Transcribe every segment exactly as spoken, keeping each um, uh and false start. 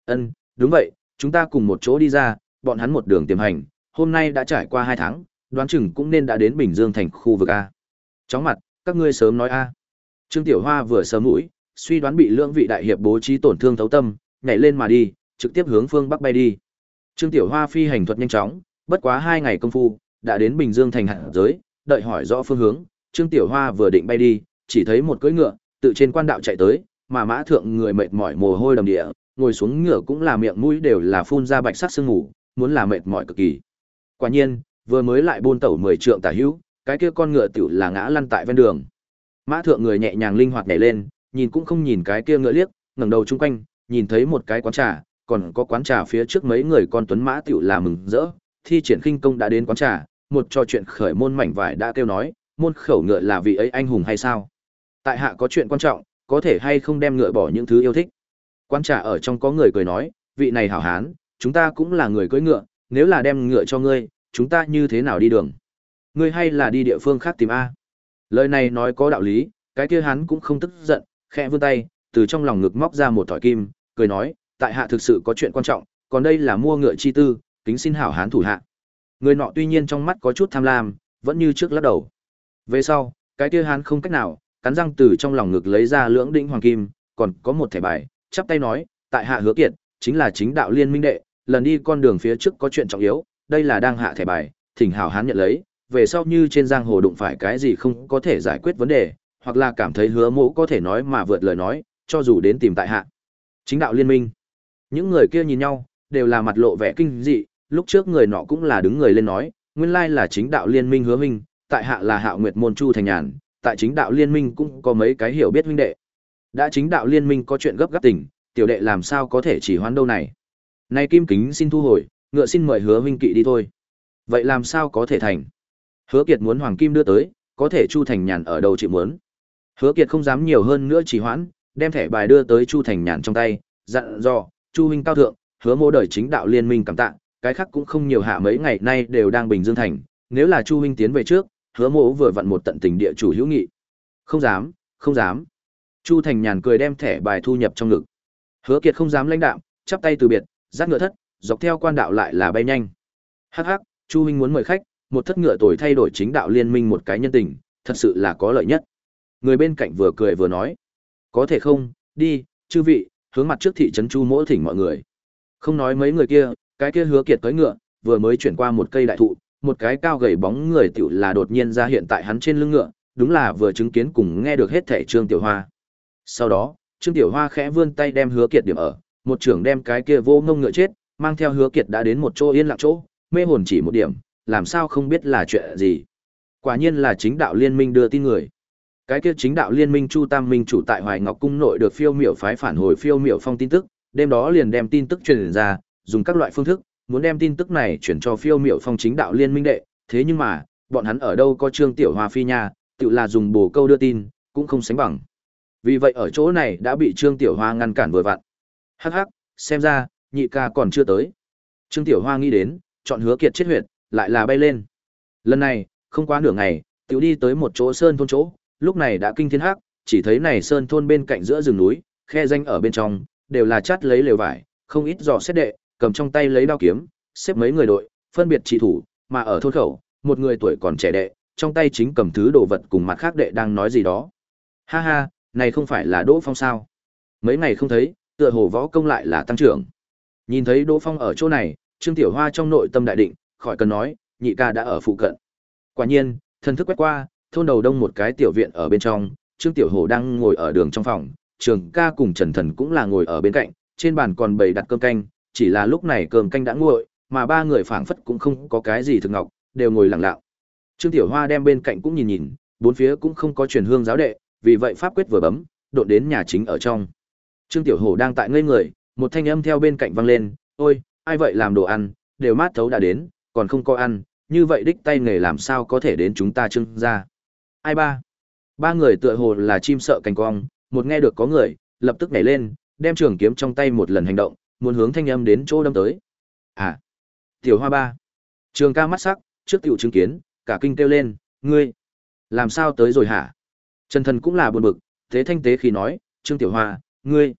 Ân, đúng vậy, chúng ta cùng một chỗ đi ra, bọn hắn một đường tiềm hành, hôm nay đã trải qua hai tháng, đoán chừng cũng nên đã đến Bình Dương thành khu vực A. Chóng mặt, các ngươi sớm nói A. Trương Tiểu Hoa vừa sờ mũi, suy đoán bị lưỡng vị đại hiệp bố trí tổn thương thấu tâm, nhảy lên mà đi, trực tiếp hướng phương bắc bay đi. Trương Tiểu Hoa phi hành thuật nhanh chóng, bất quá hai ngày công phu, đã đến Bình Dương thành hạ giới, đợi hỏi rõ phương hướng, Trương Tiểu Hoa vừa định bay đi, chỉ thấy một cưỡi ngựa tự trên quan đạo chạy tới, mà mã thượng người mệt mỏi mồ hôi đầm địa, ngồi xuống ngựa cũng là miệng mũi đều là phun ra bạch sắc sương mù, muốn là mệt mỏi cực kỳ. Quả nhiên, vừa mới lại buôn tẩu mười trượng tả hữu, cái kia con ngựa tiểu là ngã lăn tại ven đường. Mã thượng người nhẹ nhàng linh hoạt nhảy lên, nhìn cũng không nhìn cái kia ngựa liếc, ngẩng đầu chung quanh, nhìn thấy một cái quán trà, còn có quán trà phía trước mấy người con tuấn mã tiểu là mừng rỡ, thi triển khinh công đã đến quán trà, một trò chuyện khởi môn mảnh vải đã kêu nói, môn khẩu ngựa là vị ấy anh hùng hay sao? Tại hạ có chuyện quan trọng, có thể hay không đem ngựa bỏ những thứ yêu thích. Quán trà ở trong có người cười nói, vị này hảo hán, chúng ta cũng là người cưỡi ngựa, nếu là đem ngựa cho ngươi, chúng ta như thế nào đi đường? Ngươi hay là đi địa phương khác tìm a? Lời này nói có đạo lý, cái kia hắn cũng không tức giận, khẽ vươn tay, từ trong lòng ngực móc ra một thỏi kim, cười nói, tại hạ thực sự có chuyện quan trọng, còn đây là mua ngựa chi tư, kính xin hảo hán thủ hạ. Người nọ tuy nhiên trong mắt có chút tham lam, vẫn như trước lắc đầu. Về sau, cái kia hắn không cách nào, cắn răng từ trong lòng ngực lấy ra lưỡng đỉnh hoàng kim, còn có một thẻ bài, chắp tay nói, tại hạ Hứa Kiệt, chính là chính đạo liên minh đệ, lần đi con đường phía trước có chuyện trọng yếu, đây là đang hạ thẻ bài, thỉnh hảo hán nhận lấy, về sau như trên giang hồ đụng phải cái gì không có thể giải quyết vấn đề, hoặc là cảm thấy Hứa Mỗ có thể nói mà vượt lời nói, cho dù đến tìm tại hạ. Chính đạo liên minh. Những người kia nhìn nhau, đều là mặt lộ vẻ kinh dị, lúc trước người nọ cũng là đứng người lên nói, nguyên lai là chính đạo liên minh Hứa minh, tại hạ là Hạo Nguyệt môn Chu Thành Nhàn, tại chính đạo liên minh cũng có mấy cái hiểu biết huynh đệ. Đã chính đạo liên minh có chuyện gấp gáp tình, tiểu đệ làm sao có thể chỉ hoãn đâu này. Nay kim kính xin thu hồi, ngựa xin mời Hứa huynh kỵ đi thôi. Vậy làm sao có thể thành? Hứa Kiệt muốn hoàng kim đưa tới, có thể Chu Thành Nhàn ở đâu chịu muốn. Hứa Kiệt không dám nhiều hơn nữa chỉ hoãn, đem thẻ bài đưa tới Chu Thành Nhàn trong tay, dặn dò, Chu huynh cao thượng, Hứa Mỗ đời chính đạo liên minh cảm tạ, cái khác cũng không nhiều hạ mấy ngày nay đều đang Bình Dương thành, nếu là Chu huynh tiến về trước, Hứa Mỗ vừa vặn một tận tình địa chủ hữu nghị. Không dám, không dám. Chu Thành Nhàn cười đem thẻ bài thu nhập trong ngực. Hứa Kiệt không dám lãnh đạm, chắp tay từ biệt, dắt ngựa thất, dọc theo quan đạo lại là bay nhanh. Hắc hắc, Chu huynh muốn mời khách, một thất ngựa tuổi thay đổi chính đạo liên minh một cái nhân tình, thật sự là có lợi nhất. Người bên cạnh vừa cười vừa nói, có thể không, đi, chư vị, hướng mặt trước thị trấn Chu Mỗ thỉnh mọi người. Không nói mấy người kia, cái kia Hứa Kiệt tới ngựa, vừa mới chuyển qua một cây đại thụ, một cái cao gầy bóng người tiểu là đột nhiên ra hiện tại hắn trên lưng ngựa, đúng là vừa chứng kiến cùng nghe được hết thảy Trương Tiểu Hoa. Sau đó, Trương Tiểu Hoa khẽ vươn tay đem Hứa Kiệt điểm ở, một trưởng đem cái kia vô ngông ngựa chết, mang theo Hứa Kiệt đã đến một chỗ yên lặng chỗ, mê hồn chỉ một điểm, làm sao không biết là chuyện gì. Quả nhiên là chính đạo liên minh đưa tin người. Cái kia chính đạo liên minh Chu Tam Minh chủ tại Hoài Ngọc cung nội được Phiêu Miểu phái phản hồi Phiêu Miểu phong tin tức, đêm đó liền đem tin tức truyền ra, dùng các loại phương thức, muốn đem tin tức này chuyển cho Phiêu Miểu phong chính đạo liên minh đệ, thế nhưng mà, bọn hắn ở đâu có Trương Tiểu Hoa phi nha, tự là dùng bồ câu đưa tin, cũng không sánh bằng. Vì vậy ở chỗ này đã bị Trương Tiểu Hoa ngăn cản vừa vặn. Hắc hắc, xem ra, nhị ca còn chưa tới. Trương Tiểu Hoa nghĩ đến, chọn Hứa Kiệt chết huyệt, lại là bay lên. Lần này, không quá nửa ngày, tiểu đi tới một chỗ sơn thôn chỗ, lúc này đã kinh thiên hắc, chỉ thấy này sơn thôn bên cạnh giữa rừng núi, khe danh ở bên trong, đều là chát lấy lều vải, không ít dò xét đệ, cầm trong tay lấy đao kiếm, xếp mấy người đội, phân biệt trị thủ, mà ở thôn khẩu, một người tuổi còn trẻ đệ, trong tay chính cầm thứ đồ vật cùng mặt khác đệ đang nói gì đó. Ha ha, này không phải là Đỗ Phong sao? Mấy ngày không thấy, tựa hồ võ công lại là tăng trưởng. Nhìn thấy Đỗ Phong ở chỗ này, Trương Tiểu Hoa trong nội tâm đại định, khỏi cần nói, nhị ca đã ở phụ cận. Quả nhiên, thần thức quét qua, thôn đầu đông một cái tiểu viện ở bên trong, Trương Tiểu Hồ đang ngồi ở đường trong phòng, Trường ca cùng Trần Thần cũng là ngồi ở bên cạnh, trên bàn còn bày đặt cơm canh, chỉ là lúc này cơm canh đã nguội, mà ba người phảng phất cũng không có cái gì thực ngọc, đều ngồi lặng lặng. Trương Tiểu Hoa đem bên cạnh cũng nhìn nhìn, bốn phía cũng không có truyền hương giáo đệ, vì vậy pháp quyết vừa bấm, độn đến nhà chính ở trong. Trương Tiểu Hồ đang tại ngây người, một thanh âm theo bên cạnh vang lên, "Ôi, ai vậy làm đồ ăn, đều mát thấu đã đến, còn không có ăn, như vậy đích tay nghề làm sao có thể đến chúng ta Trương gia?" Ai ba? Ba người tựa hồ là chim sợ cành cong, một nghe được có người, lập tức nhảy lên, đem trường kiếm trong tay một lần hành động, muốn hướng thanh âm đến chỗ đâm tới. À, Tiểu Hoa ba. Trường ca mắt sắc, trước tiểu chứng kiến, cả kinh kêu lên, "Ngươi, làm sao tới rồi hả?" Trần Thần cũng là buồn bực, thế thanh tế khi nói, "Trương Tiểu Hoa, ngươi."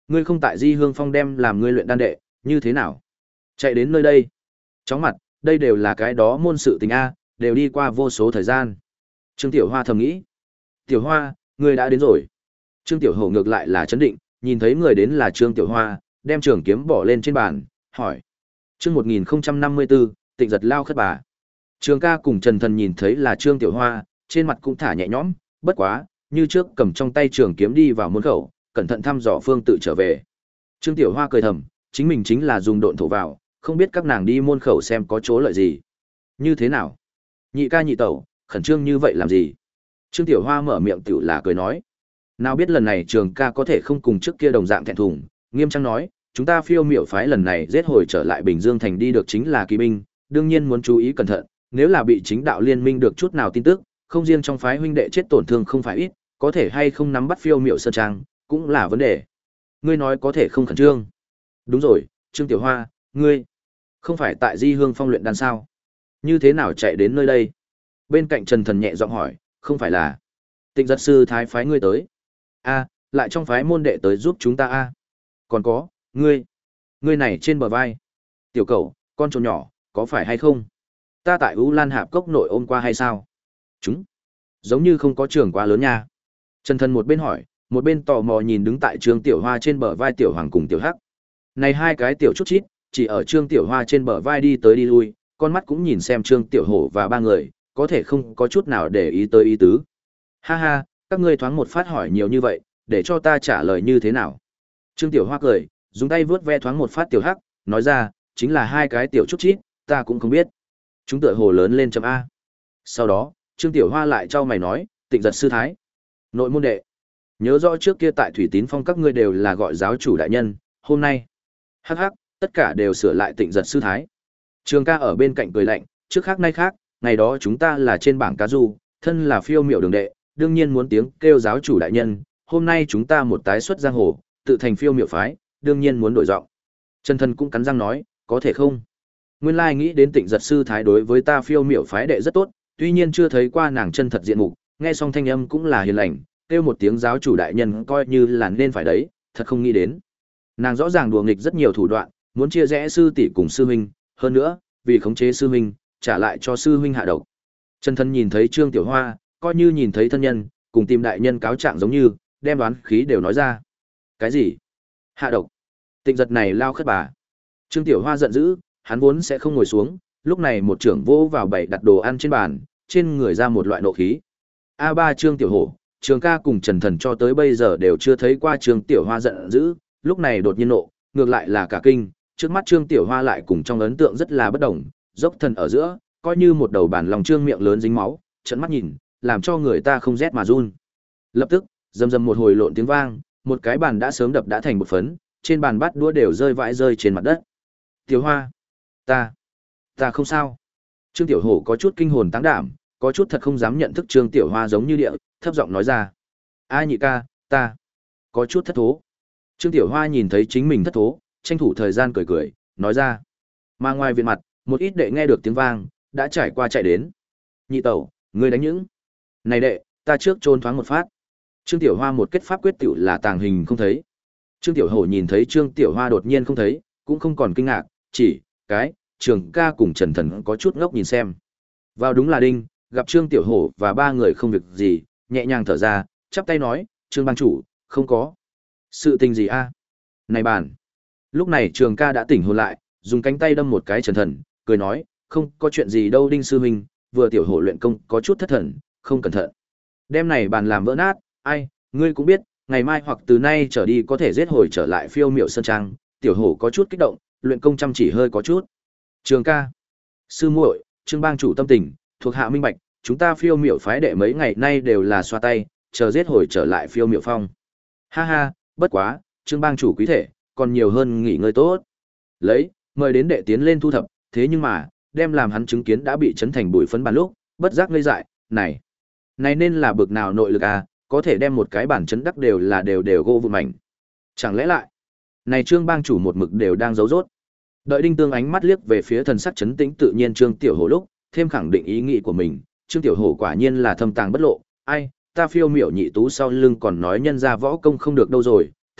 Ngươi không tại Di Hương Phong đem làm ngươi luyện đan đệ, như thế nào? Chạy đến nơi đây. Chóng mặt, đây đều là cái đó môn sự tình A, đều đi qua vô số thời gian. Trương Tiểu Hoa thầm nghĩ. Tiểu Hoa, ngươi đã đến rồi. Trương Tiểu Hổ ngược lại là chấn định, nhìn thấy người đến là Trương Tiểu Hoa, đem trường kiếm bỏ lên trên bàn, hỏi. Chương một nghìn không trăm năm mươi tư, Tịnh Giật lao khất bà. Trường ca cùng Trần Thần nhìn thấy là Trương Tiểu Hoa, trên mặt cũng thả nhẹ nhõm, bất quá, như trước cầm trong tay trường kiếm đi vào môn khẩu, cẩn thận thăm dò phương tự trở về. Trương Tiểu Hoa cười thầm, chính mình chính là dùng độn thổ vào, không biết các nàng đi môn khẩu xem có chỗ lợi gì. Như thế nào? Nhị ca nhị tẩu, khẩn trương như vậy làm gì? Trương Tiểu Hoa mở miệng tiểu là cười nói. Nào biết lần này Trường ca có thể không cùng trước kia đồng dạng thẹn thùng, nghiêm trang nói, chúng ta phiêu miểu phái lần này giết hồi trở lại Bình Dương thành đi được chính là kỳ binh, đương nhiên muốn chú ý cẩn thận, nếu là bị chính đạo liên minh được chút nào tin tức, không riêng trong phái huynh đệ chết tổn thương không phải ít, có thể hay không nắm bắt phiêu miểu sơn trang, cũng là vấn đề. Ngươi nói có thể không khẩn trương? Đúng rồi, Trương Tiểu Hoa, ngươi không phải tại Di Hương Phong luyện đan sao? Như thế nào chạy đến nơi đây? Bên cạnh Trần Thần nhẹ giọng hỏi, không phải là Tịnh Giật sư thái phái ngươi tới? A, lại trong phái môn đệ tới giúp chúng ta a. Còn có, ngươi, ngươi này trên bờ vai. Tiểu cẩu, con trồn nhỏ, có phải hay không? Ta tại U Lan Hạp cốc nội ôm qua hay sao? Chúng, giống như không có trường quá lớn nha. Trần Thần một bên hỏi, một bên tò mò nhìn đứng tại Trương Tiểu Hoa trên bờ vai Tiểu Hoàng cùng Tiểu Hắc. Này hai cái tiểu chút chít, chỉ ở Trương Tiểu Hoa trên bờ vai đi tới đi lui, con mắt cũng nhìn xem Trương Tiểu Hổ và ba người, có thể không có chút nào để ý tới ý tứ. Ha ha, các ngươi thoáng một phát hỏi nhiều như vậy, để cho ta trả lời như thế nào? Trương Tiểu Hoa cười, dùng tay vướt ve thoáng một phát Tiểu Hắc, nói ra, chính là hai cái tiểu chút chít, ta cũng không biết. Chúng tựa hồ lớn lên chấm A. Sau đó, Trương Tiểu Hoa lại trao mày nói, Tịnh Giật sư thái. Nội môn đệ. Nhớ rõ trước kia tại Thủy Tín Phong các ngươi đều là gọi giáo chủ đại nhân, hôm nay. Hắc hắc, tất cả đều sửa lại Tịnh Giật sư thái. Trường ca ở bên cạnh cười lạnh, trước khác nay khác, ngày đó chúng ta là trên bảng cá du, thân là phiêu miểu đường đệ, đương nhiên muốn tiếng kêu giáo chủ đại nhân, hôm nay chúng ta một tái xuất giang hồ, tự thành phiêu miểu phái, đương nhiên muốn đổi giọng. Trần Thần cũng cắn răng nói, có thể không? Nguyên lai nghĩ đến Tịnh Giật sư thái đối với ta phiêu miểu phái đệ rất tốt, tuy nhiên chưa thấy qua nàng chân thật diện mục, nghe xong thanh âm cũng là hiền lành, kêu một tiếng giáo chủ đại nhân coi như là nên phải đấy, thật không nghĩ đến. Nàng rõ ràng đùa nghịch rất nhiều thủ đoạn, muốn chia rẽ sư tỷ cùng sư huynh, hơn nữa, vì khống chế sư huynh, trả lại cho sư huynh hạ độc. Trần Thần nhìn thấy Trương Tiểu Hoa, coi như nhìn thấy thân nhân, cùng tìm đại nhân cáo trạng giống như, đem đoán khí đều nói ra. Cái gì? Hạ độc? Tịnh Giật này lao khất bà. Trương Tiểu Hoa giận dữ, hắn vốn sẽ không ngồi xuống, lúc này một trưởng vô vào bảy đặt đồ ăn trên bàn, trên người ra một loại nộ khí. A ba Trương Tiểu Hổ, Trường ca cùng Trần Thần cho tới bây giờ đều chưa thấy qua Trương Tiểu Hoa giận dữ, lúc này đột nhiên nộ, ngược lại là cả kinh, trước mắt Trương Tiểu Hoa lại cùng trong ấn tượng rất là bất đồng, dốc thần ở giữa, coi như một đầu bản lòng trương miệng lớn dính máu, trận mắt nhìn, làm cho người ta không rét mà run. Lập tức, rầm rầm một hồi lộn tiếng vang, một cái bàn đã sớm đập đã thành một phấn, trên bàn bát đũa đều rơi vãi rơi trên mặt đất. Tiểu Hoa, ta, ta không sao. Trương Tiểu Hổ có chút kinh hồn táng đảm, có chút thật không dám nhận thức Trương Tiểu Hoa giống như địa, thấp giọng nói ra. A nhị ca, ta, có chút thất thố. Trương Tiểu Hoa nhìn thấy chính mình thất thố, tranh thủ thời gian cười cười, nói ra. Mà ngoài viện mặt, một ít đệ nghe được tiếng vang, đã trải qua chạy đến. Nhị tẩu, ngươi đánh những. Này đệ, ta trước trôn thoáng một phát. Trương Tiểu Hoa một kết pháp quyết tiểu là tàng hình không thấy. Trương Tiểu Hổ nhìn thấy Trương Tiểu Hoa đột nhiên không thấy, cũng không còn kinh ngạc, chỉ, cái, Trường ca cùng Trần Thần có chút ngốc nhìn xem. Vào đúng là đinh, gặp Trương Tiểu Hổ và ba người không việc gì, nhẹ nhàng thở ra, chắp tay nói, Trương bang chủ, không có. Sự tình gì a? Này bàn. Lúc này Trường ca đã tỉnh hồn lại, dùng cánh tay đâm một cái Trần Thần, cười nói, không có chuyện gì đâu đinh sư huynh, vừa Tiểu Hổ luyện công có chút thất thần, không cẩn thận. Đêm này bàn làm vỡ nát, ai, ngươi cũng biết, ngày mai hoặc từ nay trở đi có thể giết hồi trở lại phiêu miệu sơn trang, Tiểu Hổ có chút kích động, luyện công chăm chỉ hơi có chút. Trường ca, sư muội, Trương bang chủ tâm tình, thuộc hạ minh bạch, chúng ta phiêu miệu phái đệ mấy ngày nay đều là xoa tay, chờ giết hồi trở lại phiêu miệu phong. Ha ha, bất quá, Trương bang chủ quý thể, còn nhiều hơn nghỉ ngơi tốt. Lấy, mời đến đệ tiến lên thu thập, thế nhưng mà, đem làm hắn chứng kiến đã bị chấn thành bụi phấn bàn lúc, bất giác ngây dại, này, này nên là bực nào nội lực à, có thể đem một cái bản chấn đắc đều là đều đều gỗ vụn mảnh. Chẳng lẽ lại, này Trương bang chủ một mực đều đang giấu rốt. Đợi Đinh Tương ánh mắt liếc về phía thần sắc chấn tĩnh tự nhiên Trương Tiểu Hổ lúc, thêm khẳng định ý nghĩ của mình, Trương Tiểu Hổ quả nhiên là thâm tàng bất lộ, ai, ta phiêu miểu nhị tú sau lưng còn nói nhân ra võ công không được đâu rồi,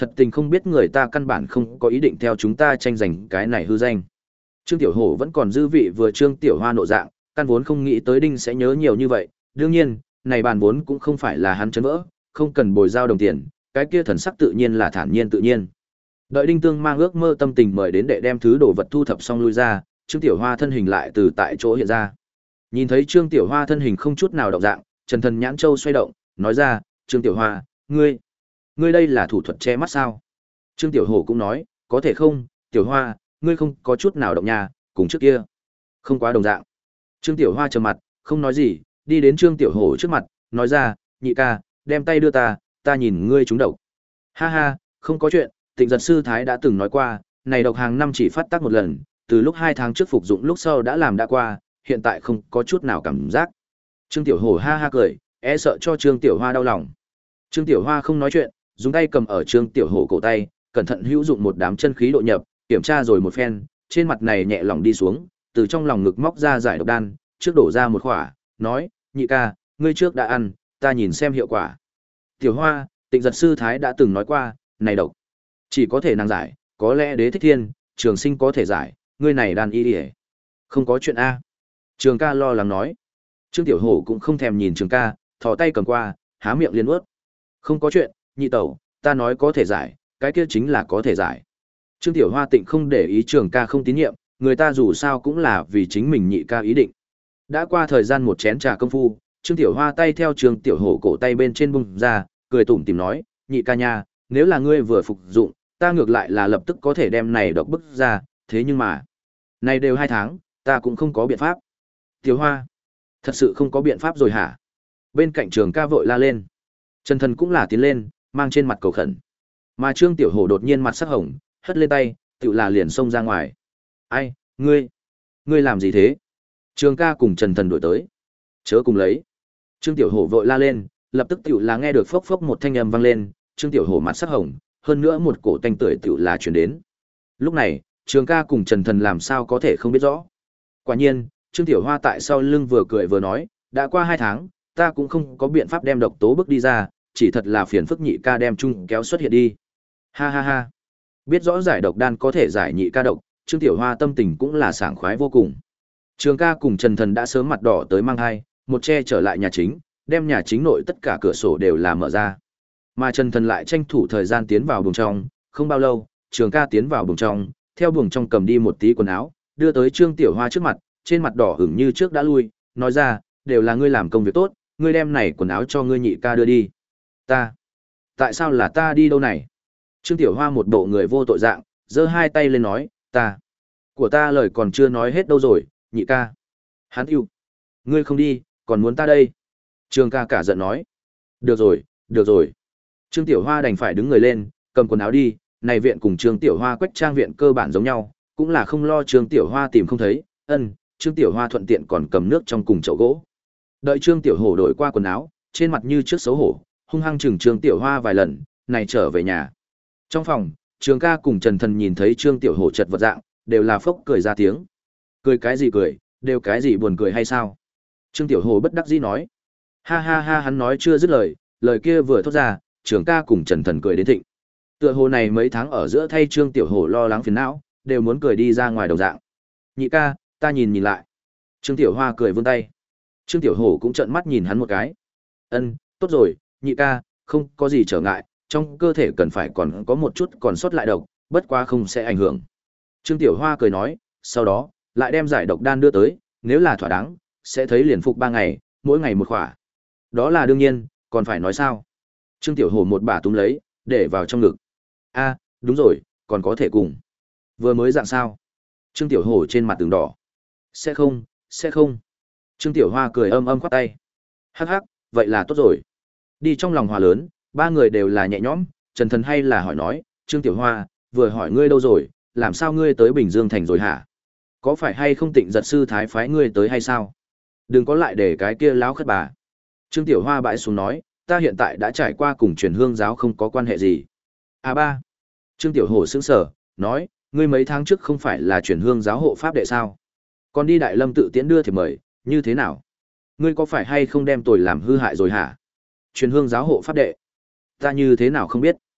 thật tình không biết người ta căn bản không có ý định theo chúng ta tranh giành cái này hư danh. Trương Tiểu Hổ vẫn còn dư vị vừa Trương Tiểu Hoa nộ dạng, căn vốn không nghĩ tới Đinh sẽ nhớ nhiều như vậy, đương nhiên, này bàn vốn cũng không phải là hắn chấn vỡ, không cần bồi giao đồng tiền, cái kia thần sắc tự nhiên là thản nhiên tự nhiên. Đợi Đinh Tương mang ước mơ tâm tình mời đến để đem thứ đồ vật thu thập xong lui ra, Trương Tiểu Hoa thân hình lại từ tại chỗ hiện ra. Nhìn thấy Trương Tiểu Hoa thân hình không chút nào động dạng, Trần Thần nhãn châu xoay động, nói ra, "Trương Tiểu Hoa, ngươi, ngươi đây là thủ thuật che mắt sao?" Trương Tiểu Hổ cũng nói, "Có thể không, Tiểu Hoa, ngươi không có chút nào động nhà, cùng trước kia không quá đồng dạng." Trương Tiểu Hoa trầm mặt, không nói gì, đi đến Trương Tiểu Hổ trước mặt, nói ra, "Nhị ca, đem tay đưa ta, ta nhìn ngươi trúng độc." "Ha ha, không có chuyện, Tịnh Giật sư thái đã từng nói qua, này độc hàng năm chỉ phát tác một lần, từ lúc hai tháng trước phục dụng lúc sau đã làm đã qua, hiện tại không có chút nào cảm giác." Trương Tiểu Hổ ha ha cười, e sợ cho Trương Tiểu Hoa đau lòng. Trương Tiểu Hoa không nói chuyện, dùng tay cầm ở Trương Tiểu Hổ cổ tay, cẩn thận hữu dụng một đám chân khí độ nhập, kiểm tra rồi một phen, trên mặt này nhẹ lòng đi xuống, từ trong lòng ngực móc ra giải độc đan, trước đổ ra một khỏa, nói, "Nhị ca, ngươi trước đã ăn, ta nhìn xem hiệu quả." Tiểu Hoa, Tịnh Giật sư thái đã từng nói qua, này độc chỉ có thể nàng giải, có lẽ Đế Thích Thiên, Trường Sinh có thể giải, ngươi này đan y y. Không có chuyện a. Trường ca lo lắng nói. Trương Tiểu Hổ cũng không thèm nhìn Trường ca, thò tay cầm qua, há miệng liền nuốt. "Không có chuyện, nhị tẩu, ta nói có thể giải, cái kia chính là có thể giải." Trương Tiểu Hoa Tịnh không để ý Trường ca không tín nhiệm, người ta dù sao cũng là vì chính mình nhị ca ý định. Đã qua thời gian một chén trà công phu, Trương Tiểu Hoa tay theo Trương Tiểu Hổ cổ tay bên trên bung ra, cười tủm tỉm nói, "Nhị ca nha, nếu là ngươi vừa phục dụng, ta ngược lại là lập tức có thể đem này độc bức ra, thế nhưng mà, này đều hai tháng, ta cũng không có biện pháp." Tiểu Hoa, thật sự không có biện pháp rồi hả? Bên cạnh Trường ca vội la lên. Trần Thần cũng là tiến lên, mang trên mặt cầu khẩn. Mà Trương Tiểu Hổ đột nhiên mặt sắc hồng, hất lên tay, tựu là liền xông ra ngoài. "Ai, ngươi, ngươi làm gì thế?" Trường ca cùng Trần Thần đuổi tới. "Chớ cùng lấy." Trương Tiểu Hổ vội la lên, lập tức tựu là nghe được phốc phốc một thanh âm vang lên, Trương Tiểu Hổ mặt sắc hồng, hơn nữa một cổ tanh tưởi tựu là truyền đến. Lúc này, Trường ca cùng Trần Thần làm sao có thể không biết rõ. Quả nhiên, Trương Tiểu Hoa tại sau lưng vừa cười vừa nói, "Đã qua hai tháng, ta cũng không có biện pháp đem độc tố bức đi ra, chỉ thật là phiền phức nhị ca đem chung kéo xuất hiện đi." Ha ha ha. Biết rõ giải độc đan có thể giải nhị ca độc, Trương Tiểu Hoa tâm tình cũng là sảng khoái vô cùng. Trường ca cùng Trần Thần đã sớm mặt đỏ tới mang hai, một che trở lại nhà chính, đem nhà chính nội tất cả cửa sổ đều là mở ra. Mà Trần Thần lại tranh thủ thời gian tiến vào buồng trong, không bao lâu, Trường ca tiến vào buồng trong, theo buồng trong cầm đi một tí quần áo, đưa tới Trương Tiểu Hoa trước mặt, trên mặt đỏ hửng như trước đã lui, nói ra, "Đều là ngươi làm công việc tốt, ngươi đem này quần áo cho ngươi nhị ca đưa đi." "Ta? Tại sao là ta đi đâu này?" Trương Tiểu Hoa một bộ người vô tội dạng, giơ hai tay lên nói, "Ta, của ta lời còn chưa nói hết đâu rồi, nhị ca." Hắn yêu. "Ngươi không đi, còn muốn ta đây?" Trường ca cả giận nói. "Được rồi, được rồi." Trương Tiểu Hoa đành phải đứng người lên, cầm quần áo đi, này viện cùng Trương Tiểu Hoa Quách Trang viện cơ bản giống nhau, cũng là không lo Trương Tiểu Hoa tìm không thấy, ân, Trương Tiểu Hoa thuận tiện còn cầm nước trong cùng chậu gỗ. Đợi Trương Tiểu Hổ đổi qua quần áo, trên mặt như trước xấu hổ, hung hăng chừng Trương Tiểu Hoa vài lần, này trở về nhà. Trong phòng, Trường ca cùng Trần Thần nhìn thấy Trương Tiểu Hổ chật vật dạng, đều là phốc cười ra tiếng. "Cười cái gì cười, đều cái gì buồn cười hay sao?" Trương Tiểu Hổ bất đắc dĩ nói. Ha ha ha, hắn nói chưa dứt lời, lời kia vừa thốt ra, Trường ca cùng Trần Thần cười đến thịnh. Tựa hồ này mấy tháng ở giữa thay Trương Tiểu Hổ lo lắng phiền não, đều muốn cười đi ra ngoài đồng dạng. "Nhị ca, ta nhìn nhìn lại." Trương Tiểu Hoa cười vươn tay. Trương Tiểu Hổ cũng trợn mắt nhìn hắn một cái. "Ân, tốt rồi, nhị ca, không có gì trở ngại, trong cơ thể cần phải còn có một chút còn sót lại độc, bất quá không sẽ ảnh hưởng." Trương Tiểu Hoa cười nói, sau đó, lại đem giải độc đan đưa tới, nếu là thỏa đáng, sẽ thấy liền phục ba ngày, mỗi ngày một khỏa. Đó là đương nhiên, còn phải nói sao? Trương Tiểu Hổ một bà túm lấy, để vào trong ngực. "A, đúng rồi, còn có thể cùng." "Vừa mới dạng sao?" Trương Tiểu Hổ trên mặt từng đỏ. "Sẽ không, sẽ không." Trương Tiểu Hoa cười âm âm khoát tay. "Hắc hắc, vậy là tốt rồi." Đi trong lòng hòa lớn, ba người đều là nhẹ nhõm, Trần Thần hay là hỏi nói, "Trương Tiểu Hoa, vừa hỏi ngươi đâu rồi, làm sao ngươi tới Bình Dương thành rồi hả? Có phải hay không Tịnh Giật sư thái phái ngươi tới hay sao? Đừng có lại để cái kia láo khất bà." Trương Tiểu Hoa bãi xuống nói, "Ta hiện tại đã trải qua cùng truyền hương giáo không có quan hệ gì." "À ba." Trương Tiểu Hổ sững sờ, nói, "Ngươi mấy tháng trước không phải là truyền hương giáo hộ pháp đệ sao? Còn đi Đại Lâm tự tiễn đưa thiệp mời, như thế nào? Ngươi có phải hay không đem tội làm hư hại rồi hả?" "Truyền hương giáo hộ pháp đệ? Ta như thế nào không biết?"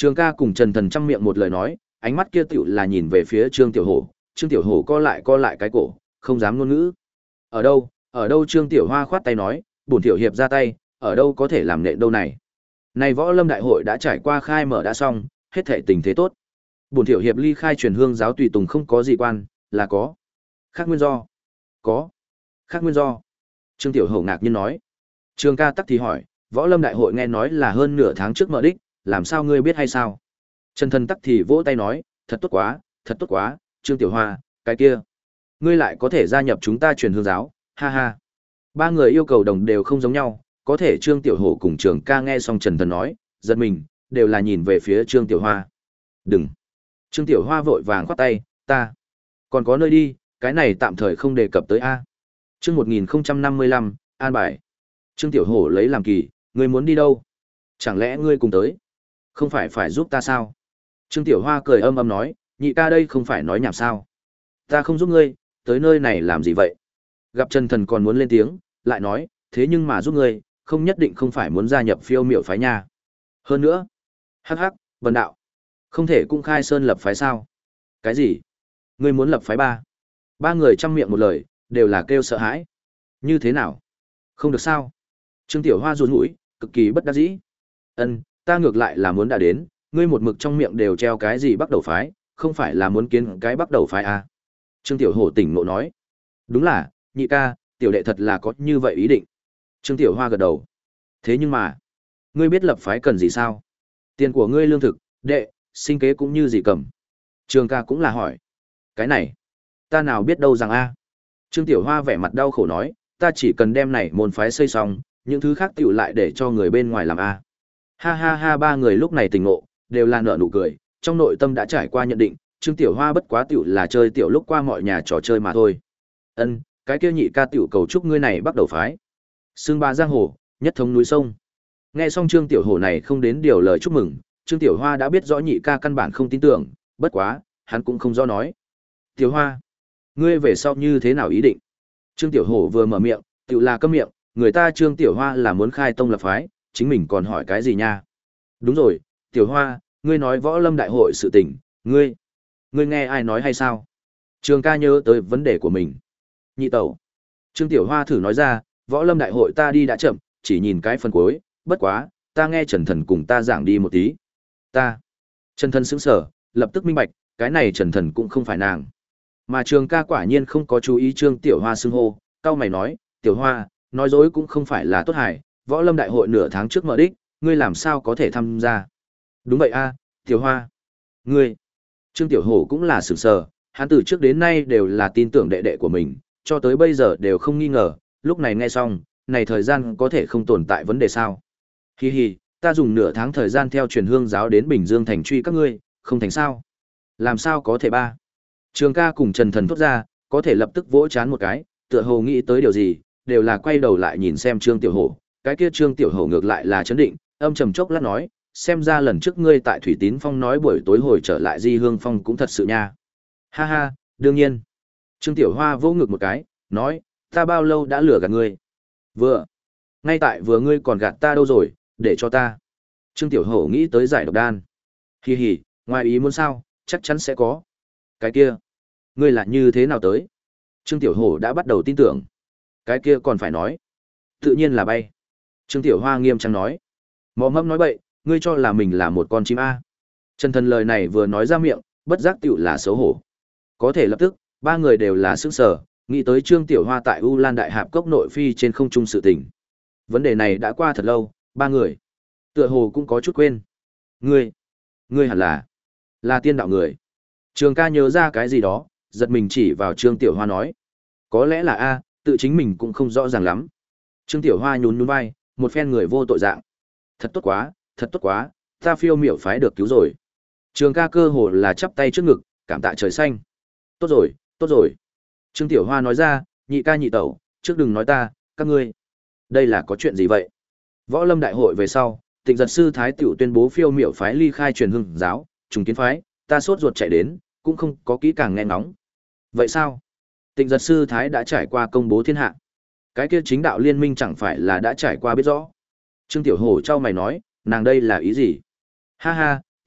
Trường ca cùng Trần Thần chăm miệng một lời nói, ánh mắt kia tựu là nhìn về phía Trương Tiểu Hổ, Trương Tiểu Hổ co lại co lại cái cổ, không dám ngôn ngữ. Ở đâu, ở đâu Trương Tiểu Hoa khoát tay nói, bổn tiểu hiệp ra tay, ở đâu có thể làm nện đâu này. Này võ lâm đại hội đã trải qua khai mở đã xong, hết thảy tình thế tốt. Bổn tiểu hiệp ly khai truyền hương giáo tùy tùng không có gì quan, là có. Khác nguyên do. Có. Khác nguyên do. Trương Tiểu Hổ ngạc nhiên nói. Trường ca tắc thì hỏi, võ lâm đại hội nghe nói là hơn nửa tháng trước mở đích, làm sao ngươi biết hay sao? Trần Thần tắc thì vỗ tay nói, thật tốt quá, thật tốt quá, Trương Tiểu Hoa, cái kia. Ngươi lại có thể gia nhập chúng ta truyền hương giáo, ha ha. Ba người yêu cầu đồng đều không giống nhau, có thể Trương Tiểu Hổ cùng Trường ca nghe xong Trần Thần nói, giật mình, đều là nhìn về phía Trương Tiểu Hoa. Đừng. Trương Tiểu Hoa vội vàng khoát tay, ta. Còn có nơi đi, cái này tạm thời không đề cập tới A. Chương một nghìn năm mươi lăm, an bài. Trương Tiểu Hổ lấy làm kỳ, ngươi muốn đi đâu? Chẳng lẽ ngươi cùng tới? Không phải phải giúp ta sao? Trương Tiểu Hoa cười âm âm nói, nhị ca đây không phải nói nhảm sao? Ta không giúp ngươi, tới nơi này làm gì vậy? Gặp Trần Thần còn muốn lên tiếng, lại nói, thế nhưng mà giúp ngươi, không nhất định không phải muốn gia nhập phiêu miểu phái nha. Hơn nữa, hắc hắc, vần đạo, không thể cũng khai sơn lập phái sao? Cái gì? Ngươi muốn lập phái ba? Ba người chăm miệng một lời, đều là kêu sợ hãi. Như thế nào? Không được sao? Trương Tiểu Hoa run mũi, cực kỳ bất đắc dĩ. Ân, ta ngược lại là muốn đã đến, ngươi một mực trong miệng đều treo cái gì bắt đầu phái, không phải là muốn kiến cái bắt đầu phái à? Trương Tiểu Hổ tỉnh ngộ nói. Đúng là, nhị ca, tiểu đệ thật là có như vậy ý định. Trương Tiểu Hoa gật đầu. Thế nhưng mà, ngươi biết lập phái cần gì sao? Tiền của ngươi lương thực, đệ, sinh kế cũng như gì cầm. Trường ca cũng là hỏi. Cái này, ta nào biết đâu rằng a. Trương Tiểu Hoa vẻ mặt đau khổ nói, ta chỉ cần đem này môn phái xây xong, những thứ khác tiểu lại để cho người bên ngoài làm a. Ha ha ha, ba người lúc này tỉnh ngộ, đều là nở nụ cười, trong nội tâm đã trải qua nhận định, Trương Tiểu Hoa bất quá tiểu là chơi tiểu lúc qua mọi nhà trò chơi mà thôi. Ân, cái kia nhị ca tiểu cầu chúc ngươi này bắt đầu phái. Sương ba giang hồ, nhất thống núi sông. Nghe xong Trương Tiểu Hổ này không đến điều lời chúc mừng, Trương Tiểu Hoa đã biết rõ nhị ca căn bản không tin tưởng, bất quá, hắn cũng không rõ nói. Tiểu Hoa, ngươi về sau như thế nào ý định? Trương Tiểu Hổ vừa mở miệng, tiểu là câm miệng, người ta Trương Tiểu Hoa là muốn khai tông lập phái, chính mình còn hỏi cái gì nha? Đúng rồi, Tiểu Hoa, ngươi nói võ lâm đại hội sự tình, ngươi, ngươi nghe ai nói hay sao? Trường ca nhớ tới vấn đề của mình. Nhị tẩu. Trương Tiểu Hoa thử nói ra, võ lâm đại hội ta đi đã chậm, chỉ nhìn cái phần cuối, bất quá, ta nghe Trần Thần cùng ta giảng đi một tí. Ta. Trần Thần sững sờ, lập tức minh bạch, cái này Trần Thần cũng không phải nàng. Mà Trường ca quả nhiên không có chú ý Trương Tiểu Hoa xưng hô, cao mày nói, Tiểu Hoa, nói dối cũng không phải là tốt hài, võ lâm đại hội nửa tháng trước mở đích, ngươi làm sao có thể tham gia? Đúng vậy a, Tiểu Hoa. Ngươi. Trương Tiểu Hổ cũng là sửng sờ, hắn từ trước đến nay đều là tin tưởng đệ đệ của mình, cho tới bây giờ đều không nghi ngờ, lúc này nghe xong, này thời gian có thể không tồn tại vấn đề sao? Hi hi, ta dùng nửa tháng thời gian theo truyền hương giáo đến Bình Dương thành truy các ngươi, không thành sao? Làm sao có thể ba? Trường ca cùng Trần Thần thốt ra, có thể lập tức vỗ chán một cái, tựa hồ nghĩ tới điều gì, đều là quay đầu lại nhìn xem Trương Tiểu Hổ, cái kia Trương Tiểu Hổ ngược lại là chấn định, âm trầm chốc lát nói, xem ra lần trước ngươi tại Thủy Tín Phong nói buổi tối hồi trở lại Di Hương Phong cũng thật sự nha. Ha ha, đương nhiên. Trương Tiểu Hoa vỗ ngực một cái, nói, ta bao lâu đã lừa gạt ngươi? Vừa. Ngay tại vừa ngươi còn gạt ta đâu rồi, để cho ta. Trương Tiểu Hổ nghĩ tới giải độc đan. Hi hi, ngoài ý muốn sao, chắc chắn sẽ có. Cái kia, ngươi là như thế nào tới? Trương Tiểu Hổ đã bắt đầu tin tưởng. Cái kia còn phải nói. Tự nhiên là bay. Trương Tiểu Hoa nghiêm trang nói. Mò mẫm nói bậy, ngươi cho là mình là một con chim A. Trần Thần lời này vừa nói ra miệng, bất giác tiểu là xấu hổ. Có thể lập tức, ba người đều là sững sờ, nghĩ tới Trương Tiểu Hoa tại U Lan Đại Hạp cốc nội phi trên không trung sự tình. Vấn đề này đã qua thật lâu, ba người tựa hồ cũng có chút quên. Ngươi, ngươi hẳn là là tiên đạo người. Trường ca nhớ ra cái gì đó, giật mình chỉ vào Trương Tiểu Hoa nói. Có lẽ là A, tự chính mình cũng không rõ ràng lắm. Trương Tiểu Hoa nhún nhún vai, một phen người vô tội dạng. Thật tốt quá, thật tốt quá, ta phiêu miểu phái được cứu rồi. Trường ca cơ hồ là chắp tay trước ngực, cảm tạ trời xanh. Tốt rồi, tốt rồi. Trương Tiểu Hoa nói ra, nhị ca nhị tẩu, trước đừng nói ta, các ngươi. Đây là có chuyện gì vậy? Võ lâm đại hội về sau, Tịnh Giật sư Thái Tiểu tuyên bố phiêu miểu phái ly khai truyền hương giáo, trùng kiến phái, ta sốt ruột chạy đến, cũng không có kỹ càng nghe ngóng. Vậy sao? Tịnh Giật sư Thái đã trải qua công bố thiên hạ. Cái kia chính đạo liên minh chẳng phải là đã trải qua biết rõ. Trương Tiểu Hổ trao mày nói, nàng đây là ý gì? Ha ha,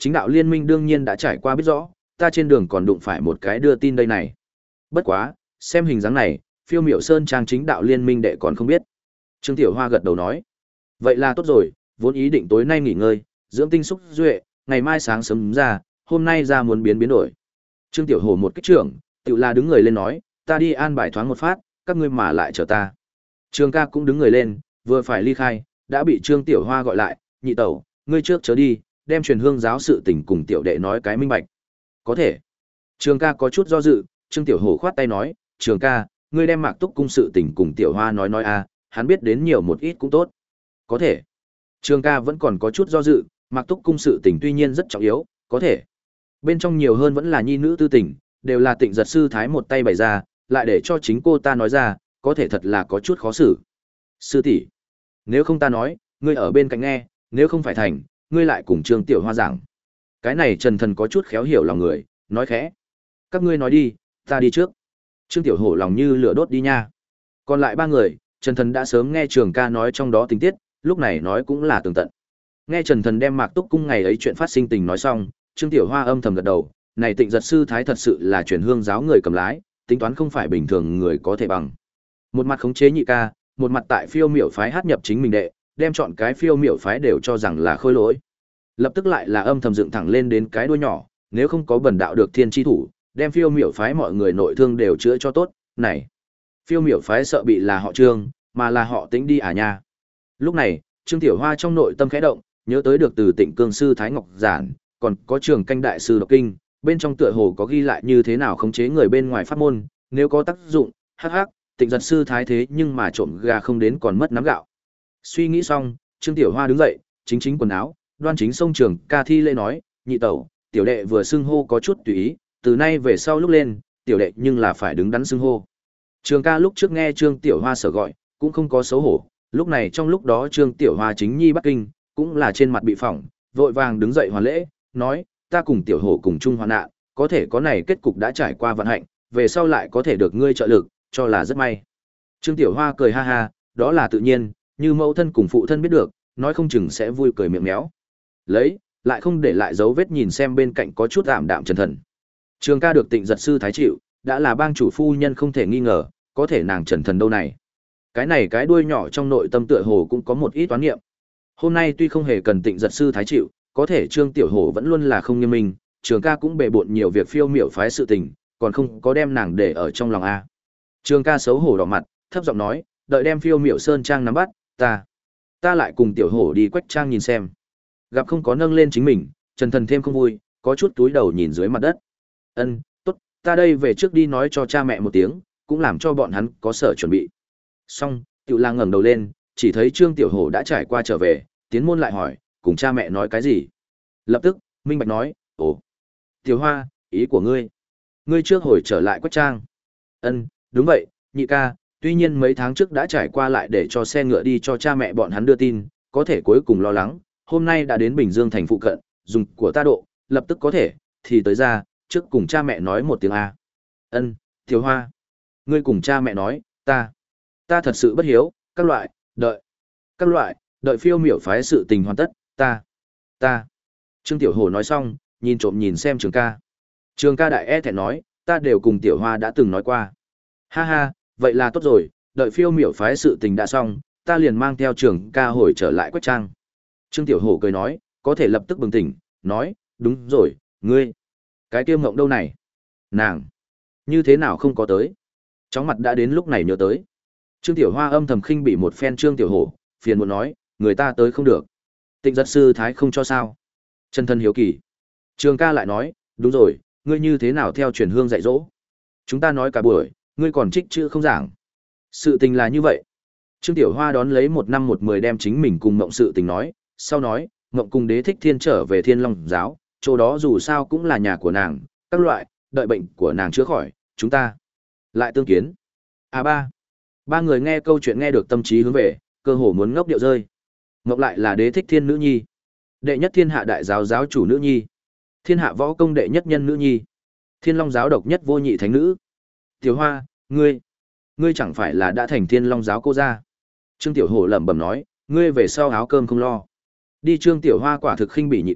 Chính đạo liên minh đương nhiên đã trải qua biết rõ, ta trên đường còn đụng phải một cái đưa tin đây này. Bất quá, xem hình dáng này, phiêu miểu sơn trang chính đạo liên minh đệ còn không biết. Trương Tiểu Hoa gật đầu nói. Vậy là tốt rồi, vốn ý định tối nay nghỉ ngơi, dưỡng tinh xúc duệ, ngày mai sáng sớm ra, hôm nay ra muốn biến biến đổi. Trương Tiểu Hổ một kích trưởng, Tiểu La đứng người lên nói, ta đi an bài thoáng một phát, các ngươi mà lại chờ ta. Trương ca cũng đứng người lên, vừa phải ly khai, đã bị Trương Tiểu Hoa gọi lại, nhị tẩu, ngươi trước chớ đi, đem truyền hương giáo sự tình cùng tiểu đệ nói cái minh bạch. Có thể. Trương ca có chút do dự, Trương Tiểu Hổ khoát tay nói, Trương ca, ngươi đem Mạc Túc cung sự tình cùng Tiểu Hoa nói nói a, hắn biết đến nhiều một ít cũng tốt. Có thể. Trương ca vẫn còn có chút do dự, Mạc Túc cung sự tình tuy nhiên rất trọng yếu, có thể. Bên trong nhiều hơn vẫn là nhi nữ tư tình, đều là Tịnh Giật sư thái một tay bày ra, lại để cho chính cô ta nói ra, có thể thật là có chút khó xử. Sư tỷ, nếu không ta nói, ngươi ở bên cạnh nghe, nếu không phải thành, ngươi lại cùng Trương Tiểu Hoa giảng. Cái này Trần Thần có chút khéo hiểu lòng người, nói khẽ. Các ngươi nói đi, ta đi trước. Trương Tiểu Hổ lòng như lửa đốt đi nha. Còn lại ba người, Trần Thần đã sớm nghe Trường ca nói trong đó tình tiết, lúc này nói cũng là tường tận. Nghe Trần Thần đem Mạc Túc cung ngày ấy chuyện phát sinh tình nói xong, Trương Tiểu Hoa âm thầm gật đầu, này Tịnh Giật sư thái thật sự là truyền hương giáo người cầm lái, tính toán không phải bình thường người có thể bằng. Một mặt khống chế nhị ca, một mặt tại phiêu miểu phái hát nhập chính mình đệ, đem chọn cái phiêu miểu phái đều cho rằng là khôi lỗi. Lập tức lại là âm thầm dựng thẳng lên đến cái đuôi nhỏ, nếu không có bần đạo được thiên chi thủ, đem phiêu miểu phái mọi người nội thương đều chữa cho tốt, này. Phiêu miểu phái sợ bị là họ Trương, mà là họ Tĩnh đi à nha. Lúc này, Trương Tiểu Hoa trong nội tâm khẽ động, nhớ tới được từ Tịnh Cương sư Thái Ngọc Giản, còn có Trường Canh đại sư Độc Kinh, bên trong tựa hồ có ghi lại như thế nào khống chế người bên ngoài pháp môn, nếu có tác dụng, hắc hắc, Tịnh Giật sư thái thế nhưng mà trộm gà không đến còn mất nắm gạo. Suy nghĩ xong, Trương Tiểu Hoa đứng dậy, chính chính quần áo, đoan chính sông Trường ca thi lễ nói, nhị tẩu, tiểu đệ vừa xưng hô có chút tùy ý, từ nay về sau lúc lên, tiểu đệ nhưng là phải đứng đắn xưng hô. Trường ca lúc trước nghe Trương Tiểu Hoa sở gọi, cũng không có xấu hổ, lúc này trong lúc đó Trương Tiểu Hoa chính nhi Bắc Kinh, cũng là trên mặt bị phỏng, vội vàng đứng dậy hoàn lễ, nói, ta cùng Tiểu Hổ cùng chung hoạn nạn, có thể có này kết cục đã trải qua vận hạnh, về sau lại có thể được ngươi trợ lực, cho là rất may. Trương Tiểu Hoa cười ha ha, đó là tự nhiên, như mẫu thân cùng phụ thân biết được, nói không chừng sẽ vui cười miệng méo. Lấy, lại không để lại dấu vết nhìn xem bên cạnh có chút ảm đạm Trần Thần. Trường ca được Tịnh Giật sư thái chịu, đã là bang chủ phu nhân không thể nghi ngờ, có thể nàng Trần Thần đâu này. Cái này cái đuôi nhỏ trong nội tâm tựa hồ cũng có một ít toán niệm. Hôm nay tuy không hề cần Tịnh Giật sư thái chịu, có thể Trương Tiểu Hổ vẫn luôn là không nghiêm minh, Trường ca cũng bề bộn nhiều việc phiêu miểu phái sự tình, còn không có đem nàng để ở trong lòng a. Trường ca xấu hổ đỏ mặt, thấp giọng nói, đợi đem phiêu miểu sơn trang nắm bắt, ta, ta lại cùng Tiểu Hổ đi quách trang nhìn xem. Gặp không có nâng lên chính mình, Trần Thần thêm không vui, có chút túi đầu nhìn dưới mặt đất. Ân, tốt, ta đây về trước đi nói cho cha mẹ một tiếng, cũng làm cho bọn hắn có sở chuẩn bị. Xong, Tiểu La ngẩng đầu lên, chỉ thấy Trương Tiểu Hổ đã trải qua trở về, tiến môn lại hỏi, cùng cha mẹ nói cái gì? Lập tức, minh bạch nói, ồ, Tiểu Hoa, ý của ngươi, ngươi trước hồi trở lại quách trang. Ân, đúng vậy, nhị ca, tuy nhiên mấy tháng trước đã trải qua lại để cho xe ngựa đi cho cha mẹ bọn hắn đưa tin, có thể cuối cùng lo lắng, hôm nay đã đến Bình Dương thành phụ cận, dùng của ta độ, lập tức có thể, thì tới ra, trước cùng cha mẹ nói một tiếng A. Ân, Tiểu Hoa, ngươi cùng cha mẹ nói, ta, ta thật sự bất hiếu, các loại, đợi, các loại, đợi phiêu miểu phái sự tình hoàn tất, ta, ta. Trương Tiểu Hổ nói xong, nhìn trộm nhìn xem Trường ca. Trường ca đại e thẹn nói, ta đều cùng Tiểu Hoa đã từng nói qua. Ha ha, vậy là tốt rồi, đợi phiêu miểu phái sự tình đã xong, ta liền mang theo Trường ca hồi trở lại quách trang. Trương Tiểu Hổ cười nói, có thể lập tức bừng tỉnh, nói, đúng rồi, ngươi, cái kia mộng đâu này? Nàng, như thế nào không có tới? Chóng mặt đã đến lúc này nhớ tới. Trương Tiểu Hoa âm thầm khinh bị một phen Trương Tiểu Hổ, phiền muốn nói, người ta tới không được. Tịnh Giật sư thái không cho sao? Trần Thân hiếu kỳ. Trường ca lại nói, đúng rồi, ngươi như thế nào theo truyền hương dạy dỗ? Chúng ta nói cả buổi, ngươi còn trích chữ không giảng. Sự tình là như vậy. Trương Tiểu Hoa đón lấy một năm một mười đem chính mình cùng mộng sự tình nói, sau nói, mộng cùng Đế Thích Thiên trở về Thiên Long giáo, chỗ đó dù sao cũng là nhà của nàng, các loại, đợi bệnh của nàng chữa khỏi, chúng ta lại tương kiến. À ba. Ba người nghe câu chuyện nghe được tâm trí hướng về, cơ hồ muốn ngốc điệu rơi. Mộng lại là Đế Thích Thiên nữ nhi, đệ nhất thiên hạ đại giáo giáo chủ nữ nhi, thiên hạ võ công đệ nhất nhân nữ nhi, Thiên Long giáo độc nhất vô nhị thánh nữ. Tiểu Hoa, ngươi, ngươi chẳng phải là đã thành Thiên Long giáo cô gia? Trương Tiểu Hổ lẩm bẩm nói, ngươi về sau áo cơm không lo. Đi. Trương Tiểu Hoa quả thực khinh bỉ nhị ca,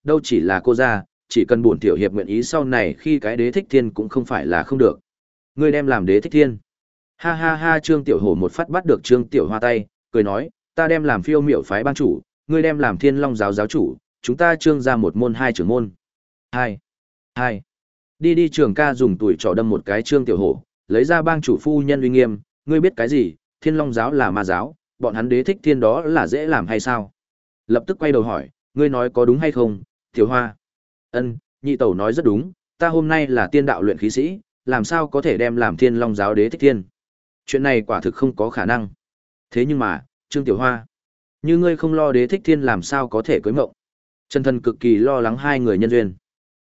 đâu chỉ là cô ra, chỉ cần bổn tiểu hiệp nguyện ý sau này khi cái đế thích thiên cũng không phải là không được. Ngươi đem làm đế thích thiên. Ha ha ha, Trương Tiểu Hổ một phát bắt được Trương Tiểu Hoa tay, cười nói, ta đem làm phiêu miểu phái bang chủ, ngươi đem làm thiên long giáo giáo chủ, chúng ta Trương ra một môn hai trưởng môn. Hai. Hai. Đi đi, Trường ca dùng tuổi trỏ đâm một cái Trương Tiểu Hổ, lấy ra bang chủ phu nhân uy nghiêm, ngươi biết cái gì, thiên long giáo là ma giáo, bọn hắn đế thích thiên đó là dễ làm hay sao? Lập tức quay đầu hỏi, ngươi nói có đúng hay không, Tiểu Hoa? Ân, nhị tẩu nói rất đúng, ta hôm nay là tiên đạo luyện khí sĩ, làm sao có thể đem làm thiên long giáo đế thích thiên? Chuyện này quả thực không có khả năng. Thế nhưng mà, Trương Tiểu Hoa, như ngươi không lo đế thích thiên làm sao có thể cưới mộng? Trần Thần cực kỳ lo lắng hai người nhân duyên.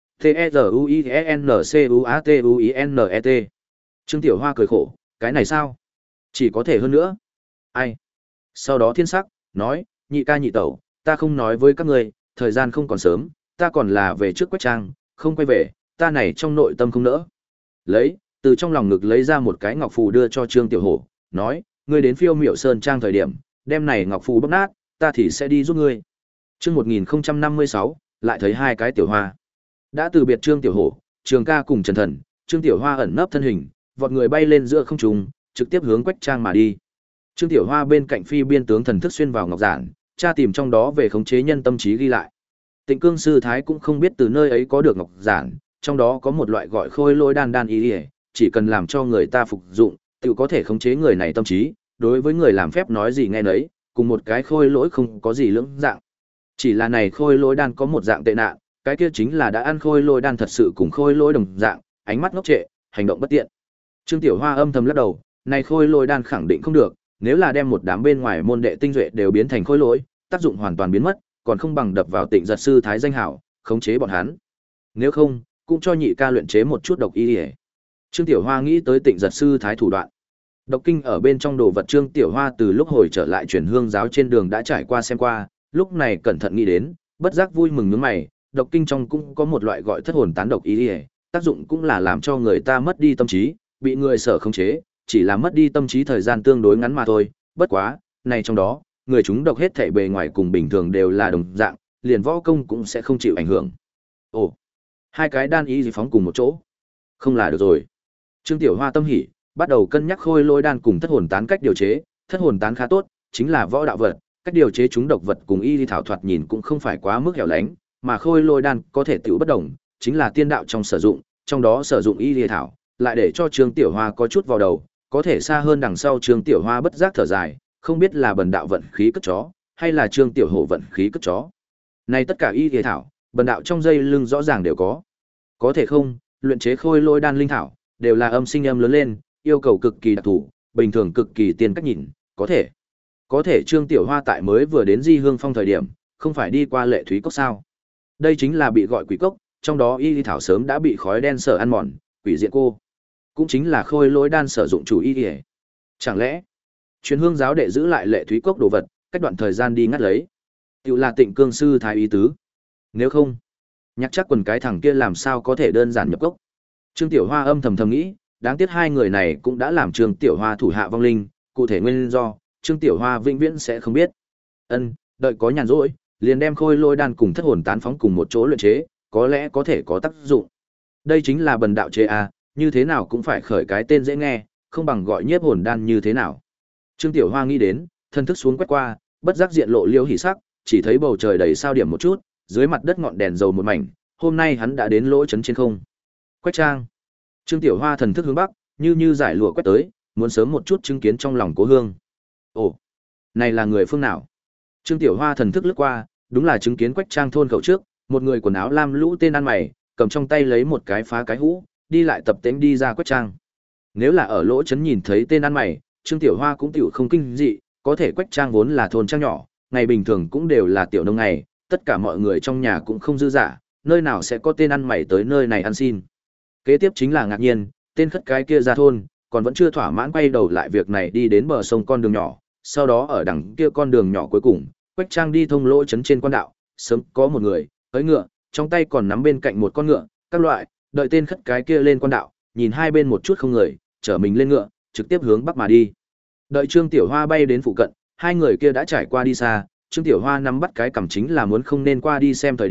T-E-Z-U-I-E-N-C-U-A-T-U-I-N-E-T. Trương Tiểu Hoa cười khổ, cái này sao? Chỉ có thể hơn nữa. Ai? Sau đó thiên sắc, nói, nhị ca nhị tẩu, ta không nói với các ngươi, thời gian không còn sớm, ta còn là về trước Quách Trang, không quay về, ta này trong nội tâm không nỡ. Lấy, từ trong lòng ngực lấy ra một cái ngọc phù đưa cho Trương Tiểu Hổ, nói, ngươi đến Phiêu Miểu Sơn Trang thời điểm, đem này ngọc phù bóp nát, ta thì sẽ đi giúp ngươi. Chương một nghìn năm mươi sáu, lại thấy hai cái tiểu hoa. Đã từ biệt Trương Tiểu Hổ, Trường ca cùng Trần Thần, Trương Tiểu Hoa ẩn nấp thân hình, vọt người bay lên giữa không trung, trực tiếp hướng Quách Trang mà đi. Trương Tiểu Hoa bên cạnh phi biên tướng thần thức xuyên vào ngọc giản, tra tìm trong đó về khống chế nhân tâm trí ghi lại. Tịnh Cương sư thái cũng không biết từ nơi ấy có được ngọc giản, trong đó có một loại gọi khôi lôi đan đan y, chỉ cần làm cho người ta phục dụng, tự có thể khống chế người này tâm trí, đối với người làm phép nói gì nghe nấy, cùng một cái khôi lỗi không có gì lưỡng dạng. Chỉ là này khôi lôi đan có một dạng tệ nạn, cái kia chính là đã ăn khôi lôi đan thật sự cùng khôi lôi đồng dạng, ánh mắt ngốc trệ, hành động bất tiện. Trương Tiểu Hoa âm thầm lắc đầu, này khôi lôi đan khẳng định không được, nếu là đem một đám bên ngoài môn đệ tinh duệ đều biến thành khôi lỗi, tác dụng hoàn toàn biến mất, còn không bằng đập vào Tịnh Giật sư thái danh hảo, khống chế bọn hắn. Nếu không, cũng cho nhị ca luyện chế một chút độc y. Trương Tiểu Hoa nghĩ tới Tịnh Giật sư thái thủ đoạn. Độc kinh ở bên trong đồ vật Trương Tiểu Hoa từ lúc hồi trở lại truyền hương giáo trên đường đã trải qua xem qua, lúc này cẩn thận nghĩ đến, bất giác vui mừng nhướng mày, độc kinh trong cũng có một loại gọi thất hồn tán độc y, tác dụng cũng là làm cho người ta mất đi tâm trí, bị người sở khống chế, chỉ là mất đi tâm trí thời gian tương đối ngắn mà thôi, bất quá, này trong đó, người chúng độc hết thảy bề ngoài cùng bình thường đều là đồng dạng, liền võ công cũng sẽ không chịu ảnh hưởng. Ồ, hai cái đan y gì phóng cùng một chỗ, không là được rồi. Trương Tiểu Hoa tâm hỉ, bắt đầu cân nhắc khôi lôi đan cùng thất hồn tán cách điều chế, thất hồn tán khá tốt, chính là võ đạo vật, cách điều chế chúng độc vật cùng y lý thảo thoạt nhìn cũng không phải quá mức hẻo lánh, mà khôi lôi đan có thể tiểu bất đồng, chính là tiên đạo trong sử dụng, trong đó sử dụng y lý thảo, lại để cho Trương Tiểu Hoa có chút vào đầu, có thể xa hơn đằng sau Trương Tiểu Hoa bất giác thở dài, không biết là bần đạo vận khí cất chó, hay là Trương Tiểu Hổ vận khí cất chó. Này tất cả y lý thảo, bần đạo trong dây lưng rõ ràng đều có. Có thể không, luyện chế khôi lôi đan linh thảo, đều là âm sinh âm lớn lên, yêu cầu cực kỳ đặc thù, bình thường cực kỳ tiên cách nhìn, có thể. Có thể Trương Tiểu Hoa tại mới vừa đến Di Hương Phong thời điểm, không phải đi qua Lệ Thúy Cốc sao? Đây chính là bị gọi quỷ cốc, trong đó y lý thảo sớm đã bị khói đen sở ăn mòn, quỷ diện cô. Cũng chính là khôi lỗi đan sử dụng chủ y y. Chẳng lẽ, truyền hương giáo đệ giữ lại Lệ Thúy Cốc đồ vật, cách đoạn thời gian đi ngắt lấy. Tiểu là Tịnh Cương sư thái ý tứ. Nếu không, nhắc chắc quần cái thằng kia làm sao có thể đơn giản nhập cốc. Trương Tiểu Hoa âm thầm thầm nghĩ, đáng tiếc hai người này cũng đã làm Trương Tiểu Hoa thủ hạ vong linh, cụ thể nguyên do, Trương Tiểu Hoa vĩnh viễn sẽ không biết. Ân, đợi có nhàn rỗi, liền đem khôi lôi đan cùng thất hồn tán phóng cùng một chỗ luyện chế, có lẽ có thể có tác dụng. Đây chính là bần đạo chế a, như thế nào cũng phải khởi cái tên dễ nghe, không bằng gọi nhiếp hồn đan như thế nào. Trương Tiểu Hoa nghĩ đến, thân thức xuống quét qua, bất giác diện lộ liêu hỉ sắc, chỉ thấy bầu trời đầy sao điểm một chút, dưới mặt đất ngọn đèn dầu một mảnh, hôm nay hắn đã đến lỗ trấn trên không. Quách Trang. Trương Tiểu Hoa thần thức hướng bắc, như như giải lụa quét tới, muốn sớm một chút chứng kiến trong lòng Cố Hương. Ồ, này là người phương nào? Trương Tiểu Hoa thần thức lướt qua, đúng là chứng kiến Quách Trang thôn khẩu trước, một người quần áo lam lũ tên ăn mày, cầm trong tay lấy một cái phá cái hũ, đi lại tập tễnh đi ra Quách Trang. Nếu là ở lỗ trấn nhìn thấy tên ăn mày, Trương Tiểu Hoa cũng tiểu không kinh dị, có thể Quách Trang vốn là thôn trang nhỏ, ngày bình thường cũng đều là tiểu nông ngày, tất cả mọi người trong nhà cũng không dư dả, nơi nào sẽ có tên ăn mày tới nơi này ăn xin. Kế tiếp chính là ngạc nhiên, tên khất cái kia ra thôn, còn vẫn chưa thỏa mãn quay đầu lại việc này đi đến bờ sông con đường nhỏ, sau đó ở đằng kia con đường nhỏ cuối cùng, Quách Trang đi thông lỗ trấn trên quan đạo, sớm có một người, cưỡi ngựa, trong tay còn nắm bên cạnh một con ngựa, các loại, đợi tên khất cái kia lên quan đạo, nhìn hai bên một chút không người, chở mình lên ngựa, trực tiếp hướng bắc mà đi. Đợi Trương Tiểu Hoa bay đến phụ cận, hai người kia đã trải qua đi xa, Trương Tiểu Hoa nắm bắt cái cằm chính là muốn không nên qua đi xem thời điểm,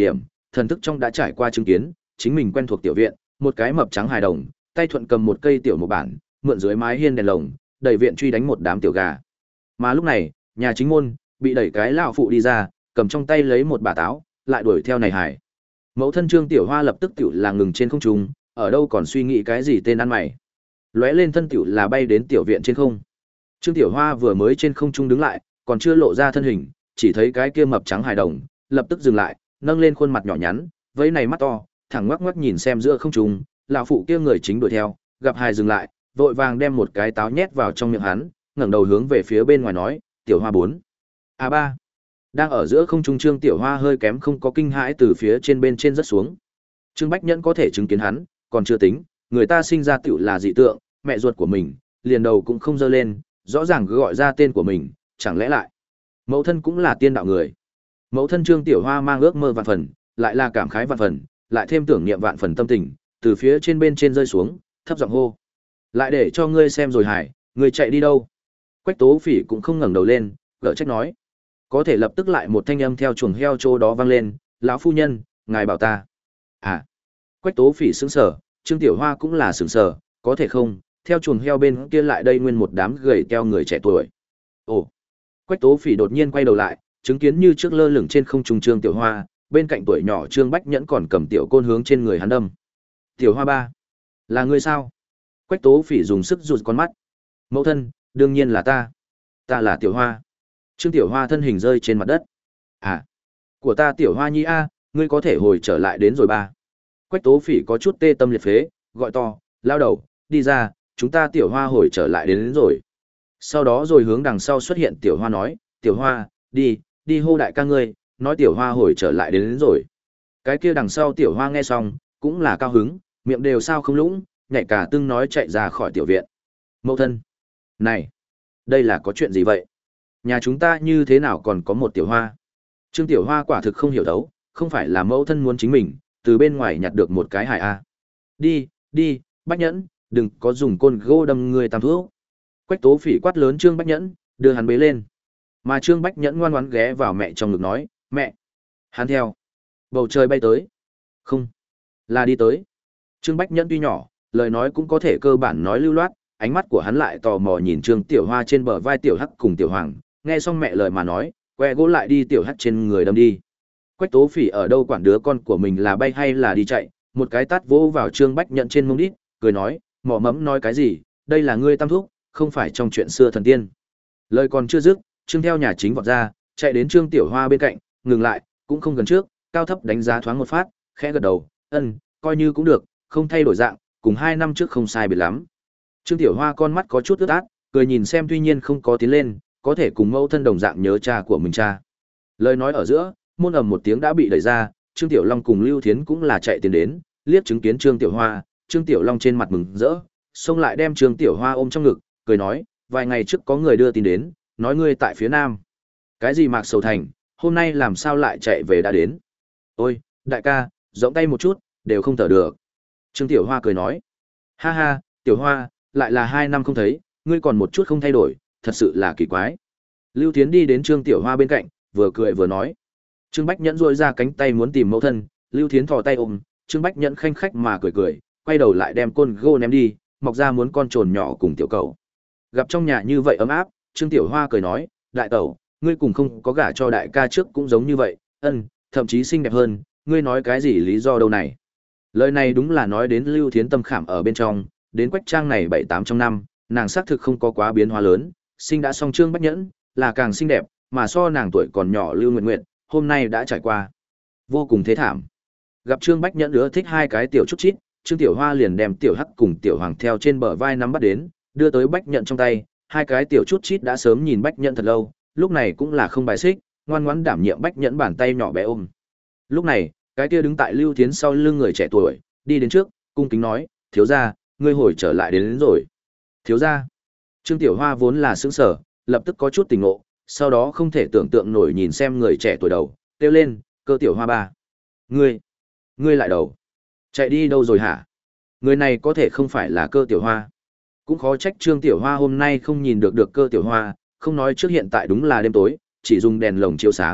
thần thức trong đã trải qua chứng kiến, chính mình quen thuộc tiểu viện, một cái mập trắng hài đồng, tay thuận cầm một cây tiểu một bản, mượn dưới mái hiên đèn lồng, đầy viện truy đánh một đám tiểu gà. Mà lúc này, nhà chính môn bị đẩy cái lão phụ đi ra, cầm trong tay lấy một bà táo, lại đuổi theo này hải. Mẫu thân Trương Tiểu Hoa lập tức tiểu là ngừng trên không trung, ở đâu còn suy nghĩ cái gì tên ăn mày. Lóe lên thân tiểu là bay đến tiểu viện trên không. Trương Tiểu Hoa vừa mới trên không trung đứng lại, còn chưa lộ ra thân hình, chỉ thấy cái kia mập trắng hài đồng, lập tức dừng lại, nâng lên khuôn mặt nhỏ nhắn, với này mắt to, thẳng ngoắc ngoắc nhìn xem giữa không trung, lão phụ kia người chính đuổi theo, gặp hài dừng lại, vội vàng đem một cái táo nhét vào trong miệng hắn, ngẩng đầu hướng về phía bên ngoài nói, "Tiểu Hoa bốn." "A ba." Đang ở giữa không trung Trương Tiểu Hoa hơi kém không có kinh hãi từ phía trên bên trên rất xuống. Trương Bách Nhẫn có thể chứng kiến hắn, còn chưa tính, người ta sinh ra tiểu là dị tượng, mẹ ruột của mình, liền đầu cũng không dơ lên, rõ ràng cứ gọi ra tên của mình, chẳng lẽ lại mẫu thân cũng là tiên đạo người. Mẫu thân Trương Tiểu Hoa mang ước mơ vạn phần, lại là cảm khái vạn phần, lại thêm tưởng niệm vạn phần tâm tình, từ phía trên bên trên rơi xuống, thấp giọng hô: "Lại để cho ngươi xem rồi Hải, ngươi chạy đi đâu?" Quách Tố Phỉ cũng không ngẩng đầu lên, gỡ trách nói. Có thể lập tức lại một thanh âm theo chuồng heo chỗ đó vang lên, "Lão phu nhân, ngài bảo ta." À. Quách Tố Phỉ sững sờ, Trương Tiểu Hoa cũng là sững sờ, có thể không, theo chuồng heo bên kia lại đây nguyên một đám gầy teo người trẻ tuổi. Ồ. Quách Tố Phỉ đột nhiên quay đầu lại, chứng kiến như trước lơ lửng trên không trung Trương Tiểu Hoa, bên cạnh tuổi nhỏ Trương Bách Nhẫn còn cầm tiểu côn hướng trên người hắn đâm. "Tiểu Hoa ba, là ngươi sao?" Quách Tố Phỉ dùng sức rụt con mắt. "Mẫu thân, đương nhiên là ta. Ta là Tiểu Hoa." Trương Tiểu Hoa thân hình rơi trên mặt đất. "À, của ta Tiểu Hoa nhi a, ngươi có thể hồi trở lại đến rồi ba." Quách Tố Phỉ có chút tê tâm liệt phế, gọi to, "Lao đầu, đi ra, chúng ta Tiểu Hoa hồi trở lại đến, đến rồi." Sau đó rồi hướng đằng sau xuất hiện Tiểu Hoa nói, "Tiểu Hoa, đi, đi hô đại ca ngươi, nói Tiểu Hoa hồi trở lại đến, đến rồi." Cái kia đằng sau Tiểu Hoa nghe xong, cũng là cao hứng, miệng đều sao không lũng, nhảy cả tưng nói chạy ra khỏi tiểu viện. "Mẫu thân, này, đây là có chuyện gì vậy? Nhà chúng ta như thế nào còn có một Tiểu Hoa?" Trương Tiểu Hoa quả thực không hiểu thấu, không phải là mẫu thân muốn chính mình từ bên ngoài nhặt được một cái hài a. "Đi, đi, Bách Nhẫn, đừng có dùng côn gỗ đâm người tam thuốc." Quách Tố Phỉ quát lớn Trương Bách Nhẫn, đưa hắn bế lên. Mà Trương Bách Nhẫn ngoan ngoãn ghé vào mẹ trong ngực nói, "Mẹ." Hắn theo bầu trời bay tới. Không, là đi tới. Trương Bách Nhẫn tuy nhỏ, lời nói cũng có thể cơ bản nói lưu loát, ánh mắt của hắn lại tò mò nhìn Trương Tiểu Hoa trên bờ vai Tiểu Hắc cùng Tiểu Hoàng, nghe xong mẹ lời mà nói, que gỗ lại đi Tiểu Hắc trên người đâm đi. Quách Tố Phỉ ở đâu quản đứa con của mình là bay hay là đi chạy, một cái tát vỗ vào Trương Bách Nhẫn trên mông đít, cười nói, "Mỏ mẫm nói cái gì, đây là ngươi tam thúc, không phải trong chuyện xưa thần tiên." Lời còn chưa dứt, Trương theo nhà chính vọt ra, chạy đến Trương Tiểu Hoa bên cạnh, ngừng lại, cũng không gần trước, cao thấp đánh giá thoáng một phát, khẽ gật đầu, "Ừm, coi như cũng được, không thay đổi dạng, cùng hai năm trước không sai biệt lắm." Trương Tiểu Hoa con mắt có chút ướt át, cười nhìn xem tuy nhiên không có tiến lên, có thể cùng mẫu thân đồng dạng nhớ cha của mình cha. Lời nói ở giữa, môn ầm một tiếng đã bị đẩy ra, Trương Tiểu Long cùng Lưu Thiến cũng là chạy tiến đến, liếc chứng kiến Trương Tiểu Hoa, Trương Tiểu Long trên mặt mừng rỡ, xông lại đem Trương Tiểu Hoa ôm trong ngực, cười nói, "Vài ngày trước có người đưa tin đến, nói ngươi tại phía nam." "Cái gì Mạc Sầu Thành, hôm nay làm sao lại chạy về đã đến?" "Ôi, đại ca, giọng tay một chút, đều không thở được." Trương Tiểu Hoa cười nói, "Ha ha, Tiểu Hoa, lại là hai năm không thấy, ngươi còn một chút không thay đổi, thật sự là kỳ quái." Lưu Thiến đi đến Trương Tiểu Hoa bên cạnh, vừa cười vừa nói. Trương Bách Nhẫn duỗi ra cánh tay muốn tìm mẫu thân, Lưu Thiến thò tay ôm, Trương Bách Nhẫn khanh khách mà cười cười, quay đầu lại đem côn gô ném đi, mọc ra muốn con trồn nhỏ cùng tiểu cậu. Gặp trong nhà như vậy ấm áp, Trương Tiểu Hoa cười nói, "Đại tẩu, ngươi cùng không có gả cho đại ca trước cũng giống như vậy, ân, thậm chí xinh đẹp hơn, ngươi nói cái gì lý do đâu này?" Lời này đúng là nói đến Lưu Thiến tâm khảm ở bên trong, đến Quách Trang này bảy tám trong năm, nàng xác thực không có quá biến hóa lớn, sinh đã xong Trương Bách Nhẫn, là càng xinh đẹp, mà so nàng tuổi còn nhỏ Lưu Nguyệt Nguyệt, hôm nay đã trải qua vô cùng thế thảm. Gặp Trương Bách Nhẫn ưa thích hai cái tiểu chút chít, Trương Tiểu Hoa liền đem Tiểu Hắc cùng Tiểu Hoàng theo trên bờ vai nắm bắt đến, đưa tới Bách Nhẫn trong tay, hai cái tiểu chút chít đã sớm nhìn Bách Nhẫn thật lâu, lúc này cũng là không bài xích, ngoan ngoãn đảm nhiệm Bách Nhẫn bàn tay nhỏ bé ôm. Lúc này, cái kia đứng tại Lưu Thiến sau lưng người trẻ tuổi, đi đến trước, cung kính nói, "Thiếu gia, ngươi hồi trở lại đến, đến rồi." "Thiếu gia?" Trương Tiểu Hoa vốn là sững sờ, lập tức có chút tỉnh ngộ, sau đó không thể tưởng tượng nổi nhìn xem người trẻ tuổi đầu, kêu lên, "Cơ Tiểu Hoa ba, ngươi, ngươi lại đầu, chạy đi đâu rồi hả?" Người này có thể không phải là Cơ Tiểu Hoa. Cũng khó trách Trương Tiểu Hoa hôm nay không nhìn được được Cơ Tiểu Hoa, không nói trước hiện tại đúng là đêm tối, chỉ dùng đèn lồng chiếu sáng,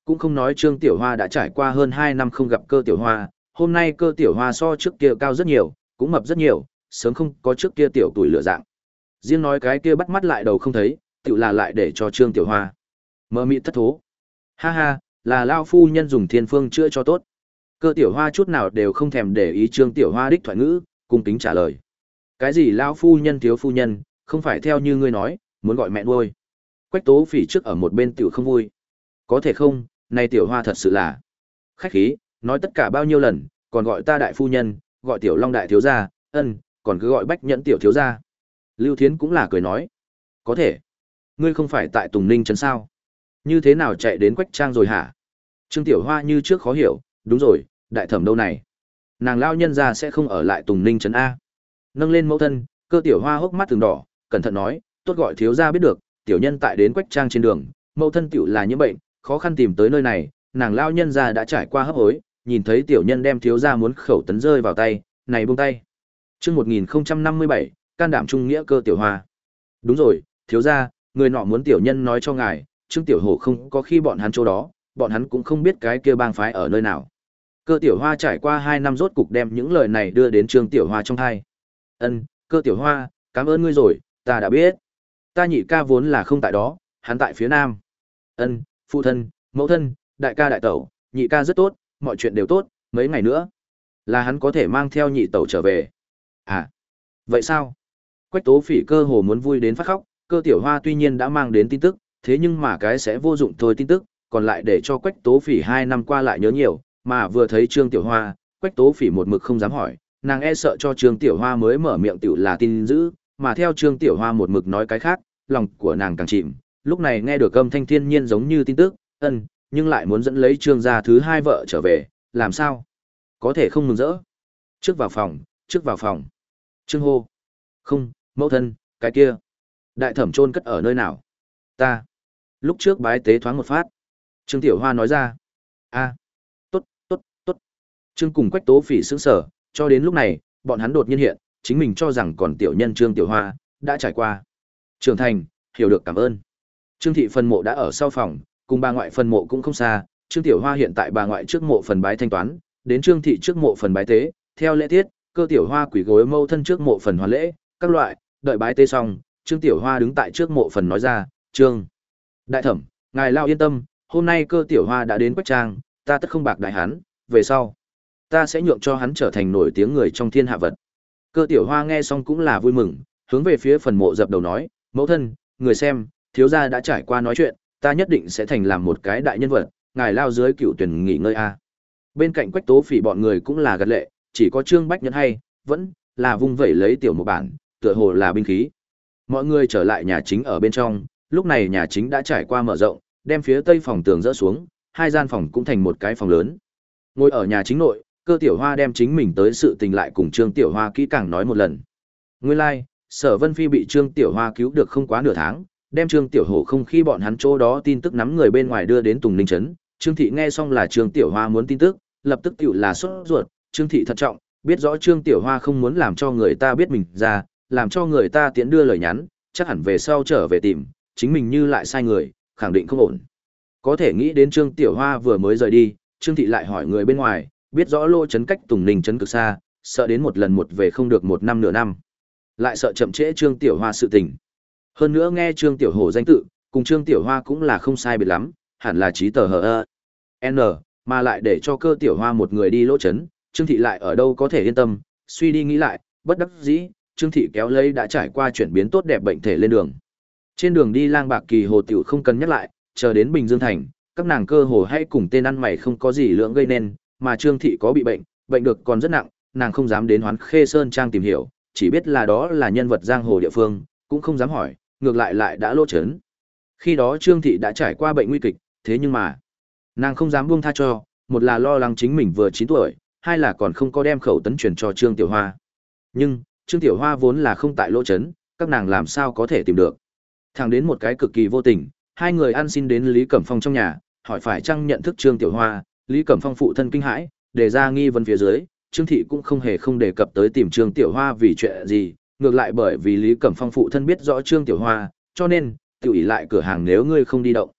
Cũng không nói Trương Tiểu Hoa đã trải qua hơn hai năm không gặp Cơ Tiểu Hoa, hôm nay Cơ Tiểu Hoa so trước kia cao rất nhiều, cũng mập rất nhiều, sớm không có trước kia tiểu tuổi lửa dạng. Riêng nói cái kia bắt mắt lại đầu không thấy, tự là lại để cho Trương Tiểu Hoa mơ mị thất thố. Ha ha, là lao phu nhân dùng thiên phương chữa cho tốt. Cơ Tiểu Hoa chút nào đều không thèm để ý Trương Tiểu Hoa đích thoại ngữ, cung kính trả lời. Cái gì lao phu nhân thiếu phu nhân, không phải theo như ngươi nói, muốn gọi mẹ nuôi. Quách Tố Phỉ trước ở một bên tiểu không vui. Có thể không, này Tiểu Hoa thật sự là khách khí, nói tất cả bao nhiêu lần, còn gọi ta đại phu nhân, gọi Tiểu Long đại thiếu gia, ân, còn cứ gọi Bách Nhẫn tiểu thiếu gia. Lưu Thiến cũng là cười nói, có thể. Ngươi không phải tại Tùng Ninh trấn sao? Như thế nào chạy đến Quách Trang rồi hả? Trương Tiểu Hoa như trước khó hiểu, đúng rồi, đại thẩm đâu này? Nàng lao nhân ra sẽ không ở lại Tùng Ninh trấn a. Nâng lên mẫu thân, Cơ Tiểu Hoa hốc mắt từng đỏ, cẩn thận nói, tốt gọi thiếu gia biết được, tiểu nhân tại đến Quách Trang trên đường, mẫu thân tiểu là nhiễm bệnh, khó khăn tìm tới nơi này, nàng lao nhân ra đã trải qua hấp hối, nhìn thấy tiểu nhân đem thiếu gia muốn khẩu tấn rơi vào tay, này buông tay. Chương một nghìn không trăm năm mươi bảy, can đảm trung nghĩa Cơ Tiểu Hoa. Đúng rồi, thiếu gia, người nọ muốn tiểu nhân nói cho ngài, Trương Tiểu Hổ không có khi bọn hắn chỗ đó, bọn hắn cũng không biết cái kia bang phái ở nơi nào. Cơ Tiểu Hoa trải qua hai năm rốt cục đem những lời này đưa đến Trương Tiểu Hoa trong tai. Ân, Cơ Tiểu Hoa, cảm ơn ngươi rồi, ta đã biết. Ta nhị ca vốn là không tại đó, hắn tại phía nam. Ân, phụ thân, mẫu thân, đại ca đại tẩu, nhị ca rất tốt, mọi chuyện đều tốt, mấy ngày nữa là hắn có thể mang theo nhị tẩu trở về. À, vậy sao? Quách Tố Phỉ cơ hồ muốn vui đến phát khóc, Cơ Tiểu Hoa tuy nhiên đã mang đến tin tức, thế nhưng mà cái sẽ vô dụng thôi tin tức, còn lại để cho Quách Tố Phỉ hai năm qua lại nhớ nhiều, mà vừa thấy Trương Tiểu Hoa, Quách Tố Phỉ một mực không dám hỏi, nàng e sợ cho Trương Tiểu Hoa mới mở miệng tiểu là tin dữ, mà theo Trương Tiểu Hoa một mực nói cái khác, lòng của nàng càng chìm, lúc này nghe được âm thanh thiên nhiên giống như tin tức, ân, nhưng lại muốn dẫn lấy Trương gia thứ hai vợ trở về, làm sao? Có thể không mừng rỡ. Trước vào phòng, trước vào phòng. Trương hô. Không, mẫu thân, cái kia. Đại thẩm chôn cất ở nơi nào? Ta. Lúc trước bái tế thoáng một phát. Trương Tiểu Hoa nói ra. A. Tốt, tốt, tốt. Trương cùng Quách Tố Phỉ sững sở, cho đến lúc này, bọn hắn đột nhiên hiện, chính mình cho rằng còn tiểu nhân Trương Tiểu Hoa đã trải qua trưởng thành, hiểu được cảm ơn. Trương thị phần mộ đã ở sau phòng, cùng bà ngoại phần mộ cũng không xa, Trương Tiểu Hoa hiện tại bà ngoại trước mộ phần bái thanh toán, đến Trương thị trước mộ phần bái tế, theo lễ tiết, Cơ Tiểu Hoa quỳ gối mâu thân trước mộ phần hoàn lễ, các loại, đợi bái tế xong, Trương Tiểu Hoa đứng tại trước mộ phần nói ra, "Trương đại thẩm, ngài lao yên tâm, hôm nay Cơ Tiểu Hoa đã đến Quách Trang, ta tất không bạc đại hắn, về sau ta sẽ nhượng cho hắn trở thành nổi tiếng người trong thiên hạ vật." Cơ Tiểu Hoa nghe xong cũng là vui mừng, hướng về phía phần mộ dập đầu nói, "Mẫu thân, người xem, thiếu gia đã trải qua nói chuyện, ta nhất định sẽ thành làm một cái đại nhân vật, ngài lao dưới cựu tuyển nghỉ ngơi a." Bên cạnh Quách Tố Phỉ bọn người cũng là gật lệ, chỉ có Trương Bách Nhẫn hay vẫn là vung vẩy lấy tiểu một bản, tựa hồ là binh khí. Mọi người trở lại nhà chính ở bên trong, lúc này nhà chính đã trải qua mở rộng, đem phía tây phòng tường dỡ xuống, hai gian phòng cũng thành một cái phòng lớn. Ngồi ở nhà chính nội, Cơ Tiểu Hoa đem chính mình tới sự tình lại cùng Trương Tiểu Hoa kỹ càng nói một lần. Nguyên lai, like, Sở Vân Phi bị Trương Tiểu Hoa cứu được không quá nửa tháng, đem Trương Tiểu Hổ không khi bọn hắn chỗ đó tin tức nắm người bên ngoài đưa đến Tùng Ninh trấn. Trương thị nghe xong là Trương Tiểu Hoa muốn tin tức, lập tức tiểu là sốt ruột, Trương thị thận trọng, biết rõ Trương Tiểu Hoa không muốn làm cho người ta biết mình ra, làm cho người ta tiễn đưa lời nhắn, chắc hẳn về sau trở về tìm, chính mình như lại sai người, khẳng định không ổn. Có thể nghĩ đến Trương Tiểu Hoa vừa mới rời đi, Trương thị lại hỏi người bên ngoài, biết rõ Lô trấn cách Tùng Ninh trấn cực xa, sợ đến một lần một về không được một năm nửa năm. Lại sợ chậm trễ Trương Tiểu Hoa sự tình. Hơn nữa nghe Trương Tiểu Hổ danh tự, cùng Trương Tiểu Hoa cũng là không sai biệt lắm, hẳn là trí tờ hờ N, mà lại để cho Cơ Tiểu Hoa một người đi Lỗ trấn, Trương thị lại ở đâu có thể yên tâm, suy đi nghĩ lại, bất đắc dĩ, Trương thị kéo lấy đã trải qua chuyển biến tốt đẹp bệnh thể lên đường. Trên đường đi Lang Bạc Kỳ Hồ tiểu không cần nhắc lại, chờ đến Bình Dương thành, các nàng cơ hồ hay cùng tên ăn mày không có gì lượng gây nên, mà Trương thị có bị bệnh, bệnh được còn rất nặng, nàng không dám đến Hoán Khê Sơn trang tìm hiểu, chỉ biết là đó là nhân vật giang hồ địa phương, cũng không dám hỏi, ngược lại lại đã Lỗ trấn. Khi đó Trương thị đã trải qua bệnh nguy kịch, thế nhưng mà nàng không dám buông tha cho, một là lo lắng chính mình vừa chín tuổi, hai là còn không có đem khẩu tấn truyền cho Trương Tiểu Hoa. Nhưng Trương Tiểu Hoa vốn là không tại Lỗ trấn, các nàng làm sao có thể tìm được. Thẳng đến một cái cực kỳ vô tình, hai người ăn xin đến Lý Cẩm Phong trong nhà, hỏi phải chăng nhận thức Trương Tiểu Hoa, Lý Cẩm Phong phụ thân kinh hãi, đề ra nghi vấn phía dưới, Trương thị cũng không hề không đề cập tới tìm Trương Tiểu Hoa vì chuyện gì, ngược lại bởi vì Lý Cẩm Phong phụ thân biết rõ Trương Tiểu Hoa, cho nên tiểu ỷ lại cửa hàng nếu ngươi không đi động.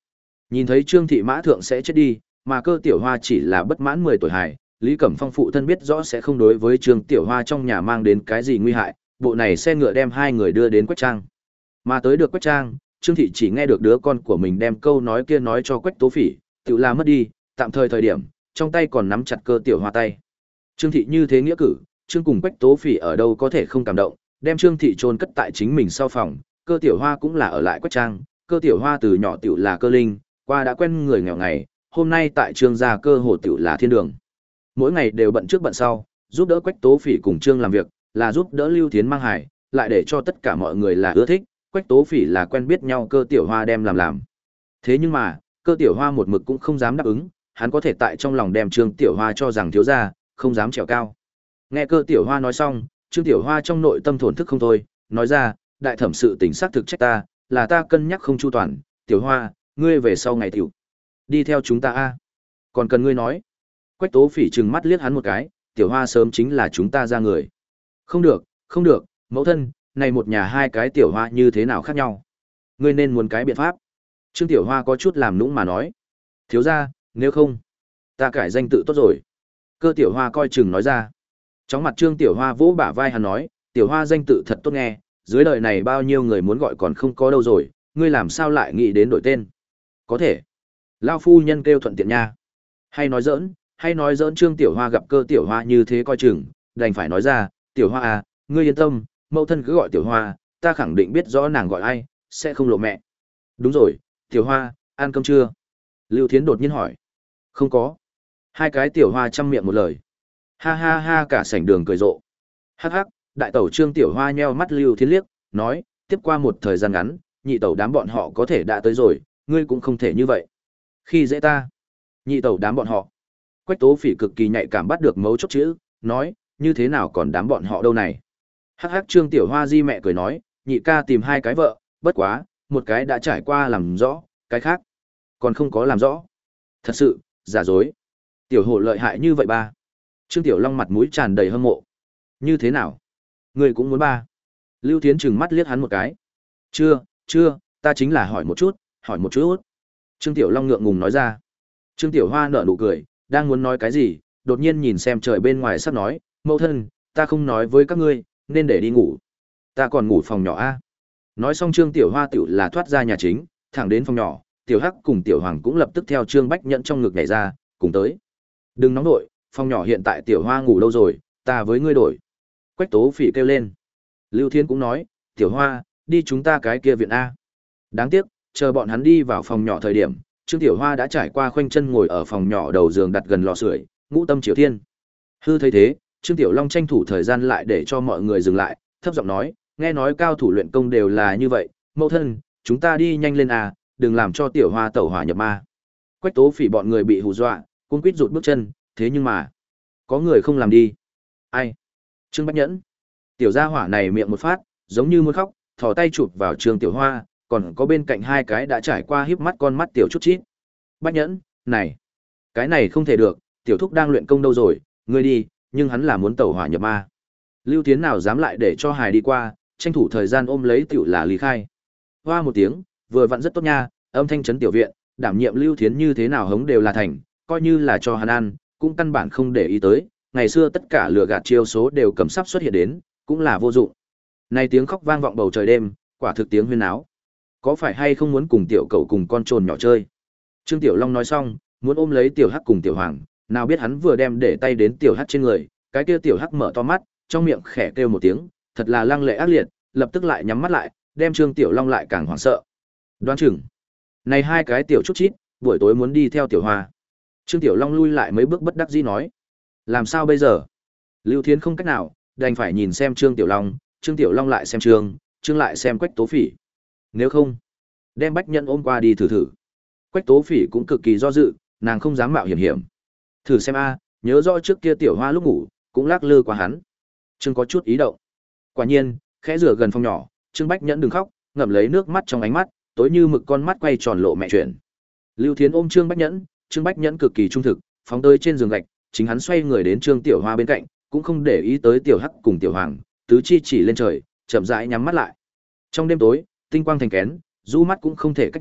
Nhìn thấy Trương Thị Mã Thượng sẽ chết đi, mà Cơ Tiểu Hoa chỉ là bất mãn mười tuổi hài, Lý Cẩm Phong phụ thân biết rõ sẽ không đối với Trương Tiểu Hoa trong nhà mang đến cái gì nguy hại, bộ này xe ngựa đem hai người đưa đến Quách Trang. Mà tới được Quách Trang, Trương Thị chỉ nghe được đứa con của mình đem câu nói kia nói cho Quách Tố Phỉ, tự là mất đi, tạm thời thời điểm, trong tay còn nắm chặt Cơ Tiểu Hoa tay. Trương Thị như thế nghĩa cử, Trương cùng Quách Tố Phỉ ở đâu có thể không cảm động, đem Trương Thị chôn cất tại chính mình sau phòng, Cơ Tiểu Hoa cũng là ở lại Quách Trang, Cơ Tiểu Hoa từ nhỏ tiểu là cơ linh, qua đã quen người nghèo ngày, hôm nay tại Trương gia cơ hồ tiểu là thiên đường. Mỗi ngày đều bận trước bận sau, giúp đỡ Quách Tố Phỉ cùng Trương làm việc, là giúp đỡ Lưu Thiến mang hài, lại để cho tất cả mọi người là ưa thích, Quách Tố Phỉ là quen biết nhau Cơ Tiểu Hoa đem làm làm. Thế nhưng mà, Cơ Tiểu Hoa một mực cũng không dám đáp ứng, hắn có thể tại trong lòng đem Trương Tiểu Hoa cho rằng thiếu gia, không dám trèo cao. Nghe Cơ Tiểu Hoa nói xong, Trương Tiểu Hoa trong nội tâm thổn thức không thôi, nói ra, đại thẩm sự tình xác thực trách ta, là ta cân nhắc không chu toàn, Tiểu Hoa, ngươi về sau ngày tiểu đi theo chúng ta a. Còn cần ngươi nói. Quách Tố Phỉ trừng mắt liếc hắn một cái, Tiểu Hoa sớm chính là chúng ta ra người. Không được, không được, mẫu thân, này một nhà hai cái Tiểu Hoa như thế nào khác nhau? Ngươi nên muốn cái biện pháp. Trương Tiểu Hoa có chút làm nũng mà nói. Thiếu gia, nếu không, ta cải danh tự tốt rồi. Cơ Tiểu Hoa coi chừng nói ra. Chóng mặt Trương Tiểu Hoa vỗ bả vai hắn nói, Tiểu Hoa danh tự thật tốt nghe, dưới đời này bao nhiêu người muốn gọi còn không có đâu rồi, ngươi làm sao lại nghĩ đến đổi tên? Có thể. Lao phu nhân kêu thuận tiện nha. Hay nói giỡn, hay nói giỡn Trương Tiểu Hoa gặp Cơ Tiểu Hoa như thế coi chừng, đành phải nói ra, Tiểu Hoa à, ngươi yên tâm, mẫu thân cứ gọi Tiểu Hoa, ta khẳng định biết rõ nàng gọi ai, sẽ không lộ mẹ. Đúng rồi, Tiểu Hoa, ăn cơm chưa? Lưu Thiến đột nhiên hỏi. Không có. Hai cái Tiểu Hoa chăm miệng một lời. Ha ha ha cả sảnh đường cười rộ. Hắc hắc, đại tẩu Trương Tiểu Hoa nheo mắt Lưu Thiến liếc, nói, tiếp qua một thời gian ngắn, nhị tẩu đám bọn họ có thể đã tới rồi, ngươi cũng không thể như vậy. Khi dễ ta. Nhị tẩu đám bọn họ. Quách Tố Phỉ cực kỳ nhạy cảm bắt được mấu chốt chữ, nói, như thế nào còn đám bọn họ đâu này. Hắc hắc Trương Tiểu Hoa di mẹ cười nói, nhị ca tìm hai cái vợ, bất quá, một cái đã trải qua làm rõ, cái khác còn không có làm rõ. Thật sự, giả dối. Tiểu Hổ lợi hại như vậy ba. Trương Tiểu Long mặt mũi tràn đầy hâm mộ. Như thế nào? Ngươi cũng muốn ba. Lưu Thiến trừng mắt liếc hắn một cái. Chưa, chưa, ta chính là hỏi một chút, hỏi một chút. Trương Tiểu Long ngượng ngùng nói ra. Trương Tiểu Hoa nở nụ cười, đang muốn nói cái gì, đột nhiên nhìn xem trời bên ngoài sắp nói, mẫu thân, ta không nói với các ngươi, nên để đi ngủ. Ta còn ngủ phòng nhỏ a. Nói xong Trương Tiểu Hoa tiểu là thoát ra nhà chính, thẳng đến phòng nhỏ, Tiểu Hắc cùng Tiểu Hoàng cũng lập tức theo Trương Bách Nhẫn trong ngực nhảy ra, cùng tới. Đừng nóng nội, phòng nhỏ hiện tại Tiểu Hoa ngủ lâu rồi, ta với ngươi đổi. Quách Tố Phỉ kêu lên. Lưu Thiên cũng nói, Tiểu Hoa, đi chúng ta cái kia viện A. Đáng tiếc, chờ bọn hắn đi vào phòng nhỏ thời điểm, Trương Tiểu Hoa đã trải qua khoanh chân ngồi ở phòng nhỏ đầu giường đặt gần lò sưởi, ngũ tâm triều thiên. Hư thấy thế, Trương Tiểu Long tranh thủ thời gian lại để cho mọi người dừng lại, thấp giọng nói, nghe nói cao thủ luyện công đều là như vậy, mẫu thân, chúng ta đi nhanh lên à, đừng làm cho Tiểu Hoa tẩu hỏa nhập ma. Quách Tố Phỉ bọn người bị hù dọa, cuống quýt rụt bước chân, thế nhưng mà, có người không làm đi. Ai? Trương Bách Nhẫn. Tiểu gia hỏa này miệng một phát, giống như muốn khóc, thò tay chụp vào Trương Tiểu Hoa, còn có bên cạnh hai cái đã trải qua híp mắt con mắt tiểu chút chít. Bách Nhẫn, này, cái này không thể được, tiểu thúc đang luyện công đâu rồi, ngươi đi, nhưng hắn là muốn tẩu hỏa nhập ma. Lưu Thiến nào dám lại để cho hài đi qua, tranh thủ thời gian ôm lấy tiểu là lý khai. Hoa một tiếng, vừa vặn rất tốt nha, âm thanh trấn tiểu viện, đảm nhiệm Lưu Thiến như thế nào hống đều là thành, coi như là cho hắn ăn, cũng căn bản không để ý tới, ngày xưa tất cả lừa gạt chiêu số đều cầm sắp xuất hiện đến, cũng là vô dụng. Này tiếng khóc vang vọng bầu trời đêm, quả thực tiếng huyên náo. Có phải hay không muốn cùng tiểu cậu cùng con trồn nhỏ chơi? Trương Tiểu Long nói xong, muốn ôm lấy tiểu hắc cùng tiểu hoàng, nào biết hắn vừa đem để tay đến tiểu hắc trên người, cái kia tiểu hắc mở to mắt, trong miệng khẽ kêu một tiếng, thật là lăng lệ ác liệt, lập tức lại nhắm mắt lại, đem Trương Tiểu Long lại càng hoảng sợ. Đoán chừng, này hai cái tiểu chút chít, buổi tối muốn đi theo tiểu hoa. Trương Tiểu Long lui lại mấy bước bất đắc dĩ nói, làm sao bây giờ? Lưu Thiến không cách nào, đành phải nhìn xem Trương Tiểu Long, Trương Tiểu Long lại xem Trương, Trương lại xem Quách Tố Phỉ. Nếu không, đem Bách Nhẫn ôm qua đi thử thử. Quách Tố Phỉ cũng cực kỳ do dự, nàng không dám mạo hiểm hiểm. Thử xem a, nhớ rõ trước kia Tiểu Hoa lúc ngủ, cũng lắc lư qua hắn. Trương có chút ý động. Quả nhiên, khẽ rửa gần phòng nhỏ, Trương Bách Nhẫn đừng khóc, ngậm lấy nước mắt trong ánh mắt, tối như mực con mắt quay tròn lộ mẹ chuyện. Lưu Thiến ôm Trương Bách Nhẫn, Trương Bách Nhẫn cực kỳ trung thực, phóng tới trên giường gạch, chính hắn xoay người đến Trương Tiểu Hoa bên cạnh, cũng không để ý tới Tiểu Hắc cùng Tiểu Hoàng, tứ chi chỉ lên trời, chậm rãi nhắm mắt lại. Trong đêm tối, tinh quang thành kén, du mắt cũng không thể cách nhìn,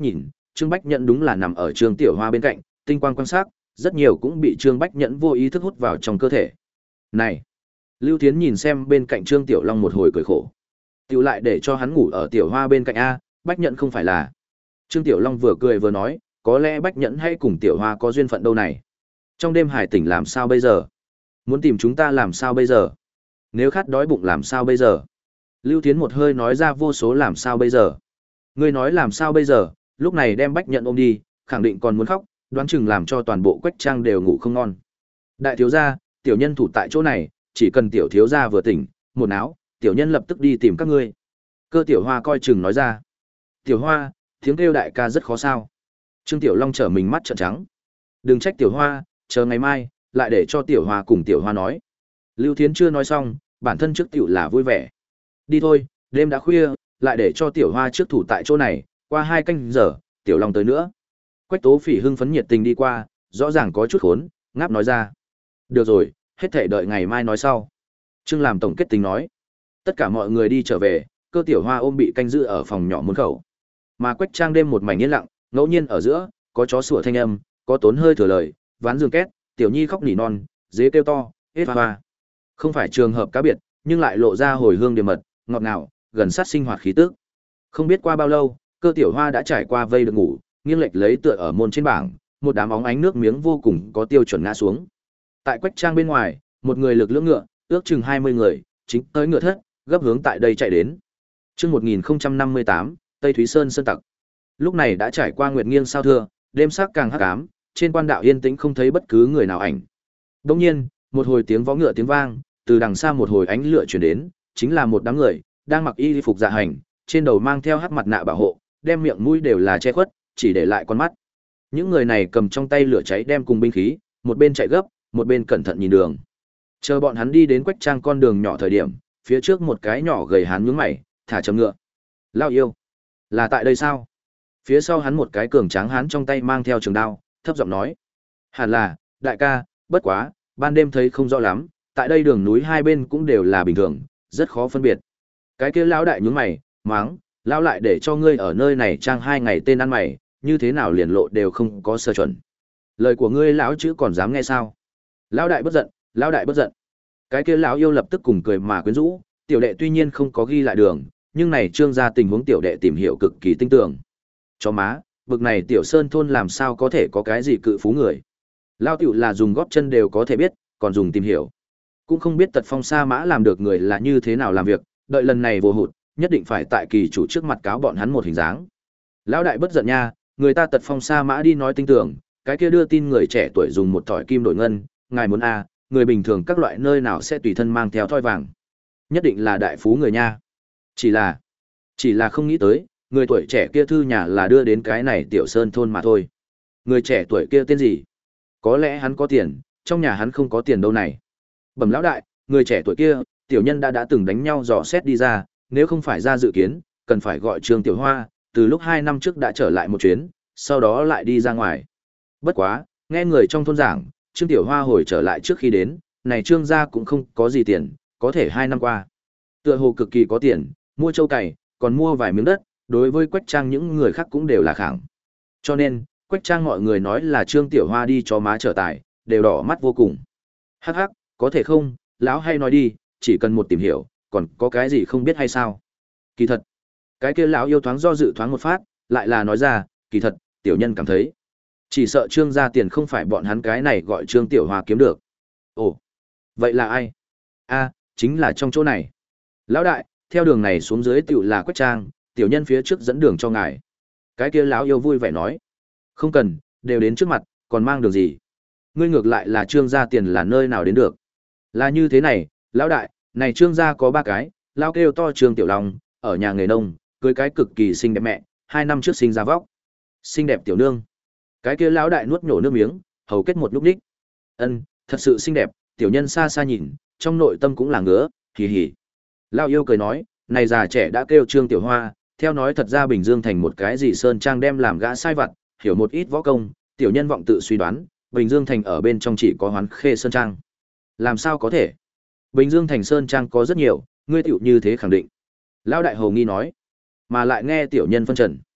Trương Bách Nhẫn đúng là nằm ở Trương Tiểu Hoa bên cạnh, tinh quang quan sát, rất nhiều cũng bị Trương Bách Nhẫn vô ý thức hút vào trong cơ thể. Này, Lưu Thiến nhìn xem bên cạnh Trương Tiểu Long một hồi cười khổ. Tiểu lại để cho hắn ngủ ở Tiểu Hoa bên cạnh a, Bách Nhẫn không phải là. Trương Tiểu Long vừa cười vừa nói, có lẽ Bách Nhẫn hay cùng Tiểu Hoa có duyên phận đâu này. Trong đêm hải tỉnh làm sao bây giờ? Muốn tìm chúng ta làm sao bây giờ? Nếu khát đói bụng làm sao bây giờ? Lưu Thiến một hơi nói ra vô số làm sao bây giờ. Ngươi nói làm sao bây giờ, lúc này đem Bách Nhẫn ôm đi, khẳng định còn muốn khóc, đoán chừng làm cho toàn bộ Quách Trang đều ngủ không ngon. Đại thiếu gia, tiểu nhân thủ tại chỗ này, chỉ cần tiểu thiếu gia vừa tỉnh, một áo, tiểu nhân lập tức đi tìm các ngươi. Cơ Tiểu Hoa coi chừng nói ra. Tiểu Hoa, tiếng kêu đại ca rất khó sao? Trương Tiểu Long trở mình mắt trợn trắng. Đừng trách Tiểu Hoa, chờ ngày mai, lại để cho Tiểu Hoa cùng Tiểu Hoa nói. Lưu Thiến chưa nói xong, bản thân trước tiểu là vui vẻ. Đi thôi, đêm đã khuya, lại để cho Tiểu Hoa trước thủ tại chỗ này, qua hai canh giờ, Tiểu Long tới nữa. Quách Tố Phỉ hưng phấn nhiệt tình đi qua, rõ ràng có chút khốn, ngáp nói ra. Được rồi, hết thể đợi ngày mai nói sau. Trương làm tổng kết tính nói. Tất cả mọi người đi trở về, Cơ Tiểu Hoa ôm bị canh giữ ở phòng nhỏ môn khẩu. Mà Quách Trang đêm một mảnh yên lặng, ngẫu nhiên ở giữa, có chó sủa thanh âm, có tốn hơi thừa lời, ván giường két, Tiểu Nhi khóc nỉ non, dế kêu to, hết hoa hoa. Không phải trường hợp cá biệt, nhưng lại lộ ra hồi hương điềm mật, ngọt ngào, gần sát sinh hoạt khí tức. Không biết qua bao lâu, Cơ Tiểu Hoa đã trải qua vây được ngủ, nghiêng lệch lấy tựa ở môn trên bảng, một đám óng ánh nước miếng vô cùng có tiêu chuẩn ngã xuống. Tại Quách Trang bên ngoài, một người lực lưỡng ngựa, ước chừng hai mươi người, chính tới ngựa thất, gấp hướng tại đây chạy đến. Chương một nghìn không trăm năm mươi tám, Tây Thúy Sơn sơn tặc. Lúc này đã trải qua nguyệt nghiêng sao thưa, đêm sắc càng hắc ám, trên quan đạo yên tĩnh không thấy bất cứ người nào ảnh. Đương nhiên, một hồi tiếng vó ngựa tiếng vang, từ đằng xa một hồi ánh lửa truyền đến, chính là một đám người đang mặc y phục dạ hành, trên đầu mang theo hắc mặt nạ bảo hộ, đem miệng mũi đều là che khuất, chỉ để lại con mắt. Những người này cầm trong tay lửa cháy đem cùng binh khí, một bên chạy gấp, một bên cẩn thận nhìn đường. Chờ bọn hắn đi đến Quách Trang con đường nhỏ thời điểm, phía trước một cái nhỏ gầy hán nhướng mày, thả chậm ngựa. Lao yêu, là tại đây sao? Phía sau hắn một cái cường tráng hán trong tay mang theo trường đao, thấp giọng nói. Hẳn là, đại ca, bất quá, ban đêm thấy không rõ lắm, tại đây đường núi hai bên cũng đều là bình thường, rất khó phân biệt. Cái kia lão đại nhướng mày, máng, lao lại để cho ngươi ở nơi này trang hai ngày tên ăn mày, như thế nào liền lộ đều không có sơ chuẩn. Lời của ngươi lão chữ còn dám nghe sao? Lão đại bất giận, lão đại bất giận. Cái kia lão yêu lập tức cùng cười mà quyến rũ, tiểu đệ tuy nhiên không có ghi lại đường, nhưng này trương gia tình huống tiểu đệ tìm hiểu cực kỳ tinh tường. Chó má, bực này tiểu sơn thôn làm sao có thể có cái gì cự phú người. Lao tiểu là dùng góp chân đều có thể biết, còn dùng tìm hiểu. Cũng không biết tật phong sa mã làm được người là như thế nào làm việc, đợi lần này vô hụt, nhất định phải tại kỳ chủ trước mặt cáo bọn hắn một hình dáng. Lão đại bất giận nha, người ta tật phong sa mã đi nói tinh tưởng, cái kia đưa tin người trẻ tuổi dùng một thỏi kim đổi ngân, ngài muốn a, người bình thường các loại nơi nào sẽ tùy thân mang theo thỏi vàng. Nhất định là đại phú người nha. Chỉ là, chỉ là không nghĩ tới, người tuổi trẻ kia thư nhà là đưa đến cái này tiểu sơn thôn mà thôi. Người trẻ tuổi kia tên gì? Có lẽ hắn có tiền, trong nhà hắn không có tiền đâu này. Bẩm lão đại, người trẻ tuổi kia, tiểu nhân đã đã từng đánh nhau dò xét đi ra, nếu không phải ra dự kiến, cần phải gọi Trương Tiểu Hoa, từ lúc hai năm trước đã trở lại một chuyến, sau đó lại đi ra ngoài. Bất quá, nghe người trong thôn giảng, Trương Tiểu Hoa hồi trở lại trước khi đến, này Trương gia cũng không có gì tiền, có thể hai năm qua. Tựa hồ cực kỳ có tiền, mua châu cày, còn mua vài miếng đất, đối với Quách Trang những người khác cũng đều là khẳng. Cho nên, Quách Trang mọi người nói là Trương Tiểu Hoa đi cho má trở tài, đều đỏ mắt vô cùng. Hắc hắc, có thể không, lão hay nói đi, chỉ cần một tìm hiểu, còn có cái gì không biết hay sao? Kỳ thật, cái kia lão yêu thoáng do dự thoáng một phát, lại là nói ra, kỳ thật, tiểu nhân cảm thấy, chỉ sợ Trương gia tiền không phải bọn hắn cái này gọi Trương Tiểu Hoa kiếm được. Ồ, vậy là ai? A, chính là trong chỗ này. Lão đại, theo đường này xuống dưới tiểu là Quách Trang, tiểu nhân phía trước dẫn đường cho ngài. Cái kia lão yêu vui vẻ nói, không cần, đều đến trước mặt, còn mang đường gì? Ngươi ngược lại là Trương gia tiền là nơi nào đến được? Là như thế này, lão đại, này Trương gia có ba cái, lão kêu to Trương Tiểu Long, ở nhà nghề nông, cưới cái cực kỳ xinh đẹp mẹ, hai năm trước sinh ra vóc. Xinh đẹp tiểu nương. Cái kia lão đại nuốt nhổ nước miếng, hầu kết một lúc đích. Ân, thật sự xinh đẹp, tiểu nhân xa xa nhìn, trong nội tâm cũng là ngứa, hì hì. Lão yêu cười nói, này già trẻ đã kêu Trương Tiểu Hoa, theo nói thật ra Bình Dương thành một cái gì sơn trang đem làm gã sai vặt, hiểu một ít võ công, tiểu nhân vọng tự suy đoán, Bình Dương thành ở bên trong chỉ có Hoán Khê sơn trang. Làm sao có thể? Bình Dương thành sơn trang có rất nhiều, ngươi tiểu như thế khẳng định. Lão đại hầu nghi nói, mà lại nghe tiểu nhân phân trần.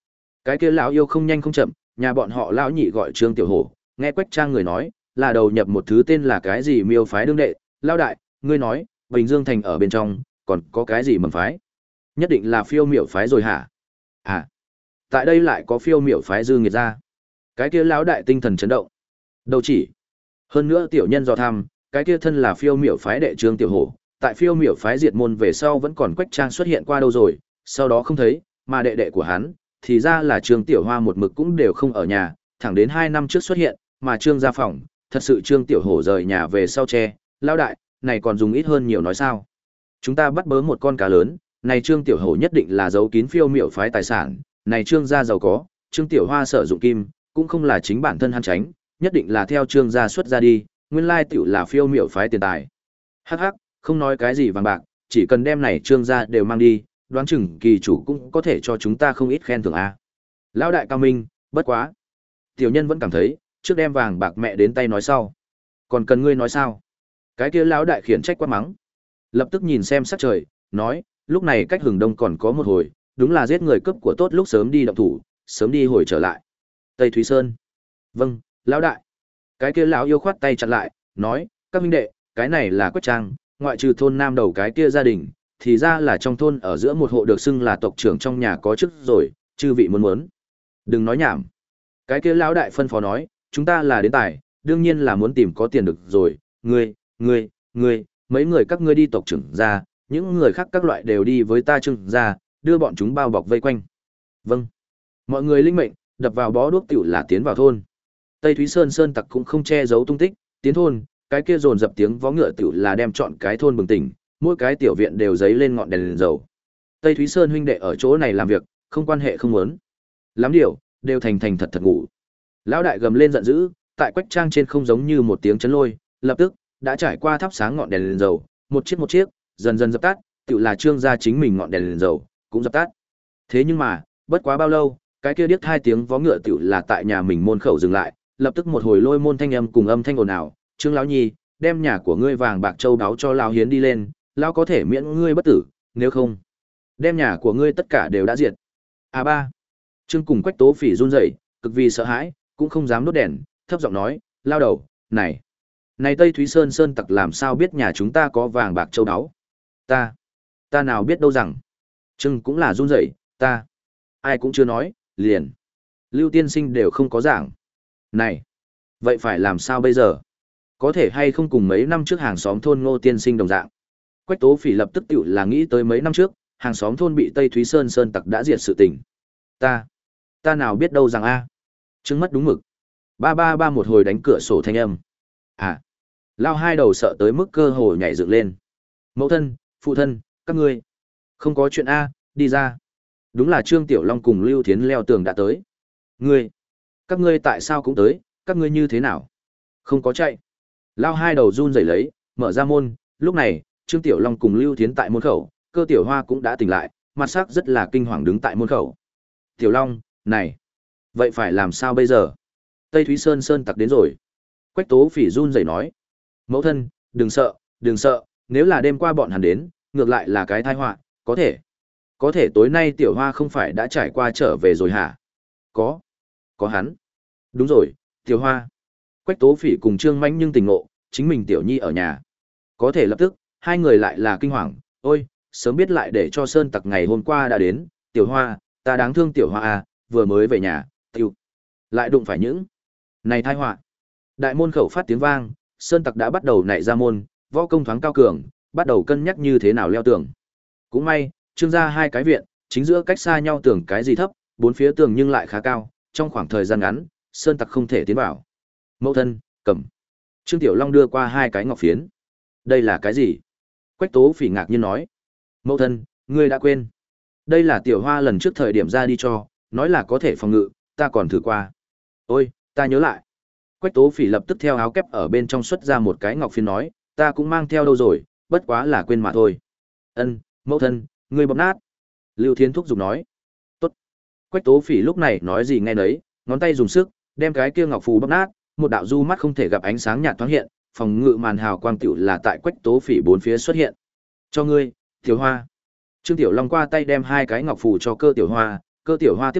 Cái kia lão yêu không nhanh không chậm, nhà bọn họ lão nhị gọi Trương Tiểu Hổ, nghe Quách Trang người nói, là đầu nhập một thứ tên là cái gì miêu phái đương đệ, lão đại, ngươi nói, Bình Dương thành ở bên trong, còn có cái gì mầm phái? Nhất định là phiêu miểu phái rồi hả? À, tại đây lại có phiêu miểu phái dư nghiệt ra. Cái kia lão đại tinh thần chấn động. Đâu chỉ. Hơn nữa tiểu nhân do tham, cái kia thân là phiêu miểu phái đệ Trương Tiểu Hổ, tại phiêu miểu phái diệt môn về sau vẫn còn Quách Trang xuất hiện qua đâu rồi, sau đó không thấy, mà đệ đệ của hắn, thì ra là Trương Tiểu Hoa một mực cũng đều không ở nhà, thẳng đến hai năm trước xuất hiện, mà Trương gia phòng, thật sự Trương Tiểu Hổ rời nhà về sau che, lão đại, này còn dùng ít hơn nhiều nói sao? Chúng ta bắt bớ một con cá lớn, này Trương Tiểu Hổ nhất định là giấu kín phiêu miểu phái tài sản, này Trương gia giàu có, Trương Tiểu Hoa sở dụng kim, cũng không là chính bản thân hắn tránh, nhất định là theo Trương gia xuất ra đi, nguyên lai tiểu là phiêu miểu phái tiền tài. Hắc hắc, không nói cái gì vàng bạc, chỉ cần đem này Trương gia đều mang đi, đoán chừng kỳ chủ cũng có thể cho chúng ta không ít khen thưởng a. Lão đại cao minh, bất quá. Tiểu nhân vẫn cảm thấy, trước đem vàng bạc mẹ đến tay nói sau. Còn cần ngươi nói sao? Cái kia lão đại khiển trách quát mắng. Lập tức nhìn xem sắc trời, nói, lúc này cách hừng đông còn có một hồi, đúng là giết người cướp của tốt lúc sớm đi động thủ, sớm đi hồi trở lại. Tây Thúy Sơn. Vâng, lão đại. Cái kia lão yêu khoát tay chặn lại, nói, các huynh đệ, cái này là Quách Trang, ngoại trừ thôn nam đầu cái kia gia đình, thì ra là trong thôn ở giữa một hộ được xưng là tộc trưởng trong nhà có chức rồi, chư vị muốn muốn. Đừng nói nhảm. Cái kia lão đại phân phó nói, chúng ta là đến tài, đương nhiên là muốn tìm có tiền được rồi, ngươi, ngươi, ngươi, mấy người các ngươi đi tộc trưởng ra, những người khác các loại đều đi với ta trưng ra, đưa bọn chúng bao bọc vây quanh. Vâng. Mọi người linh mệnh, đập vào bó đuốc tiểu là tiến vào thôn. Tây Thúy Sơn sơn tặc cũng không che giấu tung tích, tiến thôn, cái kia dồn dập tiếng vó ngựa tiểu là đem chọn cái thôn bừng tỉnh, mỗi cái tiểu viện đều giấy lên ngọn đèn, đèn dầu. Tây Thúy Sơn huynh đệ ở chỗ này làm việc, không quan hệ không muốn. Lắm điều, đều thành thành thật thật ngủ. Lão đại gầm lên giận dữ, tại Quách Trang trên không giống như một tiếng chấn lôi, lập tức đã trải qua thắp sáng ngọn đèn, đèn dầu, một chiếc một chiếc, dần dần dập tắt, tự là Trương gia chính mình ngọn đèn, đèn dầu cũng dập tắt. Thế nhưng mà, bất quá bao lâu, cái kia điếc hai tiếng vó ngựa tự là tại nhà mình môn khẩu dừng lại, lập tức một hồi lôi môn thanh âm cùng âm thanh ồn ào, "Trương lão nhi, đem nhà của ngươi vàng bạc châu báu cho lão hiến đi lên, lão có thể miễn ngươi bất tử, nếu không, đem nhà của ngươi tất cả đều đã diệt." A ba. Trương cùng Quách Tố Phỉ run rẩy, cực vì sợ hãi, cũng không dám đốt đèn, thấp giọng nói, "Lao đầu, này, này Tây Thúy Sơn sơn tặc làm sao biết nhà chúng ta có vàng bạc châu báu? Ta, ta nào biết đâu rằng." Trương cũng là run rẩy, "Ta, ai cũng chưa nói, liền Lưu tiên sinh đều không có giảng. Này, vậy phải làm sao bây giờ? Có thể hay không cùng mấy năm trước hàng xóm thôn Ngô tiên sinh đồng dạng?" Quách Tố Phỉ lập tức tựu là nghĩ tới mấy năm trước, hàng xóm thôn bị Tây Thúy Sơn sơn tặc đã diệt sự tình. Ta, ta nào biết đâu rằng a. Trương mất đúng mực. Ba ba ba một hồi đánh cửa sổ thanh âm. À, lao hai đầu sợ tới mức cơ hồ nhảy dựng lên. Mẫu thân, phụ thân, các ngươi. Không có chuyện a, đi ra. Đúng là Trương Tiểu Long cùng Lưu Thiến leo tường đã tới. Ngươi, các ngươi tại sao cũng tới, các ngươi như thế nào? Không có chạy. Lao hai đầu run rẩy lấy, mở ra môn, lúc này, Trương Tiểu Long cùng Lưu Thiến tại môn khẩu, Cơ Tiểu Hoa cũng đã tỉnh lại, mặt sắc rất là kinh hoàng đứng tại môn khẩu. Tiểu Long, này, vậy phải làm sao bây giờ? Tây Thúy Sơn sơn tặc đến rồi. Quách Tố Phỉ run rẩy nói. Mẫu thân, đừng sợ, đừng sợ, nếu là đêm qua bọn hắn đến, ngược lại là cái tai họa, có thể. Có thể tối nay Tiểu Hoa không phải đã trải qua trở về rồi hả? Có. Có hắn. Đúng rồi, Tiểu Hoa. Quách Tố Phỉ cùng Trương Manh nhưng tỉnh ngộ, chính mình Tiểu Nhi ở nhà. Có thể lập tức, hai người lại là kinh hoàng, ôi, sớm biết lại để cho sơn tặc ngày hôm qua đã đến, Tiểu Hoa, ta đáng thương Tiểu Hoa à, vừa mới về nhà, tiêu. Lại đụng phải những này tai họa. Đại môn khẩu phát tiếng vang, sơn tặc đã bắt đầu nảy ra môn, võ công thoáng cao cường, bắt đầu cân nhắc như thế nào leo tường. Cũng may, Trương gia hai cái viện, chính giữa cách xa nhau tường cái gì thấp, bốn phía tường nhưng lại khá cao, trong khoảng thời gian ngắn, sơn tặc không thể tiến vào. Mẫu thân, cầm. Trương Tiểu Long đưa qua hai cái ngọc phiến. Đây là cái gì? Quách Tố Phỉ ngạc nhiên nói. Mẫu thân, ngươi đã quên. Đây là Tiểu Hoa lần trước thời điểm ra đi cho, nói là có thể phòng ngự, ta còn thử qua. Ôi, ta nhớ lại. Quách Tố Phỉ lập tức theo áo kép ở bên trong xuất ra một cái ngọc phiến nói, ta cũng mang theo đâu rồi, bất quá là quên mà thôi. Ân, mẫu thân, ngươi bóp nát. Lưu Thiến thúc giục nói. Tốt. Quách Tố Phỉ lúc này nói gì nghe nấy, ngón tay dùng sức, đem cái kia ngọc phù bóp nát, một đạo du mắt không thể gặp ánh sáng nhạt thoáng hiện, phòng ngự màn hào quang tiểu là tại Quách Tố Phỉ bốn phía xuất hiện. Cho ngươi, Tiểu Hoa. Trương Tiểu Long qua tay đem hai cái ngọc phù cho Cơ Tiểu Hoa, Cơ Tiểu Hoa tiếp nhận,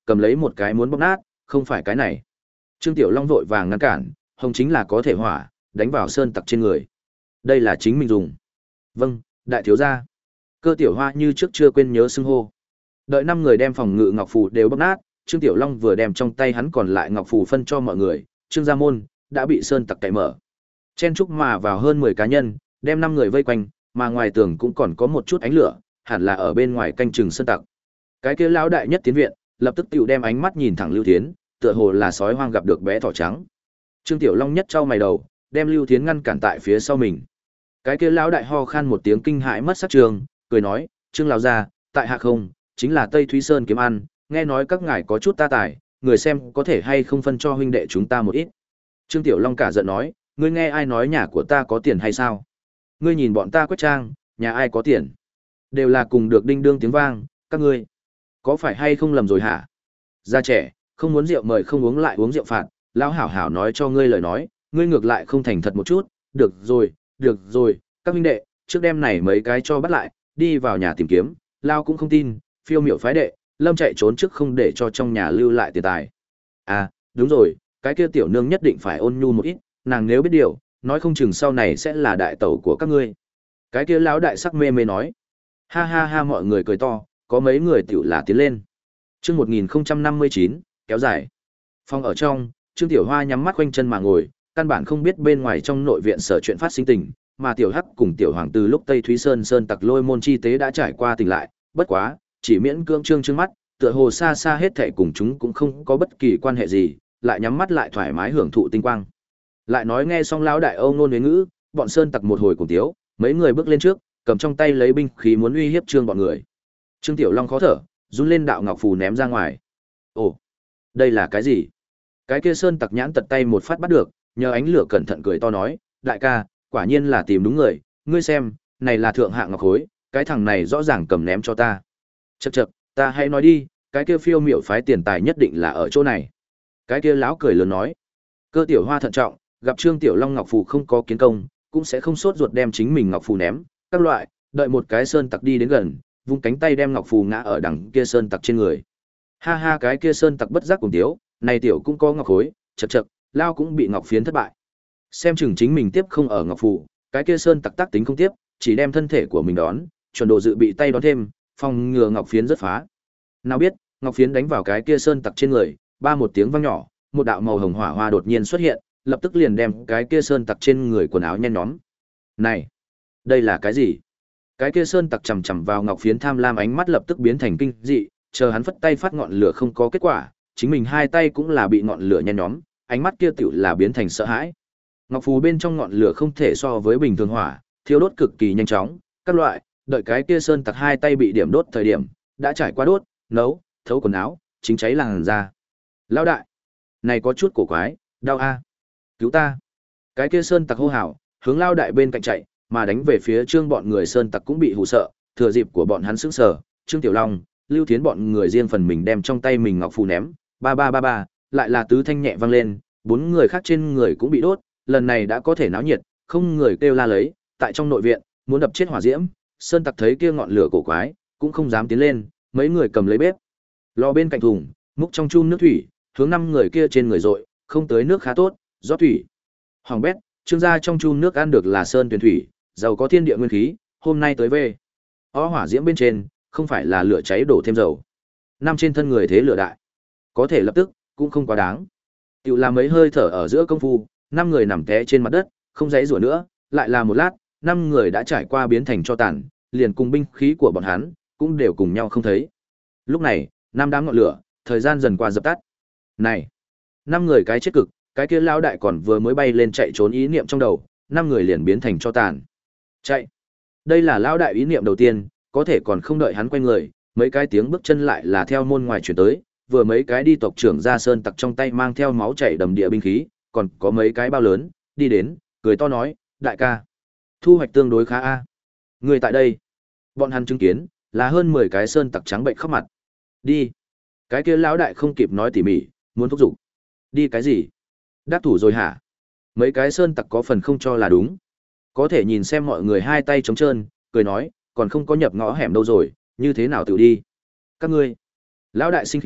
cầm lấy một cái muốn bóp nát, không phải cái này. Trương Tiểu Long vội vàng ngăn cản, hồng chính là có thể hỏa, đánh vào sơn tặc trên người. Đây là chính mình dùng. Vâng, đại thiếu gia. Cơ Tiểu Hoa như trước chưa quên nhớ xưng hô. Đợi năm người đem phòng ngự ngọc phù đều bóp nát, Trương Tiểu Long vừa đem trong tay hắn còn lại ngọc phù phân cho mọi người, Trương gia môn đã bị sơn tặc cậy mở. Chen chúc mà vào hơn mười cá nhân, đem năm người vây quanh, mà ngoài tường cũng còn có một chút ánh lửa, hẳn là ở bên ngoài canh chừng sơn tặc. Cái kia lão đại nhất tiến viện, lập tức tiểu đem ánh mắt nhìn thẳng Lưu Thiến, tựa hồ là sói hoang gặp được bé thỏ trắng. Trương Tiểu Long nhất trao mày đầu, đem Lưu Thiến ngăn cản tại phía sau mình. Cái kia lão đại ho khan một tiếng kinh hãi mất sắc trường, cười nói, "Trương lão gia, tại hạ không, chính là Tây Thúy Sơn kiếm ăn, nghe nói các ngài có chút ta tài, người xem có thể hay không phân cho huynh đệ chúng ta một ít." Trương Tiểu Long cả giận nói, "Ngươi nghe ai nói nhà của ta có tiền hay sao? Ngươi nhìn bọn ta quét trang, nhà ai có tiền? Đều là cùng được đinh đương tiếng vang, các ngươi có phải hay không lầm rồi hả? Gia trẻ, không muốn rượu mời không uống lại uống rượu phạt, lão hảo hảo nói cho ngươi lời nói, ngươi ngược lại không thành thật một chút, được rồi, được rồi, các huynh đệ, trước đêm này mấy cái cho bắt lại, đi vào nhà tìm kiếm, lao cũng không tin, phiêu miểu phái đệ, lâm chạy trốn trước không để cho trong nhà lưu lại tiền tài. À, đúng rồi, cái kia tiểu nương nhất định phải ôn nhu một ít, nàng nếu biết điều, nói không chừng sau này sẽ là đại tẩu của các ngươi." Cái kia lão đại sắc mê mê nói. Ha ha ha, mọi người cười to, có mấy người tiểu là tiến lên. Chương một nghìn năm mươi chín, kéo dài. Phòng ở trong, Trương Tiểu Hoa nhắm mắt quanh chân mà ngồi, căn bản không biết bên ngoài trong nội viện sở chuyện phát sinh tình, mà Tiểu Hắc cùng Tiểu Hoàng từ lúc Tây Thúy Sơn sơn tặc lôi môn chi tế đã trải qua tỉnh lại, bất quá, chỉ miễn cưỡng trương trương mắt, tựa hồ xa xa hết thảy cùng chúng cũng không có bất kỳ quan hệ gì, lại nhắm mắt lại thoải mái hưởng thụ tinh quang. Lại nói nghe xong lão đại Âu ngôn huế ngữ, bọn sơn tặc một hồi cùng tiếu, mấy người bước lên trước, cầm trong tay lấy binh khí muốn uy hiếp Trương bọn người. Trương Tiểu Long khó thở, run lên đạo ngọc phù ném ra ngoài. Ồ, đây là cái gì? Cái kia sơn tặc nhãn tật tay một phát bắt được, nhờ ánh lửa cẩn thận cười to nói, đại ca, quả nhiên là tìm đúng người, ngươi xem, này là thượng hạng ngọc khối, cái thằng này rõ ràng cầm ném cho ta. Chậc chậc, ta hãy nói đi, cái kia phiêu miểu phái tiền tài nhất định là ở chỗ này. Cái kia lão cười lớn nói. Cơ Tiểu Hoa thận trọng, gặp Trương Tiểu Long ngọc phù không có kiến công, cũng sẽ không sốt ruột đem chính mình ngọc phù ném, các loại, đợi một cái sơn tặc đi đến gần, vung cánh tay đem ngọc phù ngã ở đằng kia sơn tặc trên người. Ha ha, cái kia sơn tặc bất giác cùng tiếu, này tiểu cũng có ngọc khối, chậc chậc, lao cũng bị ngọc phiến thất bại. Xem chừng chính mình tiếp không ở ngọc phù, cái kia sơn tặc tác tính không tiếp, chỉ đem thân thể của mình đón, chuẩn độ dự bị tay đón thêm, phòng ngừa ngọc phiến rất phá. Nào biết, ngọc phiến đánh vào cái kia sơn tặc trên người, ba một tiếng vang nhỏ, một đạo màu hồng hỏa hoa đột nhiên xuất hiện, lập tức liền đem cái kia sơn tặc trên người quần áo nhen nhóm. Này, đây là cái gì? Cái kia sơn tặc chằm chằm vào ngọc phiến tham lam ánh mắt lập tức biến thành kinh dị, chờ hắn phất tay phát ngọn lửa không có kết quả, chính mình hai tay cũng là bị ngọn lửa nhen nhóm, ánh mắt kia tựu là biến thành sợ hãi. Ngọc phù bên trong ngọn lửa không thể so với bình thường hỏa, thiêu đốt cực kỳ nhanh chóng, các loại, đợi cái kia sơn tặc hai tay bị điểm đốt thời điểm, đã trải qua đốt, nấu, thấu quần áo, chính cháy làn da. Lão đại, này có chút cổ quái, đau a, cứu ta! Cái kia sơn tặc hô hào, hướng lao đại bên cạnh chạy, mà đánh về phía Trương bọn người sơn tặc cũng bị hù sợ, thừa dịp của bọn hắn sững sờ, Trương Tiểu Long, Lưu Thiến bọn người riêng phần mình đem trong tay mình ngọc phù ném, ba ba ba ba, lại là tứ thanh nhẹ vang lên, bốn người khác trên người cũng bị đốt, lần này đã có thể náo nhiệt, không người kêu la lấy, tại trong nội viện, muốn đập chết hỏa diễm, sơn tặc thấy kia ngọn lửa cổ quái, cũng không dám tiến lên, mấy người cầm lấy bếp, lò bên cạnh thùng, múc trong chum nước thủy, hướng năm người kia trên người dội, không tới nước khá tốt, rót thủy. Hoàng bét, Trương gia trong chum nước ăn được là sơn tuyền thủy, giàu có thiên địa nguyên khí, hôm nay tới về. Ó hỏa diễm bên trên, không phải là lửa cháy đổ thêm dầu. Năm trên thân người thế lửa đại, có thể lập tức, cũng không quá đáng. Tiểu là mấy hơi thở ở giữa công phu, năm người nằm té trên mặt đất, không giãy giụa nữa, lại là một lát, năm người đã trải qua biến thành tro tàn, liền cùng binh khí của bọn hắn cũng đều cùng nhau không thấy. Lúc này, năm đám ngọn lửa, thời gian dần qua dập tắt. Này, năm người cái chết cực, cái kia lão đại còn vừa mới bay lên chạy trốn ý niệm trong đầu, năm người liền biến thành tro tàn. Chạy. Đây là lão đại ý niệm đầu tiên, có thể còn không đợi hắn quay người, mấy cái tiếng bước chân lại là theo môn ngoài chuyển tới, vừa mấy cái đi tộc trưởng ra sơn tặc trong tay mang theo máu chảy đầm địa binh khí, còn có mấy cái bao lớn, đi đến, cười to nói, đại ca, thu hoạch tương đối khá a. Người tại đây. Bọn hắn chứng kiến, là hơn mười cái sơn tặc trắng bệnh khóc mặt. Đi. Cái kia lão đại không kịp nói tỉ mỉ, muốn thúc giục. Đi cái gì? Đắc thủ rồi hả? Mấy cái sơn tặc có phần không cho là đúng. Có thể nhìn xem mọi người hai tay trống trơn, cười nói, còn không có nhập ngõ hẻm đâu rồi, như thế nào tự đi. Các ngươi. Lão đại sinh khí,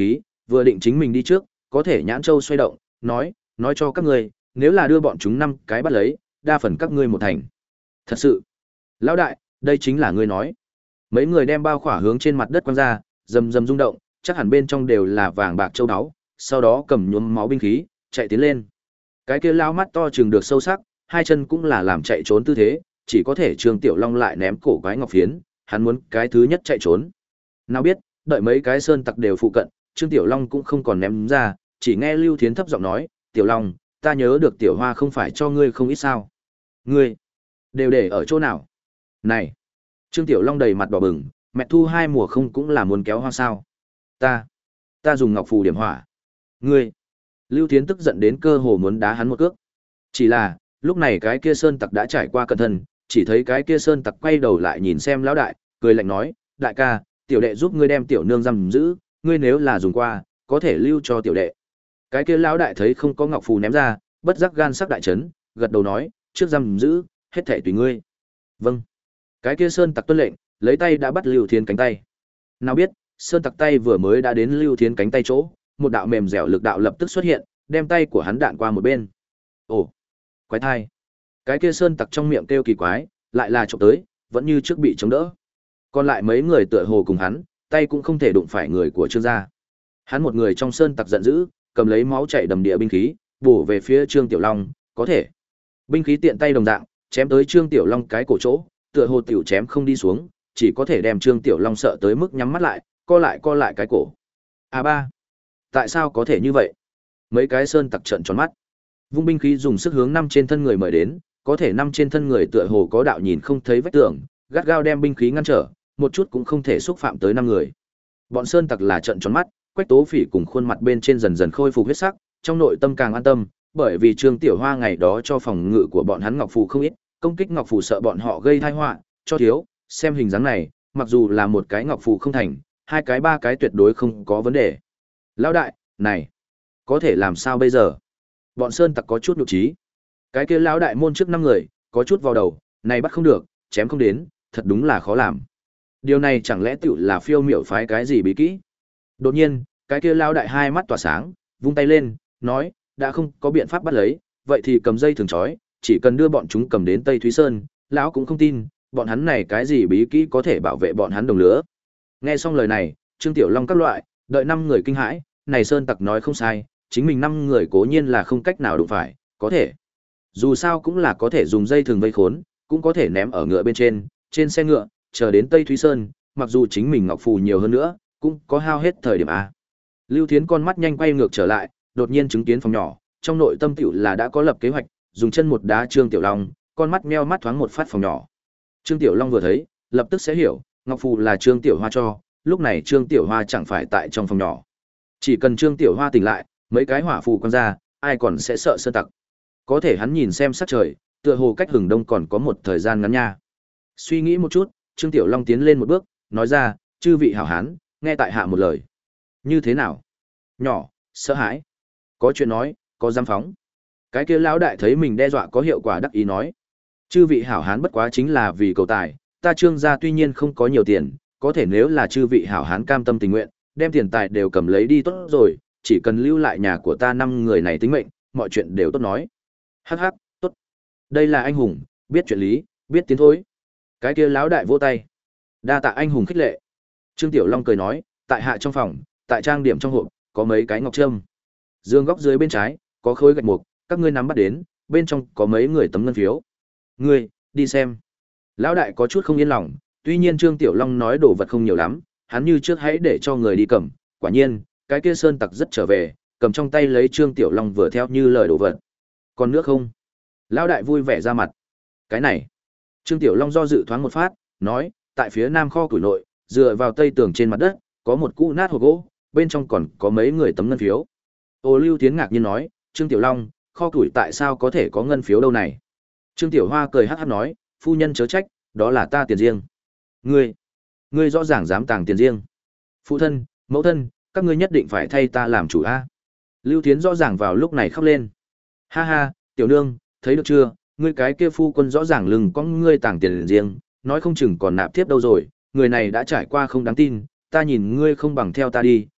Vừa định chính mình đi trước, có thể Nhãn Châu xoay động, nói, nói cho các ngươi, nếu là đưa bọn chúng năm cái bắt lấy, đa phần các ngươi một thành. Thật sự. Lão đại, đây chính là ngươi nói. Mấy người đem bao khỏa hướng trên mặt đất quăng ra, rầm rầm rung động, chắc hẳn bên trong đều là vàng bạc châu báu, sau đó cầm nhuốm máu binh khí, chạy tiến lên. Cái kia lao mắt to trừng được sâu sắc, hai chân cũng là làm chạy trốn tư thế, chỉ có thể Trương Tiểu Long lại ném cổ quái ngọc phiến, hắn muốn cái thứ nhất chạy trốn. Nào biết, đợi mấy cái sơn tặc đều phụ cận, Trương Tiểu Long cũng không còn ném ra, chỉ nghe Lưu Thiến thấp giọng nói, "Tiểu Long, ta nhớ được Tiểu Hoa không phải cho ngươi không ít sao? Ngươi đều để ở chỗ nào?" Này, Trương Tiểu Long đầy mặt đỏ bừng, mẹ thu hai mùa không cũng là muốn kéo hoa sao? Ta, ta dùng ngọc phù điểm hỏa. Ngươi, Lưu Thiến tức giận đến cơ hồ muốn đá hắn một cước. Chỉ là, lúc này cái kia sơn tặc đã trải qua cẩn thận, chỉ thấy cái kia sơn tặc quay đầu lại nhìn xem lão đại, cười lạnh nói, đại ca, tiểu đệ giúp ngươi đem tiểu nương giam giữ, ngươi nếu là dùng qua, có thể lưu cho tiểu đệ. Cái kia lão đại thấy không có ngọc phù ném ra, bất giác gan sắc đại chấn, gật đầu nói, trước giam giữ, hết thảy tùy ngươi. Vâng. Cái kia sơn tặc tuân lệnh, lấy tay đã bắt Lưu Thiến cánh tay. Nào biết, sơn tặc tay vừa mới đã đến Lưu Thiến cánh tay chỗ, một đạo mềm dẻo lực đạo lập tức xuất hiện, đem tay của hắn đạn qua một bên. Ồ, quái thai. Cái kia sơn tặc trong miệng kêu kỳ quái, lại là chụp tới, vẫn như trước bị chống đỡ. Còn lại mấy người tựa hồ cùng hắn, tay cũng không thể đụng phải người của Trương gia. Hắn một người trong sơn tặc giận dữ, cầm lấy máu chảy đầm địa binh khí, bổ về phía Trương Tiểu Long, có thể. Binh khí tiện tay đồng dạng, chém tới Trương Tiểu Long cái cổ chỗ, tựa hồ tiểu chém không đi xuống, chỉ có thể đem Trương Tiểu Long sợ tới mức nhắm mắt lại, co lại co lại cái cổ. À ba, tại sao có thể như vậy? Mấy cái sơn tặc trợn tròn mắt. Vung binh khí dùng sức hướng năm trên thân người mời đến, có thể năm trên thân người tựa hồ có đạo nhìn không thấy vách tường, gắt gao đem binh khí ngăn trở, một chút cũng không thể xúc phạm tới năm người. Bọn sơn tặc là trợn tròn mắt, Quách Tố Phỉ cùng khuôn mặt bên trên dần dần khôi phục huyết sắc, trong nội tâm càng an tâm, bởi vì Trương Tiểu Hoa ngày đó cho phòng ngự của bọn hắn ngọc phù không ít, công kích ngọc phù sợ bọn họ gây tai họa, cho thiếu, xem hình dáng này, mặc dù là một cái ngọc phù không thành, hai cái ba cái tuyệt đối không có vấn đề. Lão đại, này, có thể làm sao bây giờ? Bọn sơn tặc có chút nhục trí. Cái kia lão đại môn trước năm người, có chút vào đầu, này bắt không được, chém không đến, thật đúng là khó làm. Điều này chẳng lẽ tựu là phiêu miểu phái cái gì bí kỹ? Đột nhiên, cái kia lão đại hai mắt tỏa sáng, vung tay lên, nói, đã không có biện pháp bắt lấy, vậy thì cầm dây thường trói, chỉ cần đưa bọn chúng cầm đến Tây Thúy Sơn, lão cũng không tin, bọn hắn này cái gì bí kỹ có thể bảo vệ bọn hắn đồng lứa. Nghe xong lời này, Trương Tiểu Long các loại, đợi năm người kinh hãi, này sơn tặc nói không sai, chính mình năm người cố nhiên là không cách nào đụng phải, có thể. Dù sao cũng là có thể dùng dây thừng vây khốn, cũng có thể ném ở ngựa bên trên, trên xe ngựa, chờ đến Tây Thúy Sơn, mặc dù chính mình ngọc phù nhiều hơn nữa, cũng có hao hết thời điểm a. Lưu Thiến con mắt nhanh quay ngược trở lại, đột nhiên chứng kiến phòng nhỏ, trong nội tâm tiểu là đã có lập kế hoạch, dùng chân một đá Trương Tiểu Long, con mắt meo mắt thoáng một phát phòng nhỏ. Trương Tiểu Long vừa thấy, lập tức sẽ hiểu, ngọc phù là Trương Tiểu Hoa cho, lúc này Trương Tiểu Hoa chẳng phải tại trong phòng nhỏ. Chỉ cần Trương Tiểu Hoa tỉnh lại, mấy cái hỏa phù quăng ra, ai còn sẽ sợ sơn tặc. Có thể hắn nhìn xem sắc trời, tựa hồ cách hừng đông còn có một thời gian ngắn nha. Suy nghĩ một chút, Trương Tiểu Long tiến lên một bước, nói ra, chư vị hảo hán, nghe tại hạ một lời. Như thế nào? Nhỏ, sợ hãi. Có chuyện nói, có dám phóng. Cái kia lão đại thấy mình đe dọa có hiệu quả đắc ý nói. Chư vị hảo hán bất quá chính là vì cầu tài, ta Trương gia tuy nhiên không có nhiều tiền, có thể nếu là chư vị hảo hán cam tâm tình nguyện, đem tiền tài đều cầm lấy đi tốt rồi, chỉ cần lưu lại nhà của ta năm người này tính mệnh, mọi chuyện đều tốt nói. Hắc hắc, tốt. Đây là anh hùng, biết chuyện lý, biết tiến thối. Cái kia lão đại vỗ tay. Đa tạ anh hùng khích lệ. Trương Tiểu Long cười nói, tại hạ trong phòng, tại trang điểm trong hộp, có mấy cái ngọc trâm. Dương góc dưới bên trái, có khối gạch mục, các ngươi nắm bắt đến, bên trong có mấy người tấm ngân phiếu. Ngươi, đi xem. Lão đại có chút không yên lòng, tuy nhiên Trương Tiểu Long nói đồ vật không nhiều lắm, hắn như trước hãy để cho người đi cầm, quả nhiên, cái kia sơn tặc rất trở về, cầm trong tay lấy Trương Tiểu Long vừa theo như lời đồ vật. Còn nước không? Lão đại vui vẻ ra mặt. Cái này. Trương Tiểu Long do dự thoáng một phát, nói, tại phía nam kho củi nội, dựa vào tây tường trên mặt đất, có một cũ nát hộp gỗ, bên trong còn có mấy người tấm ngân phiếu. Ô Lưu Tiến ngạc nhiên nói, Trương Tiểu Long, kho củi tại sao có thể có ngân phiếu đâu này? Trương Tiểu Hoa cười hắc hắc nói, phu nhân chớ trách, đó là ta tiền riêng. Ngươi, ngươi rõ ràng dám tàng tiền riêng. Phụ thân, mẫu thân, các ngươi nhất định phải thay ta làm chủ a. Lưu Tiến rõ ràng vào lúc này khóc lên. Ha ha, tiểu nương, thấy được chưa, ngươi cái kia phu quân rõ ràng lừng có ngươi tàng tiền riêng, nói không chừng còn nạp tiếp đâu rồi, người này đã trải qua không đáng tin, ta nhìn ngươi không bằng theo ta đi,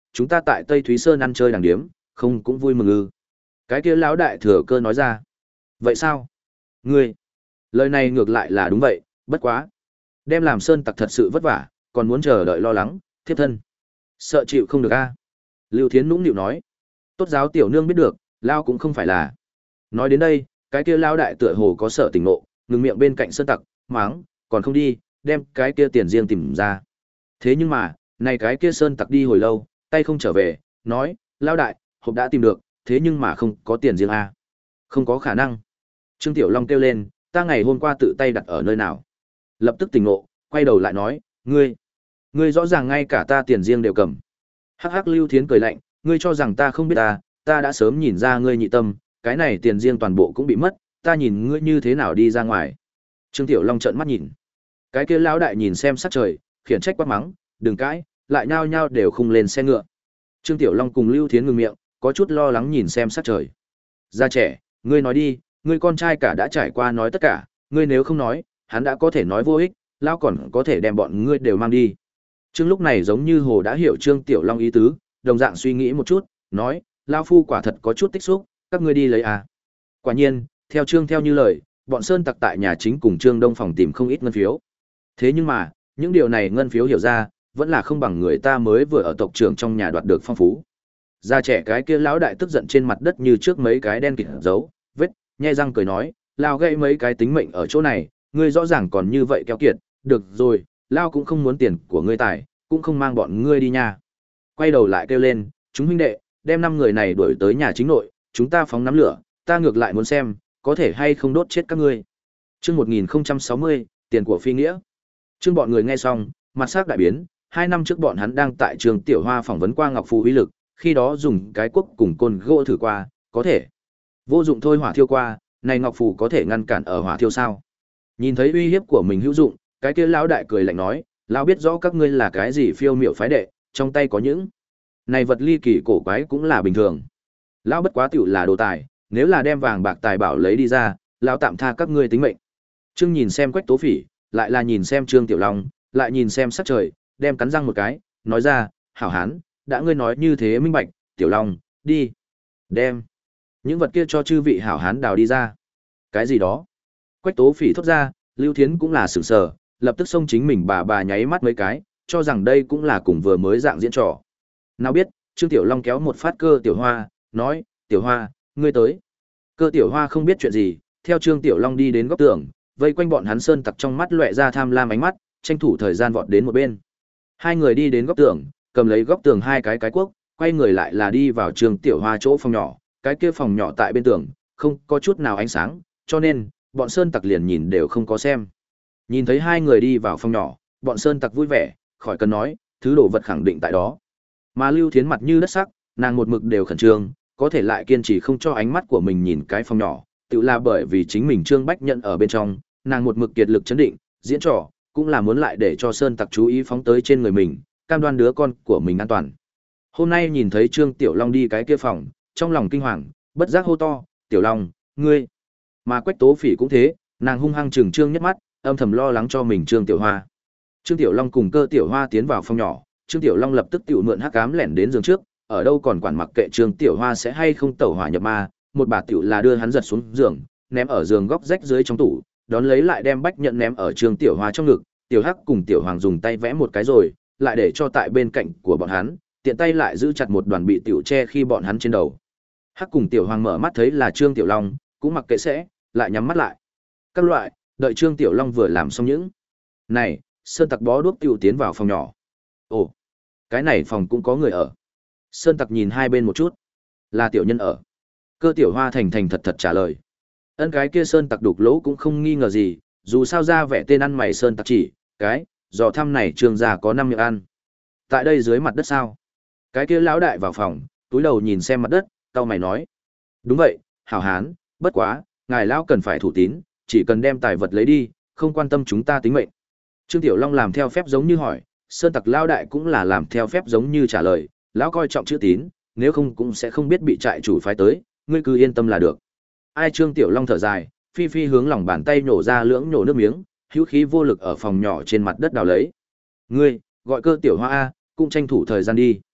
chúng ta tại Tây Thúy Sơn ăn chơi đàng điếm, không cũng vui mừng ư? Cái kia lão đại thừa cơ nói ra. Vậy sao? Ngươi, lời này ngược lại là đúng vậy, bất quá. Đem làm sơn tặc thật sự vất vả, còn muốn chờ đợi lo lắng, thiếp thân. Sợ chịu không được a. Lưu Thiến nũng nịu nói. Tốt giáo tiểu nương biết được, lao cũng không phải là. Nói đến đây, cái kia lao đại tựa hồ có sợ tỉnh nộ, ngừng miệng bên cạnh sơn tặc, máng, còn không đi, đem cái kia tiền riêng tìm ra. Thế nhưng mà, này cái kia sơn tặc đi hồi lâu, tay không trở về, nói, lao đại, hộp đã tìm được, thế nhưng mà không có tiền riêng a. Không có khả năng. Trương Tiểu Long kêu lên, ta ngày hôm qua tự tay đặt ở nơi nào? Lập tức tỉnh ngộ, quay đầu lại nói, ngươi, ngươi rõ ràng ngay cả ta tiền riêng đều cầm. Hắc hắc Lưu Thiến cười lạnh, ngươi cho rằng ta không biết ta, ta đã sớm nhìn ra ngươi nhị tâm, cái này tiền riêng toàn bộ cũng bị mất, ta nhìn ngươi như thế nào đi ra ngoài. Trương Tiểu Long trợn mắt nhìn. Cái kia lão đại nhìn xem sắc trời, khiển trách quát mắng, đừng cãi, lại nhao nhao đều khung lên xe ngựa. Trương Tiểu Long cùng Lưu Thiến ngừng miệng, có chút lo lắng nhìn xem sắc trời. Gia trẻ, ngươi nói đi, ngươi con trai cả đã trải qua nói tất cả, ngươi nếu không nói, hắn đã có thể nói vô ích, lão còn có thể đem bọn ngươi đều mang đi. Trương lúc này giống như hồ đã hiểu Trương Tiểu Long ý tứ, đồng dạng suy nghĩ một chút, nói, lão phu quả thật có chút tích xúc, các ngươi đi lấy à. Quả nhiên, theo Trương theo như lời, bọn sơn tặc tại nhà chính cùng Trương Đông phòng tìm không ít ngân phiếu. Thế nhưng mà, những điều này ngân phiếu hiểu ra, vẫn là không bằng người ta mới vừa ở tộc trưởng trong nhà đoạt được phong phú. Gia trẻ cái kia lão đại tức giận trên mặt đất như trước mấy cái đen kịt dấu, vết, nhe răng cười nói, lao gây mấy cái tính mệnh ở chỗ này, ngươi rõ ràng còn như vậy keo kiệt, được rồi, lao cũng không muốn tiền của ngươi tài, cũng không mang bọn ngươi đi nha. Quay đầu lại kêu lên, chúng huynh đệ, đem năm người này đuổi tới nhà chính nội, chúng ta phóng nắm lửa, ta ngược lại muốn xem, có thể hay không đốt chết các ngươi. Chương một nghìn không trăm sáu mươi, tiền của phi nghĩa. Chương bọn người nghe xong, mặt sắc đại biến, hai năm trước bọn hắn đang tại trường Tiểu Hoa phỏng vấn qua Ngọc Phù uy lực, khi đó dùng cái cuốc cùng côn gỗ thử qua, có thể. Vô dụng thôi hỏa thiêu qua, này Ngọc Phù có thể ngăn cản ở hỏa thiêu sao? Nhìn thấy uy hiếp của mình hữu dụng, cái kia lão đại cười lạnh nói, lão biết rõ các ngươi là cái gì phiêu miểu phái đệ, trong tay có những này vật ly kỳ cổ quái cũng là bình thường. Lão bất quá tiểu là đồ tài, nếu là đem vàng bạc tài bảo lấy đi ra, lão tạm tha các ngươi tính mệnh. Trương nhìn xem Quách Tố Phỉ, lại là nhìn xem Trương Tiểu Long, lại nhìn xem sắc trời, đem cắn răng một cái, nói ra, hảo hán, đã ngươi nói như thế minh bạch, Tiểu Long, đi. Đem những vật kia cho chư vị hảo hán đào đi ra. Cái gì đó? Quách Tố Phỉ thốt ra, Lưu Thiến cũng là sửng sờ, lập tức xông chính mình bà bà nháy mắt mấy cái, cho rằng đây cũng là cùng vừa mới dạng diễn trò. Nào biết, Trương Tiểu Long kéo một phát Cơ Tiểu Hoa, nói, Tiểu Hoa, ngươi tới. Cơ Tiểu Hoa không biết chuyện gì, theo Trương Tiểu Long đi đến góc tường, vây quanh bọn hắn sơn tặc trong mắt lóe ra tham lam ánh mắt, tranh thủ thời gian vọt đến một bên. Hai người đi đến góc tường, cầm lấy góc tường hai cái cái cuốc, quay người lại là đi vào Trương Tiểu Hoa chỗ phòng nhỏ, cái kia phòng nhỏ tại bên tường, không có chút nào ánh sáng, cho nên bọn sơn tặc liền nhìn đều không có xem. Nhìn thấy hai người đi vào phòng nhỏ, bọn sơn tặc vui vẻ, khỏi cần nói, thứ đồ vật khẳng định tại đó. Mà Lưu Thiến mặt như đất sắc, nàng một mực đều khẩn trương, có thể lại kiên trì không cho ánh mắt của mình nhìn cái phòng nhỏ, tự là bởi vì chính mình Trương Bách Nhận ở bên trong, nàng một mực kiệt lực chấn định, diễn trò, cũng là muốn lại để cho sơn tặc chú ý phóng tới trên người mình, cam đoan đứa con của mình an toàn. Hôm nay nhìn thấy Trương Tiểu Long đi cái kia phòng, trong lòng kinh hoàng, bất giác hô to, Tiểu Long, ngươi. Mà Quách Tố Phỉ cũng thế, nàng hung hăng trừng Trương nhất mắt, âm thầm lo lắng cho mình Trương Tiểu Hoa. Trương Tiểu Long cùng Cơ Tiểu Hoa tiến vào phòng nhỏ, Trương Tiểu Long lập tức tiểu mượn hắc ám lẻn đến giường trước, ở đâu còn quản mặc kệ Trương Tiểu Hoa sẽ hay không tẩu hỏa nhập ma, một bà tiểu là đưa hắn giật xuống giường, ném ở giường góc rách dưới trong tủ, đón lấy lại đem Bách Nhận ném ở Trương Tiểu Hoa trong ngực, Tiểu Hắc cùng Tiểu Hoàng dùng tay vẽ một cái rồi, lại để cho tại bên cạnh của bọn hắn, tiện tay lại giữ chặt một đoàn bị tiểu che khi bọn hắn trên đầu. Hắc cùng Tiểu Hoàng mở mắt thấy là Trương Tiểu Long, cũng mặc kệ sẽ, lại nhắm mắt lại. Các loại, đợi Trương Tiểu Long vừa làm xong những này, sơn tặc bó đuốc tiểu tiến vào phòng nhỏ. Ồ, cái này phòng cũng có người ở. Sơn tặc nhìn hai bên một chút, là tiểu nhân ở. Cơ Tiểu Hoa thành thành thật thật trả lời. Ân cái kia sơn tặc đục lỗ cũng không nghi ngờ gì, dù sao ra vẻ tên ăn mày sơn tặc chỉ, cái, dò thăm này Trương gia có năm miệng ăn. Tại đây dưới mặt đất sao? Cái kia lão đại vào phòng, túi đầu nhìn xem mặt đất, cau mày nói. Đúng vậy, hảo hán, bất quá, ngài lão cần phải thủ tín, chỉ cần đem tài vật lấy đi, không quan tâm chúng ta tính mệnh. Trương Tiểu Long làm theo phép giống như hỏi, sơn tặc lão đại cũng là làm theo phép giống như trả lời, lão coi trọng chữ tín, nếu không cũng sẽ không biết bị trại chủ phái tới, ngươi cứ yên tâm là được. Ai Trương Tiểu Long thở dài, phi phi hướng lòng bàn tay nhổ ra lưỡng nhổ nước miếng, hữu khí vô lực ở phòng nhỏ trên mặt đất đào lấy. Ngươi, gọi Cơ Tiểu Hoa a, cũng tranh thủ thời gian đi.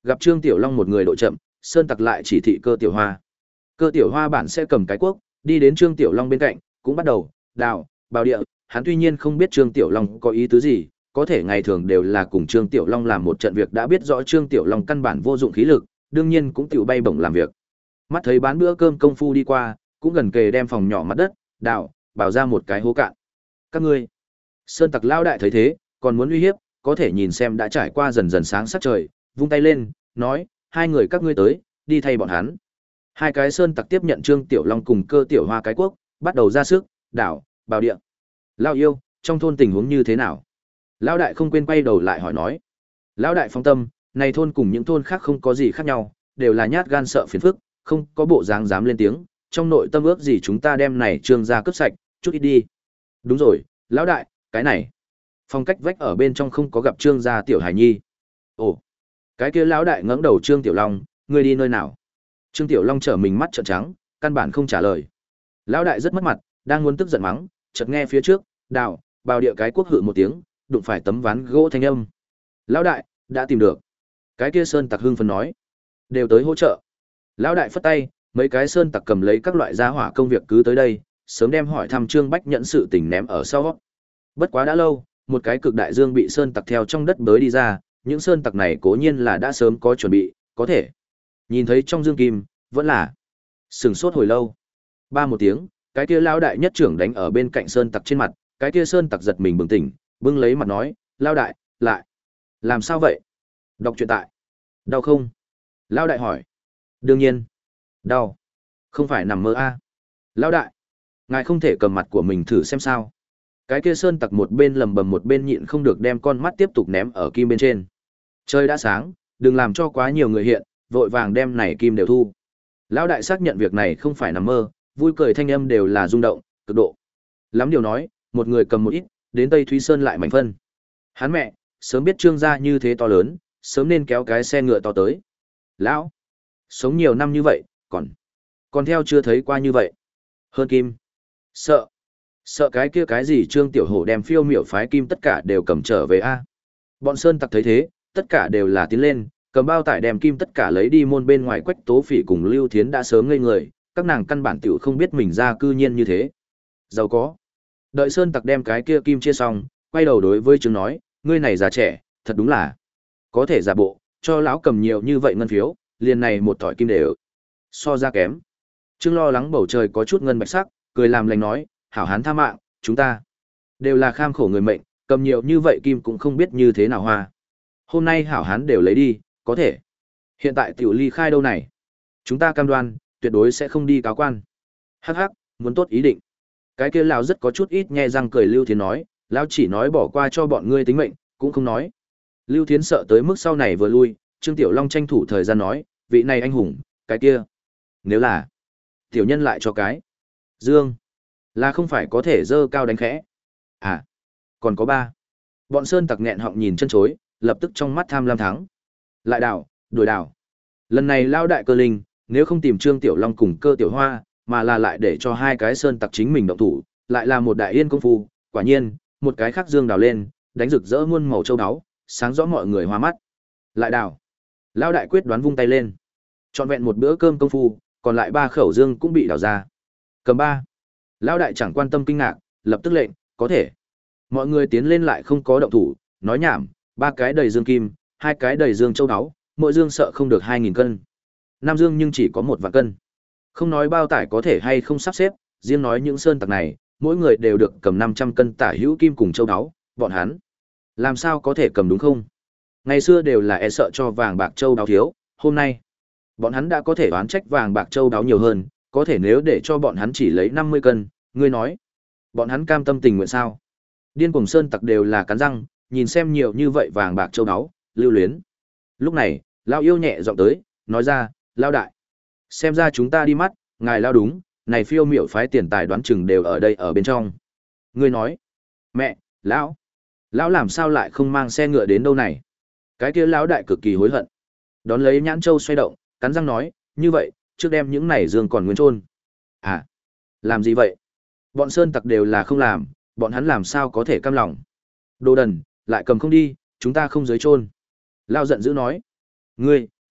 Gặp Trương Tiểu Long một người độ chậm, sơn tặc lại chỉ thị Cơ Tiểu Hoa. Cơ Tiểu Hoa bản sẽ cầm cái cuốc, đi đến Trương Tiểu Long bên cạnh, cũng bắt đầu đào, bào địa, hắn tuy nhiên không biết Trương Tiểu Long có ý tứ gì, có thể ngày thường đều là cùng Trương Tiểu Long làm một trận việc đã biết rõ Trương Tiểu Long căn bản vô dụng khí lực, đương nhiên cũng tiểu bay bổng làm việc. Mắt thấy bán bữa cơm công phu đi qua, cũng gần kề đem phòng nhỏ mặt đất, đào, bào ra một cái hố cạn. Các ngươi, sơn tặc lao đại thấy thế, còn muốn uy hiếp, có thể nhìn xem đã trải qua dần dần sáng sắc trời, vung tay lên, nói, hai người các ngươi tới, đi thay bọn hắn. Hai cái sơn tặc tiếp nhận Trương Tiểu Long cùng Cơ Tiểu Hoa cái quốc, bắt đầu ra sức, đảo, bào địa. Lao yêu, trong thôn tình huống như thế nào? Lão đại không quên quay đầu lại hỏi nói. Lão đại phong tâm, này thôn cùng những thôn khác không có gì khác nhau, đều là nhát gan sợ phiền phức, không có bộ dáng dám lên tiếng, trong nội tâm ước gì chúng ta đem này Trương gia cướp sạch, chút ít đi. Đúng rồi, lão đại, cái này. Phong cách vách ở bên trong không có gặp Trương gia tiểu hải nhi. Ồ, cái kia lão đại ngẩng đầu Trương Tiểu Long, ngươi đi nơi nào? Trương Tiểu Long trở mình mắt trợn trắng, căn bản không trả lời. Lão đại rất mất mặt, đang muốn tức giận mắng, chợt nghe phía trước, đào, bào địa cái quốc hự một tiếng, đụng phải tấm ván gỗ thanh âm. Lão đại, đã tìm được. Cái kia sơn tặc hưng phấn nói, đều tới hỗ trợ. Lão đại phất tay, mấy cái sơn tặc cầm lấy các loại gia hỏa công việc cứ tới đây, sớm đem hỏi thăm Trương Bách nhận sự tình ném ở sau. Bất quá đã lâu, một cái cực đại dương bị sơn tặc theo trong đất bới đi ra, những sơn tặc này cố nhiên là đã sớm có chuẩn bị, có thể nhìn thấy trong dương kim, vẫn là sừng sốt hồi lâu. Ba một tiếng, cái kia lão đại nhất trưởng đánh ở bên cạnh sơn tặc trên mặt, cái kia sơn tặc giật mình bừng tỉnh, bưng lấy mặt nói, lão đại, lại, làm sao vậy? Đọc truyện tại, đau không? Lão đại hỏi. Đương nhiên, đau, không phải nằm mơ a. À. Lão đại, ngài không thể cầm mặt của mình thử xem sao? Cái kia sơn tặc một bên lầm bầm một bên nhịn không được đem con mắt tiếp tục ném ở kim bên trên. Trời đã sáng, đừng làm cho quá nhiều người hiện, vội vàng đem này kim đều thu. Lão đại xác nhận việc này không phải nằm mơ, vui cười thanh âm đều là rung động, cực độ. Lắm điều nói, một người cầm một ít, đến Tây Thúy Sơn lại mảnh phân. Hắn mẹ, sớm biết Trương gia như thế to lớn, sớm nên kéo cái xe ngựa to tới. Lão, sống nhiều năm như vậy, còn còn theo chưa thấy qua như vậy. Hơn kim. Sợ. Sợ cái kia cái gì Trương Tiểu Hổ đem phiêu miểu phái kim tất cả đều cầm trở về a. Bọn sơn tặc thấy thế, tất cả đều là tiến lên, cầm bao tải đem kim tất cả lấy đi môn bên ngoài. Quách Tố Phỉ cùng Lưu Thiến đã sớm ngây người, các nàng căn bản tiểu không biết mình ra cư nhiên như thế. Giàu có. Đợi sơn tặc đem cái kia kim chia xong, quay đầu đối với Trương nói, ngươi này già trẻ, thật đúng là có thể giả bộ, cho lão cầm nhiều như vậy ngân phiếu, liền này một thỏi kim đều so ra kém. Trương lo lắng bầu trời có chút ngân bạch sắc, cười làm lành nói, hảo hán tha mạng, chúng ta đều là kham khổ người mệnh, cầm nhiều như vậy kim cũng không biết như thế nào hoa. Hôm nay hảo hán đều lấy đi, có thể. Hiện tại tiểu ly khai đâu này? Chúng ta cam đoan, tuyệt đối sẽ không đi cáo quan. Hắc hắc, muốn tốt ý định. Cái kia lão rất có chút ít nhe răng cười Lưu Thiến nói, lão chỉ nói bỏ qua cho bọn ngươi tính mệnh, cũng không nói. Lưu Thiến sợ tới mức sau này vừa lui, Trương Tiểu Long tranh thủ thời gian nói, vị này anh hùng, cái kia. Nếu là tiểu nhân lại cho cái dương, là không phải có thể dơ cao đánh khẽ. À, còn có ba. Bọn sơn tặc nghẹn họng nhìn chân chối, lập tức trong mắt tham lam thắng. Lại đảo, đuổi đảo. Lần này lao đại cơ linh, nếu không tìm Trương Tiểu Long cùng Cơ Tiểu Hoa, mà là lại để cho hai cái sơn tặc chính mình động thủ, lại là một đại yên công phu, quả nhiên, một cái khác dương đào lên, đánh rực rỡ muôn màu châu áo, sáng rõ mọi người hoa mắt. Lại đảo. Lao đại quyết đoán vung tay lên. Trọn vẹn một bữa cơm công phu, còn lại ba khẩu dương cũng bị đào ra. Cầm ba. Lao đại chẳng quan tâm kinh ngạc, lập tức lệnh, có thể. Mọi người tiến lên lại không có động thủ, nói nhảm, ba cái đầy dương kim, hai cái đầy dương châu áo, mỗi dương sợ không được hai nghìn cân. Năm dương nhưng chỉ có một vạn cân. Không nói bao tải có thể hay không sắp xếp, riêng nói những sơn tặc này, mỗi người đều được cầm năm trăm cân tả hữu kim cùng châu áo, bọn hắn làm sao có thể cầm đúng không? Ngày xưa đều là e sợ cho vàng bạc châu đáo thiếu, hôm nay bọn hắn đã có thể oán trách vàng bạc châu đáo nhiều hơn, có thể nếu để cho bọn hắn chỉ lấy năm mươi cân, ngươi nói, bọn hắn cam tâm tình nguyện sao? Điên cuồng sơn tặc đều là cắn răng, nhìn xem nhiều như vậy vàng bạc châu đáo, lưu luyến. Lúc này, lão yêu nhẹ giọng tới, nói ra, lão đại, xem ra chúng ta đi mắt, ngài lao đúng, này phiêu miểu phái tiền tài đoán chừng đều ở đây ở bên trong. Ngươi nói, mẹ, lão, lão làm sao lại không mang xe ngựa đến đâu này? Cái kia lão đại cực kỳ hối hận. Đón lấy nhãn châu xoay động, cắn răng nói, như vậy, trước đem những này dương còn nguyên trôn. À, làm gì vậy? Bọn sơn tặc đều là không làm, bọn hắn làm sao có thể cam lòng? Đồ đần, lại cầm không đi, chúng ta không dưới trôn. Lão giận dữ nói, ngươi,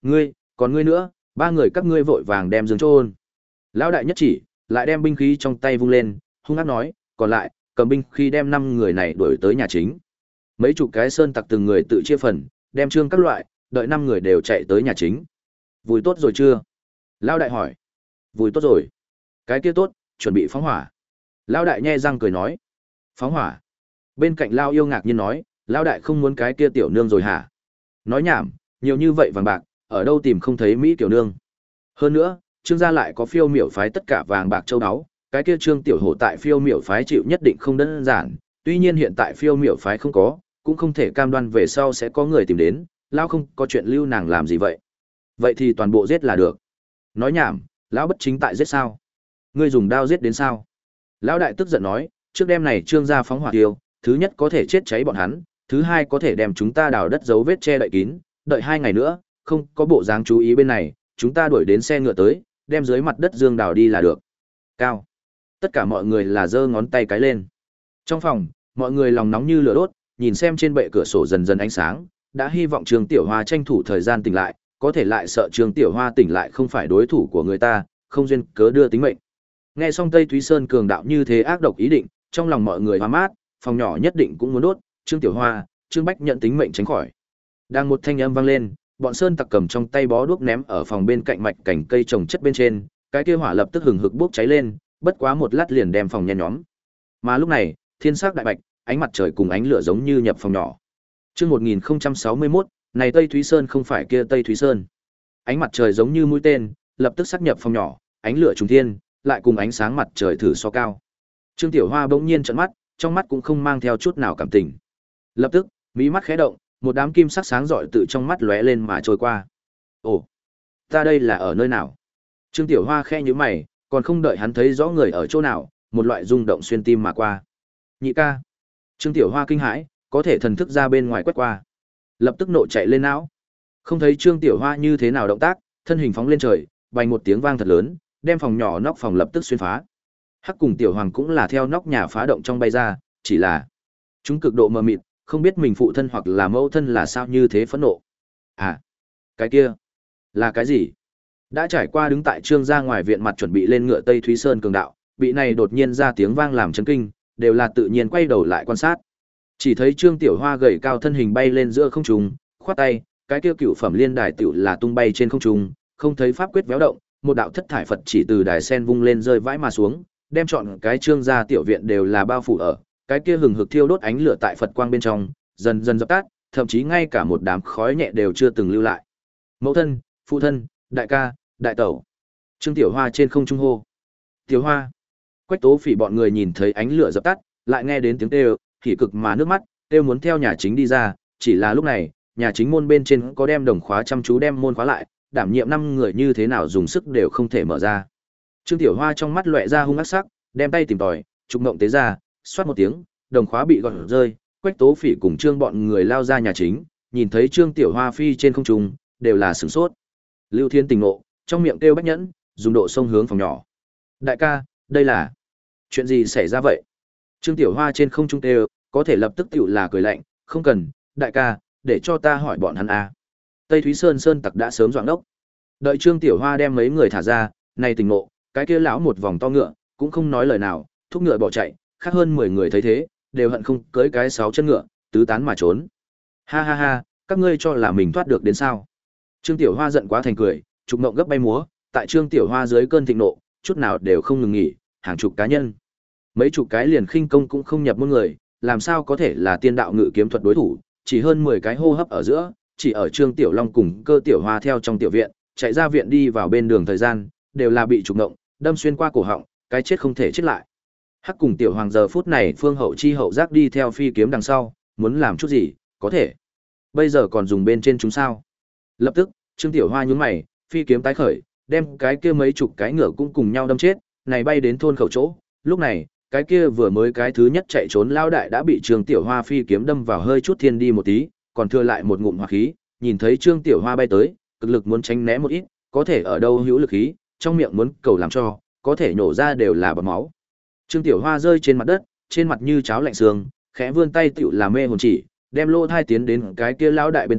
Ngươi, còn ngươi nữa, ba người các ngươi vội vàng đem Dương chôn. Lão đại nhất chỉ, lại đem binh khí trong tay vung lên, hung ác nói, còn lại, cầm binh khí đem năm người này đuổi tới nhà chính. Mấy chục cái sơn tặc từng người tự chia phần, đem trương các loại, đợi năm người đều chạy tới nhà chính. Vùi tốt rồi chưa? Lão đại hỏi. Vùi tốt rồi. Cái kia tốt, chuẩn bị phóng hỏa. Lão đại nhe răng cười nói. Phóng hỏa. Bên cạnh Lao Yêu ngạc nhiên nói, Lão đại không muốn cái kia tiểu nương rồi hả? Nói nhảm, nhiều như vậy vàng bạc, ở đâu tìm không thấy Mỹ tiểu nương. Hơn nữa, trương gia lại có phiêu miểu phái tất cả vàng bạc châu áo, cái kia trương tiểu hổ tại phiêu miểu phái chịu nhất định không đơn giản, tuy nhiên hiện tại phiêu miểu phái không có, cũng không thể cam đoan về sau sẽ có người tìm đến, Lão không có chuyện lưu nàng làm gì vậy. Vậy thì toàn bộ giết là được. Nói nhảm, Lão bất chính tại giết sao? Ngươi dùng đao giết đến sao? Lão đại tức giận nói, trước đêm này trương gia phóng hỏa tiêu, thứ nhất có thể chết cháy bọn hắn, thứ hai có thể đem chúng ta đào đất dấu vết che đậy kín, đợi hai ngày nữa, không có bộ dáng chú ý bên này, chúng ta đuổi đến xe ngựa tới, đem dưới mặt đất dương đào đi là được. Cao. Tất cả mọi người là giơ ngón tay cái lên. Trong phòng, mọi người lòng nóng như lửa đốt, nhìn xem trên bệ cửa sổ dần dần ánh sáng, đã hy vọng Trương Tiểu Hoa tranh thủ thời gian tỉnh lại, có thể lại sợ Trương Tiểu Hoa tỉnh lại không phải đối thủ của người ta, không duyên cớ đưa tính mệnh. Nghe xong Tây Thúy Sơn cường đạo như thế ác độc ý định, trong lòng mọi người hoa mát, phòng nhỏ nhất định cũng muốn đốt, Trương Tiểu Hoa, Trương Bách nhận tính mệnh tránh khỏi. Đang một thanh âm vang lên, bọn sơn tặc cầm trong tay bó đuốc ném ở phòng bên cạnh mạch cảnh cây trồng chất bên trên, cái kia hỏa lập tức hừng hực bốc cháy lên, bất quá một lát liền đem phòng nhen nhóm. Mà lúc này, thiên sắc đại bạch, ánh mặt trời cùng ánh lửa giống như nhập phòng nhỏ. Chương một nghìn không trăm sáu mươi mốt, này Tây Thúy Sơn không phải kia Tây Thúy Sơn. Ánh mặt trời giống như mũi tên, lập tức sắc nhập phòng nhỏ, ánh lửa trùng thiên, lại cùng ánh sáng mặt trời thử so cao. Trương Tiểu Hoa bỗng nhiên trợn mắt, trong mắt cũng không mang theo chút nào cảm tình. Lập tức, mí mắt khẽ động, một đám kim sắc sáng rọi tự trong mắt lóe lên mà trôi qua. Ồ, ta đây là ở nơi nào? Trương Tiểu Hoa khẽ nhíu mày, còn không đợi hắn thấy rõ người ở chỗ nào, một loại rung động xuyên tim mà qua. Nhị ca. Trương Tiểu Hoa kinh hãi, có thể thần thức ra bên ngoài quét qua. Lập tức nộ chạy lên não. Không thấy Trương Tiểu Hoa như thế nào động tác, thân hình phóng lên trời, vang một tiếng vang thật lớn, đem phòng nhỏ nóc phòng lập tức xuyên phá. Hắc cùng Tiểu Hoàng cũng là theo nóc nhà phá động trong bay ra, chỉ là chúng cực độ mờ mịt, không biết mình phụ thân hoặc là mẫu thân là sao như thế phẫn nộ. À, cái kia, là cái gì? Đã trải qua đứng tại Trương gia ngoài viện mặt chuẩn bị lên ngựa Tây Thúy Sơn cường đạo, bị này đột nhiên ra tiếng vang làm chấn kinh, đều là tự nhiên quay đầu lại quan sát. Chỉ thấy Trương Tiểu Hoa gầy cao thân hình bay lên giữa không trung, khoát tay, cái kia cựu phẩm liên đài tiểu là tung bay trên không trung, không thấy pháp quyết véo động, một đạo thất thải Phật chỉ từ đài sen vung lên rơi vãi mà xuống, đem chọn cái Trương gia tiểu viện đều là bao phủ ở, cái kia hừng hực thiêu đốt ánh lửa tại Phật quang bên trong, dần dần dập tắt, thậm chí ngay cả một đám khói nhẹ đều chưa từng lưu lại. Mẫu thân, phụ thân, đại ca, đại tẩu. Trương Tiểu Hoa trên không trung hô. Tiểu Hoa. Quách Tố Phỉ bọn người nhìn thấy ánh lửa dập tắt, lại nghe đến tiếng kêu, hỉ cực mà nước mắt, kêu muốn theo nhà chính đi ra, chỉ là lúc này, nhà chính môn bên trên có đem đồng khóa chăm chú đem môn khóa lại, đảm nhiệm năm người như thế nào dùng sức đều không thể mở ra. Trương Tiểu Hoa trong mắt lóe ra hung ác sắc, đem tay tìm tòi, trục ngộng tế ra, xoát một tiếng, đồng khóa bị gọt rơi, Quách Tố Phỉ cùng Trương bọn người lao ra nhà chính, nhìn thấy Trương Tiểu Hoa phi trên không trung, đều là sửng sốt. Lưu Thiên tình nộ, trong miệng kêu bách nhẫn, dùng độ sông hướng phòng nhỏ. Đại ca, đây là chuyện gì xảy ra vậy? Trương Tiểu Hoa trên không trung kêu, có thể lập tức tiểu là cười lạnh, không cần, đại ca, để cho ta hỏi bọn hắn a. Tây Thúy Sơn sơn tặc đã sớm doạng đốc. Đợi Trương Tiểu Hoa đem mấy người thả ra, này tình nộ, cái kia lão một vòng to ngựa, cũng không nói lời nào, thúc ngựa bỏ chạy, khác hơn mười người thấy thế, đều hận không cưới cái sáu chân ngựa, tứ tán mà trốn. Ha ha ha, các ngươi cho là mình thoát được đến sao? Trương Tiểu Hoa giận quá thành cười, trục ngộng gấp bay múa, tại Trương Tiểu Hoa dưới cơn thịnh nộ, chút nào đều không ngừng nghỉ, hàng chục cá nhân. Mấy chục cái liền khinh công cũng không nhập môn người, làm sao có thể là tiên đạo ngự kiếm thuật đối thủ, chỉ hơn mười cái hô hấp ở giữa, chỉ ở Trương Tiểu Long cùng Cơ Tiểu Hoa theo trong tiểu viện, chạy ra viện đi vào bên đường thời gian, đều là bị trục ngộng, đâm xuyên qua cổ họng, cái chết không thể chết lại. Hắc cùng Tiểu Hoàng giờ phút này phương hậu chi hậu giác đi theo phi kiếm đằng sau, muốn làm chút gì, có thể. Bây giờ còn dùng bên trên chúng sao? Lập tức, Trương Tiểu Hoa nhướng mày, phi kiếm tái khởi, đem cái kia mấy chục cái ngựa cũng cùng nhau đâm chết, này bay đến thôn khẩu chỗ. Lúc này, cái kia vừa mới cái thứ nhất chạy trốn lao đại đã bị Trương Tiểu Hoa phi kiếm đâm vào hơi chút thiên đi một tí, còn thừa lại một ngụm hỏa khí, nhìn thấy Trương Tiểu Hoa bay tới, cực lực muốn tránh né một ít, có thể ở đâu hữu lực khí, trong miệng muốn cầu làm cho, có thể nhổ ra đều là bọt máu. Trương Tiểu Hoa rơi trên mặt đất, trên mặt như cháo lạnh sương, khẽ vươn tay tựu là mê hồn chỉ, đem lô thai tiến đến cái kia lão đại bên thai,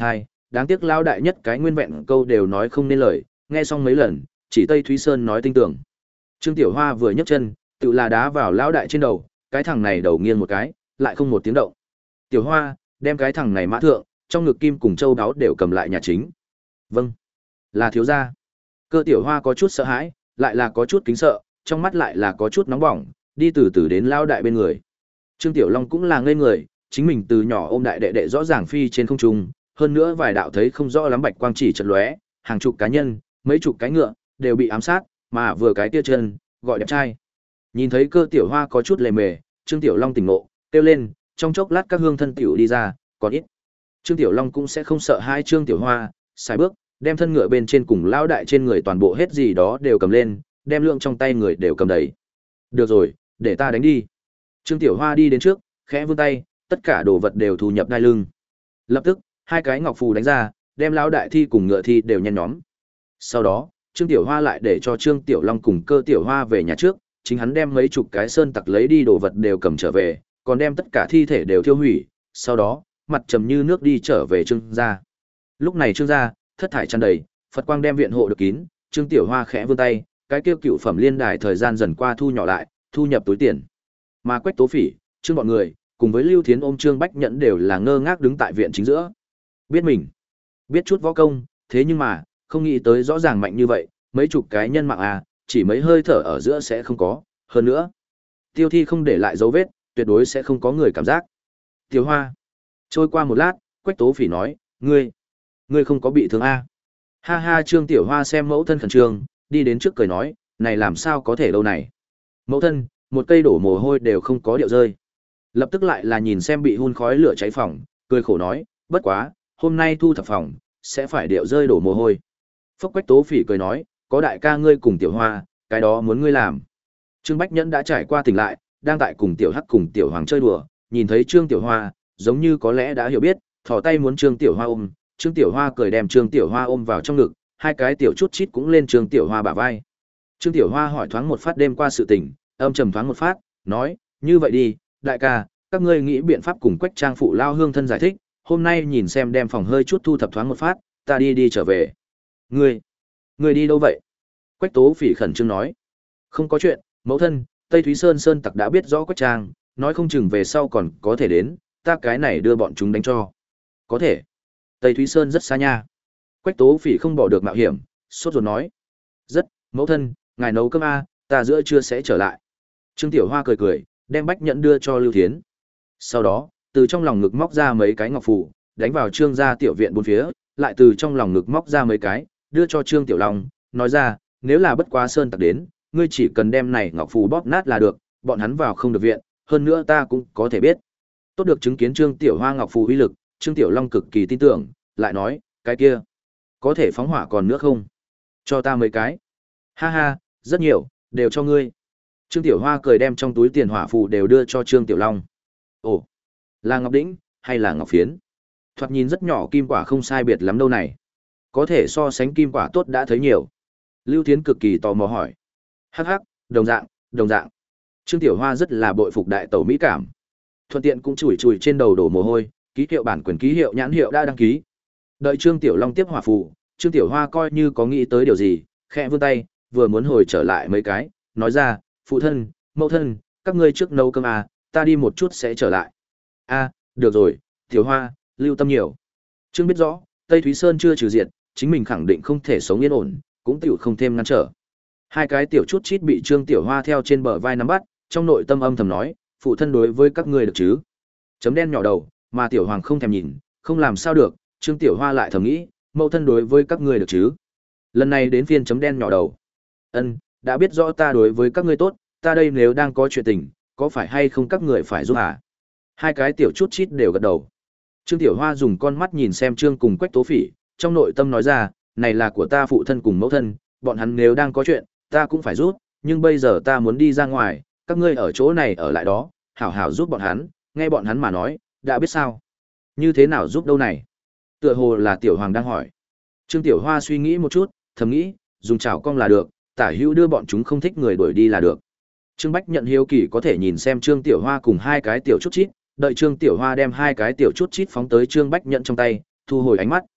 đáng tiếc lão đại nhất cái nguyên vẹn câu đều nói không nên lời, nghe xong mấy lần, chỉ Tây Thúy Sơn nói tinh tưởng. Trương Tiểu Hoa vừa nhấc chân, tự là đá vào lão đại trên đầu, cái thằng này đầu nghiêng một cái, lại không một tiếng động. Tiểu Hoa, đem cái thằng này mã thượng, trong ngực kim cùng châu đáo đều cầm lại nhà chính. Vâng, là thiếu gia. Cơ Tiểu Hoa có chút sợ hãi, lại là có chút kính sợ, trong mắt lại là có chút nóng bỏng, đi từ từ đến lão đại bên người. Trương Tiểu Long cũng là ngây người, chính mình từ nhỏ ôm đại đệ đệ rõ ràng phi trên không trung, hơn nữa vài đạo thấy không rõ lắm bạch quang chỉ chợt lóe, hàng chục cá nhân, mấy chục cái ngựa đều bị ám sát, mà vừa cái tia chân, gọi đẹp trai. Nhìn thấy Cơ Tiểu Hoa có chút lề mề, Trương Tiểu Long tỉnh ngộ, kêu lên, trong chốc lát các hương thân tiểu đi ra, còn ít. Trương Tiểu Long cũng sẽ không sợ hai Trương Tiểu Hoa, xài bước, đem thân ngựa bên trên cùng lão đại trên người toàn bộ hết gì đó đều cầm lên, đem lượng trong tay người đều cầm đầy. Được rồi, để ta đánh đi. Trương Tiểu Hoa đi đến trước, khẽ vươn tay, tất cả đồ vật đều thu nhập đai lưng. Lập tức, hai cái ngọc phù đánh ra, đem lão đại thi cùng ngựa thi đều nhen nhóm. Sau đó, Trương Tiểu Hoa lại để cho Trương Tiểu Long cùng Cơ Tiểu Hoa về nhà trước, chính hắn đem mấy chục cái sơn tặc lấy đi đồ vật đều cầm trở về, còn đem tất cả thi thể đều tiêu hủy, sau đó, mặt trầm như nước đi trở về Trương gia. Lúc này Trương gia, thất thải tràn đầy, Phật quang đem viện hộ được kín, Trương Tiểu Hoa khẽ vươn tay, cái kia cựu phẩm liên đài thời gian dần qua thu nhỏ lại, thu nhập túi tiền. Mà Quách Tố Phỉ, Trương bọn người, cùng với Lưu Thiến ôm Trương Bách Nhẫn đều là ngơ ngác đứng tại viện chính giữa. Biết mình, biết chút võ công, thế nhưng mà, không nghĩ tới rõ ràng mạnh như vậy, mấy chục cái nhân mạng à, chỉ mấy hơi thở ở giữa sẽ không có, hơn nữa, Tiêu Thi không để lại dấu vết, tuyệt đối sẽ không có người cảm giác. Tiểu Hoa. Trôi qua một lát, Quách Tố Phỉ nói, ngươi, ngươi không có bị thương a? Ha ha, Trương Tiểu Hoa xem mẫu thân khẩn trương, đi đến trước cười nói, này làm sao có thể đâu này. Mẫu thân, một cây đổ mồ hôi đều không có điệu rơi. Lập tức lại là nhìn xem bị hun khói lửa cháy phòng, cười khổ nói, bất quá, hôm nay thu thập phòng, sẽ phải điệu rơi đổ mồ hôi. Phúc Quách Tố Phỉ cười nói, có đại ca ngươi cùng Tiểu Hoa, cái đó muốn ngươi làm. Trương Bách Nhẫn đã trải qua tỉnh lại, đang tại cùng Tiểu Hắc cùng Tiểu Hoàng chơi đùa, nhìn thấy Trương Tiểu Hoa, giống như có lẽ đã hiểu biết, thò tay muốn Trương Tiểu Hoa ôm, Trương Tiểu Hoa cười đem Trương Tiểu Hoa ôm vào trong ngực, hai cái tiểu chút chít cũng lên Trương Tiểu Hoa bả vai. Trương Tiểu Hoa hỏi thoáng một phát đêm qua sự tình, âm trầm thoáng một phát, nói, như vậy đi, đại ca, các ngươi nghĩ biện pháp cùng Quách Trang phụ lao hương thân giải thích, hôm nay nhìn xem đem phòng hơi chút thu thập thoáng một phát, ta đi đi trở về. Ngươi, ngươi đi đâu vậy? Quách Tố Phỉ khẩn trương nói, không có chuyện, mẫu thân, Tây Thúy Sơn Sơn tặc đã biết rõ Quách Trang, nói không chừng về sau còn có thể đến, ta cái này đưa bọn chúng đánh cho. Có thể. Tây Thúy Sơn rất xa nha. Quách Tố Phỉ không bỏ được mạo hiểm, sốt ruột nói. Rất, mẫu thân, ngài nấu cơm a, ta giữa trưa sẽ trở lại. Trương Tiểu Hoa cười cười, đem Bách Nhẫn đưa cho Lưu Thiến. Sau đó, từ trong lòng ngực móc ra mấy cái ngọc phù, đánh vào Trương gia tiểu viện bốn phía, lại từ trong lòng ngực móc ra mấy cái, đưa cho Trương Tiểu Long, nói ra, nếu là bất quá sơn tặc đến, ngươi chỉ cần đem này ngọc phù bóp nát là được, bọn hắn vào không được viện, hơn nữa ta cũng có thể biết. Tốt được chứng kiến Trương Tiểu Hoa ngọc phù uy lực, Trương Tiểu Long cực kỳ tin tưởng, lại nói, cái kia, có thể phóng hỏa còn nữa không? Cho ta mấy cái. Ha ha, rất nhiều, đều cho ngươi. Trương Tiểu Hoa cười đem trong túi tiền hỏa phù đều đưa cho Trương Tiểu Long. Ồ, là ngọc đĩnh, hay là ngọc phiến? Thoạt nhìn rất nhỏ kim quả không sai biệt lắm đâu này. Có thể so sánh kim quả tốt đã thấy nhiều. Lưu Thiến cực kỳ tò mò hỏi. Hắc hắc, đồng dạng, đồng dạng. Trương Tiểu Hoa rất là bội phục đại tẩu mỹ cảm. Thuận tiện cũng chùi chùi trên đầu đổ mồ hôi, ký hiệu bản quyền ký hiệu nhãn hiệu đã đăng ký. Đợi Trương Tiểu Long tiếp hỏa phù, Trương Tiểu Hoa coi như có nghĩ tới điều gì, khẽ vươn tay, vừa muốn hồi trở lại mấy cái, nói ra, phụ thân, mẫu thân, các ngươi trước nấu cơm à, ta đi một chút sẽ trở lại. A, được rồi, Tiểu Hoa, lưu tâm nhiều. Trương biết rõ, Tây Thúy Sơn chưa trừ diệt, chính mình khẳng định không thể sống yên ổn, cũng tiểu không thêm ngăn trở. Hai cái tiểu chút chít bị Trương Tiểu Hoa theo trên bờ vai nắm bắt, trong nội tâm âm thầm nói, phụ thân đối với các ngươi được chứ? Chấm đen nhỏ đầu, mà Tiểu Hoàng không thèm nhìn, không làm sao được, Trương Tiểu Hoa lại thầm nghĩ, mẫu thân đối với các ngươi được chứ? Lần này đến phiên chấm đen nhỏ đầu. Ân, đã biết rõ ta đối với các ngươi tốt, ta đây nếu đang có chuyện tình, có phải hay không các người phải giúp à? Hai cái tiểu chút chít đều gật đầu. Trương Tiểu Hoa dùng con mắt nhìn xem Trương cùng Quách Tố Phỉ, trong nội tâm nói ra, này là của ta phụ thân cùng mẫu thân, bọn hắn nếu đang có chuyện, ta cũng phải giúp, nhưng bây giờ ta muốn đi ra ngoài, các ngươi ở chỗ này ở lại đó, hảo hảo giúp bọn hắn, nghe bọn hắn mà nói, đã biết sao? Như thế nào giúp đâu này? Tựa hồ là Tiểu Hoàng đang hỏi. Trương Tiểu Hoa suy nghĩ một chút, thầm nghĩ, dùng chảo cong là được, tả hữu đưa bọn chúng không thích người đuổi đi là được. Trương Bách nhận hiếu kỳ có thể nhìn xem Trương Tiểu Hoa cùng hai cái tiểu chút chít, đợi Trương Tiểu Hoa đem hai cái tiểu chút chít phóng tới Trương Bách nhận trong tay, thu hồi ánh mắt.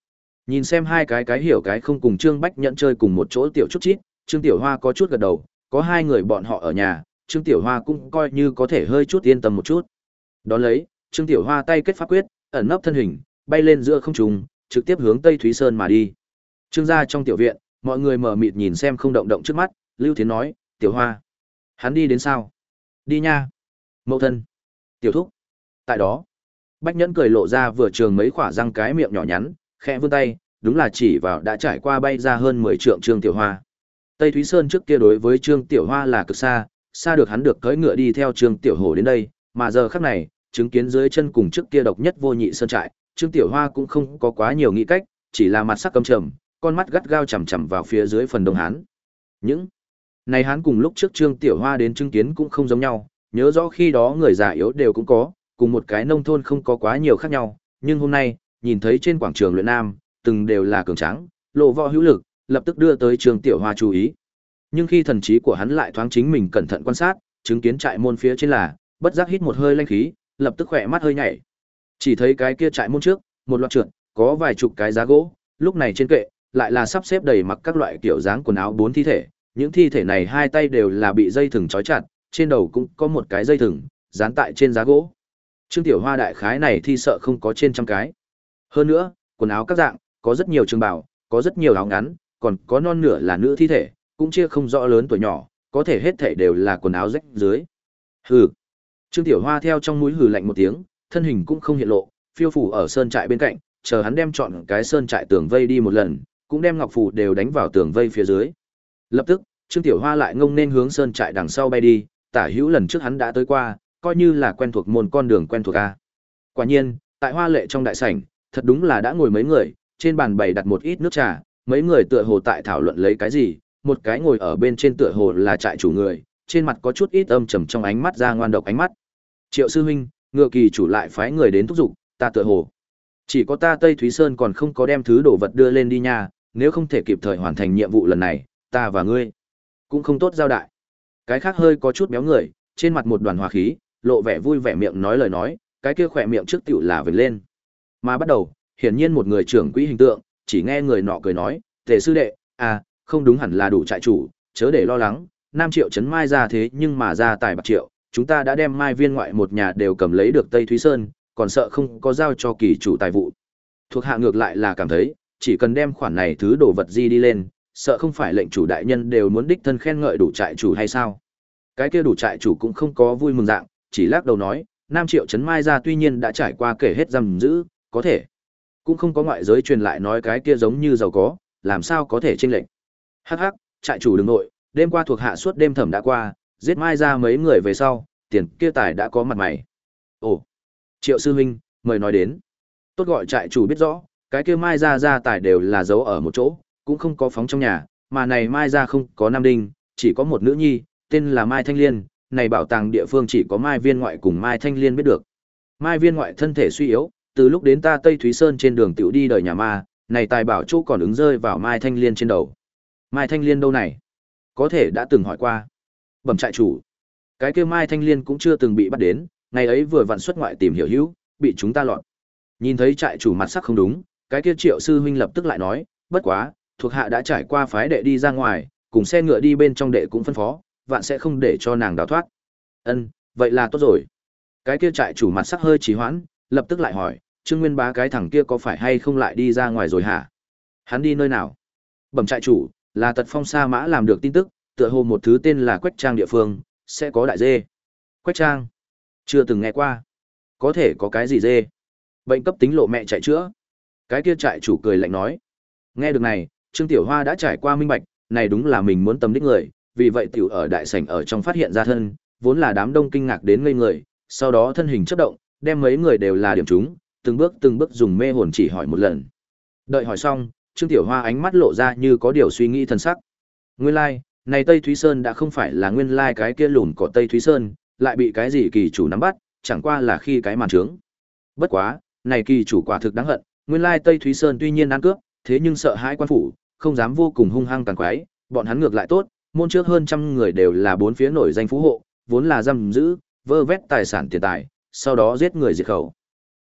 Nhìn xem hai cái cái hiểu cái không cùng Trương Bách Nhẫn chơi cùng một chỗ tiểu chút chít, Trương Tiểu Hoa có chút gật đầu, có hai người bọn họ ở nhà, Trương Tiểu Hoa cũng coi như có thể hơi chút yên tâm một chút. Đón lấy, Trương Tiểu Hoa tay kết pháp quyết, ẩn nấp thân hình, bay lên giữa không trung, trực tiếp hướng Tây Thúy Sơn mà đi. Trương gia trong tiểu viện, mọi người mở mịt nhìn xem không động động trước mắt, Lưu Thiến nói, "Tiểu Hoa, hắn đi đến sao?" "Đi nha." "Mẫu thân." "Tiểu thúc." Tại đó, Bách Nhẫn cười lộ ra vừa trường mấy khỏa răng cái miệng nhỏ nhắn, khẽ vươn tay, đúng là chỉ vào đã trải qua bay ra hơn mười trượng Trương Tiểu Hoa. Tây Thúy Sơn trước kia đối với Trương Tiểu Hoa là cực xa, xa được hắn được cưỡi ngựa đi theo Trương Tiểu Hổ đến đây, mà giờ khắc này, chứng kiến dưới chân cùng trước kia độc nhất vô nhị sơn trại, Trương Tiểu Hoa cũng không có quá nhiều nghĩ cách, chỉ là mặt sắc căm trầm, con mắt gắt gao chằm chằm vào phía dưới phần đông hán. Những này hán cùng lúc trước Trương Tiểu Hoa đến chứng kiến cũng không giống nhau, nhớ rõ khi đó người già yếu đều cũng có, cùng một cái nông thôn không có quá nhiều khác nhau, nhưng hôm nay, nhìn thấy trên quảng trường luyện nam, từng đều là cường tráng, lộ võ hữu lực, lập tức đưa tới Trương Tiểu Hoa chú ý. Nhưng khi thần trí của hắn lại thoáng chính mình cẩn thận quan sát, chứng kiến trại môn phía trên là, bất giác hít một hơi lanh khí, lập tức khỏe mắt hơi nhảy. Chỉ thấy cái kia trại môn trước, một loạt trượt, có vài chục cái giá gỗ, lúc này trên kệ lại là sắp xếp đầy mặc các loại kiểu dáng quần áo bốn thi thể, những thi thể này hai tay đều là bị dây thừng trói chặt, trên đầu cũng có một cái dây thừng dán tại trên giá gỗ. Trương Tiểu Hoa đại khái này thi sợ không có trên trăm cái. Hơn nữa, quần áo các dạng, có rất nhiều trường bào, có rất nhiều áo ngắn, còn có non nửa là nữ thi thể, cũng chia không rõ lớn tuổi nhỏ, có thể hết thảy đều là quần áo rách dưới. Hừ. Trương Tiểu Hoa theo trong mũi hừ lạnh một tiếng, thân hình cũng không hiện lộ, phiêu phù ở sơn trại bên cạnh, chờ hắn đem chọn cái sơn trại tường vây đi một lần, cũng đem ngọc phù đều đánh vào tường vây phía dưới. Lập tức, Trương Tiểu Hoa lại ngông nên hướng sơn trại đằng sau bay đi, tả hữu lần trước hắn đã tới qua, coi như là quen thuộc môn con đường quen thuộc a. Quả nhiên, tại Hoa Lệ trong đại sảnh, thật đúng là đã ngồi mấy người, trên bàn bày đặt một ít nước trà, mấy người tựa hồ tại thảo luận lấy cái gì, một cái ngồi ở bên trên tựa hồ là trại chủ người, trên mặt có chút ít âm trầm trong ánh mắt ra ngoan độc ánh mắt. Triệu sư huynh, ngựa kỳ chủ lại phái người đến thúc giục, ta tựa hồ chỉ có ta Tây Thúy Sơn còn không có đem thứ đồ vật đưa lên đi nha, nếu không thể kịp thời hoàn thành nhiệm vụ lần này, ta và ngươi cũng không tốt giao đại. Cái khác hơi có chút béo người, trên mặt một đoàn hòa khí, lộ vẻ vui vẻ miệng nói lời nói, cái kia khỏe miệng trước tiểu là vểnh lên. Mà bắt đầu, hiển nhiên một người trưởng quỹ hình tượng, chỉ nghe người nọ cười nói, "Tề sư đệ, à, không đúng hẳn là đủ trại chủ, chớ để lo lắng, Nam Triệu trấn Mai ra thế nhưng mà ra tài bạc triệu, chúng ta đã đem Mai Viên ngoại một nhà đều cầm lấy được Tây Thúy Sơn, còn sợ không có giao cho kỳ chủ tài vụ." Thuộc hạ ngược lại là cảm thấy, chỉ cần đem khoản này thứ đồ vật di đi lên, sợ không phải lệnh chủ đại nhân đều muốn đích thân khen ngợi đủ trại chủ hay sao? Cái kia đủ trại chủ cũng không có vui mừng dạng, chỉ lắc đầu nói, Nam Triệu trấn Mai ra tuy nhiên đã trải qua kể hết giam giữ, có thể cũng không có ngoại giới truyền lại nói cái kia giống như giàu có, làm sao có thể chênh lệch. Hắc hắc, trại chủ đừng nội, đêm qua thuộc hạ suốt đêm thẩm đã qua, giết Mai ra mấy người về sau, tiền kia tài đã có mặt mày. Ồ, Triệu sư huynh, mời nói đến. Tốt gọi trại chủ biết rõ, cái kia Mai ra gia tài đều là giấu ở một chỗ, cũng không có phóng trong nhà, mà này Mai ra không có nam đinh, chỉ có một nữ nhi, tên là Mai Thanh Liên, này bảo tàng địa phương chỉ có Mai Viên ngoại cùng Mai Thanh Liên biết được. Mai Viên ngoại thân thể suy yếu, từ lúc đến ta Tây Thúy Sơn trên đường tiểu đi đời nhà ma, này tài bảo chỗ còn ứng rơi vào Mai Thanh Liên trên đầu. Mai Thanh Liên đâu này? Có thể đã từng hỏi qua. Bẩm trại chủ, cái kia Mai Thanh Liên cũng chưa từng bị bắt đến, ngày ấy vừa vặn xuất ngoại tìm hiểu hữu, bị chúng ta lọt. Nhìn thấy trại chủ mặt sắc không đúng, cái kia Triệu sư huynh lập tức lại nói, bất quá, thuộc hạ đã trải qua phái đệ đi ra ngoài, cùng xe ngựa đi bên trong đệ cũng phân phó, vạn sẽ không để cho nàng đào thoát. Ân, vậy là tốt rồi. Cái kia trại chủ mặt sắc hơi trì hoãn, lập tức lại hỏi, Trương Nguyên Bá cái thằng kia có phải hay không lại đi ra ngoài rồi hả? Hắn đi nơi nào? Bẩm trại chủ, là Tật Phong Sa Mã làm được tin tức, tựa hồ một thứ tên là Quách Trang địa phương, sẽ có đại dê. Quách Trang? Chưa từng nghe qua. Có thể có cái gì dê? Bệnh cấp tính lộ mẹ chạy chữa. Cái kia trại chủ cười lạnh nói. Nghe được này, Trương Tiểu Hoa đã trải qua minh bạch, này đúng là mình muốn tầm đích người, vì vậy tiểu ở đại sảnh ở trong phát hiện ra thân, vốn là đám đông kinh ngạc đến ngây người, sau đó thân hình chớp động, đem mấy người đều là điểm chúng, từng bước từng bước dùng mê hồn chỉ hỏi một lần. Đợi hỏi xong, Trương Tiểu Hoa ánh mắt lộ ra như có điều suy nghĩ thân sắc. Nguyên lai, like, này Tây Thúy Sơn đã không phải là nguyên lai like cái kia lùn của Tây Thúy Sơn, lại bị cái gì kỳ chủ nắm bắt, chẳng qua là khi cái màn trướng. Bất quá, này kỳ chủ quả thực đáng hận, nguyên lai like Tây Thúy Sơn tuy nhiên ăn cướp, thế nhưng sợ hãi quan phủ, không dám vô cùng hung hăng tàn quái, bọn hắn ngược lại tốt, môn trước hơn trăm người đều là bốn phía nổi danh phú hộ, vốn là giam giữ, vơ vét tài sản tiền tài, sau đó giết người diệt khẩu.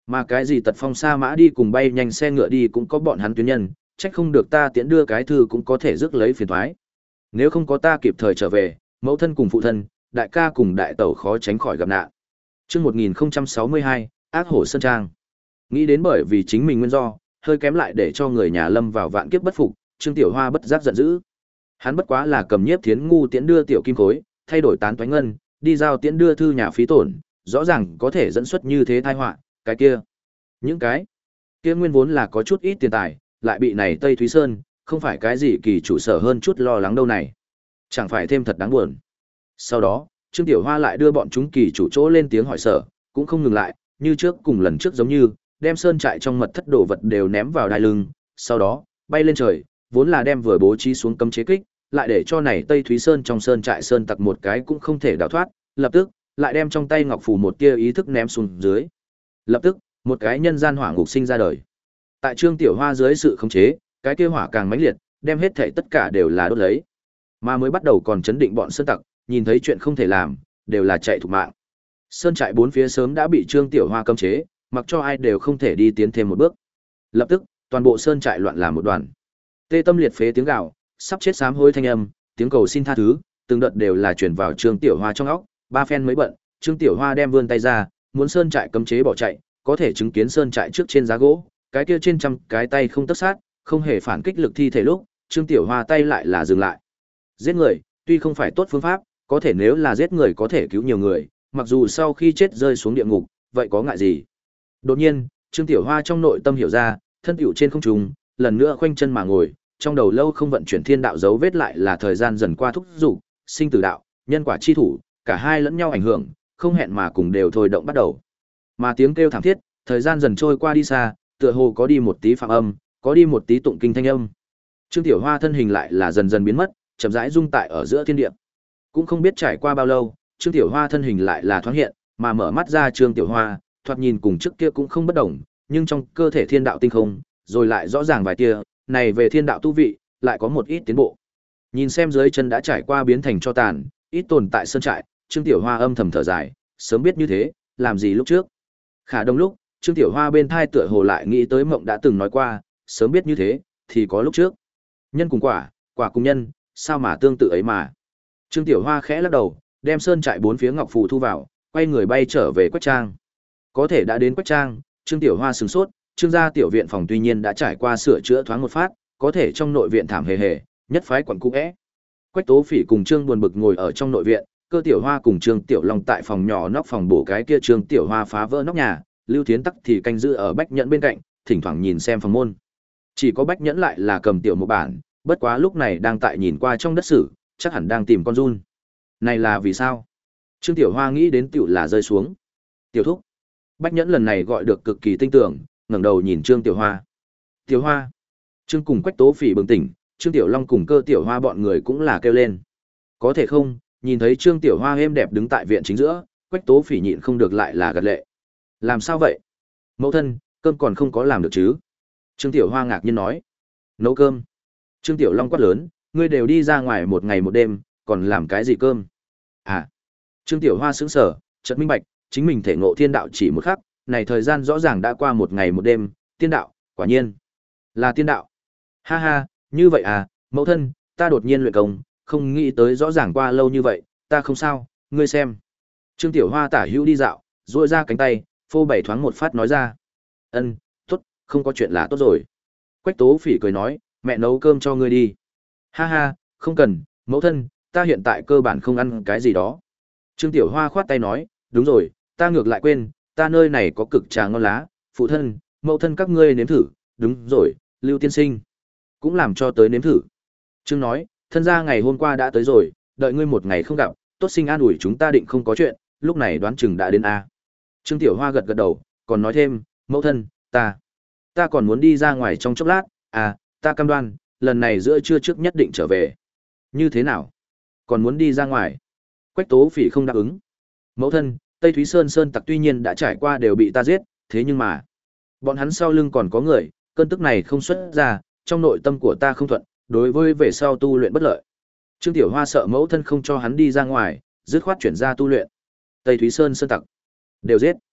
Mà cái gì tật phong sa mã đi cùng bay nhanh xe ngựa đi cũng có bọn hắn tuyến nhân, trách không được ta tiễn đưa cái thư cũng có thể rước lấy phiền toái. Nếu không có ta kịp thời trở về, mẫu thân cùng phụ thân, đại ca cùng đại tẩu khó tránh khỏi gặp nạn. Chương một nghìn sáu mươi hai, ác hổ sơn trang. Nghĩ đến bởi vì chính mình nguyên do, hơi kém lại để cho người nhà lâm vào vạn kiếp bất phục, Trương Tiểu Hoa bất giác giận dữ. Hắn bất quá là cầm Nhiếp Thiến ngu tiễn đưa tiểu kim khối, thay đổi tán toán ngân, đi giao tiễn đưa thư nhà phí tổn, rõ ràng có thể dẫn xuất như thế tai họa, cái kia, những cái kia nguyên vốn là có chút ít tiền tài, lại bị này Tây Thúy Sơn, không phải cái gì kỳ chủ sở hơn chút lo lắng đâu này. Chẳng phải thêm thật đáng buồn. Sau đó, Trương Tiểu Hoa lại đưa bọn chúng kỳ chủ chỗ lên tiếng hỏi sở, cũng không ngừng lại, như trước cùng lần trước giống như, đem sơn trại trong mật thất đồ vật đều ném vào đai lưng, sau đó, bay lên trời, vốn là đem vừa bố trí xuống cấm chế kích, lại để cho này Tây Thúy Sơn trong sơn trại sơn tặc một cái cũng không thể đào thoát, lập tức, lại đem trong tay ngọc phù một tia ý thức ném xuống dưới. Lập tức, một cái nhân gian hỏa ngục sinh ra đời. Tại Trương Tiểu Hoa dưới sự khống chế, cái kia hỏa càng mãnh liệt, đem hết thảy tất cả đều là đốt lấy. Mà mới bắt đầu còn chấn định bọn sơn tặc, nhìn thấy chuyện không thể làm, đều là chạy thục mạng. Sơn trại bốn phía sớm đã bị Trương Tiểu Hoa cấm chế, mặc cho ai đều không thể đi tiến thêm một bước. Lập tức, toàn bộ sơn trại loạn làm một đoàn. Tê tâm liệt phế tiếng gào, sắp chết sám hối thanh âm, tiếng cầu xin tha thứ, từng đợt đều là truyền vào Trương Tiểu Hoa trong óc, ba phen mới bận, Trương Tiểu Hoa đem vươn tay ra, muốn sơn trại cấm chế bỏ chạy, có thể chứng kiến sơn trại trước trên giá gỗ, cái kia trên trăm cái tay không tất sát, không hề phản kích lực thi thể lúc, Trương Tiểu Hoa tay lại là dừng lại. Giết người, tuy không phải tốt phương pháp, có thể nếu là giết người có thể cứu nhiều người, mặc dù sau khi chết rơi xuống địa ngục, vậy có ngại gì? Đột nhiên, Trương Tiểu Hoa trong nội tâm hiểu ra, thân tiểu trên không trung, lần nữa khoanh chân mà ngồi, trong đầu lâu không vận chuyển thiên đạo dấu vết lại là thời gian dần qua thúc dục, sinh tử đạo, nhân quả chi thủ, cả hai lẫn nhau ảnh hưởng, không hẹn mà cùng đều thôi động bắt đầu. Mà tiếng kêu thảm thiết, thời gian dần trôi qua đi xa, tựa hồ có đi một tí phạm âm, có đi một tí tụng kinh thanh âm. Trương Tiểu Hoa thân hình lại là dần dần biến mất, chậm rãi rung tại ở giữa thiên địa. Cũng không biết trải qua bao lâu, Trương Tiểu Hoa thân hình lại là thoáng hiện, mà mở mắt ra Trương Tiểu Hoa, thoạt nhìn cùng trước kia cũng không bất đồng, nhưng trong cơ thể thiên đạo tinh không, rồi lại rõ ràng vài tia, này về thiên đạo tu vị, lại có một ít tiến bộ. Nhìn xem dưới chân đã trải qua biến thành cho tàn, ít tồn tại sơn trại, Trương Tiểu Hoa âm thầm thở dài, sớm biết như thế, làm gì lúc trước. Khả đông lúc, Trương Tiểu Hoa bên thai tựa hồ lại nghĩ tới mộng đã từng nói qua, sớm biết như thế, thì có lúc trước. Nhân cùng quả, quả cùng nhân, sao mà tương tự ấy mà. Trương Tiểu Hoa khẽ lắc đầu, đem sơn trại bốn phía ngọc phù thu vào, quay người bay trở về Quách Trang. Có thể đã đến Quách Trang, Trương Tiểu Hoa sửng sốt, Trương gia tiểu viện phòng tuy nhiên đã trải qua sửa chữa thoáng một phát, có thể trong nội viện thảm hề hề, nhất phái quẩn cũ é. Quách Tố Phỉ cùng Trương Buồn Bực ngồi ở trong nội viện, Cơ Tiểu Hoa cùng Trương Tiểu Long tại phòng nhỏ nóc phòng bổ cái kia Trương Tiểu Hoa phá vỡ nóc nhà, Lưu Thiến Tắc thì canh giữ ở Bách Nhẫn bên cạnh, thỉnh thoảng nhìn xem phòng môn. Chỉ có Bách Nhẫn lại là cầm tiểu một bản, bất quá lúc này đang tại nhìn qua trong đất sử, chắc hẳn đang tìm con giun. Này là vì sao? Trương Tiểu Hoa nghĩ đến tiểu là rơi xuống. Tiểu thúc. Bách Nhẫn lần này gọi được cực kỳ tinh tưởng, ngẩng đầu nhìn Trương Tiểu Hoa. Tiểu Hoa. Trương cùng Quách Tố Phỉ bừng tỉnh, Trương Tiểu Long cùng Cơ Tiểu Hoa bọn người cũng là kêu lên. Có thể không, nhìn thấy Trương Tiểu Hoa êm đẹp đứng tại viện chính giữa, Quách Tố Phỉ nhịn không được lại là gật lệ. Làm sao vậy? Mẫu thân, cơm còn không có làm được chứ? Trương Tiểu Hoa ngạc nhiên nói. Nấu cơm. Trương Tiểu Long quát lớn, ngươi đều đi ra ngoài một ngày một đêm, còn làm cái gì cơm? À. Trương Tiểu Hoa sững sờ, chợt minh bạch, chính mình thể ngộ thiên đạo chỉ một khắc, này thời gian rõ ràng đã qua một ngày một đêm, tiên đạo, quả nhiên là tiên đạo. Ha ha, như vậy à, mẫu thân, ta đột nhiên luyện công, không nghĩ tới rõ ràng qua lâu như vậy, ta không sao, ngươi xem. Trương Tiểu Hoa tả hữu đi dạo, duỗi ra cánh tay, phô bảy thoáng một phát nói ra. Ân, tốt, không có chuyện là tốt rồi. Quách Tố Phỉ cười nói, mẹ nấu cơm cho ngươi đi. Ha ha, không cần, mẫu thân, ta hiện tại cơ bản không ăn cái gì đó. Trương Tiểu Hoa khoát tay nói, đúng rồi, ta ngược lại quên, ta nơi này có cực trà ngon lá, phụ thân, mẫu thân các ngươi nếm thử, đúng rồi, Lưu tiên sinh cũng làm cho tới nếm thử. Trương nói, thân gia ngày hôm qua đã tới rồi, đợi ngươi một ngày không gặp, tốt sinh an ủi chúng ta định không có chuyện, lúc này đoán chừng đã đến a. Trương Tiểu Hoa gật gật đầu, còn nói thêm, mẫu thân, ta, ta còn muốn đi ra ngoài trong chốc lát, à, ta cam đoan, lần này giữa trưa trước nhất định trở về. Như thế nào? Còn muốn đi ra ngoài? Quách Tố Phỉ không đáp ứng. Mẫu thân, Tây Thúy Sơn Sơn tặc tuy nhiên đã trải qua đều bị ta giết, thế nhưng mà, bọn hắn sau lưng còn có người, cơn tức này không xuất ra, trong nội tâm của ta không thuận, đối với về sau tu luyện bất lợi. Trương Tiểu Hoa sợ mẫu thân không cho hắn đi ra ngoài, dứt khoát chuyển ra tu luyện. Tây Thúy Sơn Sơn tặc đều giết.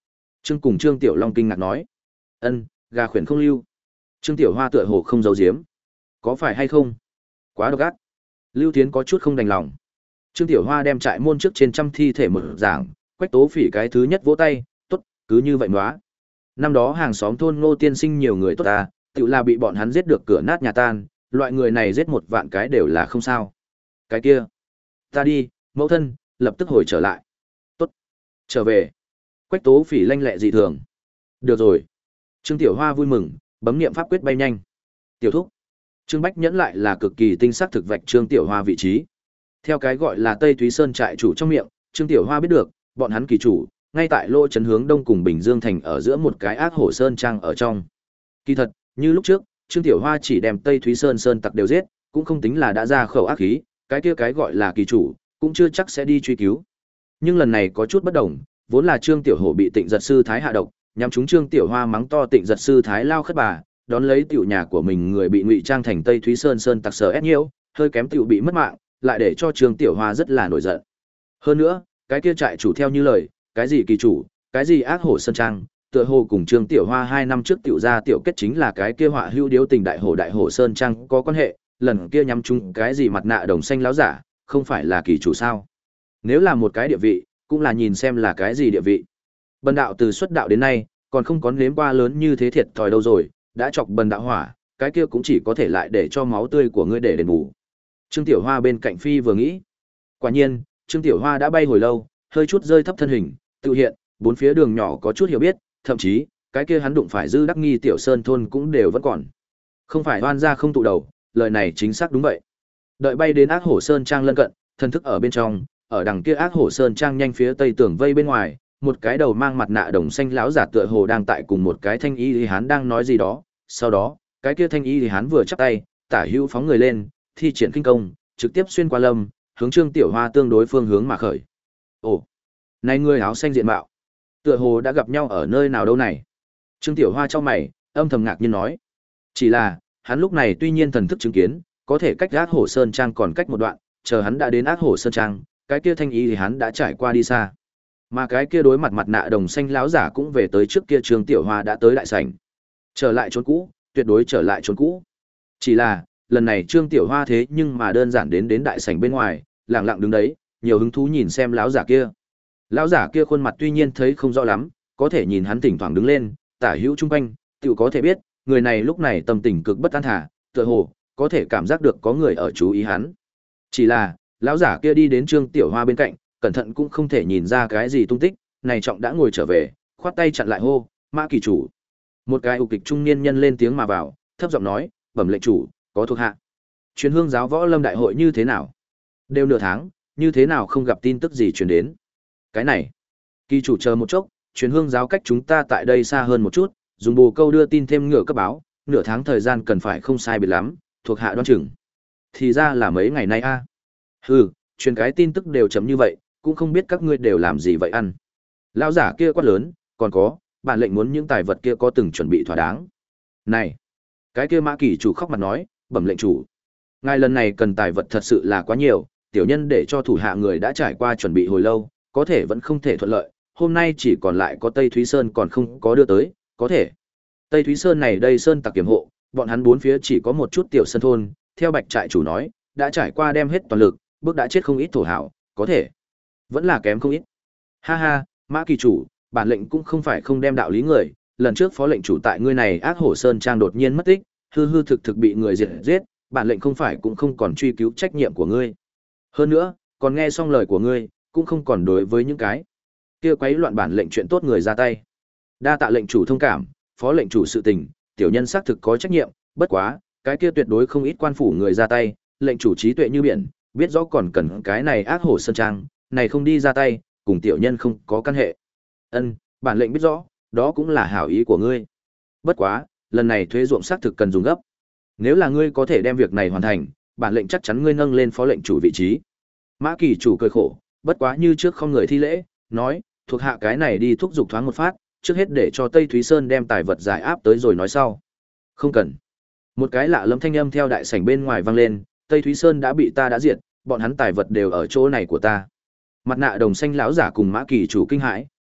Trương cùng Trương Tiểu Long kinh ngạc nói. Ân, gà khuyển không lưu. Trương Tiểu Hoa tựa hồ không giấu giếm. Có phải hay không? Quá độc ác. Lưu Tiến có chút không đành lòng. Trương Tiểu Hoa đem trại môn trước trên trăm thi thể mở giảng, Quách Tố Phỉ cái thứ nhất vỗ tay, tốt, cứ như vậy nóa. Năm đó hàng xóm thôn Ngô tiên sinh nhiều người tốt ta, tự là bị bọn hắn giết được cửa nát nhà tan, loại người này giết một vạn cái đều là không sao. Cái kia, ta đi, mẫu thân, lập tức hồi trở lại. Tốt, trở về. Quách Tố Phỉ lanh lẹ dị thường. Được rồi. Trương Tiểu Hoa vui mừng, bấm niệm pháp quyết bay nhanh. Tiểu thúc. Trương Bách Nhẫn lại là cực kỳ tinh xác thực vạch Trương Tiểu Hoa vị trí. Theo cái gọi là Tây Thúy Sơn trại chủ trong miệng, Trương Tiểu Hoa biết được, bọn hắn kỳ chủ, ngay tại lỗ trấn hướng đông cùng Bình Dương thành ở giữa một cái ác hổ sơn trang ở trong. Kỳ thật, như lúc trước, Trương Tiểu Hoa chỉ đem Tây Thúy Sơn sơn tặc đều giết, cũng không tính là đã ra khẩu ác khí, cái kia cái gọi là kỳ chủ, cũng chưa chắc sẽ đi truy cứu. Nhưng lần này có chút bất đồng, vốn là Trương Tiểu Hổ bị Tịnh Giật sư thái hạ độc, nhằm chúng Trương Tiểu Hoa mắng to Tịnh Giật sư thái lao khất bà, đón lấy tiểu nhà của mình người bị ngụy trang thành Tây Thúy Sơn sơn tặc sở ép nhiễu, hơi kém tiểu bị mất mạng, lại để cho Trương Tiểu Hoa rất là nổi giận. Hơn nữa, cái kia trại chủ theo như lời, cái gì kỳ chủ, cái gì ác hổ sơn trang, tựa hồ cùng Trương Tiểu Hoa hai năm trước tiểu ra tiểu kết chính là cái kia họa hữu điếu tình đại hổ đại hổ sơn trang có quan hệ, lần kia nhắm chung cái gì mặt nạ đồng xanh láo giả, không phải là kỳ chủ sao? Nếu là một cái địa vị, cũng là nhìn xem là cái gì địa vị. Bần đạo từ xuất đạo đến nay, còn không có nếm qua lớn như thế thiệt thòi đâu rồi, đã chọc bần đạo hỏa, cái kia cũng chỉ có thể lại để cho máu tươi của ngươi để đền bù. Trương Tiểu Hoa bên cạnh phi vừa nghĩ. Quả nhiên, Trương Tiểu Hoa đã bay hồi lâu, hơi chút rơi thấp thân hình, tự hiện, bốn phía đường nhỏ có chút hiểu biết, thậm chí, cái kia hắn đụng phải dư đắc nghi tiểu sơn thôn cũng đều vẫn còn. Không phải oan gia không tụ đầu, lời này chính xác đúng vậy. Đợi bay đến ác hổ sơn trang lân cận, thân thức ở bên trong, ở đằng kia ác hổ sơn trang nhanh phía tây tường vây bên ngoài, một cái đầu mang mặt nạ đồng xanh lão giả tựa hồ đang tại cùng một cái thanh y thì hán đang nói gì đó. Sau đó, cái kia thanh y thì hán vừa chắp tay, tả hữu phóng người lên, thi triển kinh công, trực tiếp xuyên qua lâm, hướng Trương Tiểu Hoa tương đối phương hướng mà khởi. Ồ, này người áo xanh diện mạo, tựa hồ đã gặp nhau ở nơi nào đâu này? Trương Tiểu Hoa trong mày, âm thầm ngạc nhiên nói. Chỉ là, hắn lúc này tuy nhiên thần thức chứng kiến, có thể cách ác hổ sơn trang còn cách một đoạn, chờ hắn đã đến ác hổ sơn trang, cái kia thanh ý thì hắn đã trải qua đi xa. Mà cái kia đối mặt mặt nạ đồng xanh láo giả cũng về tới trước kia Trương Tiểu Hoa đã tới đại sảnh. Trở lại chốn cũ, tuyệt đối trở lại chốn cũ. Chỉ là, lần này Trương Tiểu Hoa thế nhưng mà đơn giản đến đến đại sảnh bên ngoài, lặng lặng đứng đấy, nhiều hứng thú nhìn xem láo giả kia. Lão giả kia khuôn mặt tuy nhiên thấy không rõ lắm, có thể nhìn hắn thỉnh thoảng đứng lên, tả hữu chung quanh, tiểu có thể biết, người này lúc này tâm tình cực bất an thả, tựa hồ có thể cảm giác được có người ở chú ý hắn. Chỉ là, lão giả kia đi đến Trương Tiểu Hoa bên cạnh, cẩn thận cũng không thể nhìn ra cái gì tung tích, này trọng đã ngồi trở về, khoát tay chặn lại hô, "Mã kỳ chủ." Một cái ục kịch trung niên nhân lên tiếng mà vào, thấp giọng nói, "Bẩm lệnh chủ, có thuộc hạ. Truyền hương giáo võ lâm đại hội như thế nào? Đều nửa tháng, như thế nào không gặp tin tức gì truyền đến?" Cái này, kỳ chủ chờ một chốc, truyền hương giáo cách chúng ta tại đây xa hơn một chút, dùng bồ câu đưa tin thêm ngựa cấp báo, nửa tháng thời gian cần phải không sai biệt lắm, thuộc hạ đoan chừng. Thì ra là mấy ngày nay a. À. Hừ, truyền cái tin tức đều chấm như vậy, cũng không biết các ngươi đều làm gì vậy ăn. Lão giả kia quát lớn, còn có, bản lệnh muốn những tài vật kia có từng chuẩn bị thỏa đáng. Này, cái kia Mã Kỳ chủ khóc mặt nói, bẩm lệnh chủ. Ngài lần này cần tài vật thật sự là quá nhiều, tiểu nhân để cho thủ hạ người đã trải qua chuẩn bị hồi lâu, có thể vẫn không thể thuận lợi, hôm nay chỉ còn lại có Tây Thúy Sơn còn không có đưa tới, có thể. Tây Thúy Sơn này đây sơn tặc kiểm hộ, bọn hắn bốn phía chỉ có một chút tiểu sơn thôn, theo Bạch trại chủ nói, đã trải qua đem hết toàn lực, bước đã chết không ít thổ hảo, có thể. Vẫn là kém không ít. Ha ha, Mã Kỳ chủ, bản lệnh cũng không phải không đem đạo lý người, lần trước phó lệnh chủ tại ngươi này ác hổ sơn trang đột nhiên mất tích, hư hư thực thực bị người diệt giết, bản lệnh không phải cũng không còn truy cứu trách nhiệm của ngươi. Hơn nữa, còn nghe xong lời của ngươi, cũng không còn đối với những cái kia quấy loạn bản lệnh chuyện tốt người ra tay. Đa tạ lệnh chủ thông cảm, phó lệnh chủ sự tình, tiểu nhân xác thực có trách nhiệm, bất quá, cái kia tuyệt đối không ít quan phủ người ra tay, lệnh chủ trí tuệ như biển, biết rõ còn cần cái này ác hổ sơn trang, này không đi ra tay, cùng tiểu nhân không có căn hệ. Ân, bản lệnh biết rõ, đó cũng là hảo ý của ngươi. Bất quá, lần này thuế ruộng xác thực cần dùng gấp. Nếu là ngươi có thể đem việc này hoàn thành, bản lệnh chắc chắn ngươi nâng lên phó lệnh chủ vị trí. Mã Kỳ chủ cười khổ, bất quá như trước không người thi lễ, nói, thuộc hạ cái này đi thúc giục thoáng một phát, trước hết để cho Tây Thúy Sơn đem tài vật giải áp tới rồi nói sau. Không cần. Một cái lạ lẫm thanh âm theo đại sảnh bên ngoài vang lên, Tây Thúy Sơn đã bị ta đã diệt, bọn hắn tài vật đều ở chỗ này của ta. Mặt nạ đồng xanh lão giả cùng Mã Kỳ chủ kinh hãi,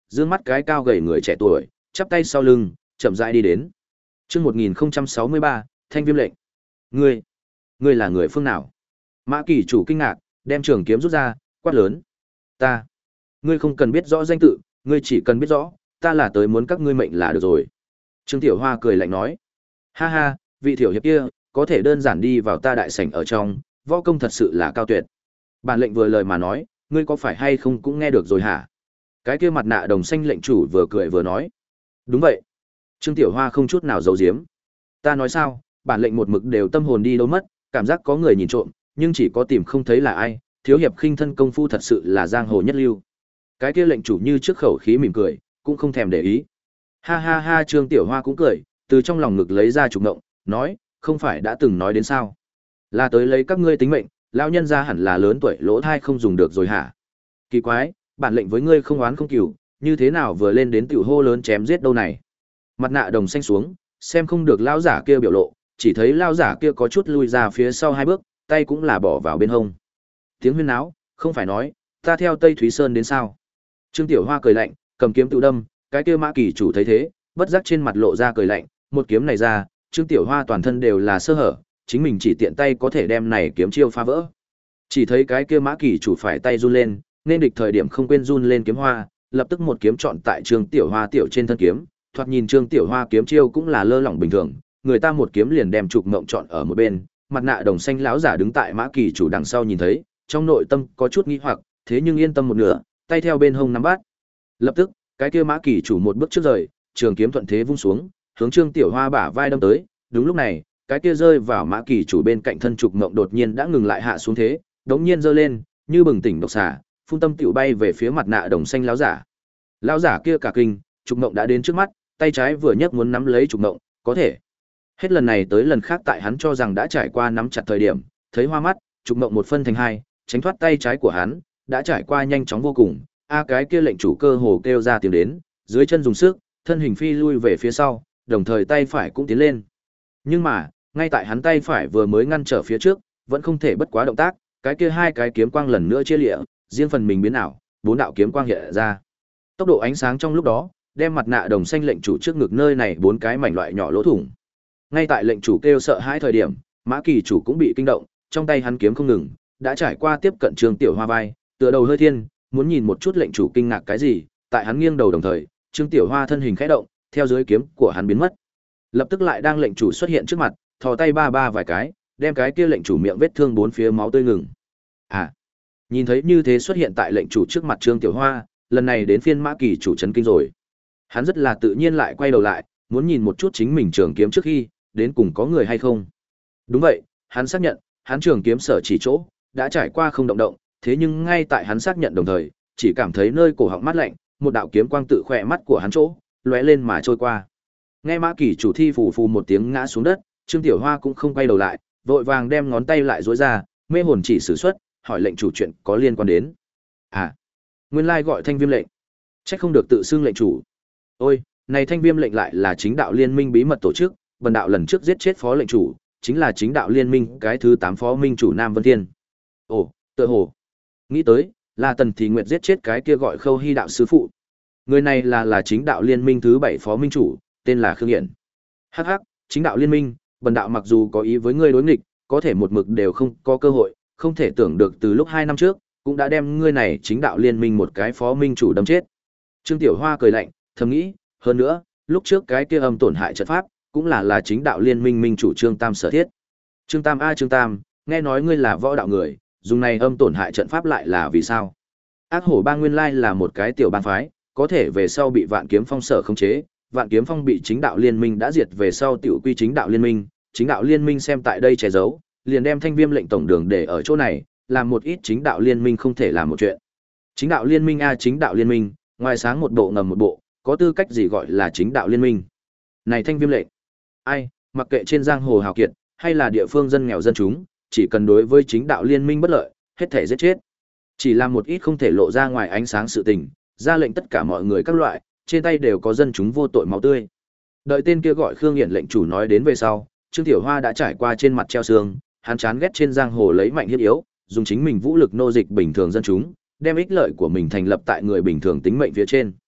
dương mắt cái cao gầy người trẻ tuổi, chắp tay sau lưng, chậm rãi đi đến. Chương một nghìn không trăm sáu mươi ba, Thanh Viêm lệnh. Ngươi, ngươi là người phương nào? Mã Kỳ chủ kinh ngạc, đem trường kiếm rút ra, quát lớn. Ta, ngươi không cần biết rõ danh tự, ngươi chỉ cần biết rõ, ta là tới muốn các ngươi mệnh là được rồi. Trương Tiểu Hoa cười lạnh nói. Ha ha, vị tiểu hiệp kia, có thể đơn giản đi vào ta đại sảnh ở trong, võ công thật sự là cao tuyệt. Bản lệnh vừa lời mà nói, ngươi có phải hay không cũng nghe được rồi hả? Cái kia mặt nạ đồng xanh lệnh chủ vừa cười vừa nói. Đúng vậy. Trương Tiểu Hoa không chút nào giấu giếm. Ta nói sao, bản lệnh một mực đều tâm hồn đi đâu mất, cảm giác có người nhìn trộm, nhưng chỉ có tìm không thấy là ai, thiếu hiệp khinh thân công phu thật sự là giang hồ nhất lưu. Cái kia lệnh chủ như trước khẩu khí mỉm cười, cũng không thèm để ý. Ha ha ha, Trương Tiểu Hoa cũng cười, từ trong lòng ngực lấy ra trục ngộng, nói, không phải đã từng nói đến sao? Là tới lấy các ngươi tính mệnh, lão nhân gia hẳn là lớn tuổi lỗ thai không dùng được rồi hả? Kỳ quái, bản lệnh với ngươi không oán không cừu, như thế nào vừa lên đến tiểu hô lớn chém giết đâu này? Mặt nạ đồng xanh xuống, xem không được lão giả kia biểu lộ, chỉ thấy lão giả kia có chút lui ra phía sau hai bước, tay cũng là bỏ vào bên hông. Tiếng huyên náo, không phải nói, ta theo Tây Thúy Sơn đến sao? Trương Tiểu Hoa cười lạnh, cầm kiếm tự đâm, cái kia Mã Kỳ chủ thấy thế, bất giác trên mặt lộ ra cười lạnh, một kiếm này ra, Trương Tiểu Hoa toàn thân đều là sơ hở, chính mình chỉ tiện tay có thể đem này kiếm chiêu phá vỡ. Chỉ thấy cái kia Mã Kỳ chủ phải tay run lên, nên địch thời điểm không quên run lên kiếm hoa, lập tức một kiếm chọn tại Trương Tiểu Hoa tiểu trên thân kiếm, thoạt nhìn Trương Tiểu Hoa kiếm chiêu cũng là lơ lỏng bình thường, người ta một kiếm liền đem trục mộng chọn ở một bên, mặt nạ đồng xanh lão giả đứng tại Mã Kỳ chủ đằng sau nhìn thấy, trong nội tâm có chút nghi hoặc, thế nhưng yên tâm một nửa, tay theo bên hông nắm bắt. Lập tức, cái kia Mã Kỳ chủ một bước trước rời, trường kiếm thuận thế vung xuống, hướng Trương Tiểu Hoa bả vai đâm tới, đúng lúc này, cái kia rơi vào Mã Kỳ chủ bên cạnh thân trục ngộng đột nhiên đã ngừng lại hạ xuống thế, đống nhiên giơ lên, như bừng tỉnh độc xà, phun tâm tiểu bay về phía mặt nạ đồng xanh lão giả. Lão giả kia cả kinh, trục ngộng đã đến trước mắt, tay trái vừa nhấc muốn nắm lấy trục ngộng, có thể. Hết lần này tới lần khác tại hắn cho rằng đã trải qua nắm chặt thời điểm, thấy hoa mắt, trục ngộng một phân thành hai, tránh thoát tay trái của hắn, đã trải qua nhanh chóng vô cùng. A cái kia lệnh chủ cơ hồ kêu ra tiếng đến, dưới chân dùng sức, thân hình phi lui về phía sau, đồng thời tay phải cũng tiến lên. Nhưng mà, ngay tại hắn tay phải vừa mới ngăn trở phía trước, vẫn không thể bất quá động tác, cái kia hai cái kiếm quang lần nữa chia lịa, riêng phần mình biến ảo, bốn đạo kiếm quang hiện ra. Tốc độ ánh sáng trong lúc đó, đem mặt nạ đồng xanh lệnh chủ trước ngực nơi này bốn cái mảnh loại nhỏ lỗ thủng. Ngay tại lệnh chủ kêu sợ hãi thời điểm, Mã Kỳ chủ cũng bị kinh động, trong tay hắn kiếm không ngừng, đã trải qua tiếp cận Trương Tiểu Hoa vai, tựa đầu hơi thiên, muốn nhìn một chút lệnh chủ kinh ngạc cái gì, tại hắn nghiêng đầu đồng thời, Trương Tiểu Hoa thân hình khẽ động, theo dưới kiếm của hắn biến mất. Lập tức lại đang lệnh chủ xuất hiện trước mặt, thò tay ba ba vài cái, đem cái kia lệnh chủ miệng vết thương bốn phía máu tươi ngừng. À, nhìn thấy như thế xuất hiện tại lệnh chủ trước mặt Trương Tiểu Hoa, lần này đến phiên Mã Kỳ chủ chấn kinh rồi. Hắn rất là tự nhiên lại quay đầu lại, muốn nhìn một chút chính mình trường kiếm trước khi, đến cùng có người hay không. Đúng vậy, hắn xác nhận, hắn trường kiếm sở chỉ chỗ, đã trải qua không động động, thế nhưng ngay tại hắn xác nhận đồng thời, chỉ cảm thấy nơi cổ họng mát lạnh, một đạo kiếm quang tự khỏe mắt của hắn chỗ, lóe lên mà trôi qua. Nghe Mã Kỳ chủ thi phù phù một tiếng ngã xuống đất, Trương Tiểu Hoa cũng không quay đầu lại, vội vàng đem ngón tay lại duỗi ra, mê hồn chỉ sử xuất, hỏi lệnh chủ chuyện có liên quan đến. À, nguyên lai gọi Thanh Viêm lệnh. Chắc không được tự xưng lệnh chủ. Ôi, này Thanh Viêm lệnh lại là chính đạo liên minh bí mật tổ chức, bần đạo lần trước giết chết phó lệnh chủ, chính là chính đạo liên minh cái thứ tám phó minh chủ Nam Vân Thiên. Ồ, tựa hồ. Nghĩ tới, là Tần Thì Nguyệt giết chết cái kia gọi Khâu Hy đạo sư phụ. Người này là là chính đạo liên minh thứ bảy phó minh chủ, tên là Khương Hiển. Hắc hắc, chính đạo liên minh, bần đạo mặc dù có ý với ngươi đối nghịch, có thể một mực đều không có cơ hội, không thể tưởng được từ lúc hai năm trước, cũng đã đem ngươi này chính đạo liên minh một cái phó minh chủ đâm chết. Trương Tiểu Hoa cười lạnh, thầm nghĩ, hơn nữa, lúc trước cái kia âm tổn hại trận pháp, cũng là là chính đạo liên minh minh chủ Trương Tam sở thiết. Trương Tam a Trương Tam, nghe nói ngươi là võ đạo người, dùng này âm tổn hại trận pháp lại là vì sao? Ác Hổ Bang nguyên lai là một cái tiểu bang phái, có thể về sau bị Vạn Kiếm Phong sở khống chế, Vạn Kiếm Phong bị chính đạo liên minh đã diệt về sau tiểu quy chính đạo liên minh, chính đạo liên minh xem tại đây che giấu, liền đem Thanh Viêm lệnh tổng đường để ở chỗ này, làm một ít chính đạo liên minh không thể làm một chuyện. Chính đạo liên minh a chính đạo liên minh, ngoài sáng một bộ ngầm một bộ, có tư cách gì gọi là chính đạo liên minh? Này Thanh Viêm lệnh, ai, mặc kệ trên giang hồ hào kiệt, hay là địa phương dân nghèo dân chúng, chỉ cần đối với chính đạo liên minh bất lợi, hết thể giết chết. Chỉ làm một ít không thể lộ ra ngoài ánh sáng sự tình, ra lệnh tất cả mọi người các loại, trên tay đều có dân chúng vô tội máu tươi. Đợi tên kia gọi Khương Hiển lệnh chủ nói đến về sau, Trương Tiểu Hoa đã trải qua trên mặt treo xương, hắn chán ghét trên giang hồ lấy mạnh hiếp yếu, dùng chính mình vũ lực nô dịch bình thường dân chúng, đem ích lợi của mình thành lập tại người bình thường tính mệnh phía trên.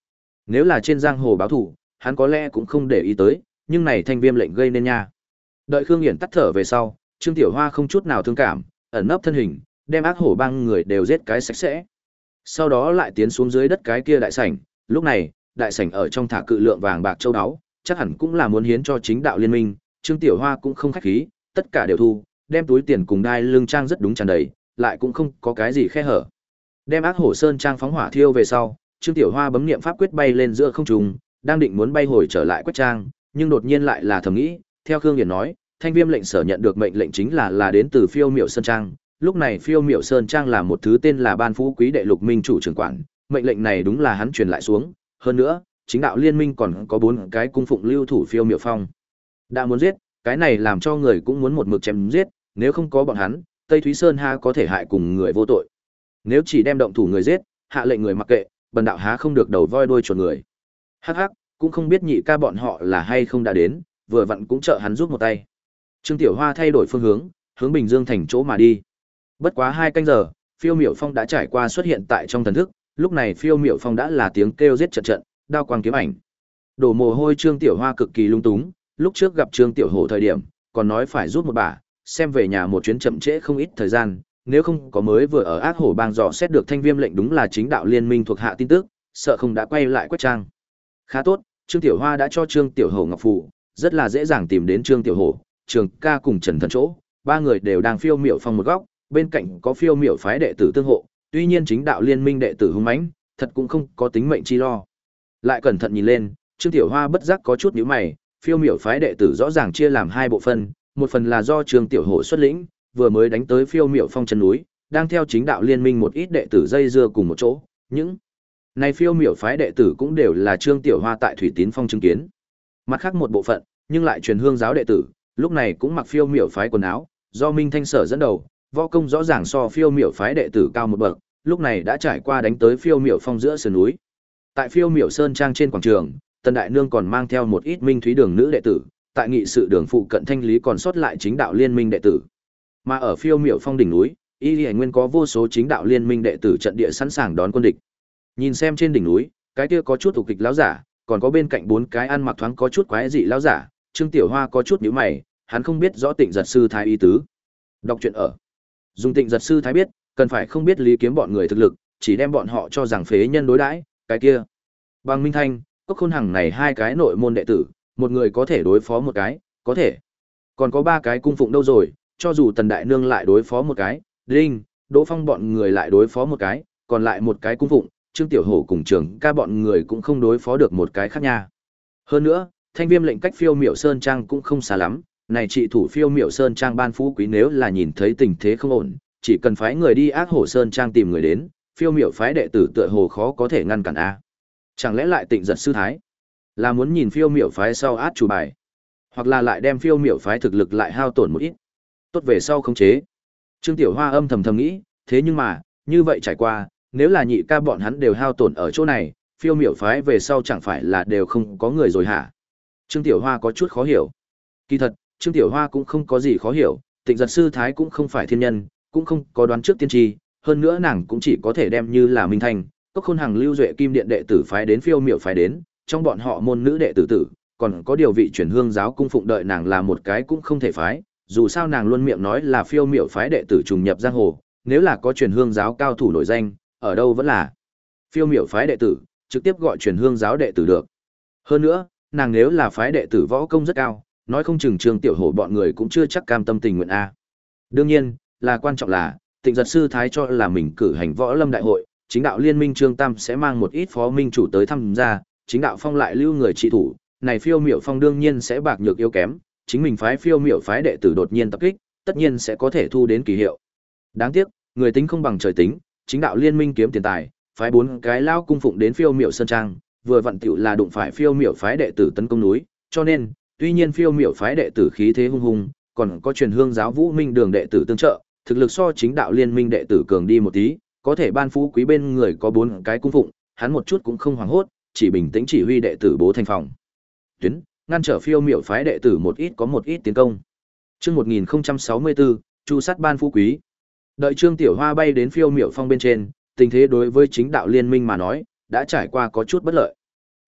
Nếu là trên giang hồ báo thủ, hắn có lẽ cũng không để ý tới, nhưng này thanh viêm lệnh gây nên nha. Đợi Khương Hiển tắt thở về sau, Trương Tiểu Hoa không chút nào thương cảm, ẩn nấp thân hình, đem ác hổ bang người đều giết cái sạch sẽ. Sau đó lại tiến xuống dưới đất cái kia đại sảnh, lúc này, đại sảnh ở trong thả cự lượng vàng bạc châu báu, chắc hẳn cũng là muốn hiến cho chính đạo liên minh, Trương Tiểu Hoa cũng không khách khí, tất cả đều thu, đem túi tiền cùng đai lưng trang rất đúng tràn đầy, lại cũng không có cái gì khe hở. Đem ác hổ sơn trang phóng hỏa thiêu về sau, Trương Tiểu Hoa bấm niệm pháp quyết bay lên giữa không trung, đang định muốn bay hồi trở lại quách trang, nhưng đột nhiên lại là thầm nghĩ, theo Khương Hiển nói, Thanh Viêm lệnh sở nhận được mệnh lệnh chính là là đến từ Phiêu Miểu Sơn Trang, lúc này Phiêu Miểu Sơn Trang là một thứ tên là Ban Phú Quý Đệ Lục Minh chủ trưởng quản, mệnh lệnh này đúng là hắn truyền lại xuống, hơn nữa, chính đạo liên minh còn có bốn cái cung phụng lưu thủ Phiêu Miểu Phong. Đã muốn giết, cái này làm cho người cũng muốn một mực chém giết, nếu không có bọn hắn, Tây Thúy Sơn ha có thể hại cùng người vô tội. Nếu chỉ đem động thủ người giết, hạ lệnh người mặc kệ, bần đạo há không được đầu voi đuôi chuột người. Hắc hắc, cũng không biết nhị ca bọn họ là hay không đã đến, vừa vặn cũng trợ hắn giúp một tay. Trương Tiểu Hoa thay đổi phương hướng, hướng Bình Dương thành chỗ mà đi. Bất quá hai canh giờ, Phiêu Miểu Phong đã trải qua xuất hiện tại trong thần thức, lúc này Phiêu Miểu Phong đã là tiếng kêu giết trận trận, đao quang kiếm ảnh. Đổ mồ hôi Trương Tiểu Hoa cực kỳ lung túng, lúc trước gặp Trương Tiểu Hổ thời điểm, còn nói phải giúp một bà, xem về nhà một chuyến chậm trễ không ít thời gian, nếu không có mới vừa ở ác hổ bang dò xét được thanh viêm lệnh đúng là chính đạo liên minh thuộc hạ tin tức, sợ không đã quay lại quách trang. Khá tốt, Trương Tiểu Hoa đã cho Trương Tiểu Hổ ngọc phù, rất là dễ dàng tìm đến Trương Tiểu Hổ, Trường Ca cùng Trần Thần chỗ, ba người đều đang Phiêu Miểu Phong một góc, bên cạnh có Phiêu Miểu phái đệ tử tương hộ, tuy nhiên chính đạo liên minh đệ tử hung mãnh, thật cũng không có tính mệnh chi lo. Lại cẩn thận nhìn lên, Trương Tiểu Hoa bất giác có chút nhíu mày, Phiêu Miểu phái đệ tử rõ ràng chia làm hai bộ phận, một phần là do Trương Tiểu Hổ xuất lĩnh, vừa mới đánh tới Phiêu Miểu Phong chân núi, đang theo chính đạo liên minh một ít đệ tử dây dưa cùng một chỗ, những này Phiêu Miểu phái đệ tử cũng đều là Trương Tiểu Hoa tại Thủy Tín Phong chứng kiến. Mặt khác một bộ phận, nhưng lại truyền hương giáo đệ tử, lúc này cũng mặc Phiêu Miểu phái quần áo, do Minh Thanh Sở dẫn đầu, võ công rõ ràng so Phiêu Miểu phái đệ tử cao một bậc, lúc này đã trải qua đánh tới Phiêu Miểu Phong giữa sườn núi. Tại Phiêu Miểu Sơn Trang trên quảng trường, Tần Đại Nương còn mang theo một ít Minh Thúy Đường nữ đệ tử, tại nghị sự đường phụ cận thanh lý còn sót lại chính đạo liên minh đệ tử. Mà ở Phiêu Miểu Phong đỉnh núi, Y Lệ Nguyên có vô số chính đạo liên minh đệ tử trận địa sẵn sàng đón quân địch. Nhìn xem trên đỉnh núi, cái kia có chút ục kịch lão giả, còn có bên cạnh bốn cái ăn mặc thoáng có chút quái dị lão giả, Trương Tiểu Hoa có chút nhíu mày, hắn không biết rõ Tịnh Giật sư thái ý tứ. Đọc truyện ở. Dùng Tịnh Giật sư thái biết, cần phải không biết lý kiếm bọn người thực lực, chỉ đem bọn họ cho rằng phế nhân đối đãi, cái kia. Bằng Minh Thanh, Cốc Khôn Hằng này hai cái nội môn đệ tử, một người có thể đối phó một cái, có thể. Còn có ba cái cung phụng đâu rồi, cho dù Tần Đại Nương lại đối phó một cái, Đinh, Đỗ Phong bọn người lại đối phó một cái, còn lại một cái cung phụng, Trương Tiểu Hổ cùng Trường Ca bọn người cũng không đối phó được một cái khác nha. Hơn nữa, Thanh Viêm lệnh cách Phiêu Miểu Sơn Trang cũng không xa lắm, này trị thủ Phiêu Miểu Sơn Trang Ban Phú Quý nếu là nhìn thấy tình thế không ổn, chỉ cần phái người đi Ác Hổ Sơn Trang tìm người đến, Phiêu Miểu phái đệ tử tựa hồ khó có thể ngăn cản a. Chẳng lẽ lại Tịnh Giật sư thái là muốn nhìn Phiêu Miểu phái sau át chủ bài, hoặc là lại đem Phiêu Miểu phái thực lực lại hao tổn một ít, tốt về sau khống chế. Trương Tiểu Hoa âm thầm thầm nghĩ, thế nhưng mà, như vậy trải qua, nếu là nhị ca bọn hắn đều hao tổn ở chỗ này, Phiêu Miểu phái về sau chẳng phải là đều không có người rồi hả? Trương Tiểu Hoa có chút khó hiểu. Kỳ thật, Trương Tiểu Hoa cũng không có gì khó hiểu, Tịnh Giật sư thái cũng không phải thiên nhân, cũng không có đoán trước tiên tri, hơn nữa nàng cũng chỉ có thể đem như là Minh Thanh, Cốc Khôn Hằng lưu duệ kim điện đệ tử phái đến Phiêu Miểu phái đến, trong bọn họ môn nữ đệ tử tử, còn có điều vị chuyển hương giáo cung phụng đợi nàng là một cái cũng không thể phái, dù sao nàng luôn miệng nói là Phiêu Miểu phái đệ tử trùng nhập giang hồ, nếu là có chuyển hương giáo cao thủ nổi danh, ở đâu vẫn là Phiêu Miểu phái đệ tử, trực tiếp gọi chuyển hương giáo đệ tử được. Hơn nữa, nàng nếu là phái đệ tử võ công rất cao, nói không chừng Trương Tiểu Hổ bọn người cũng chưa chắc cam tâm tình nguyện a. Đương nhiên, là quan trọng là, Tịnh Giật sư thái cho là mình cử hành võ lâm đại hội, chính đạo liên minh Trương Tam sẽ mang một ít phó minh chủ tới tham gia, chính đạo phong lại lưu người trị thủ, này Phiêu Miểu Phong đương nhiên sẽ bạc nhược yếu kém, chính mình phái Phiêu Miểu phái đệ tử đột nhiên tập kích, tất nhiên sẽ có thể thu đến kỳ hiệu. Đáng tiếc, người tính không bằng trời tính, chính đạo liên minh kiếm tiền tài, phái bốn cái lao cung phụng đến Phiêu Miểu Sơn Trang, vừa vặn tựu là đụng phải Phiêu Miểu phái đệ tử tấn công núi, cho nên, tuy nhiên Phiêu Miểu phái đệ tử khí thế hung hùng, còn có truyền hương giáo Vũ Minh Đường đệ tử tương trợ, thực lực so chính đạo liên minh đệ tử cường đi một tí, có thể Ban Phú Quý bên người có bốn cái cung phụng, hắn một chút cũng không hoảng hốt, chỉ bình tĩnh chỉ huy đệ tử bố thành phòng tuyến, ngăn trở Phiêu Miểu phái đệ tử một ít có một ít tiến công. Chương một nghìn không trăm sáu mươi tư, chu sát Ban Phú Quý. Đợi Trương Tiểu Hoa bay đến Phiêu Miểu Phong bên trên, tình thế đối với chính đạo liên minh mà nói, đã trải qua có chút bất lợi.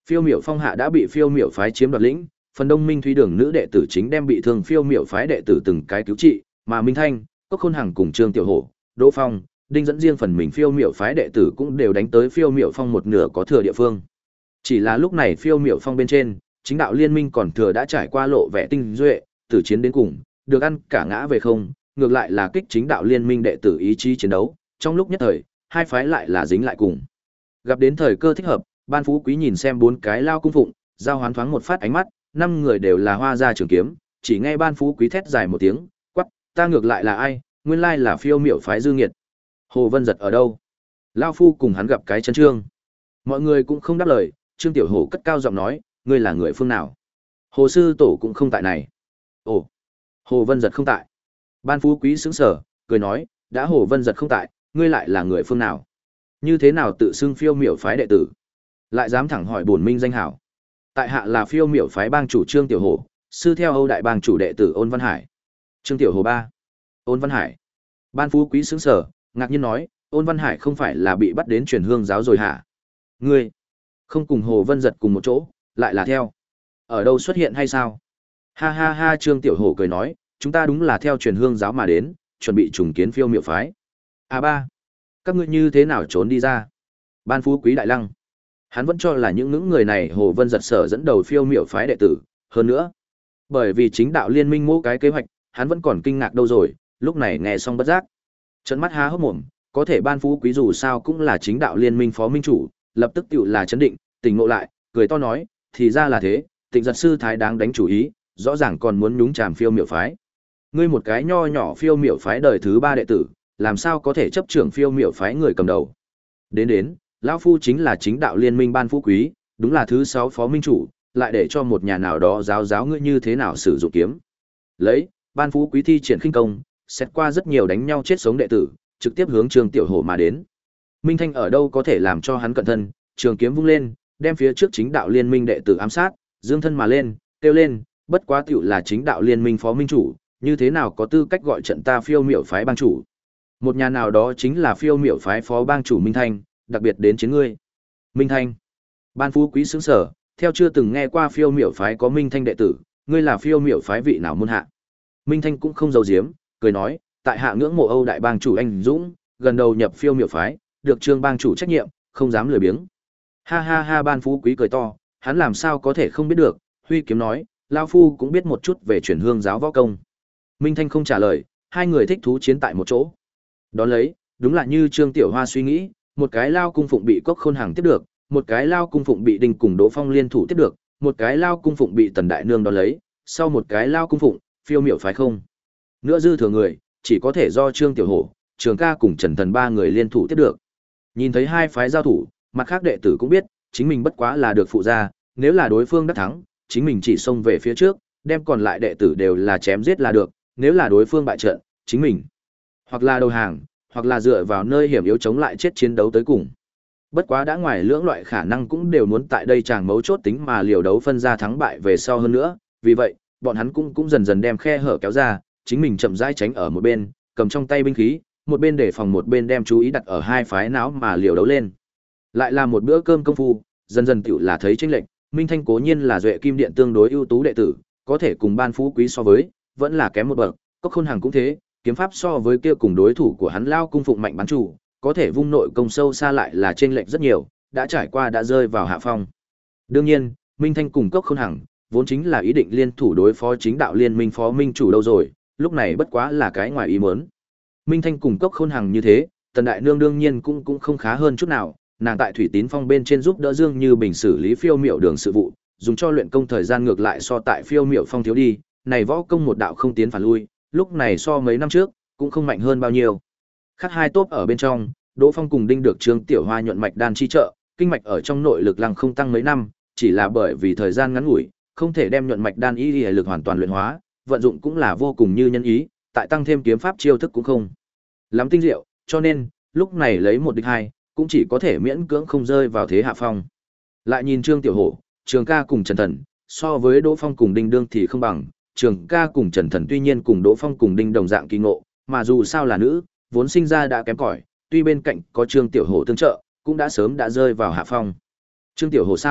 Phiêu Miểu Phong hạ đã bị Phiêu Miểu phái chiếm đoạt lĩnh, phần đông Minh Thúy Đường nữ đệ tử chính đem bị thương Phiêu Miểu phái đệ tử từng cái cứu trị, mà Minh Thanh, Cốc Khôn Hằng cùng Trương Tiểu Hổ, Đỗ Phong, Đinh dẫn riêng phần mình Phiêu Miểu phái đệ tử cũng đều đánh tới Phiêu Miểu Phong một nửa có thừa địa phương. Chỉ là lúc này Phiêu Miểu Phong bên trên, chính đạo liên minh còn thừa đã trải qua lộ vẻ tinh duệ, từ chiến đến cùng, được ăn cả ngã về không, ngược lại là kích chính đạo liên minh đệ tử ý chí chiến đấu, trong lúc nhất thời, hai phái lại là dính lại cùng. Gặp đến thời cơ thích hợp, Ban Phú Quý nhìn xem bốn cái lao cung phụng, giao hoán thoáng một phát ánh mắt, năm người đều là hoa gia trường kiếm, chỉ nghe Ban Phú Quý thét dài một tiếng, quắc, ta ngược lại là ai, nguyên lai là Phiêu Miểu phái dư nghiệt. Hồ Vân Giật ở đâu? Lao phu cùng hắn gặp cái chân trương. Mọi người cũng không đáp lời, Trương Tiểu Hổ cất cao giọng nói, ngươi là người phương nào? Hồ sư tổ cũng không tại này. Ồ, Hồ Vân Giật không tại. Ban Phú Quý sững sờ, cười nói, đã Hồ Vân Giật không tại, ngươi lại là người phương nào? Như thế nào tự xưng Phiêu Miểu phái đệ tử? Lại dám thẳng hỏi bổn minh danh hảo. Tại hạ là Phiêu Miểu phái bang chủ Trương Tiểu Hổ, sư theo Âu đại bang chủ đệ tử Ôn Văn Hải. Trương Tiểu Hổ ba. Ôn Văn Hải. Ban Phú Quý sững sờ, ngạc nhiên nói, Ôn Văn Hải không phải là bị bắt đến truyền hương giáo rồi hả? Ngươi không cùng Hồ Vân Giật cùng một chỗ, lại là theo. Ở đâu xuất hiện hay sao? Ha ha ha, Trương Tiểu Hổ cười nói, chúng ta đúng là theo truyền hương giáo mà đến, chuẩn bị trùng kiến Phiêu Miểu phái. À ba, các ngươi như thế nào trốn đi ra? Ban Phú Quý đại lăng. Hắn vẫn cho là những những người này Hồ Vân Giật sở dẫn đầu Phiêu Miểu phái đệ tử, hơn nữa, bởi vì chính đạo liên minh mô cái kế hoạch, hắn vẫn còn kinh ngạc đâu rồi, lúc này nghe xong bất giác, trợn mắt há hốc mồm, có thể Ban Phú Quý dù sao cũng là chính đạo liên minh phó minh chủ, lập tức tựu là chấn định, tỉnh ngộ lại, cười to nói, thì ra là thế, Tịnh Giật sư thái đáng đánh chủ ý, rõ ràng còn muốn nhúng chàm Phiêu Miểu phái. Ngươi một cái nho nhỏ Phiêu Miểu phái đời thứ ba đệ tử, làm sao có thể chấp trưởng Phiêu Miểu phái người cầm đầu? Đến đến, lão phu chính là chính đạo liên minh Ban Phú Quý, đúng là thứ sáu phó minh chủ, lại để cho một nhà nào đó giáo giáo ngươi như thế nào sử dụng kiếm. Lấy, Ban Phú Quý thi triển khinh công, xét qua rất nhiều đánh nhau chết sống đệ tử, trực tiếp hướng Trương Tiểu Hổ mà đến. Minh Thanh ở đâu có thể làm cho hắn cẩn thân, trường kiếm vung lên, đem phía trước chính đạo liên minh đệ tử ám sát, dương thân mà lên, kêu lên, bất quá tiểu là chính đạo liên minh phó minh chủ, như thế nào có tư cách gọi trận ta Phiêu Miểu phái bang chủ. Một nhà nào đó chính là Phiêu Miểu phái phó bang chủ Minh Thanh, đặc biệt đến chiến ngươi. Minh Thanh. Ban Phú Quý sững sở, theo chưa từng nghe qua Phiêu Miểu phái có Minh Thanh đệ tử, ngươi là Phiêu Miểu phái vị nào môn hạ? Minh Thanh cũng không giấu giếm, cười nói, tại hạ ngưỡng mộ Âu đại bang chủ anh Dũng, gần đầu nhập Phiêu Miểu phái, được Trương bang chủ trách nhiệm, không dám lười biếng. Ha ha ha, Ban Phú Quý cười to, hắn làm sao có thể không biết được, huy kiếm nói, lao phu cũng biết một chút về truyền hương giáo võ công. Minh Thanh không trả lời, hai người thích thú chiến tại một chỗ. Đón lấy, đúng là như Trương Tiểu Hoa suy nghĩ, một cái lao cung phụng bị Cốc Khôn Hằng tiếp được, một cái lao cung phụng bị Đinh cùng Đỗ Phong liên thủ tiếp được, một cái lao cung phụng bị Tần Đại Nương đón lấy, sau một cái lao cung phụng, Phiêu Miểu phái không. Nữa dư thừa người, chỉ có thể do Trương Tiểu Hổ, Trường Ca cùng Trần Thần ba người liên thủ tiếp được. Nhìn thấy hai phái giao thủ, mặt khác đệ tử cũng biết, chính mình bất quá là được phụ gia, nếu là đối phương đắc thắng, chính mình chỉ xông về phía trước, đem còn lại đệ tử đều là chém giết là được, nếu là đối phương bại trận, chính mình hoặc là đầu hàng, hoặc là dựa vào nơi hiểm yếu chống lại chết chiến đấu tới cùng. Bất quá đã ngoài lưỡng loại khả năng cũng đều muốn tại đây chàng mấu chốt tính mà liều đấu phân ra thắng bại về sau hơn nữa, vì vậy, bọn hắn cũng cũng dần dần đem khe hở kéo ra, chính mình chậm rãi tránh ở một bên, cầm trong tay binh khí, một bên để phòng một bên đem chú ý đặt ở hai phái não mà liều đấu lên. Lại là một bữa cơm công phu, dần dần tiểu là thấy chênh lệch, Minh Thanh cố nhiên là duệ kim điện tương đối ưu tú đệ tử, có thể cùng Ban Phú Quý so với, vẫn là kém một bậc, Cốc Khôn Hằng cũng thế, kiếm pháp so với kia cùng đối thủ của hắn lao cung phụng mạnh bán chủ, có thể vung nội công sâu xa lại là chênh lệch rất nhiều, đã trải qua đã rơi vào hạ phong. Đương nhiên, Minh Thanh cùng Cốc Khôn Hằng vốn chính là ý định liên thủ đối phó chính đạo liên minh phó minh chủ đâu rồi, lúc này bất quá là cái ngoài ý muốn. Minh Thanh cùng Cốc Khôn Hằng như thế, Tần Đại Nương đương nhiên cũng cũng không khá hơn chút nào, nàng tại Thủy Tín Phong bên trên giúp đỡ Dương Như Bình xử lý Phiêu Miểu đường sự vụ, dùng cho luyện công thời gian ngược lại so tại Phiêu Miểu Phong thiếu đi, này võ công một đạo không tiến phản lui, lúc này so mấy năm trước cũng không mạnh hơn bao nhiêu. Khác hai tốp ở bên trong, Đỗ Phong cùng Đinh được Trương Tiểu Hoa nhuận mạch đan chi trợ, kinh mạch ở trong nội lực lăng không tăng mấy năm, chỉ là bởi vì thời gian ngắn ngủi, không thể đem nhuận mạch đan y y lực hoàn toàn luyện hóa, vận dụng cũng là vô cùng như nhân ý, tại tăng thêm kiếm pháp chiêu thức cũng không lắm tinh diệu, cho nên lúc này lấy một địch hai, cũng chỉ có thể miễn cưỡng không rơi vào thế hạ phong. Lại nhìn Trương Tiểu Hổ, Trường Ca cùng Trần Thần, so với Đỗ Phong cùng Đinh đương thì không bằng, Trường Ca cùng Trần Thần tuy nhiên cùng Đỗ Phong cùng Đinh đồng dạng kỳ ngộ, mà dù sao là nữ, vốn sinh ra đã kém cỏi, tuy bên cạnh có Trương Tiểu Hổ tương trợ, cũng đã sớm đã rơi vào hạ phong. Trương Tiểu Hổ sao,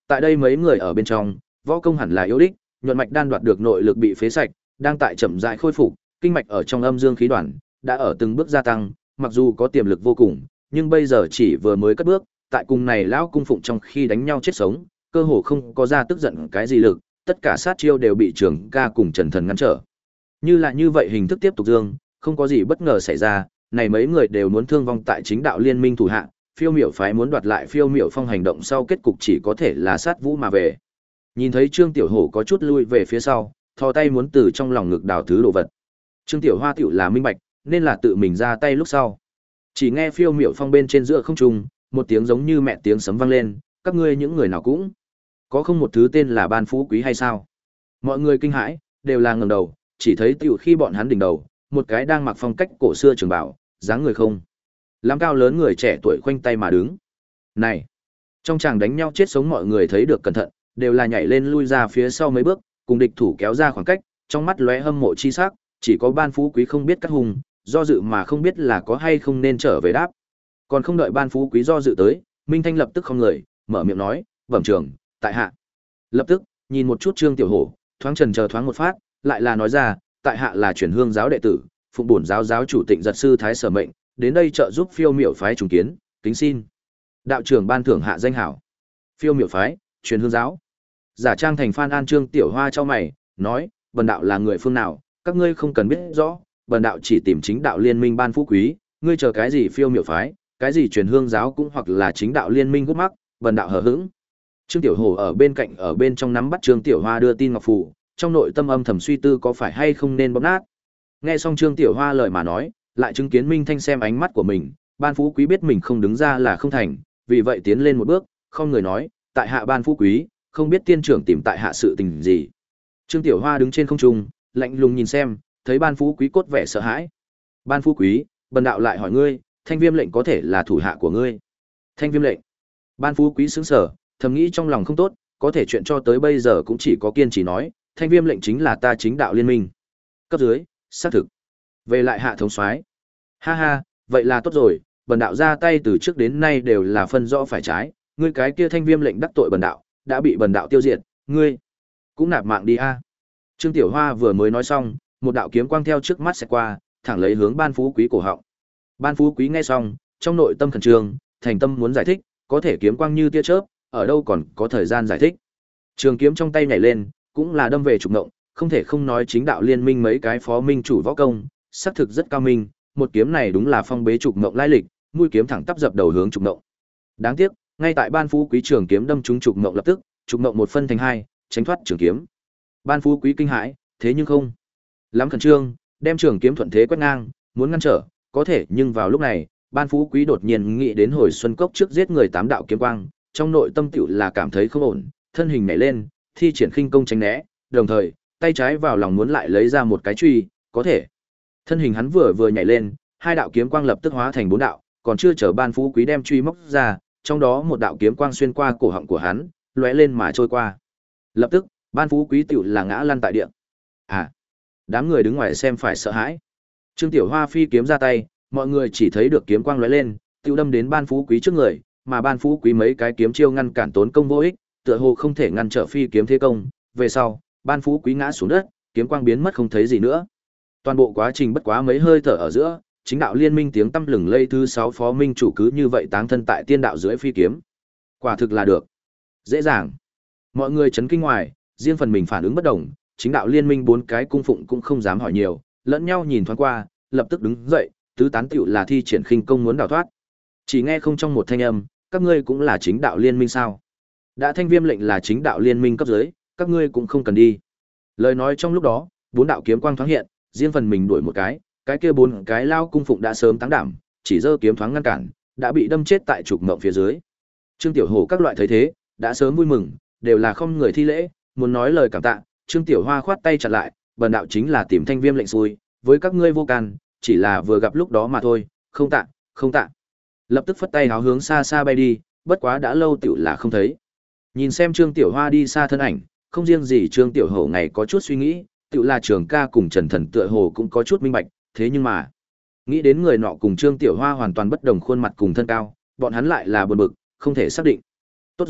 Tại đây mấy người ở bên trong, võ công hẳn là yếu đích, nhuận mạch đan đoạt được nội lực bị phế sạch, đang tại chậm rãi khôi phục, kinh mạch ở trong âm dương khí đoàn đã ở từng bước gia tăng, mặc dù có tiềm lực vô cùng, nhưng bây giờ chỉ vừa mới cất bước, tại cùng này lão cung phụng trong khi đánh nhau chết sống, cơ hồ không có ra tức giận cái gì lực, tất cả sát chiêu đều bị Trường Ca cùng Trần Thần ngăn trở. Như là như vậy hình thức tiếp tục dương, không có gì bất ngờ xảy ra, này mấy người đều muốn thương vong tại chính đạo liên minh thủ hạ, Phiêu Miểu phái muốn đoạt lại Phiêu Miểu Phong hành động sau kết cục chỉ có thể là sát vũ mà về. Nhìn thấy Trương Tiểu Hổ có chút lui về phía sau, thò tay muốn từ trong lòng ngực đào thứ đồ vật. Trương Tiểu Hoa tiểu là minh bạch, nên là tự mình ra tay lúc sau. Chỉ nghe Phiêu Miểu Phong bên trên giữa không trung, một tiếng giống như mẹ tiếng sấm vang lên, các ngươi những người nào cũng có không một thứ tên là Ban Phú Quý hay sao? Mọi người kinh hãi, đều là ngẩng đầu, chỉ thấy tiểu khi bọn hắn đỉnh đầu, một cái đang mặc phong cách cổ xưa trường bảo, dáng người không lắm cao lớn người trẻ tuổi khoanh tay mà đứng. Này, trong chàng đánh nhau chết sống mọi người thấy được cẩn thận, đều là nhảy lên lui ra phía sau mấy bước, cùng địch thủ kéo ra khoảng cách, trong mắt lóe hâm mộ chi sắc, chỉ có Ban Phú Quý không biết cắt hùng, do dự mà không biết là có hay không nên trở về đáp. Còn không đợi Ban Phú Quý do dự tới, Minh Thanh lập tức không người, mở miệng nói, "Bẩm trưởng, tại hạ." Lập tức, nhìn một chút Trương Tiểu Hổ, thoáng chần chờ thoáng một phát, lại là nói ra, "Tại hạ là Chuyển Hương giáo đệ tử, phụng bổn giáo giáo chủ Tịnh Giật sư thái sở mệnh, đến đây trợ giúp Phiêu Miểu phái trùng kiến, kính xin đạo trưởng ban thưởng hạ danh hảo." Phiêu Miểu phái, Chuyển Hương giáo. Giả trang thành Phan An. Trương Tiểu Hoa cho mày, nói, "Bần đạo là người phương nào, các ngươi không cần biết rõ, bần đạo chỉ tìm chính đạo liên minh Ban Phú Quý, ngươi chờ cái gì Phiêu Miểu phái, cái gì Truyền Hương giáo cũng hoặc là chính đạo liên minh gút mắc, bần đạo hờ hững." Trương Tiểu Hổ ở bên cạnh ở bên trong nắm bắt Trương Tiểu Hoa đưa tin ngọc phù, trong nội tâm âm thầm suy tư có phải hay không nên bóp nát. Nghe xong Trương Tiểu Hoa lời mà nói, lại chứng kiến Minh Thanh xem ánh mắt của mình, Ban Phú Quý biết mình không đứng ra là không thành, vì vậy tiến lên một bước, không người nói, "Tại hạ Ban Phú Quý, không biết tiên trưởng tìm tại hạ sự tình gì." Trương Tiểu Hoa đứng trên không trung, lạnh lùng nhìn xem, thấy Ban Phú Quý cốt vẻ sợ hãi. "Ban Phú Quý, bần đạo lại hỏi ngươi, Thanh Viêm lệnh có thể là thủ hạ của ngươi?" Thanh Viêm lệnh? Ban Phú Quý sững sờ, thầm nghĩ trong lòng không tốt, có thể chuyện cho tới bây giờ cũng chỉ có kiên trì nói, Thanh Viêm lệnh chính là ta chính đạo liên minh. Cấp dưới, xác thực. Về lại hạ thống soái. Ha ha, vậy là tốt rồi, bần đạo ra tay từ trước đến nay đều là phân rõ phải trái, ngươi cái kia Thanh Viêm lệnh đắc tội bần đạo, đã bị bần đạo tiêu diệt, ngươi cũng nạp mạng đi a. Trương Tiểu Hoa vừa mới nói xong, một đạo kiếm quang theo trước mắt sẽ qua, thẳng lấy hướng Ban Phú Quý cổ họng. Ban Phú Quý nghe xong, trong nội tâm khẩn trương, thành tâm muốn giải thích, có thể kiếm quang như tia chớp, ở đâu còn có thời gian giải thích. Trường kiếm trong tay nhảy lên, cũng là đâm về trục ngộng, không thể không nói chính đạo liên minh mấy cái phó minh chủ võ công, xác thực rất cao minh, một kiếm này đúng là phong bế trục ngộng lai lịch, mũi kiếm thẳng tắp dập đầu hướng trục ngộng. Đáng tiếc, ngay tại Ban Phú Quý trường kiếm đâm trúng trục ngộng lập tức, trục ngộng một phân thành hai, tránh thoát trường kiếm. Ban Phú Quý kinh hãi, thế nhưng không lắm khẩn trương, đem trường kiếm thuận thế quét ngang, muốn ngăn trở, có thể nhưng vào lúc này, Ban Phú Quý đột nhiên nghĩ đến hồi xuân cốc trước giết người tám đạo kiếm quang, trong nội tâm tiểu là cảm thấy không ổn, thân hình nhảy lên, thi triển khinh công tránh né, đồng thời, tay trái vào lòng muốn lại lấy ra một cái truy, có thể. Thân hình hắn vừa vừa nhảy lên, hai đạo kiếm quang lập tức hóa thành bốn đạo, còn chưa chờ Ban Phú Quý đem truy móc ra, trong đó một đạo kiếm quang xuyên qua cổ họng của hắn, lóe lên mà trôi qua. Lập tức, Ban Phú Quý tiểu là ngã lăn tại địa. À, đám người đứng ngoài xem phải sợ hãi. Trương Tiểu Hoa phi kiếm ra tay, mọi người chỉ thấy được kiếm quang lóe lên, tiêu đâm đến Ban Phú Quý trước người, mà Ban Phú Quý mấy cái kiếm chiêu ngăn cản tốn công vô ích, tựa hồ không thể ngăn trở phi kiếm thế công, về sau, Ban Phú Quý ngã xuống đất, kiếm quang biến mất không thấy gì nữa. Toàn bộ quá trình bất quá mấy hơi thở ở giữa, chính đạo liên minh tiếng tăm lừng lây thứ sáu phó minh chủ cứ như vậy táng thân tại tiên đạo dưới phi kiếm. Quả thực là được. Dễ dàng. Mọi người chấn kinh ngoài, riêng phần mình phản ứng bất đồng, chính đạo liên minh bốn cái cung phụng cũng không dám hỏi nhiều, lẫn nhau nhìn thoáng qua, lập tức đứng dậy, tứ tán tiểu là thi triển khinh công muốn đào thoát. Chỉ nghe không trong một thanh âm, các ngươi cũng là chính đạo liên minh sao? Đã Thanh Viêm lệnh là chính đạo liên minh cấp dưới, các ngươi cũng không cần đi. Lời nói trong lúc đó, bốn đạo kiếm quang thoáng hiện, riêng phần mình đuổi một cái, cái kia bốn cái lao cung phụng đã sớm táng đảm, chỉ giơ kiếm thoáng ngăn cản, đã bị đâm chết tại trục mộng phía dưới. Trương Tiểu Hổ các loại thấy thế, đã sớm vui mừng, đều là không người thi lễ, muốn nói lời cảm tạ, Trương Tiểu Hoa khoát tay chặn lại, bần đạo chính là tìm Thanh Viêm lệnh xui, với các ngươi vô can, chỉ là vừa gặp lúc đó mà thôi, không tạ, không tạ. Lập tức phất tay háo hướng xa xa bay đi, bất quá đã lâu tiểu là không thấy. Nhìn xem Trương Tiểu Hoa đi xa thân ảnh, không riêng gì Trương Tiểu Hổ ngày có chút suy nghĩ, tiểu là Trường Ca cùng Trần Thần tựa hồ cũng có chút minh bạch, thế nhưng mà, nghĩ đến người nọ cùng Trương Tiểu Hoa hoàn toàn bất đồng khuôn mặt cùng thân cao, bọn hắn lại là buồn bực, không thể xác định. Tốt rồi,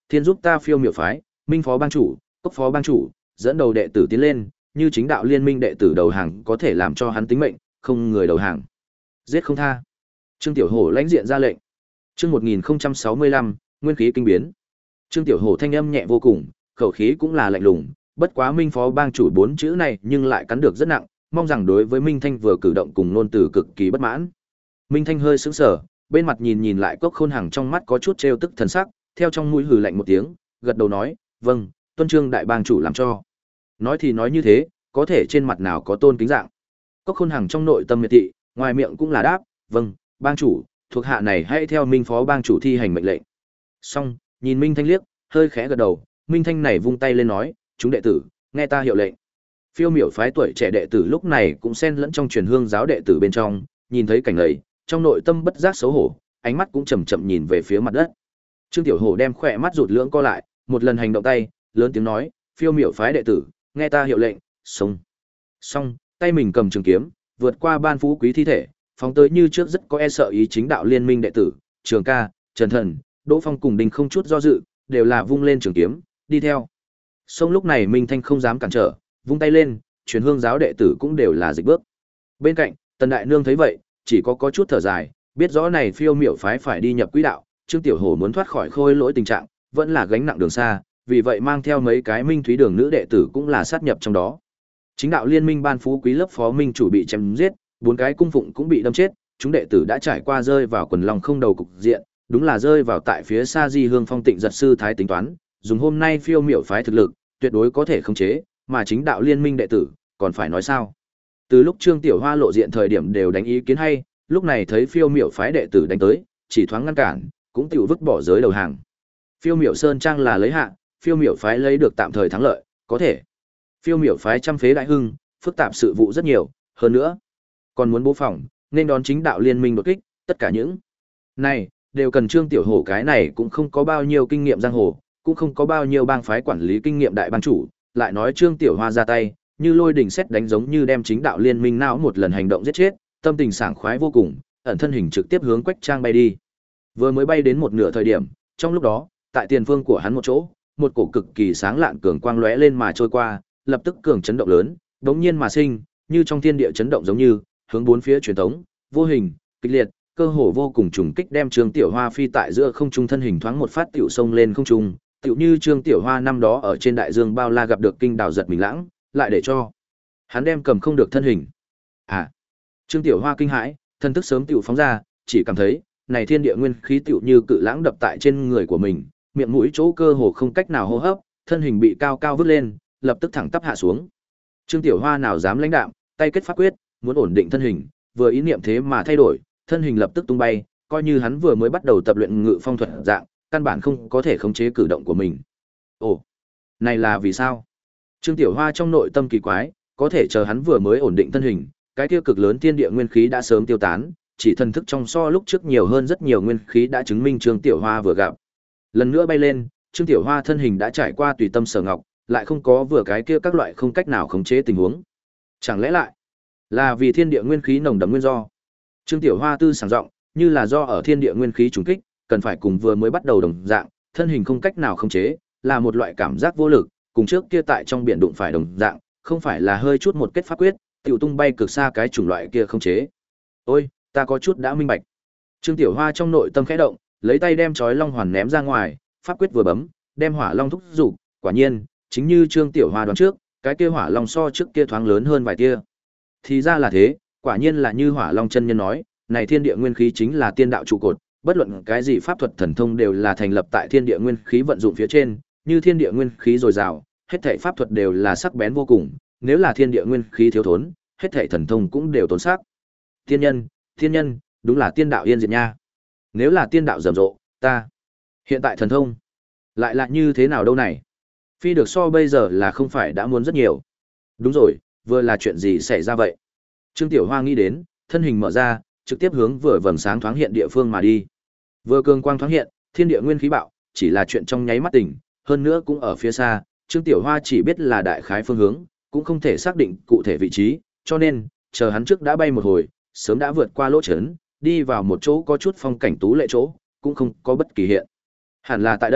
Thiên giúp ta phiêu miểu phái, Minh phó bang chủ, Cốc phó bang chủ, dẫn đầu đệ tử tiến lên, như chính đạo liên minh đệ tử đầu hàng có thể làm cho hắn tính mệnh, không người đầu hàng. Giết không tha. Trương Tiểu Hổ lãnh diện ra lệnh. Chương một nghìn không trăm sáu mươi lăm, nguyên khí kinh biến. Trương Tiểu Hổ thanh âm nhẹ vô cùng, khẩu khí cũng là lạnh lùng, bất quá Minh phó bang chủ bốn chữ này nhưng lại cắn được rất nặng, mong rằng đối với Minh Thanh vừa cử động cùng ngôn từ cực kỳ bất mãn. Minh Thanh hơi sững sờ, bên mặt nhìn nhìn lại Cốc Khôn Hằng trong mắt có chút trêu tức thần sắc, theo trong mũi hừ lạnh một tiếng, gật đầu nói, "Vâng, tuân Trương đại bang chủ làm cho." Nói thì nói như thế, có thể trên mặt nào có tôn kính dạng. Cốc Khôn Hằng trong nội tâm miệt thị, ngoài miệng cũng là đáp, "Vâng, bang chủ, thuộc hạ này hãy theo Minh phó bang chủ thi hành mệnh lệnh." Xong, nhìn Minh Thanh liếc, hơi khẽ gật đầu, Minh Thanh này vung tay lên nói, "Chúng đệ tử, nghe ta hiệu lệnh." Phiêu miểu phái tuổi trẻ đệ tử lúc này cũng xen lẫn trong truyền hương giáo đệ tử bên trong, nhìn thấy cảnh ấy, trong nội tâm bất giác xấu hổ, ánh mắt cũng chậm chậm nhìn về phía mặt đất. Trương Tiểu Hổ đem khỏe mắt rụt lưỡng co lại, một lần hành động tay, lớn tiếng nói, "Phiêu miểu phái đệ tử, nghe ta hiệu lệnh, xông." Xong, tay mình cầm trường kiếm, vượt qua ban phú quý thi thể, phóng tới như trước rất có e sợ ý chính đạo liên minh đệ tử, Trường Ca, Trần Thần, Đỗ Phong cùng Đinh không chút do dự, đều là vung lên trường kiếm, đi theo. Xong lúc này Minh Thanh không dám cản trở, vung tay lên, truyền hương giáo đệ tử cũng đều là dịch bước. Bên cạnh, Tần Đại Nương thấy vậy, chỉ có có chút thở dài, biết rõ này phiêu miểu phái phải đi nhập quỹ đạo, Trương Tiểu Hổ muốn thoát khỏi khôi lỗi tình trạng, vẫn là gánh nặng đường xa, vì vậy mang theo mấy cái minh thúy đường nữ đệ tử cũng là sát nhập trong đó. Chính đạo liên minh ban phú quý lớp phó minh chủ bị chém giết, bốn cái cung phụng cũng bị đâm chết, chúng đệ tử đã trải qua rơi vào quần lòng không đầu cục diện, đúng là rơi vào tại phía xa Di Hương Phong Tịnh giật sư thái tính toán, dùng hôm nay phiêu miểu phái thực lực, tuyệt đối có thể khống chế, mà chính đạo liên minh đệ tử, còn phải nói sao? Từ lúc Trương Tiểu Hoa lộ diện thời điểm đều đánh ý kiến hay, lúc này thấy phiêu miểu phái đệ tử đánh tới, chỉ thoáng ngăn cản, cũng tiểu vứt bỏ giới đầu hàng. Phiêu miểu sơn trang là lấy hạ, phiêu miểu phái lấy được tạm thời thắng lợi, có thể. Phiêu miểu phái trăm phế đại hưng, phức tạp sự vụ rất nhiều, hơn nữa, còn muốn bố phòng, nên đón chính đạo liên minh đột kích, tất cả những này đều cần Trương Tiểu Hổ cái này cũng không có bao nhiêu kinh nghiệm giang hồ, cũng không có bao nhiêu bang phái quản lý kinh nghiệm đại bang chủ, lại nói Trương Tiểu Hoa ra tay, như lôi đỉnh xét đánh giống như đem chính đạo liên minh não một lần hành động giết chết, tâm tình sảng khoái vô cùng, ẩn thân hình trực tiếp hướng Quách Trang bay đi. Vừa mới bay đến một nửa thời điểm, trong lúc đó, tại tiền phương của hắn một chỗ, một cổ cực kỳ sáng lạn cường quang lóe lên mà trôi qua, lập tức cường chấn động lớn, đống nhiên mà sinh, như trong thiên địa chấn động giống như, hướng bốn phía truyền tống, vô hình, kịch liệt, cơ hồ vô cùng trùng kích đem Trương Tiểu Hoa phi tại giữa không trung thân hình thoáng một phát tiểu sông lên không trung, tiểu như Trương Tiểu Hoa năm đó ở trên đại dương bao la gặp được kinh đào giật mình lãng, lại để cho hắn đem cầm không được thân hình. À, Trương Tiểu Hoa kinh hãi, thân thức sớm tiểu phóng ra, chỉ cảm thấy này thiên địa nguyên khí tiểu như cự lãng đập tại trên người của mình, miệng mũi chỗ cơ hồ không cách nào hô hấp, thân hình bị cao cao vứt lên, lập tức thẳng tắp hạ xuống. Trương Tiểu Hoa nào dám lãnh đạm, tay kết pháp quyết, muốn ổn định thân hình, vừa ý niệm thế mà thay đổi, thân hình lập tức tung bay, coi như hắn vừa mới bắt đầu tập luyện ngự phong thuật dạng, căn bản không có thể khống chế cử động của mình. Ồ, này là vì sao? Trương Tiểu Hoa trong nội tâm kỳ quái, có thể chờ hắn vừa mới ổn định thân hình, cái kia cực lớn thiên địa nguyên khí đã sớm tiêu tán, chỉ thần thức trong so lúc trước nhiều hơn rất nhiều nguyên khí đã chứng minh Trương Tiểu Hoa vừa gặp. Lần nữa bay lên, Trương Tiểu Hoa thân hình đã trải qua tùy tâm sở ngọc, lại không có vừa cái kia các loại không cách nào khống chế tình huống. Chẳng lẽ lại là vì thiên địa nguyên khí nồng đậm nguyên do? Trương Tiểu Hoa tư sảng giọng, như là do ở thiên địa nguyên khí trùng kích, cần phải cùng vừa mới bắt đầu đồng dạng, thân hình không cách nào khống chế, là một loại cảm giác vô lực, cùng trước kia tại trong biển đụng phải đồng dạng, không phải là hơi chút một kết pháp quyết, tiểu tung bay cực xa cái chủng loại kia không chế. Ôi, ta có chút đã minh bạch. Trương Tiểu Hoa trong nội tâm khẽ động, lấy tay đem chói long hoàn ném ra ngoài, pháp quyết vừa bấm, đem hỏa long thúc dục, quả nhiên, chính như Trương Tiểu Hoa đoán trước, cái kia hỏa long so trước kia thoáng lớn hơn vài tia. Thì ra là thế, quả nhiên là như Hỏa Long chân nhân nói, này thiên địa nguyên khí chính là tiên đạo trụ cột, bất luận cái gì pháp thuật thần thông đều là thành lập tại thiên địa nguyên khí vận dụng phía trên, như thiên địa nguyên khí dồi dào, hết thảy pháp thuật đều là sắc bén vô cùng, nếu là thiên địa nguyên khí thiếu thốn, hết thảy thần thông cũng đều tốn sắc. Tiên nhân, tiên nhân, đúng là tiên đạo yên diệt nha. Nếu là tiên đạo rầm rộ, ta hiện tại thần thông lại là như thế nào đâu này? Phi được so bây giờ là không phải đã muốn rất nhiều. Đúng rồi, vừa là chuyện gì xảy ra vậy? Trương Tiểu Hoa nghĩ đến, thân hình mở ra, trực tiếp hướng vừa vầng sáng thoáng hiện địa phương mà đi. Vừa cường quang thoáng hiện, thiên địa nguyên khí bạo, chỉ là chuyện trong nháy mắt tỉnh, hơn nữa cũng ở phía xa, Trương Tiểu Hoa chỉ biết là đại khái phương hướng, cũng không thể xác định cụ thể vị trí, cho nên, chờ hắn trước đã bay một hồi, sớm đã vượt qua lỗ chấn, đi vào một chỗ có chút phong cảnh tú lệ chỗ, cũng không có bất kỳ hiện. Hẳn là tại đây,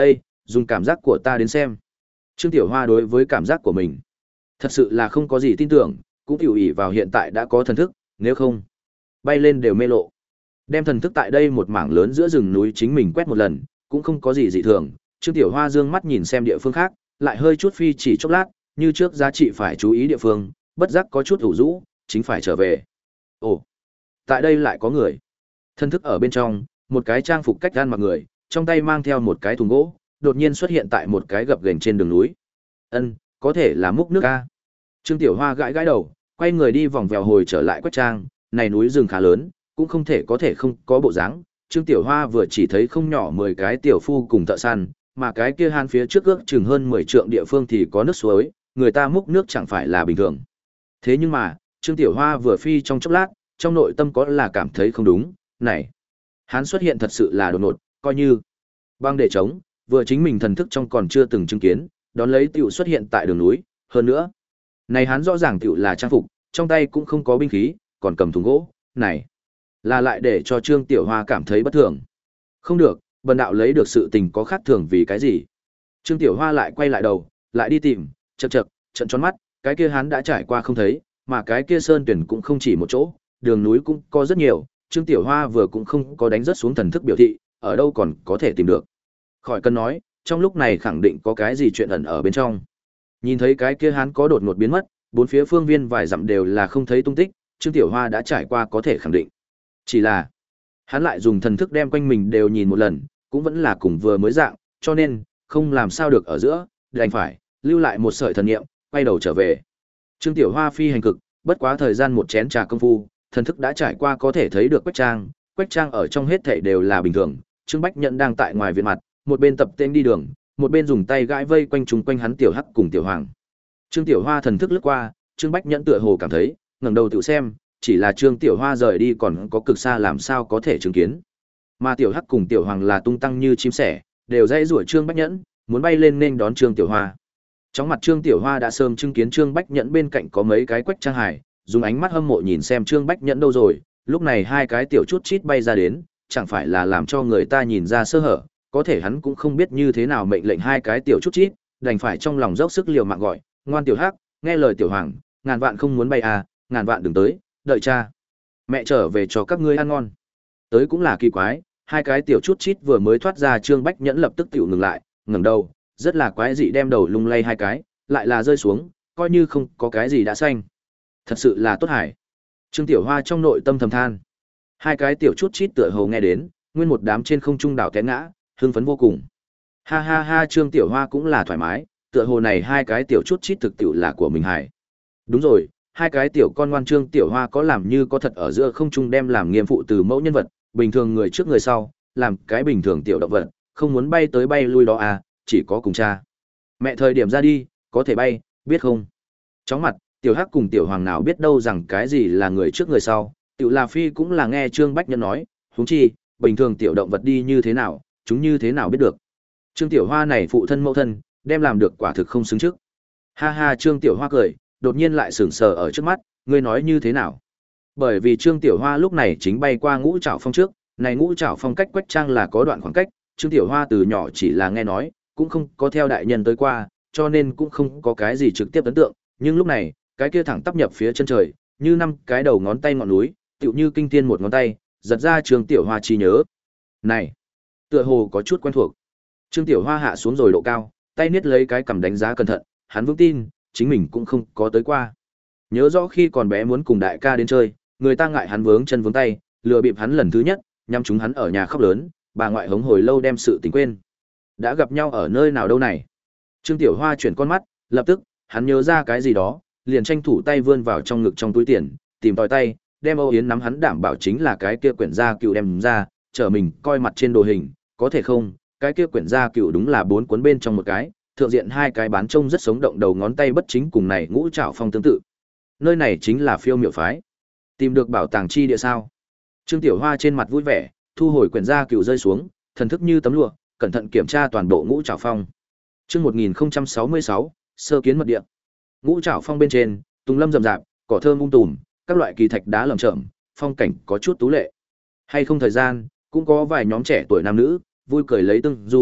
dùng cảm giác của ta đến xem. Trương Tiểu Hoa đối với cảm giác của mình, thật sự là không có gì tin tưởng, cũng tiểu ỷ vào hiện tại đã có thần thức, nếu không, bay lên đều mê lộ. Đem thần thức tại đây một mảng lớn giữa rừng núi chính mình quét một lần, cũng không có gì dị thường. Trương Tiểu Hoa dương mắt nhìn xem địa phương khác, lại hơi chút phi chỉ chốc lát, như trước giá trị phải chú ý địa phương, bất giác có chút ủ rũ, chính phải trở về. Ồ, tại đây lại có người. Thần thức ở bên trong, một cái trang phục cách gan mặc người, trong tay mang theo một cái thùng gỗ, đột nhiên xuất hiện tại một cái gập ghềnh trên đường núi. Ân, có thể là múc nước a. Trương Tiểu Hoa gãi gãi đầu, quay người đi vòng vèo hồi trở lại quách trang, này núi rừng khá lớn, cũng không thể có thể không có bộ dáng. Trương Tiểu Hoa vừa chỉ thấy không nhỏ mười cái tiểu phu cùng thợ săn, mà cái kia han phía trước ước chừng hơn mười trượng địa phương thì có nước suối, người ta múc nước chẳng phải là bình thường. Thế nhưng mà, Trương Tiểu Hoa vừa phi trong chốc lát, trong nội tâm có là cảm thấy không đúng, này, hắn xuất hiện thật sự là đột ngột, coi như băng để chống, vừa chính mình thần thức trong còn chưa từng chứng kiến, đón lấy tiểu xuất hiện tại đường núi, hơn nữa, này hắn rõ ràng tiểu là trang phục, trong tay cũng không có binh khí, còn cầm thùng gỗ, này, là lại để cho Trương Tiểu Hoa cảm thấy bất thường. Không được, bần đạo lấy được sự tình có khác thường vì cái gì? Trương Tiểu Hoa lại quay lại đầu, lại đi tìm, chậc chậc, trận tròn mắt, cái kia hắn đã trải qua không thấy, mà cái kia sơn tuyển cũng không chỉ một chỗ, đường núi cũng có rất nhiều, Trương Tiểu Hoa vừa cũng không có đánh rất xuống thần thức biểu thị, ở đâu còn có thể tìm được. Khỏi cần nói, trong lúc này khẳng định có cái gì chuyện ẩn ở bên trong. Nhìn thấy cái kia hắn có đột ngột biến mất, bốn phía phương viên vài dặm đều là không thấy tung tích, Trương Tiểu Hoa đã trải qua có thể khẳng định. Chỉ là, hắn lại dùng thần thức đem quanh mình đều nhìn một lần, cũng vẫn là cùng vừa mới dạng, cho nên, không làm sao được ở giữa, đành phải, lưu lại một sợi thần niệm, quay đầu trở về. Trương Tiểu Hoa phi hành cực, bất quá thời gian một chén trà công phu, thần thức đã trải qua có thể thấy được Quách Trang, Quách Trang ở trong hết thảy đều là bình thường, Trương Bách Nhẫn đang tại ngoài viện mặt, một bên tập tên đi đường, một bên dùng tay gãi vây quanh chúng quanh hắn Tiểu Hắc cùng Tiểu Hoàng. Trương Tiểu Hoa thần thức lướt qua, Trương Bách Nhẫn tựa hồ cảm thấy, ngẩng đầu tự xem, chỉ là Trương Tiểu Hoa rời đi còn có cực xa làm sao có thể chứng kiến. Mà Tiểu Hắc cùng Tiểu Hoàng là tung tăng như chim sẻ, đều dãy rủa Trương Bách Nhẫn, muốn bay lên nên đón Trương Tiểu Hoa. Trong mặt Trương Tiểu Hoa đã sớm chứng kiến Trương Bách Nhẫn bên cạnh có mấy cái Quách Trang hải, dùng ánh mắt hâm mộ nhìn xem Trương Bách Nhẫn đâu rồi, lúc này hai cái tiểu chút chít bay ra đến, chẳng phải là làm cho người ta nhìn ra sơ hở, có thể hắn cũng không biết như thế nào mệnh lệnh hai cái tiểu chút chít, đành phải trong lòng dốc sức liều mạng gọi, ngoan Tiểu Hắc, nghe lời Tiểu Hoàng, ngàn vạn không muốn bay à, ngàn vạn đừng tới, đợi cha mẹ trở về cho các ngươi ăn ngon. Tới cũng là kỳ quái, hai cái tiểu chút chít vừa mới thoát ra Trương Bách Nhẫn lập tức tiểu ngừng lại, ngẩng đầu, rất là quái dị đem đầu lung lay hai cái, lại là rơi xuống, coi như không có cái gì đã xanh. Thật sự là tốt hải. Trương Tiểu Hoa trong nội tâm thầm than. Hai cái tiểu chút chít tựa hồ nghe đến, nguyên một đám trên không trung đảo té ngã, hưng phấn vô cùng. Ha ha ha, Trương Tiểu Hoa cũng là thoải mái, tựa hồ này hai cái tiểu chút chít thực tiểu là của mình hải. Đúng rồi, hai cái tiểu con ngoan Trương Tiểu Hoa có làm như có thật ở giữa không trung đem làm nghiêm phụ từ mẫu nhân vật, bình thường người trước người sau, làm cái bình thường tiểu động vật, không muốn bay tới bay lui đó à, chỉ có cùng cha mẹ thời điểm ra đi, có thể bay, biết không? Chóng mặt, Tiểu Hắc cùng Tiểu Hoàng nào biết đâu rằng cái gì là người trước người sau, Tiểu La Phi cũng là nghe Trương Bách Nhân nói, huống chi, bình thường tiểu động vật đi như thế nào, chúng như thế nào biết được. Trương Tiểu Hoa này phụ thân mẫu thân, đem làm được quả thực không xứng trước. Ha ha, Trương Tiểu Hoa cười, đột nhiên lại sững sờ ở trước mắt, ngươi nói như thế nào? Bởi vì Trương Tiểu Hoa lúc này chính bay qua Ngũ Trảo Phong trước, này Ngũ Trảo Phong cách Quách Trang là có đoạn khoảng cách, Trương Tiểu Hoa từ nhỏ chỉ là nghe nói, cũng không có theo đại nhân tới qua, cho nên cũng không có cái gì trực tiếp ấn tượng, nhưng lúc này, cái kia thẳng tắp nhập phía chân trời, như năm cái đầu ngón tay ngọn núi, tựu như kinh thiên một ngón tay, giật ra Trương Tiểu Hoa trí nhớ. Này, tựa hồ có chút quen thuộc. Trương Tiểu Hoa hạ xuống rồi độ cao, tay niết lấy cái cầm đánh giá cẩn thận, hắn vững tin, chính mình cũng không có tới qua. Nhớ rõ khi còn bé muốn cùng đại ca đến chơi, người ta ngại hắn vướng chân vướng tay, lừa bịp hắn lần thứ nhất, nhắm chúng hắn ở nhà khóc lớn, bà ngoại hống hồi lâu đem sự tình quên. Đã gặp nhau ở nơi nào đâu này? Trương Tiểu Hoa chuyển con mắt, lập tức, hắn nhớ ra cái gì đó, liền tranh thủ tay vươn vào trong ngực trong túi tiền, tìm tòi tay, đem Âu Yến nắm hắn đảm bảo chính là cái kia quyển gia cựu đem ra, trở mình coi mặt trên đồ hình, có thể không, cái kia quyển gia cựu đúng là bốn cuốn bên trong một cái, thượng diện hai cái bán trông rất sống động đầu ngón tay bất chính cùng này Ngũ Trảo Phong tương tự. Nơi này chính là Phiêu Miểu phái. Tìm được bảo tàng chi địa sao? Trương Tiểu Hoa trên mặt vui vẻ, thu hồi quyển gia cựu rơi xuống, thần thức như tấm lụa, cẩn thận kiểm tra toàn bộ Ngũ Trảo Phong. Chương một nghìn không trăm sáu mươi sáu, sơ kiến mật địa. Ngũ Trảo Phong bên trên, tùng lâm rậm rạp, cỏ thơm um tùm, các loại kỳ thạch đá lởm chởm, phong cảnh có chút tú lệ. Hay không thời gian, cũng có vài nhóm trẻ tuổi nam nữ, vui cười lấy tương du,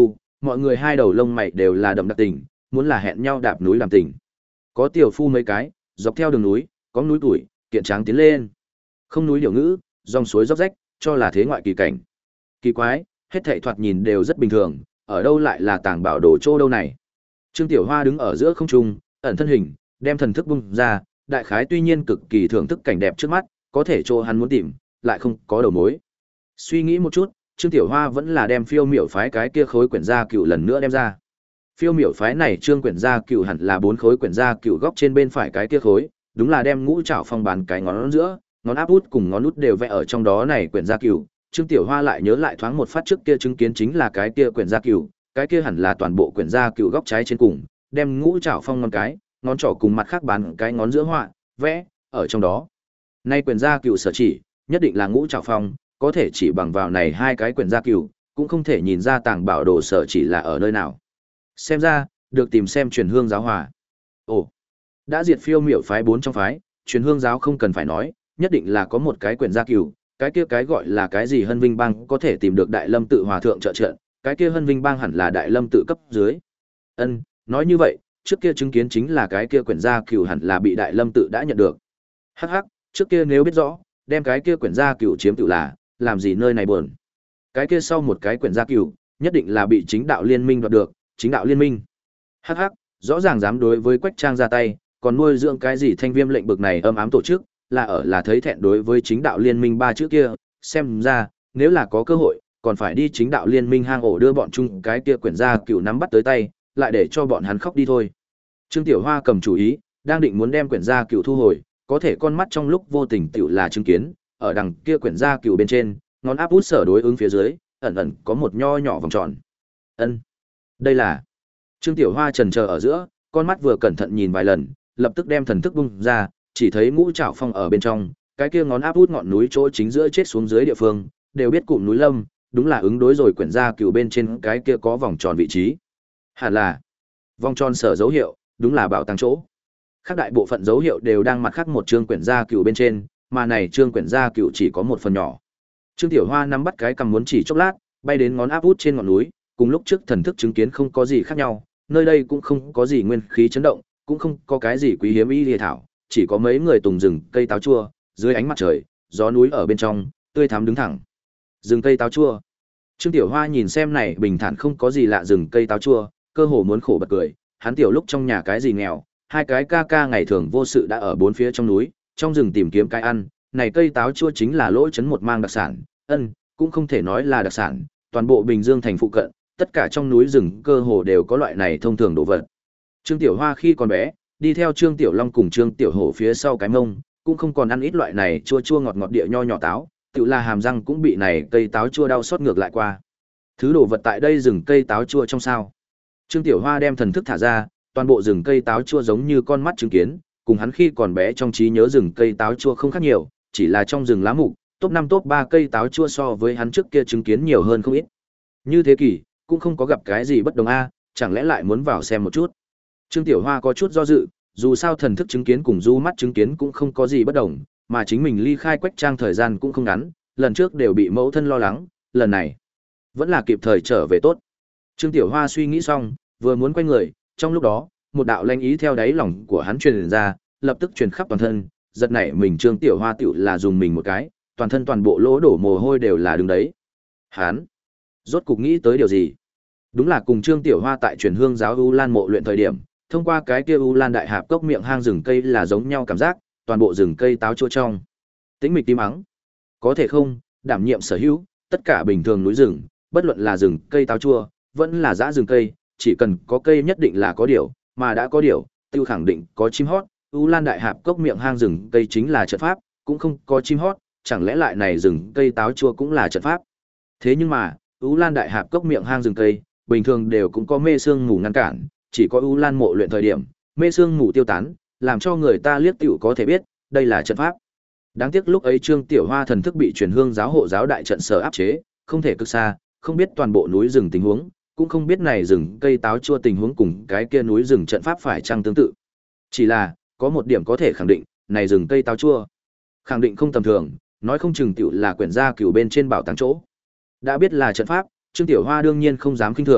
mọi người hai đầu lông mày đều là đậm đặc tình, muốn là hẹn nhau đạp núi làm tình. Có tiểu phu mấy cái, dọc theo đường núi, có núi tuổi, kiện tráng tiến lên. Không núi điều ngữ, dòng suối róc rách, cho là thế ngoại kỳ cảnh. Kỳ quái, hết thảy thoạt nhìn đều rất bình thường, ở đâu lại là tàng bảo đồ chỗ đâu này. Trương Tiểu Hoa đứng ở giữa không trung, ẩn thân hình, đem thần thức bung ra, đại khái tuy nhiên cực kỳ thưởng thức cảnh đẹp trước mắt, có thể chỗ hắn muốn tìm, lại không có đầu mối. Suy nghĩ một chút, Trương Tiểu Hoa vẫn là đem phiêu miểu phái cái kia khối quyển gia cựu lần nữa đem ra. Phiêu miểu phái này trương quyển gia cựu hẳn là bốn khối quyển gia cựu góc trên bên phải cái kia khối, đúng là đem ngũ trảo phong bàn cái ngón giữa, ngón áp út cùng ngón út đều vẽ ở trong đó này quyển gia cựu. Trương Tiểu Hoa lại nhớ lại thoáng một phát trước kia chứng kiến chính là cái kia quyển gia cựu, cái kia hẳn là toàn bộ quyển gia cựu góc trái trên cùng, đem ngũ trảo phong ngón cái, ngón trỏ cùng mặt khác bán cái ngón giữa họa, vẽ ở trong đó. Nay quyển gia cựu sở chỉ, nhất định là ngũ trảo phong, có thể chỉ bằng vào này hai cái quyển gia cựu, cũng không thể nhìn ra tàng bảo đồ sở chỉ là ở nơi nào. Xem ra, được tìm xem truyền hương giáo hòa. Ồ, đã diệt phiêu miểu phái bốn trong phái, truyền hương giáo không cần phải nói, nhất định là có một cái quyển gia cửu, cái kia cái gọi là cái gì Hân Vinh Bang có thể tìm được Đại Lâm tự hòa thượng trợ trợ, cái kia Hân Vinh Bang hẳn là Đại Lâm tự cấp dưới. Ân, nói như vậy, trước kia chứng kiến chính là cái kia quyển gia cửu hẳn là bị Đại Lâm tự đã nhận được. Hắc hắc, trước kia nếu biết rõ, đem cái kia quyển gia cửu chiếm tự là, làm gì nơi này buồn. Cái kia sau một cái quyển gia cửu, nhất định là bị chính đạo liên minh đoạt được, chính đạo liên minh. Hắc hắc, rõ ràng dám đối với Quách Trang ra tay, còn nuôi dưỡng cái gì thanh viêm lệnh bực này âm ám tổ chức, là ở là thấy thẹn đối với chính đạo liên minh ba chữ kia, xem ra, nếu là có cơ hội, còn phải đi chính đạo liên minh hang ổ đưa bọn chung cái kia quyển gia cửu nắm bắt tới tay, lại để cho bọn hắn khóc đi thôi. Trương Tiểu Hoa cầm chủ ý, đang định muốn đem quyển gia cửu thu hồi, có thể con mắt trong lúc vô tình tiểu là chứng kiến, ở đằng kia quyển gia cửu bên trên, ngón áp út sở đối ứng phía dưới, ẩn ẩn có một nho nhỏ vòng tròn. Ân, đây là. Trương Tiểu Hoa chần chờ ở giữa, con mắt vừa cẩn thận nhìn vài lần, lập tức đem thần thức bung ra, chỉ thấy ngũ trảo phong ở bên trong, cái kia ngón áp út ngọn núi chỗ chính giữa chết xuống dưới địa phương, đều biết cụm núi Lâm, đúng là ứng đối rồi quyển gia cửu bên trên cái kia có vòng tròn vị trí. Hẳn là vòng tròn sở dấu hiệu, đúng là bảo tàng chỗ. Các đại bộ phận dấu hiệu đều đang mặt khác một chương quyển gia cửu bên trên, mà này chương quyển gia cửu chỉ có một phần nhỏ. Trương Tiểu Hoa nắm bắt cái cầm muốn chỉ chốc lát, bay đến ngón áp út trên ngọn núi, cùng lúc trước thần thức chứng kiến không có gì khác nhau, nơi đây cũng không có gì nguyên khí chấn động, cũng không có cái gì quý hiếm y liệt thảo, chỉ có mấy người tùng rừng cây táo chua, dưới ánh mặt trời, gió núi ở bên trong, tươi thắm đứng thẳng. Rừng cây táo chua. Trương Tiểu Hoa nhìn xem này bình thản không có gì lạ rừng cây táo chua, cơ hồ muốn khổ bật cười, hắn tiểu lúc trong nhà cái gì nghèo, hai cái ca ca ngày thường vô sự đã ở bốn phía trong núi, trong rừng tìm kiếm cái ăn, này cây táo chua chính là lỗi chấn một mang đặc sản, ân, cũng không thể nói là đặc sản, toàn bộ Bình Dương thành phụ cận, tất cả trong núi rừng cơ hồ đều có loại này thông thường đồ vật. Trương Tiểu Hoa khi còn bé, đi theo Trương Tiểu Long cùng Trương Tiểu Hổ phía sau cái mông, cũng không còn ăn ít loại này chua chua ngọt ngọt địa nho nhỏ táo, tự là hàm răng cũng bị này cây táo chua đau xót ngược lại qua. Thứ đồ vật tại đây rừng cây táo chua trong sao? Trương Tiểu Hoa đem thần thức thả ra, toàn bộ rừng cây táo chua giống như con mắt chứng kiến, cùng hắn khi còn bé trong trí nhớ rừng cây táo chua không khác nhiều, chỉ là trong rừng lá mục, top năm top ba cây táo chua so với hắn trước kia chứng kiến nhiều hơn không ít. Như thế kỷ, cũng không có gặp cái gì bất đồng a, chẳng lẽ lại muốn vào xem một chút. Trương Tiểu Hoa có chút do dự, dù sao thần thức chứng kiến cùng du mắt chứng kiến cũng không có gì bất đồng, mà chính mình ly khai Quách Trang thời gian cũng không ngắn, lần trước đều bị mẫu thân lo lắng, lần này vẫn là kịp thời trở về tốt. Trương Tiểu Hoa suy nghĩ xong, vừa muốn quay người, trong lúc đó, một đạo lanh ý theo đáy lòng của hắn truyền ra, lập tức truyền khắp toàn thân, giật nảy mình Trương Tiểu Hoa tiểu là dùng mình một cái, toàn thân toàn bộ lỗ đổ mồ hôi đều là đứng đấy. Hắn rốt cục nghĩ tới điều gì? Đúng là cùng Trương Tiểu Hoa tại truyền hương giáo U Lan mộ luyện thời điểm, thông qua cái kia U Lan đại hạp cốc miệng hang rừng cây là giống nhau cảm giác, toàn bộ rừng cây táo chua trong. Tĩnh mịch tím ắng. Có thể không, đảm nhiệm sở hữu, tất cả bình thường núi rừng, bất luận là rừng cây táo chua, vẫn là dã rừng cây, chỉ cần có cây nhất định là có điều, mà đã có điều, tiêu khẳng định có chim hót, U Lan đại hạp cốc miệng hang rừng cây chính là trận pháp, cũng không có chim hót, chẳng lẽ lại này rừng cây táo chua cũng là trận pháp. Thế nhưng mà, U Lan đại hạp cốc miệng hang rừng cây, bình thường đều cũng có mê sương mù ngăn cản, chỉ có U Lan mộ luyện thời điểm, mê sương mù tiêu tán, làm cho người ta liếc tiểu có thể biết, đây là trận pháp. Đáng tiếc lúc ấy Trương Tiểu Hoa thần thức bị truyền hương giáo hộ giáo đại trận sở áp chế, không thể cực xa, không biết toàn bộ núi rừng tình huống, cũng không biết này rừng cây táo chua tình huống cùng cái kia núi rừng trận pháp phải chăng tương tự. Chỉ là, có một điểm có thể khẳng định, này rừng cây táo chua, khẳng định không tầm thường, nói không chừng tiểu là quyển gia cửu bên trên bảo tàng chỗ. Đã biết là trận pháp, Trương Tiểu Hoa đương nhiên không dám khinh thường,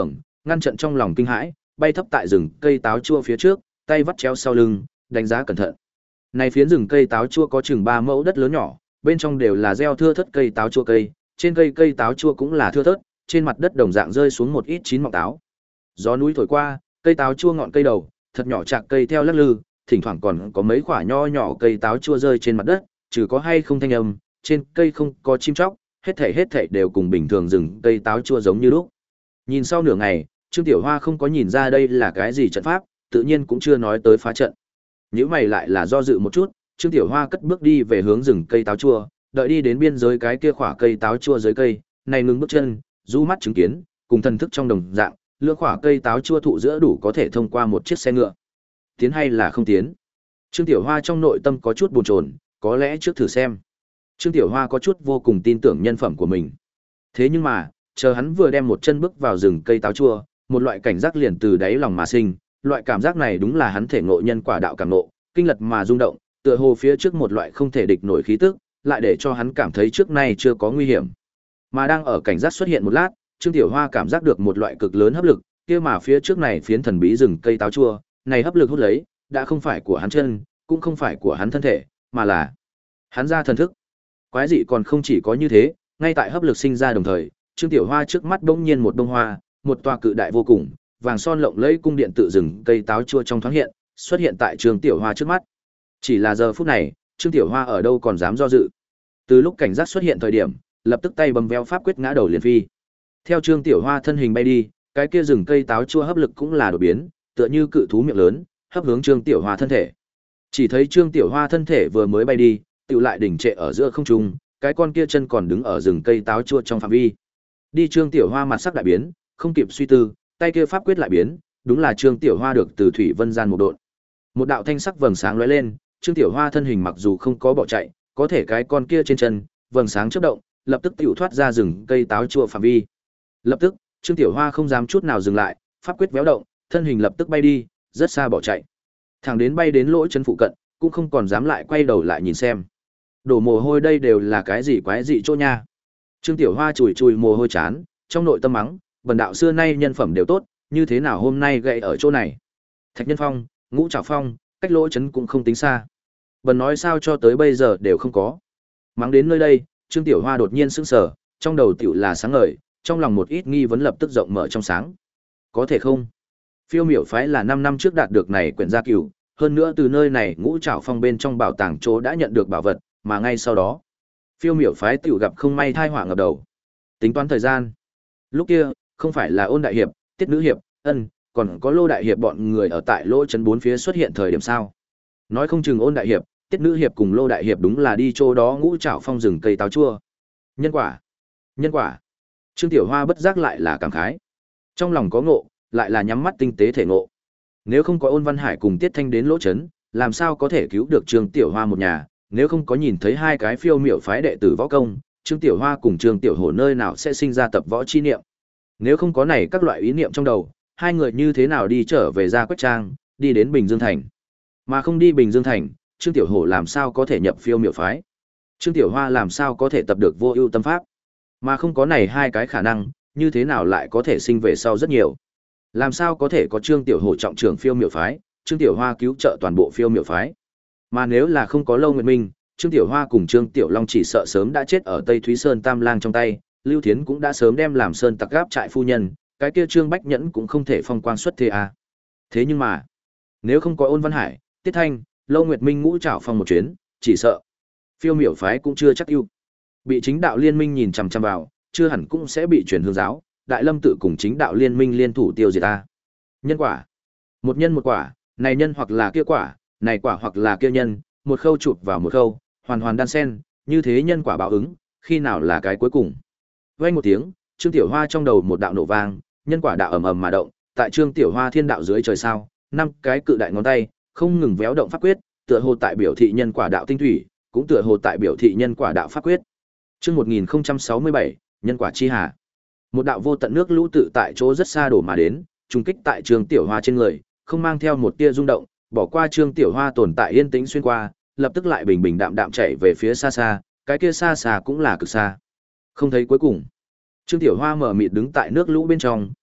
ngăn trận trong lòng kinh hãi, bay thấp tại rừng cây táo chua phía trước, tay vắt chéo sau lưng, đánh giá cẩn thận. Này phiến rừng cây táo chua có chừng ba mẫu đất lớn nhỏ, bên trong đều là gieo thưa thớt cây táo chua cây, trên cây cây táo chua cũng là thưa thớt, trên mặt đất đồng dạng rơi xuống một ít chín mọng táo. Gió núi thổi qua, cây táo chua ngọn cây đầu, thật nhỏ chạc cây theo lắc lư, thỉnh thoảng còn có mấy quả nho nhỏ cây táo chua rơi trên mặt đất, trừ có hay không thanh âm, trên cây không có chim chóc, hết thảy hết thảy đều cùng bình thường rừng cây táo chua giống như lúc. Nhìn sau nửa ngày, Trương Tiểu Hoa không có nhìn ra đây là cái gì trận pháp, tự nhiên cũng chưa nói tới phá trận. Nếu mày lại là do dự một chút, Trương Tiểu Hoa cất bước đi về hướng rừng cây táo chua, đợi đi đến biên giới cái kia khỏa cây táo chua dưới cây, này ngừng bước chân, du mắt chứng kiến, cùng thần thức trong đồng dạng, lưỡng khỏa cây táo chua thụ giữa đủ có thể thông qua một chiếc xe ngựa. Tiến hay là không tiến? Trương Tiểu Hoa trong nội tâm có chút buồn chồn, có lẽ trước thử xem. Trương Tiểu Hoa có chút vô cùng tin tưởng nhân phẩm của mình. Thế nhưng mà, chờ hắn vừa đem một chân bước vào rừng cây táo chua, một loại cảnh giác liền từ đáy lòng mà sinh, loại cảm giác này đúng là hắn thể ngộ nhân quả đạo cảm ngộ, kinh lật mà rung động, tựa hồ phía trước một loại không thể địch nổi khí tức, lại để cho hắn cảm thấy trước nay chưa có nguy hiểm. Mà đang ở cảnh giác xuất hiện một lát, Trương Tiểu Hoa cảm giác được một loại cực lớn hấp lực, kia mà phía trước này phiến thần bí rừng cây táo chua, này hấp lực hút lấy, đã không phải của hắn chân, cũng không phải của hắn thân thể, mà là hắn ra thần thức. Quái dị còn không chỉ có như thế, ngay tại hấp lực sinh ra đồng thời, Trương Tiểu Hoa trước mắt bỗng nhiên một bông hoa, một tòa cự đại vô cùng, vàng son lộng lẫy cung điện tự rừng cây táo chua trong thoáng hiện, xuất hiện tại Trương Tiểu Hoa trước mắt. Chỉ là giờ phút này, Trương Tiểu Hoa ở đâu còn dám do dự. Từ lúc cảnh giác xuất hiện thời điểm, lập tức tay bấm véo pháp quyết ngã đầu liền phi. Theo Trương Tiểu Hoa thân hình bay đi, cái kia rừng cây táo chua hấp lực cũng là đột biến, tựa như cự thú miệng lớn, hấp hướng Trương Tiểu Hoa thân thể. Chỉ thấy Trương Tiểu Hoa thân thể vừa mới bay đi, tựu lại đỉnh trệ ở giữa không trung, cái con kia chân còn đứng ở rừng cây táo chua trong phạm vi. Đi Trương Tiểu Hoa mặt sắc đại biến, không kịp suy tư, tay kia pháp quyết lại biến, đúng là Trương Tiểu Hoa được từ thủy vân gian một độn. Một đạo thanh sắc vầng sáng lóe lên, Trương Tiểu Hoa thân hình mặc dù không có bỏ chạy, có thể cái con kia trên chân, vầng sáng chớp động, lập tức tiểu thoát ra rừng cây táo chua phạm vi. Lập tức, Trương Tiểu Hoa không dám chút nào dừng lại, pháp quyết véo động, thân hình lập tức bay đi, rất xa bỏ chạy. Thẳng đến bay đến lỗ chân phụ cận, cũng không còn dám lại quay đầu lại nhìn xem. Đổ mồ hôi đây đều là cái gì quái dị chỗ nha. Trương Tiểu Hoa chùi chùi mồ hôi chán, trong nội tâm mắng, bần đạo xưa nay nhân phẩm đều tốt, như thế nào hôm nay gậy ở chỗ này. Thạch Nhân Phong, Ngũ Trảo Phong, cách lỗ chấn cũng không tính xa. Bần nói sao cho tới bây giờ đều không có. Mắng đến nơi đây, Trương Tiểu Hoa đột nhiên sững sờ, trong đầu tiểu là sáng ngời, trong lòng một ít nghi vấn lập tức rộng mở trong sáng. Có thể không? Phiêu Miểu phái là năm năm trước đạt được này quyển gia cửu, hơn nữa từ nơi này Ngũ Trảo Phong bên trong bảo tàng chỗ đã nhận được bảo vật, mà ngay sau đó, Phiêu Miểu phái tiểu gặp không may tai họa ngập đầu. Tính toán thời gian, lúc kia, không phải là Ôn đại hiệp, Tiết nữ hiệp, ân, còn có Lô đại hiệp bọn người ở tại lỗ trấn bốn phía xuất hiện thời điểm sao? Nói không chừng Ôn đại hiệp, Tiết nữ hiệp cùng Lô đại hiệp đúng là đi chỗ đó Ngũ Trảo Phong rừng cây táo chua. Nhân quả, nhân quả. Trương Tiểu Hoa bất giác lại là cảm khái. Trong lòng có ngộ, lại là nhắm mắt tinh tế thể ngộ. Nếu không có Ôn Văn Hải cùng Tiết Thanh đến lỗ trấn, làm sao có thể cứu được Trương Tiểu Hoa một nhà, nếu không có nhìn thấy hai cái Phiêu Miểu phái đệ tử võ công, Trương Tiểu Hoa cùng Trương Tiểu Hổ nơi nào sẽ sinh ra tập võ chi niệm. Nếu không có này các loại ý niệm trong đầu, hai người như thế nào đi trở về Gia Quách Trang, đi đến Bình Dương Thành. Mà không đi Bình Dương Thành, Trương Tiểu Hổ làm sao có thể nhập Phiêu Miểu phái? Trương Tiểu Hoa làm sao có thể tập được Vô Ưu tâm pháp? Mà không có này hai cái khả năng, như thế nào lại có thể sinh về sau rất nhiều? Làm sao có thể có Trương Tiểu Hổ trọng trưởng Phiêu Miểu phái, Trương Tiểu Hoa cứu trợ toàn bộ Phiêu Miểu phái? Mà nếu là không có Lâu Nguyệt Minh, Trương Tiểu Hoa cùng Trương Tiểu Long chỉ sợ sớm đã chết ở Tây Thúy Sơn Tam Lang trong tay, Lưu Thiến cũng đã sớm đem làm sơn tặc gáp trại phu nhân, cái kia Trương Bách Nhẫn cũng không thể phong quang xuất thế à. Thế nhưng mà, nếu không có Ôn Văn Hải, Tiết Thanh, Lâu Nguyệt Minh Ngũ Trảo Phong một chuyến, chỉ sợ Phiêu Miểu phái cũng chưa chắc ưu. Bị chính đạo liên minh nhìn chằm chằm vào, chưa hẳn cũng sẽ bị truyền hương giáo, Đại Lâm tự cùng chính đạo liên minh liên thủ tiêu diệt ta. Nhân quả, một nhân một quả, này nhân hoặc là kia quả, này quả hoặc là kia nhân, một khâu chụp vào một khâu, hoàn hoàn đan xen, như thế nhân quả báo ứng, khi nào là cái cuối cùng. Vang một tiếng, Trương Tiểu Hoa trong đầu một đạo nổ vang, nhân quả đạo ầm ầm mà động, tại Trương Tiểu Hoa thiên đạo dưới trời sao, năm cái cự đại ngón tay không ngừng véo động pháp quyết, tựa hồ tại biểu thị nhân quả đạo tinh thủy, cũng tựa hồ tại biểu thị nhân quả đạo pháp quyết. Chương một nghìn không trăm sáu mươi bảy, nhân quả chi hà. Một đạo vô tận nước lũ tự tại chỗ rất xa đổ mà đến, trùng kích tại Trương Tiểu Hoa trên người, không mang theo một tia rung động, bỏ qua Trương Tiểu Hoa tồn tại yên tĩnh xuyên qua, lập tức lại bình bình đạm đạm chạy về phía xa xa, cái kia xa xa cũng là cực xa. Không thấy cuối cùng. Trương Tiểu Hoa mở mịt đứng tại nước lũ bên trong,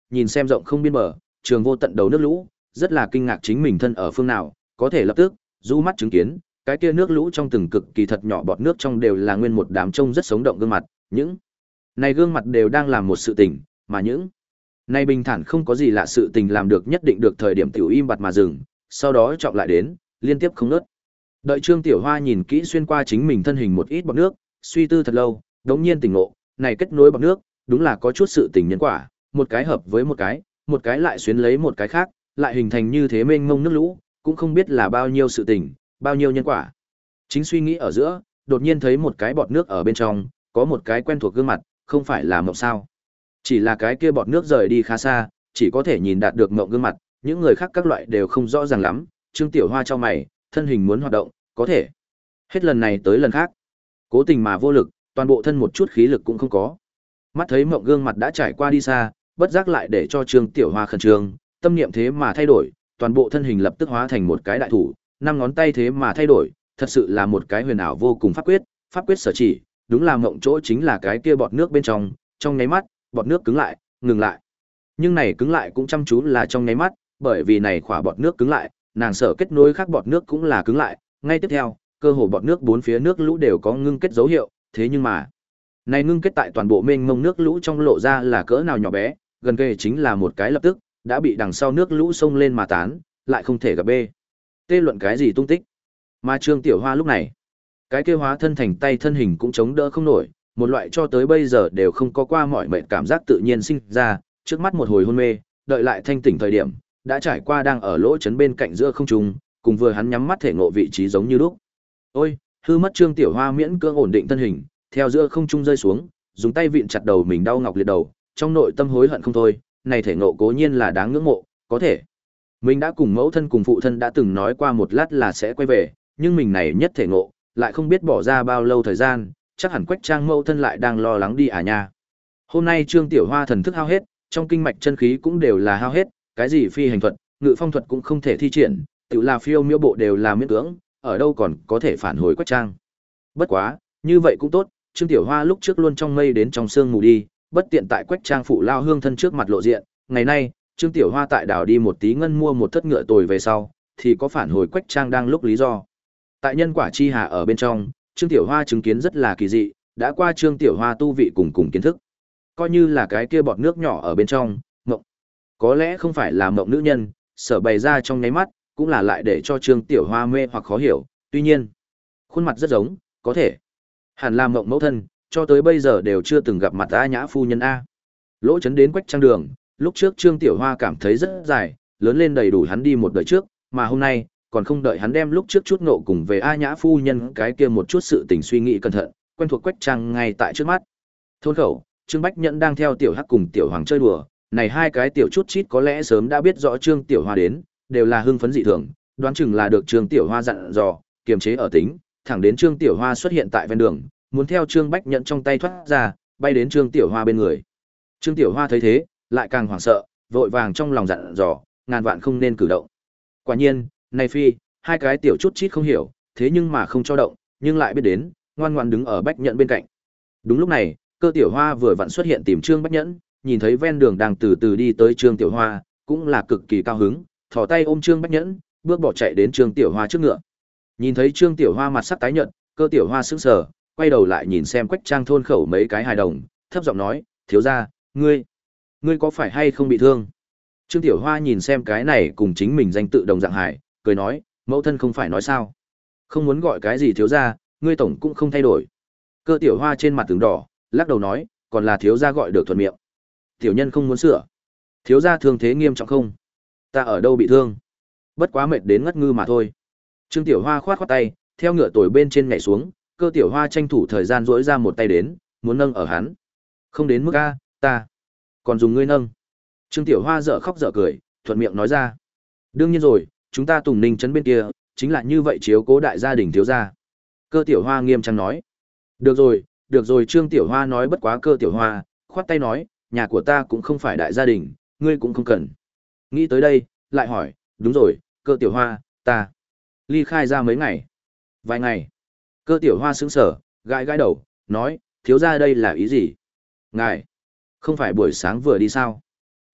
nhìn xem rộng không biên bờ, trường vô tận đầu nước lũ, rất là kinh ngạc chính mình thân ở phương nào, có thể lập tức du mắt chứng kiến, cái kia nước lũ trong từng cực kỳ thật nhỏ bọt nước trong đều là nguyên một đám trông rất sống động gương mặt, những này gương mặt đều đang làm một sự tình, mà những này bình thản không có gì lạ sự tình làm được nhất định được thời điểm tiểu im bặt mà dừng, sau đó trọng lại đến, liên tiếp không ngớt. Đợi Trương Tiểu Hoa nhìn kỹ xuyên qua chính mình thân hình một ít bọt nước, suy tư thật lâu, đống nhiên tỉnh ngộ, này kết nối bọt nước, đúng là có chút sự tình nhân quả, một cái hợp với một cái, một cái lại xuyến lấy một cái khác, lại hình thành như thế mênh mông nước lũ, cũng không biết là bao nhiêu sự tình, bao nhiêu nhân quả. Chính suy nghĩ ở giữa, đột nhiên thấy một cái bọt nước ở bên trong, có một cái quen thuộc gương mặt, không phải là Mộng sao? Chỉ là cái kia bọt nước rời đi khá xa, chỉ có thể nhìn đạt được Mộng gương mặt, những người khác các loại đều không rõ ràng lắm. Trương Tiểu Hoa chau mày, thân hình muốn hoạt động, có thể hết lần này tới lần khác, cố tình mà vô lực, toàn bộ thân một chút khí lực cũng không có. Mắt thấy Mộng gương mặt đã trải qua đi xa, bất giác lại để cho Trương Tiểu Hoa khẩn trương, tâm niệm thế mà thay đổi, toàn bộ thân hình lập tức hóa thành một cái đại thủ, năm ngón tay thế mà thay đổi, thật sự là một cái huyền ảo vô cùng pháp quyết, pháp quyết sở chỉ, đúng là Mộng chỗ chính là cái kia bọt nước bên trong, trong nháy mắt, bọt nước cứng lại, ngừng lại. Nhưng này cứng lại cũng chăm chú là trong nháy mắt, bởi vì này khỏa bọt nước cứng lại, nàng sở kết nối khác bọt nước cũng là cứng lại, ngay tiếp theo, cơ hồ bọt nước bốn phía nước lũ đều có ngưng kết dấu hiệu, thế nhưng mà, này ngưng kết tại toàn bộ mênh mông nước lũ trong lộ ra là cỡ nào nhỏ bé, gần kề chính là một cái lập tức, đã bị đằng sau nước lũ xông lên mà tán, lại không thể gặp bê. Tê luận cái gì tung tích. Mà Trương Tiểu Hoa lúc này, cái kia hóa thân thành tay thân hình cũng chống đỡ không nổi, một loại cho tới bây giờ đều không có qua mọi mệt cảm giác tự nhiên sinh ra, trước mắt một hồi hôn mê, đợi lại thanh tỉnh thời điểm, đã trải qua đang ở lỗ chấn bên cạnh giữa không trung, cùng vừa hắn nhắm mắt thể ngộ vị trí giống như lúc. Ôi, hư mất Trương Tiểu Hoa miễn cưỡng ổn định thân hình, theo giữa không trung rơi xuống, dùng tay vịn chặt đầu mình đau ngọc liệt đầu, trong nội tâm hối hận không thôi, này thể ngộ cố nhiên là đáng ngưỡng mộ, có thể mình đã cùng mẫu thân cùng phụ thân đã từng nói qua một lát là sẽ quay về, nhưng mình này nhất thể ngộ, lại không biết bỏ ra bao lâu thời gian, chắc hẳn Quách Trang mẫu thân lại đang lo lắng đi à nha. Hôm nay Trương Tiểu Hoa thần thức hao hết, trong kinh mạch chân khí cũng đều là hao hết, cái gì phi hành thuật, ngự phong thuật cũng không thể thi triển, tự là phiêu miêu bộ đều là miễn cưỡng, ở đâu còn có thể phản hồi Quách Trang. Bất quá, như vậy cũng tốt, Trương Tiểu Hoa lúc trước luôn trong mây đến trong sương mù đi, bất tiện tại Quách Trang phụ lao hương thân trước mặt lộ diện, ngày nay, Trương Tiểu Hoa tại đảo đi một tí ngân mua một thất ngựa tồi về sau, thì có phản hồi Quách Trang đang lúc lý do. Tại nhân quả chi hà ở bên trong, Trương Tiểu Hoa chứng kiến rất là kỳ dị, đã qua Trương Tiểu Hoa tu vị cùng cùng kiến thức. Coi như là cái kia bọt nước nhỏ ở bên trong, mộng. Có lẽ không phải là mộng nữ nhân, sở bày ra trong nháy mắt, cũng là lại để cho Trương Tiểu Hoa mê hoặc khó hiểu, tuy nhiên, khuôn mặt rất giống, có thể hẳn là mộng mẫu thân, cho tới bây giờ đều chưa từng gặp mặt A Nhã phu nhân A. Lỗ chấn đến Quách Trang đường, lúc trước Trương Tiểu Hoa cảm thấy rất dài, lớn lên đầy đủ hắn đi một đời trước, mà hôm nay, còn không đợi hắn đem lúc trước chút ngộ cùng về A Nhã phu nhân cái kia một chút sự tình suy nghĩ cẩn thận, quen thuộc Quách Trang ngay tại trước mắt. Thôn khẩu, Trương Bách Nhẫn đang theo Tiểu Hắc cùng Tiểu Hoàng chơi đùa, này hai cái tiểu chút chít có lẽ sớm đã biết rõ Trương Tiểu Hoa đến, đều là hưng phấn dị thường, đoán chừng là được Trương Tiểu Hoa dặn dò, kiềm chế ở tính, thẳng đến Trương Tiểu Hoa xuất hiện tại ven đường, muốn theo Trương Bách Nhẫn trong tay thoát ra, bay đến Trương Tiểu Hoa bên người. Trương Tiểu Hoa thấy thế, lại càng hoảng sợ, vội vàng trong lòng dặn dò, ngàn vạn không nên cử động. Quả nhiên, này phi, hai cái tiểu chút chít không hiểu, thế nhưng mà không cho động, nhưng lại biết đến, ngoan ngoãn đứng ở Bách Nhẫn bên cạnh. Đúng lúc này, Cơ Tiểu Hoa vừa vặn xuất hiện tìm Trương Bách Nhẫn, nhìn thấy ven đường đang từ từ đi tới Trương Tiểu Hoa, cũng là cực kỳ cao hứng, thò tay ôm Trương Bách Nhẫn, bước bỏ chạy đến Trương Tiểu Hoa trước ngựa. Nhìn thấy Trương Tiểu Hoa mặt sắc tái nhợt, Cơ Tiểu Hoa sững sờ, quay đầu lại nhìn xem Quách Trang thôn khẩu mấy cái hài đồng, thấp giọng nói, thiếu gia, ngươi, ngươi có phải hay không bị thương? Trương Tiểu Hoa nhìn xem cái này cùng chính mình danh tự đồng dạng hài, cười nói, mẫu thân không phải nói sao? Không muốn gọi cái gì thiếu gia, ngươi tổng cũng không thay đổi. Cơ Tiểu Hoa trên mặt tướng đỏ, lắc đầu nói, còn là thiếu gia gọi được thuận miệng. Tiểu nhân không muốn sửa. Thiếu gia thương thế nghiêm trọng không? Ta ở đâu bị thương? Bất quá mệt đến ngất ngư mà thôi. Trương Tiểu Hoa khoát khoát tay, theo ngựa tồi bên trên nhảy xuống, Cơ Tiểu Hoa tranh thủ thời gian duỗi ra một tay đến, muốn nâng ở hắn. Không đến mức a, ta còn dùng ngươi nâng. Trương Tiểu Hoa dở khóc dở cười, thuận miệng nói ra. Đương nhiên rồi, chúng ta Tùng Ninh trấn bên kia, chính là như vậy chiếu cố đại gia đình thiếu gia. Cơ Tiểu Hoa nghiêm trang nói. Được rồi, được rồi Trương Tiểu Hoa nói bất quá Cơ Tiểu Hoa, khoát tay nói, nhà của ta cũng không phải đại gia đình, ngươi cũng không cần. Nghĩ tới đây, lại hỏi, đúng rồi, Cơ Tiểu Hoa, ta ly khai ra mấy ngày. Vài ngày. Cơ Tiểu Hoa sững sờ, gãi gãi đầu, nói, thiếu gia đây là ý gì? Ngài, không phải buổi sáng vừa đi sao?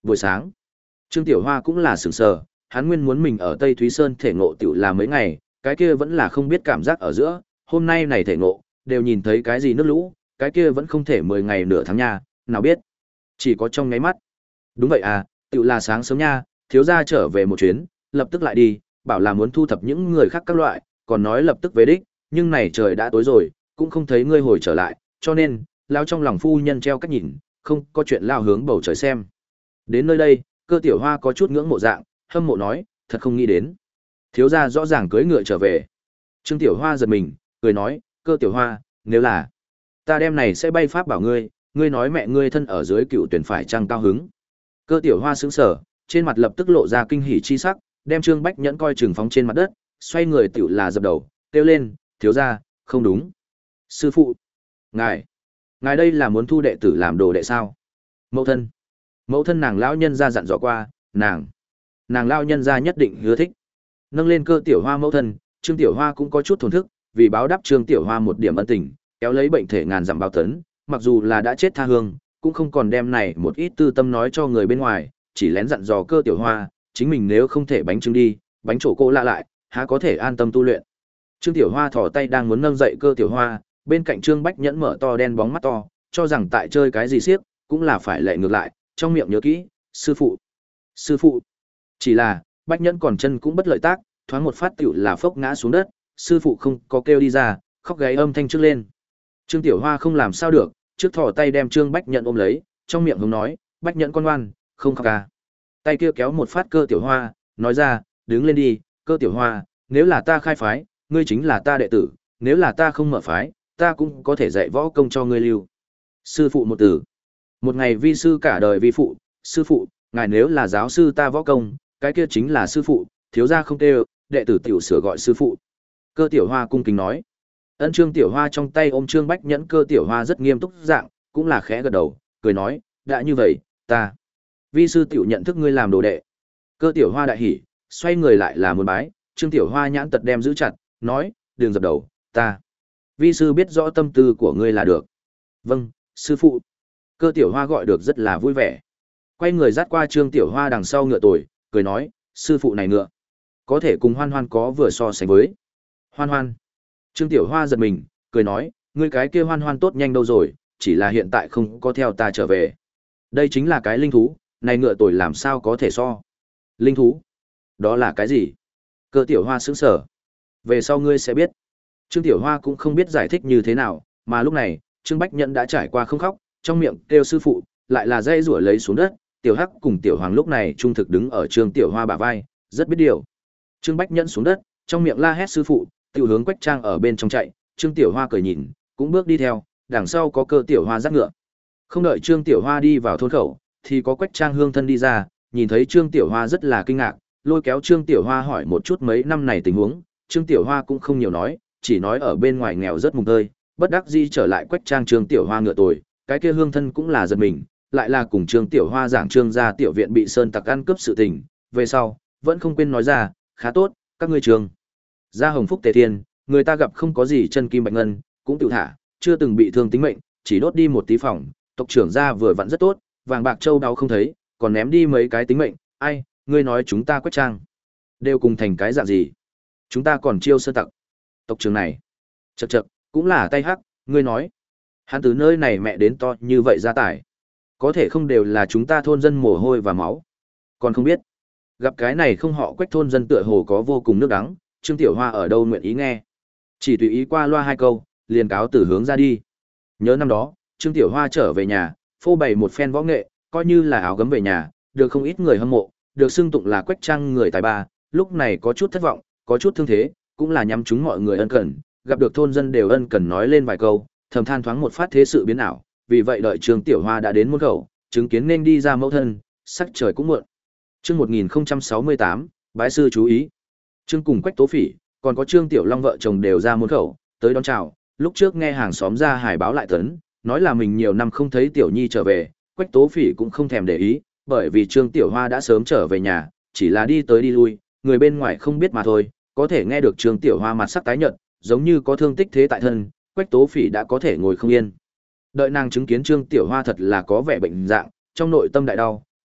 Buổi sáng, Trương Tiểu Hoa cũng là sửng sờ, hắn nguyên muốn mình ở Tây Thúy Sơn thể ngộ tiểu là mấy ngày, cái kia vẫn là không biết cảm giác ở giữa, hôm nay này thể ngộ, đều nhìn thấy cái gì nước lũ, cái kia vẫn không thể mười ngày nửa tháng nha, nào biết. Chỉ có trong nháy mắt. Đúng vậy à, tiểu là sáng sớm nha, thiếu gia trở về một chuyến, lập tức lại đi, bảo là muốn thu thập những người khác các loại, còn nói lập tức về đích, nhưng này trời đã tối rồi, cũng không thấy ngươi hồi trở lại, cho nên, lao trong lòng phu nhân treo cách nhìn, không có chuyện lao hướng bầu trời xem. Đến nơi đây, Cơ Tiểu Hoa có chút ngưỡng mộ dạng, hâm mộ nói, thật không nghĩ đến. Thiếu gia rõ ràng cưỡi ngựa trở về. Trương Tiểu Hoa giật mình, cười nói, Cơ Tiểu Hoa, nếu là ta đem này sẽ bay pháp bảo ngươi, ngươi nói mẹ ngươi thân ở dưới cựu tuyển phải trăng cao hứng. Cơ Tiểu Hoa sững sờ, trên mặt lập tức lộ ra kinh hỉ chi sắc, đem Trương Bách Nhẫn coi chừng phóng trên mặt đất, xoay người tiểu là dập đầu, kêu lên, thiếu gia, không đúng. Sư phụ, ngài, ngài đây là muốn thu đệ tử làm đồ đệ sao? Mẫu thân, mẫu thân nàng lão nhân gia dặn dò qua, nàng, nàng lão nhân gia nhất định hứa thích. Nâng lên Cơ Tiểu Hoa mẫu thân, Trương Tiểu Hoa cũng có chút thổn thức, vì báo đáp Trương Tiểu Hoa một điểm ân tình, kéo lấy bệnh thể ngàn dặm bao tấn, mặc dù là đã chết tha hương, cũng không còn đem này một ít tư tâm nói cho người bên ngoài, chỉ lén dặn dò Cơ Tiểu Hoa, chính mình nếu không thể bánh trưng đi, bánh trổ cô lạ lại, há có thể an tâm tu luyện. Trương Tiểu Hoa thò tay đang muốn nâng dậy Cơ Tiểu Hoa, bên cạnh Trương Bách Nhẫn mở to đen bóng mắt to, cho rằng tại chơi cái gì xiếc, cũng là phải lệ ngược lại, trong miệng nhớ kỹ, sư phụ, sư phụ. Chỉ là, Bách Nhẫn còn chân cũng bất lợi tác, thoáng một phát tiểu là phốc ngã xuống đất, sư phụ không có kêu đi ra, khóc gáy âm thanh trước lên. Trương Tiểu Hoa không làm sao được, trước thò tay đem Trương Bách Nhẫn ôm lấy, trong miệng hống nói, Bách Nhẫn con ngoan, không khóc à. Tay kia kéo một phát Cơ Tiểu Hoa, nói ra, đứng lên đi, Cơ Tiểu Hoa, nếu là ta khai phái, ngươi chính là ta đệ tử, nếu là ta không mở phái, ta cũng có thể dạy võ công cho ngươi lưu. Sư phụ một từ. Một ngày vi sư cả đời vi phụ, sư phụ, ngài nếu là giáo sư ta võ công, cái kia chính là sư phụ, thiếu gia không kêu, đệ tử tiểu sửa gọi sư phụ. Cơ Tiểu Hoa cung kính nói. Ân Trương Tiểu Hoa trong tay ôm Trương Bách Nhẫn, Cơ Tiểu Hoa rất nghiêm túc dạng, cũng là khẽ gật đầu, cười nói, đã như vậy, ta, vi sư tiểu nhận thức ngươi làm đồ đệ. Cơ Tiểu Hoa đại hỉ, xoay người lại là muốn bái, Trương Tiểu Hoa nhãn tật đem giữ chặt, nói, đừng dập đầu, ta, vi sư biết rõ tâm tư của ngươi là được. Vâng, sư phụ. Cơ Tiểu Hoa gọi được rất là vui vẻ. Quay người dắt qua Trương Tiểu Hoa đằng sau ngựa tuổi, cười nói, sư phụ này ngựa, có thể cùng Hoan Hoan có vừa so sánh với. Hoan Hoan. Trương Tiểu Hoa giật mình, cười nói, ngươi cái kia Hoan Hoan tốt nhanh đâu rồi, chỉ là hiện tại không có theo ta trở về. Đây chính là cái linh thú, này ngựa tuổi làm sao có thể so. Linh thú? Đó là cái gì? Cơ Tiểu Hoa sững sờ. Về sau ngươi sẽ biết. Trương Tiểu Hoa cũng không biết giải thích như thế nào, mà lúc này, Trương Bách Nhẫn đã trải qua không khóc, trong miệng kêu sư phụ, lại là dây rủa lấy xuống đất, Tiểu Hắc cùng Tiểu Hoàng lúc này trung thực đứng ở Trương Tiểu Hoa bả vai, rất biết điều. Trương Bách Nhẫn xuống đất, trong miệng la hét sư phụ, tiểu hướng Quách Trang ở bên trong chạy, Trương Tiểu Hoa cười nhìn, cũng bước đi theo, đằng sau có Cơ Tiểu Hoa dắt ngựa. Không đợi Trương Tiểu Hoa đi vào thôn khẩu, thì có Quách Trang hương thân đi ra, nhìn thấy Trương Tiểu Hoa rất là kinh ngạc, lôi kéo Trương Tiểu Hoa hỏi một chút mấy năm này tình huống, Trương Tiểu Hoa cũng không nhiều nói, chỉ nói ở bên ngoài nghèo rất mùng tơi, bất đắc dĩ trở lại Quách Trang Trương Tiểu Hoa ngựa tồi, cái kia hương thân cũng là giật mình, lại là cùng Trương Tiểu Hoa giảng Trương gia tiểu viện bị sơn tặc ăn cướp sự tình, về sau, vẫn không quên nói ra, khá tốt, các ngươi Trương gia hồng phúc tề thiên, người ta gặp không có gì chân kim bạch ngân, cũng tự thả, chưa từng bị thương tính mệnh, chỉ đốt đi một tí phòng, tộc trưởng gia vừa vặn rất tốt, vàng bạc châu đáo không thấy, còn ném đi mấy cái tính mệnh, ai, ngươi nói chúng ta Quách Trang đều cùng thành cái dạng gì? Chúng ta còn chiêu sơn tặc. Tộc trưởng này, chậc chậc, cũng là tay hắc, ngươi nói, hắn từ nơi này mẹ đến to như vậy gia tài, có thể không đều là chúng ta thôn dân mồ hôi và máu. Còn không biết, gặp cái này không họ Quách thôn dân tựa hồ có vô cùng nước đắng, Trương Tiểu Hoa ở đâu nguyện ý nghe. Chỉ tùy ý qua loa hai câu, liền cáo từ hướng ra đi. Nhớ năm đó, Trương Tiểu Hoa trở về nhà, phô bày một phen võ nghệ, coi như là áo gấm về nhà, được không ít người hâm mộ, được xưng tụng là Quách Trang người tài ba, lúc này có chút thất vọng, có chút thương thế, cũng là nhắm chúng mọi người ân cần, gặp được thôn dân đều ân cần nói lên vài câu, thầm than thoáng một phát thế sự biến ảo, vì vậy đợi Trương Tiểu Hoa đã đến môn khẩu, chứng kiến nên đi ra mẫu thân, sắc trời cũng muộn. Chương một nghìn không trăm sáu mươi tám, bái sư chú ý. Trương cùng Quách Tố Phỉ, còn có Trương Tiểu Long vợ chồng đều ra môn khẩu, tới đón chào, lúc trước nghe hàng xóm ra hải báo lại tấn, nói là mình nhiều năm không thấy Tiểu Nhi trở về, Quách Tố Phỉ cũng không thèm để ý, bởi vì Trương Tiểu Hoa đã sớm trở về nhà, chỉ là đi tới đi lui, người bên ngoài không biết mà thôi, có thể nghe được Trương Tiểu Hoa mặt sắc tái nhợt, giống như có thương tích thế tại thân, Quách Tố Phỉ đã có thể ngồi không yên. Đợi nàng chứng kiến Trương Tiểu Hoa thật là có vẻ bệnh dạng, trong nội tâm đại đau,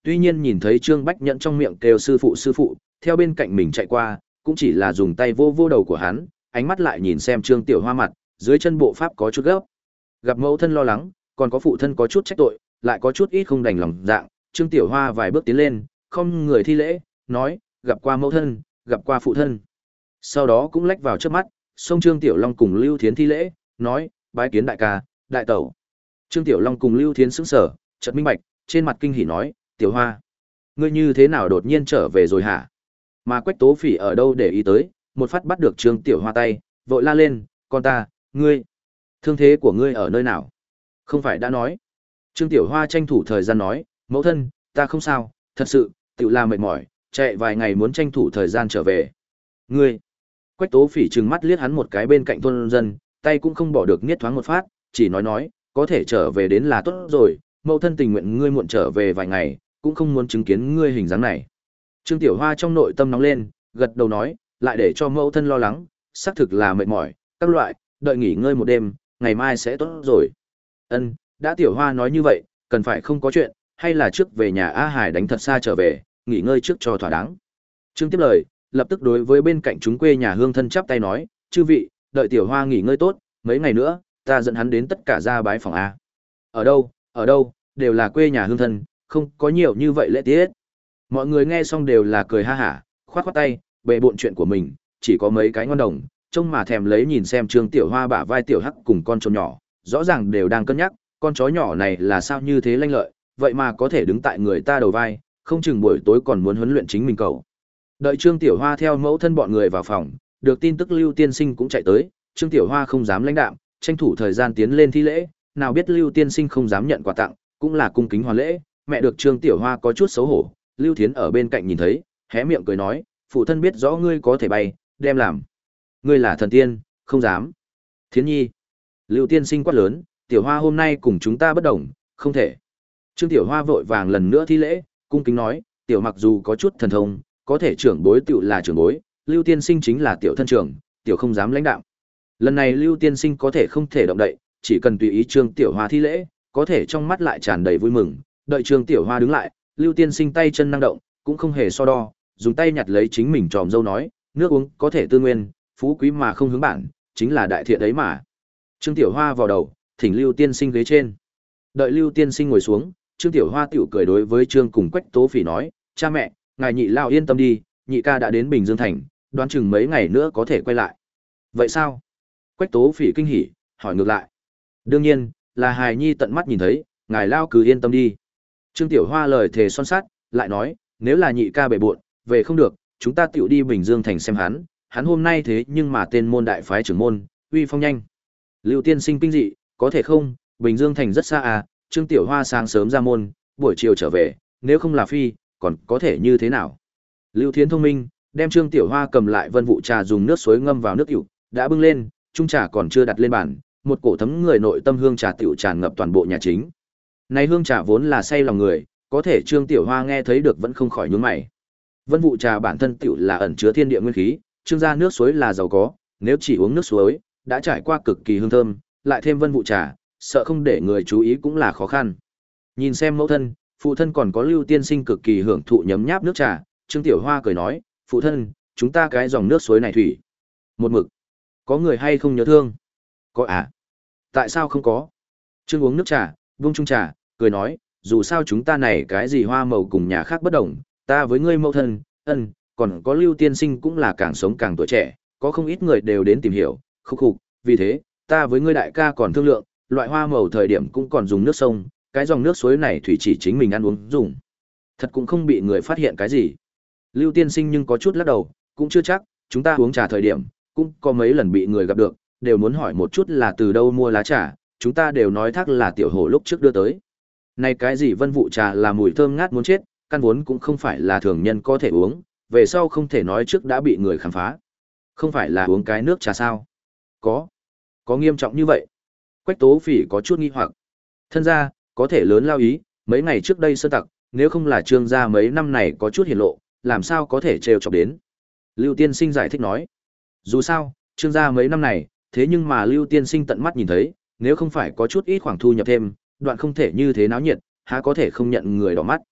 Tuy nhiên nhìn thấy Trương Bách Nhẫn trong miệng kêu sư phụ sư phụ, theo bên cạnh mình chạy qua, cũng chỉ là dùng tay vô vô đầu của hắn, ánh mắt lại nhìn xem Trương Tiểu Hoa mặt, dưới chân bộ pháp có chút gấp. Gặp mẫu thân lo lắng, còn có phụ thân có chút trách tội, lại có chút ít không đành lòng dạng, Trương Tiểu Hoa vài bước tiến lên, không người thi lễ, nói, gặp qua mẫu thân, gặp qua phụ thân. Sau đó cũng lách vào trước mắt, xông Trương Tiểu Long cùng Lưu Thiến thi lễ, nói, bái kiến đại ca, đại tẩu. Trương Tiểu Long cùng Lưu Thiến sững sờ, chợt minh bạch, trên mặt kinh hỉ nói, Tiểu Hoa, ngươi như thế nào đột nhiên trở về rồi hả? Mà Quách Tố Phỉ ở đâu để ý tới, một phát bắt được Trương Tiểu Hoa tay, vội la lên, con ta, ngươi, thương thế của ngươi ở nơi nào? Không phải đã nói. Trương Tiểu Hoa tranh thủ thời gian nói, mẫu thân, ta không sao, thật sự, tự làm mệt mỏi, chạy vài ngày muốn tranh thủ thời gian trở về. Ngươi, Quách Tố Phỉ trừng mắt liếc hắn một cái bên cạnh thôn dân, tay cũng không bỏ được niết thoáng một phát, chỉ nói nói, có thể trở về đến là tốt rồi, mẫu thân tình nguyện ngươi muộn trở về vài ngày, cũng không muốn chứng kiến ngươi hình dáng này. Trương Tiểu Hoa trong nội tâm nóng lên, gật đầu nói, lại để cho mẫu thân lo lắng, xác thực là mệt mỏi, các loại, đợi nghỉ ngơi một đêm, ngày mai sẽ tốt rồi. Ân, đã Tiểu Hoa nói như vậy, cần phải không có chuyện, hay là trước về nhà A Hải đánh thật xa trở về, nghỉ ngơi trước cho thỏa đáng. Trương tiếp lời, lập tức đối với bên cạnh chúng quê nhà hương thân chắp tay nói, chư vị, đợi Tiểu Hoa nghỉ ngơi tốt, mấy ngày nữa, ta dẫn hắn đến tất cả ra bái phòng A. Ở đâu, ở đâu, đều là quê nhà hương thân, không có nhiều như vậy lễ tiết. Mọi người nghe xong đều là cười ha hả, khoát khoát tay, bề bộn chuyện của mình, chỉ có mấy cái ngon đồng, trông mà thèm lấy nhìn xem Trương Tiểu Hoa bả vai Tiểu Hắc cùng con trâu nhỏ, rõ ràng đều đang cân nhắc, con chó nhỏ này là sao như thế lanh lợi, vậy mà có thể đứng tại người ta đầu vai, không chừng buổi tối còn muốn huấn luyện chính mình cậu. Đợi Trương Tiểu Hoa theo mẫu thân bọn người vào phòng, được tin tức Lưu Tiên Sinh cũng chạy tới, Trương Tiểu Hoa không dám lãnh đạm, tranh thủ thời gian tiến lên thi lễ, nào biết Lưu Tiên Sinh không dám nhận quà tặng, cũng là cung kính hoàn lễ, mẹ được Trương Tiểu Hoa có chút xấu hổ, Lưu Thiến ở bên cạnh nhìn thấy, hé miệng cười nói, phụ thân biết rõ ngươi có thể bay, đem làm. Ngươi là thần tiên, không dám. Thiến nhi. Lưu Tiên Sinh quát lớn, Tiểu Hoa hôm nay cùng chúng ta bất đồng, không thể. Trương Tiểu Hoa vội vàng lần nữa thi lễ, cung kính nói, Tiểu mặc dù có chút thần thông, có thể trưởng bối tiểu là trưởng bối, Lưu Tiên Sinh chính là tiểu thân trưởng, tiểu không dám lãnh đạo. Lần này Lưu Tiên Sinh có thể không thể động đậy, chỉ cần tùy ý Trương Tiểu Hoa thi lễ, có thể trong mắt lại tràn đầy vui mừng. Đợi Trương Tiểu Hoa đứng lại, Lưu Tiên Sinh tay chân năng động, cũng không hề so đo, dùng tay nhặt lấy chính mình tròm dâu nói, nước uống có thể tư nguyên, phú quý mà không hướng bản, chính là đại thiện ấy mà. Trương Tiểu Hoa vào đầu, thỉnh Lưu Tiên Sinh ghế trên. Đợi Lưu Tiên Sinh ngồi xuống, Trương Tiểu Hoa tiểu cười đối với Trương cùng Quách Tố Phỉ nói, cha mẹ, ngài nhị lao yên tâm đi, nhị ca đã đến Bình Dương Thành, đoán chừng mấy ngày nữa có thể quay lại. Vậy sao? Quách Tố Phỉ kinh hỉ, hỏi ngược lại. Đương nhiên, là hài nhi tận mắt nhìn thấy, ngài lao cứ yên tâm đi. Trương Tiểu Hoa lời thề son sắt, lại nói, nếu là nhị ca bể buộn, về không được, chúng ta tiểu đi Bình Dương Thành xem hắn, hắn hôm nay thế nhưng mà tên môn đại phái trưởng môn, uy phong nhanh. Lưu Tiên Sinh kinh dị, có thể không, Bình Dương Thành rất xa à, Trương Tiểu Hoa sáng sớm ra môn, buổi chiều trở về, nếu không là phi, còn có thể như thế nào? Lưu Thiến thông minh, đem Trương Tiểu Hoa cầm lại vân vụ trà dùng nước suối ngâm vào nước ủ, đã bưng lên, chung trà còn chưa đặt lên bàn, một cổ thấm người nội tâm hương trà tiểu tràn ngập toàn bộ nhà chính. Này hương trà vốn là say lòng người, có thể Trương Tiểu Hoa nghe thấy được vẫn không khỏi nhướng mày. Vân vụ trà bản thân tiểu là ẩn chứa thiên địa nguyên khí, Trương gia nước suối là giàu có, nếu chỉ uống nước suối, đã trải qua cực kỳ hương thơm, lại thêm vân vụ trà, sợ không để người chú ý cũng là khó khăn. Nhìn xem mẫu thân, phụ thân còn có Lưu Tiên Sinh cực kỳ hưởng thụ nhấm nháp nước trà, Trương Tiểu Hoa cười nói, phụ thân, chúng ta cái dòng nước suối này thủy. Một mực. Có người hay không nhớ thương? Có à? Tại sao không có? Trương uống nước trà, vung chung trà, cười nói, dù sao chúng ta này cái gì hoa màu cùng nhà khác bất đồng, ta với ngươi mẫu thân, ân, còn có Lưu Tiên Sinh cũng là càng sống càng tuổi trẻ, có không ít người đều đến tìm hiểu, khúc khục, vì thế, ta với ngươi đại ca còn thương lượng, loại hoa màu thời điểm cũng còn dùng nước sông, cái dòng nước suối này thủy chỉ chính mình ăn uống dùng. Thật cũng không bị người phát hiện cái gì. Lưu Tiên Sinh nhưng có chút lắc đầu, cũng chưa chắc, chúng ta uống trà thời điểm, cũng có mấy lần bị người gặp được, đều muốn hỏi một chút là từ đâu mua lá trà, chúng ta đều nói thác là tiểu hổ lúc trước đưa tới. Này cái gì vân vụ trà là mùi thơm ngát muốn chết, căn vốn cũng không phải là thường nhân có thể uống, về sau không thể nói trước đã bị người khám phá. Không phải là uống cái nước trà sao? Có. Có nghiêm trọng như vậy? Quách Tố Phỉ có chút nghi hoặc. Thân ra, có thể lớn lao ý, mấy ngày trước đây sơ tặc, nếu không là Trương gia mấy năm này có chút hiển lộ, làm sao có thể trêu chọc đến. Lưu Tiên Sinh giải thích nói. Dù sao, Trương gia mấy năm này, thế nhưng mà Lưu Tiên Sinh tận mắt nhìn thấy, nếu không phải có chút ít khoảng thu nhập thêm, đoạn không thể như thế náo nhiệt, há có thể không nhận người đỏ mắt.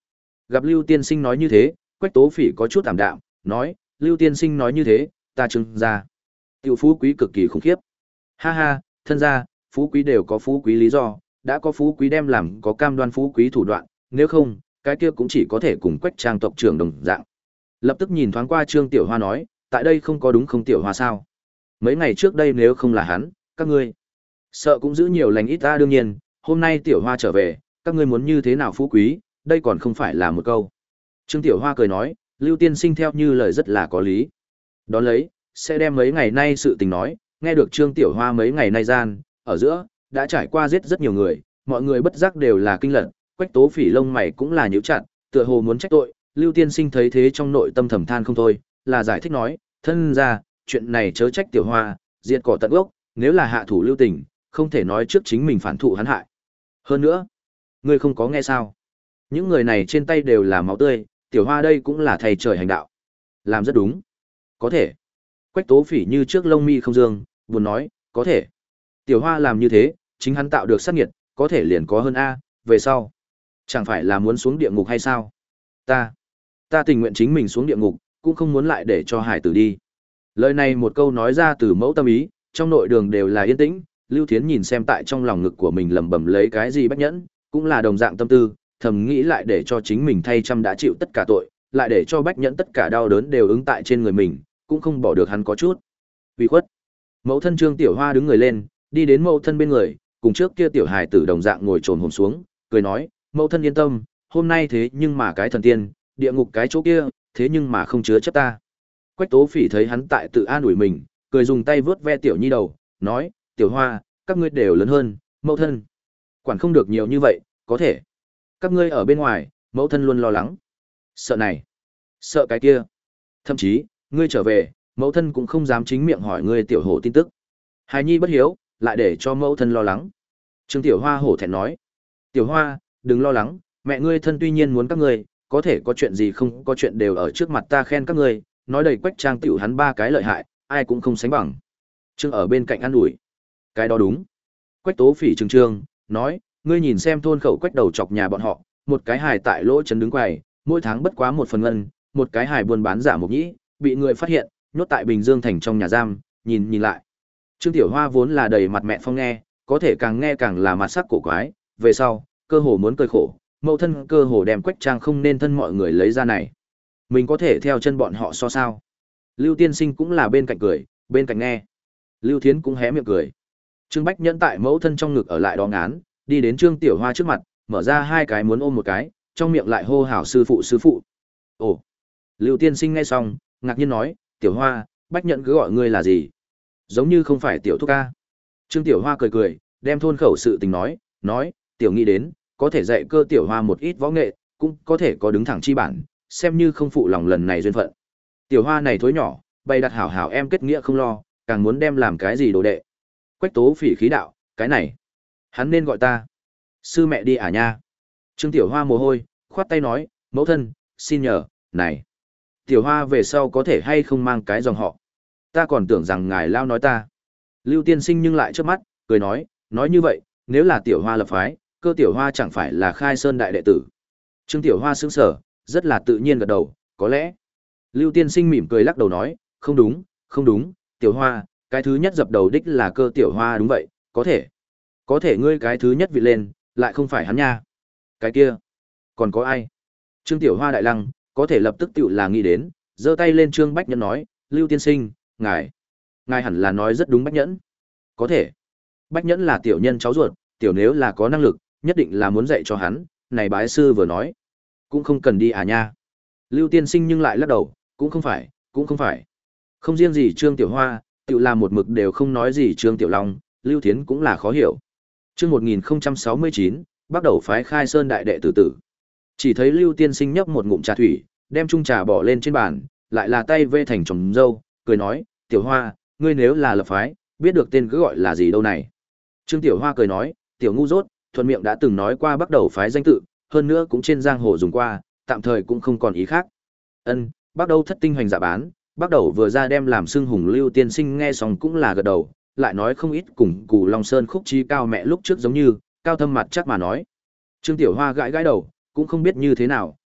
Gặp Lưu tiên sinh nói như thế, Quách Tố Phỉ có chút tạm đạm, nói, Lưu tiên sinh nói như thế, ta trưng ra. Tiểu phú quý cực kỳ khủng khiếp. Ha ha, thân gia, phú quý đều có phú quý lý do, đã có phú quý đem làm có cam đoan phú quý thủ đoạn, nếu không, cái kia cũng chỉ có thể cùng Quách Trang tộc trưởng đồng dạng. Lập tức nhìn thoáng qua Trương Tiểu Hoa nói, tại đây không có đúng không Tiểu Hoa sao? Mấy ngày trước đây nếu không là hắn, các ngươi sợ cũng giữ nhiều lành ít ta đương nhiên, hôm nay Tiểu Hoa trở về, các ngươi muốn như thế nào phú quý, đây còn không phải là một câu. Trương Tiểu Hoa cười nói, Lưu tiên sinh theo như lời rất là có lý. Đón lấy, sẽ đem mấy ngày nay sự tình nói, nghe được Trương Tiểu Hoa mấy ngày nay gian, ở giữa, đã trải qua giết rất nhiều người, mọi người bất giác đều là kinh lận, Quách Tố Phỉ lông mày cũng là nhíu chặt, tựa hồ muốn trách tội, Lưu tiên sinh thấy thế trong nội tâm thầm than không thôi, là giải thích nói, thân ra, chuyện này chớ trách Tiểu Hoa, diệt cỏ tận gốc, nếu là hạ thủ lưu tình, không thể nói trước chính mình phản thụ hắn hại. Hơn nữa, ngươi không có nghe sao? Những người này trên tay đều là máu tươi, Tiểu Hoa đây cũng là thầy trời hành đạo. Làm rất đúng. Có thể. Quách Tố Phỉ như trước lông mi không dương, buồn nói, có thể. Tiểu Hoa làm như thế, chính hắn tạo được sát nghiệt, có thể liền có hơn a, về sau. Chẳng phải là muốn xuống địa ngục hay sao? Ta, ta tình nguyện chính mình xuống địa ngục, cũng không muốn lại để cho hải tử đi. Lời này một câu nói ra từ mẫu tâm ý, trong nội đường đều là yên tĩnh, Lưu Thiến nhìn xem tại trong lòng ngực của mình lẩm bẩm lấy cái gì bách nhẫn, cũng là đồng dạng tâm tư, thầm nghĩ lại để cho chính mình thay trăm đã chịu tất cả tội, lại để cho bách nhẫn tất cả đau đớn đều ứng tại trên người mình, cũng không bỏ được hắn có chút uy khuất. Mẫu thân Trương Tiểu Hoa đứng người lên, đi đến mẫu thân bên người, cùng trước kia tiểu hài tử đồng dạng ngồi trồn hổm xuống, cười nói, mẫu thân yên tâm, hôm nay thế nhưng mà cái thần tiên, địa ngục cái chỗ kia, thế nhưng mà không chứa chấp ta. Quách Tố Phỉ thấy hắn tại tự an ủi mình, cười dùng tay vớt ve Tiểu Nhi đầu, nói, Tiểu Hoa, các ngươi đều lớn hơn, mẫu thân. Quản không được nhiều như vậy, có thể. Các ngươi ở bên ngoài, mẫu thân luôn lo lắng. Sợ này, sợ cái kia. Thậm chí, ngươi trở về, mẫu thân cũng không dám chính miệng hỏi ngươi Tiểu Hổ tin tức. Hài Nhi bất hiếu, lại để cho mẫu thân lo lắng. Trương Tiểu Hoa hổ thẹn nói, Tiểu Hoa, đừng lo lắng, mẹ ngươi thân tuy nhiên muốn các ngươi, có thể có chuyện gì không có chuyện đều ở trước mặt ta khen các ngươi, nói đầy Quách Trang tiểu hắn ba cái lợi hại, ai cũng không sánh bằng. Trương ở bên cạnh ăn ủi, cái đó đúng. Quách Tố Phỉ trừng trương, nói, ngươi nhìn xem thôn khẩu Quách đầu chọc nhà bọn họ, một cái hài tại lỗ trấn đứng quầy, mỗi tháng bất quá một phần ngân, một cái hài buôn bán giả mộc nhĩ, bị người phát hiện, nhốt tại Bình Dương thành trong nhà giam, nhìn nhìn lại. Trương Tiểu Hoa vốn là đầy mặt mẹ phong nghe, có thể càng nghe càng là mặt sắc cổ quái, về sau, cơ hồ muốn cười khổ, mẫu thân cơ hồ đem Quách Trang không nên thân mọi người lấy ra này. Mình có thể theo chân bọn họ so sao? Lưu tiên sinh cũng là bên cạnh cười, bên cạnh nghe. Lưu Thiến cũng hé miệng cười. Trương Bách Nhẫn tại mẫu thân trong ngực ở lại đó ngán, đi đến Trương Tiểu Hoa trước mặt, mở ra hai cái muốn ôm một cái, trong miệng lại hô hào sư phụ sư phụ. Ồ. Lưu tiên sinh nghe xong, ngạc nhiên nói, Tiểu Hoa, Bách Nhẫn cứ gọi ngươi là gì? Giống như không phải Tiểu Thúc ca. Trương Tiểu Hoa cười cười, đem thôn khẩu sự tình nói, nói, Tiểu nghĩ đến, có thể dạy cơ Tiểu Hoa một ít võ nghệ, cũng có thể có đứng thẳng chi bản, xem như không phụ lòng lần này duyên phận. Tiểu Hoa này thối nhỏ, bày đặt hảo hảo em kết nghĩa không lo, càng muốn đem làm cái gì đồ đệ. Quách Tố Phỉ khí đạo, cái này, hắn nên gọi ta sư mẹ đi à nha. Trương Tiểu Hoa mồ hôi, khoát tay nói, mẫu thân, xin nhờ, này, Tiểu Hoa về sau có thể hay không mang cái dòng họ. Ta còn tưởng rằng ngài lao nói ta. Lưu tiên sinh nhưng lại trước mắt, cười nói, nói như vậy, nếu là Tiểu Hoa lập phái, cơ Tiểu Hoa chẳng phải là khai sơn đại đệ tử. Trương Tiểu Hoa sững sờ, rất là tự nhiên gật đầu, có lẽ. Lưu tiên sinh mỉm cười lắc đầu nói, không đúng, không đúng, Tiểu Hoa, cái thứ nhất dập đầu đích là cơ Tiểu Hoa đúng vậy, có thể. Có thể ngươi cái thứ nhất vị lên, lại không phải hắn nha. Cái kia, còn có ai? Trương Tiểu Hoa đại lăng, có thể lập tức tiểu là nghĩ đến, giơ tay lên Trương Bách Nhẫn nói, Lưu tiên sinh, ngài, ngài hẳn là nói rất đúng Bách Nhẫn. Có thể. Bách Nhẫn là tiểu nhân cháu ruột, tiểu nếu là có năng lực, nhất định là muốn dạy cho hắn, này bái sư vừa nói. Cũng không cần đi à nha. Lưu tiên sinh nhưng lại lắc đầu, cũng không phải, cũng không phải. Không riêng gì Trương Tiểu Hoa, tiểu là một mực đều không nói gì Trương Tiểu Long, Lưu Thiến cũng là khó hiểu. Chương một nghìn không trăm sáu mươi chín, bắt đầu phái khai sơn đại đệ tử tử. Chỉ thấy Lưu tiên sinh nhấp một ngụm trà thủy, đem chung trà bỏ lên trên bàn, lại là tay vê thành trồng dâu, cười nói, Tiểu Hoa, ngươi nếu là lập phái, biết được tên cứ gọi là gì đâu này. Trương Tiểu Hoa cười nói, Tiểu ngu dốt, thuận miệng đã từng nói qua bắt đầu phái danh tự, hơn nữa cũng trên giang hồ dùng qua, tạm thời cũng không còn ý khác. Ân, bắt đầu thất tinh hoành dạ bán, bắt đầu vừa ra đem làm xưng hùng. Lưu tiên sinh nghe xong cũng là gật đầu, lại nói không ít cùng Cù Long Sơn khúc chi cao mẹ lúc trước giống như, cao thâm mặt chắc mà nói. Trương Tiểu Hoa gãi gãi đầu, cũng không biết như thế nào,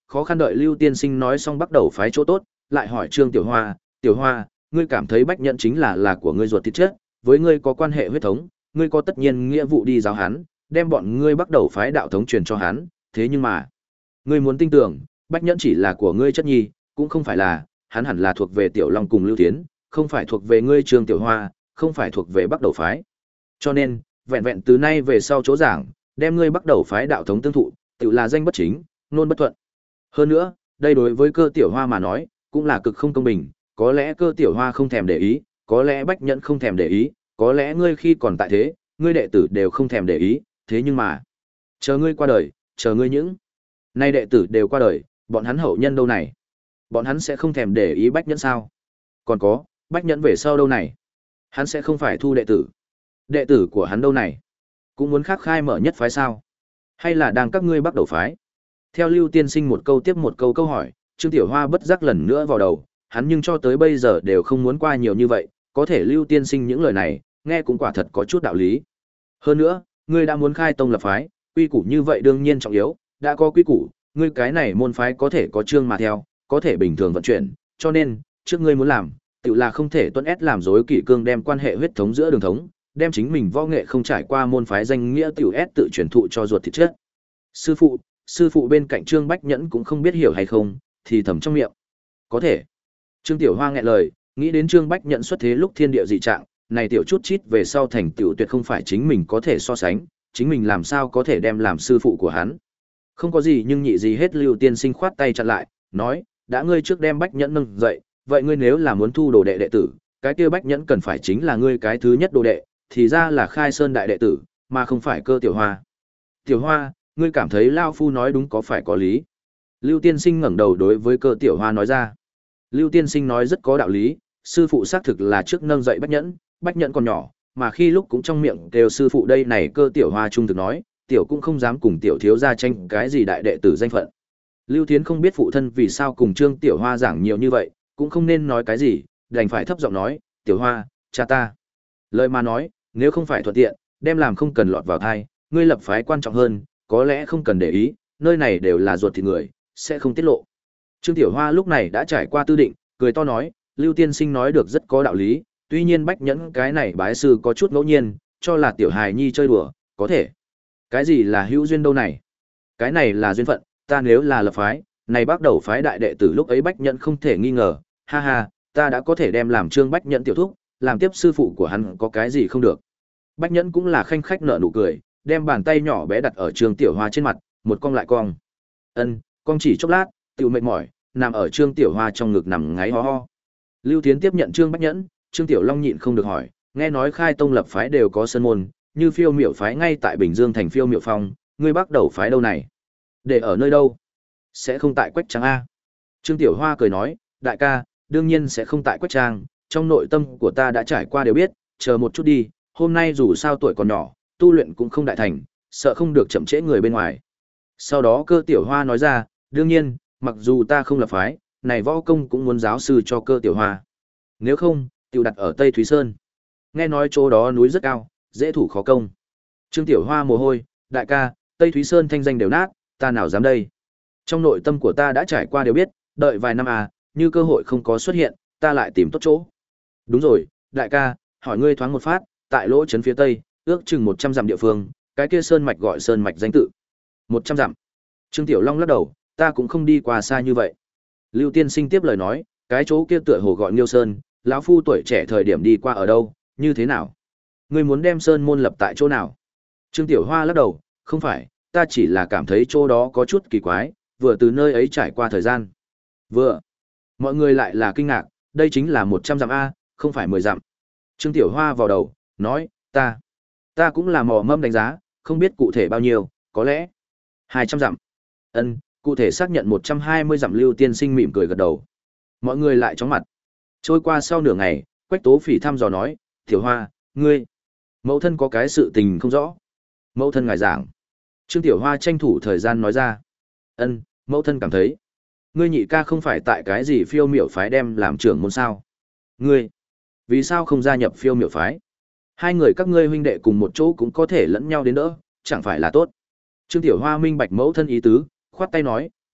khó khăn đợi Lưu Tiên Sinh nói xong bắt đầu phái chỗ tốt, lại hỏi Trương Tiểu Hoa, "Tiểu Hoa, ngươi cảm thấy Bách Nhẫn chính là là của ngươi ruột thịt chết, với ngươi có quan hệ huyết thống, ngươi có tất nhiên nghĩa vụ đi giáo hắn, đem bọn ngươi bắt đầu phái đạo thống truyền cho hắn, thế nhưng mà, ngươi muốn tin tưởng, Bách Nhẫn chỉ là của ngươi chất nhi, cũng không phải là, hắn hẳn là thuộc về Tiểu Long cùng Lưu Tiến, không phải thuộc về ngươi Trương Tiểu Hoa, không phải thuộc về Bắc Đầu phái. Cho nên, vẹn vẹn từ nay về sau chỗ giảng, đem ngươi Bắc Đầu phái đạo thống tương thụ, tự là danh bất chính, nôn bất thuận. Hơn nữa, đây đối với Cơ Tiểu Hoa mà nói, cũng là cực không công bình, có lẽ Cơ Tiểu Hoa không thèm để ý, có lẽ Bách Nhẫn không thèm để ý, có lẽ ngươi khi còn tại thế, ngươi đệ tử đều không thèm để ý, thế nhưng mà, chờ ngươi qua đời, chờ ngươi những nay đệ tử đều qua đời, bọn hắn hậu nhân đâu này? Bọn hắn sẽ không thèm để ý Bách Nhẫn sao? Còn có, Bách Nhẫn về sau đâu này? Hắn sẽ không phải thu đệ tử. Đệ tử của hắn đâu này? Cũng muốn khắc khai mở nhất phái sao? Hay là đang các ngươi bắt đầu phái? Theo Lưu Tiên Sinh một câu tiếp một câu câu hỏi, Trương Tiểu Hoa bất giác lần nữa vào đầu, hắn nhưng cho tới bây giờ đều không muốn qua nhiều như vậy, có thể Lưu Tiên Sinh những lời này, nghe cũng quả thật có chút đạo lý. Hơn nữa, ngươi đã muốn khai tông lập phái, quy củ như vậy đương nhiên trọng yếu, đã có quy củ, ngươi cái này môn phái có thể có chương mà theo, có thể bình thường vận chuyển, cho nên, trước ngươi muốn làm, tự là không thể tuân ép làm dối kỷ cương đem quan hệ huyết thống giữa đường thống, đem chính mình võ nghệ không trải qua môn phái danh nghĩa tiểu ép tự truyền thụ cho ruột thịt chết. Sư phụ, sư phụ bên cạnh Trương Bách Nhẫn cũng không biết hiểu hay không, thì thầm trong miệng. Có thể. Trương Tiểu Hoa nghẹn lời, nghĩ đến Trương Bách Nhẫn xuất thế lúc thiên địa dị trạng, này tiểu chút chít về sau thành tiểu tuyệt không phải chính mình có thể so sánh, chính mình làm sao có thể đem làm sư phụ của hắn. Không có gì nhưng nhị gì hết. Lưu Tiên Sinh khoát tay chặn lại, nói, đã ngươi trước đem Bách Nhẫn nâng dậy, vậy ngươi nếu là muốn thu đồ đệ đệ tử, cái kia Bách Nhẫn cần phải chính là ngươi cái thứ nhất đồ đệ, thì ra là Khai Sơn đại đệ tử, mà không phải Cơ Tiểu Hoa. Tiểu Hoa, ngươi cảm thấy Lao Phu nói đúng có phải có lý? Lưu Tiên Sinh ngẩng đầu đối với Cơ Tiểu Hoa nói ra. Lưu Tiên Sinh nói rất có đạo lý, sư phụ xác thực là trước nâng dậy Bách Nhẫn, Bách Nhẫn còn nhỏ, mà khi lúc cũng trong miệng đều sư phụ đây này. Cơ Tiểu Hoa trung thực nói, tiểu cũng không dám cùng tiểu thiếu gia tranh cái gì đại đệ tử danh phận. Lưu Thiến không biết phụ thân vì sao cùng Trương Tiểu Hoa giảng nhiều như vậy, cũng không nên nói cái gì, đành phải thấp giọng nói, Tiểu Hoa, cha ta. Lời mà nói, nếu không phải thuận tiện, đem làm không cần lọt vào thai, ngươi lập phái quan trọng hơn, có lẽ không cần để ý, nơi này đều là ruột thịt người, sẽ không tiết lộ. Trương Tiểu Hoa lúc này đã trải qua tư định, cười to nói, Lưu Tiên Sinh nói được rất có đạo lý, tuy nhiên Bách Nhẫn cái này bái sư có chút ngẫu nhiên, cho là tiểu hài nhi chơi đùa, có thể. Cái gì là hữu duyên đâu này? Cái này là duyên phận, ta nếu là lập phái, này bắt đầu phái đại đệ tử lúc ấy Bách Nhẫn không thể nghi ngờ, ha ha, ta đã có thể đem làm Trương Bách Nhẫn tiểu thúc, làm tiếp sư phụ của hắn có cái gì không được. Bách Nhẫn cũng là khanh khách nở nụ cười, đem bàn tay nhỏ bé đặt ở Trương Tiểu Hoa trên mặt, một cong lại cong. Ân, cong chỉ chốc lát, tiểu mệt mỏi, nằm ở Trương Tiểu Hoa trong ngực nằm ngáy ho ho. Lưu Thiến tiếp nhận Trương Bách Nhẫn, Trương Tiểu Long nhịn không được hỏi, nghe nói khai tông lập phái đều có sơn môn, như Phiêu Miểu phái ngay tại Bình Dương thành Phiêu Miểu Phong, ngươi bắt đầu phái đâu này? Để ở nơi đâu? Sẽ không tại Quách Trang a? Trương Tiểu Hoa cười nói, đại ca, đương nhiên sẽ không tại Quách Trang, trong nội tâm của ta đã trải qua đều biết, chờ một chút đi, hôm nay dù sao tuổi còn nhỏ, tu luyện cũng không đại thành, sợ không được chậm trễ người bên ngoài. Sau đó Cơ Tiểu Hoa nói ra, đương nhiên, mặc dù ta không lập phái, này võ công cũng muốn giáo sư cho Cơ Tiểu Hoa. Nếu không, tiểu đặt ở Tây Thúy Sơn. Nghe nói chỗ đó núi rất cao, dễ thủ khó công. Trương Tiểu Hoa mồ hôi, đại ca, Tây Thúy Sơn thanh danh đều nát, ta nào dám đây. Trong nội tâm của ta đã trải qua đều biết, đợi vài năm à, như cơ hội không có xuất hiện, ta lại tìm tốt chỗ. Đúng rồi, đại ca, hỏi ngươi thoáng một phát, tại lỗ trấn phía Tây, ước chừng một trăm dặm địa phương, cái kia sơn mạch gọi sơn mạch danh tự. Một trăm dặm. Trương Tiểu Long lắc đầu, ta cũng không đi qua xa như vậy. Lưu Tiên Sinh tiếp lời nói, cái chỗ kia tựa hồ gọi Nghiêu Sơn, lão phu tuổi trẻ thời điểm đi qua ở đâu, như thế nào? Ngươi muốn đem sơn môn lập tại chỗ nào? Trương Tiểu Hoa lắc đầu, không phải, ta chỉ là cảm thấy chỗ đó có chút kỳ quái, vừa từ nơi ấy trải qua thời gian. Vừa. Mọi người lại là kinh ngạc, đây chính là một trăm dặm A, không phải mười dặm. Trương Tiểu Hoa vào đầu, nói, ta, ta cũng là mò mâm đánh giá, không biết cụ thể bao nhiêu, có lẽ hai trăm dặm. Ân, cụ thể xác nhận một trăm hai mươi dặm. Lưu Tiên Sinh mỉm cười gật đầu. Mọi người lại chóng mặt. Trôi qua sau nửa ngày, Quách Tố Phỉ thăm dò nói, Tiểu Hoa, ngươi, mẫu thân có cái sự tình không rõ. Mẫu thân ngài giảng. Trương Tiểu Hoa tranh thủ thời gian nói ra. Ân, mẫu thân cảm thấy, ngươi nhị ca không phải tại cái gì Phiêu Miểu phái đem làm trưởng môn sao? Ngươi, vì sao không gia nhập Phiêu Miểu phái? Hai người các ngươi huynh đệ cùng một chỗ cũng có thể lẫn nhau đến đỡ, chẳng phải là tốt. Trương Tiểu Hoa minh bạch mẫu thân ý tứ, khoát tay nói,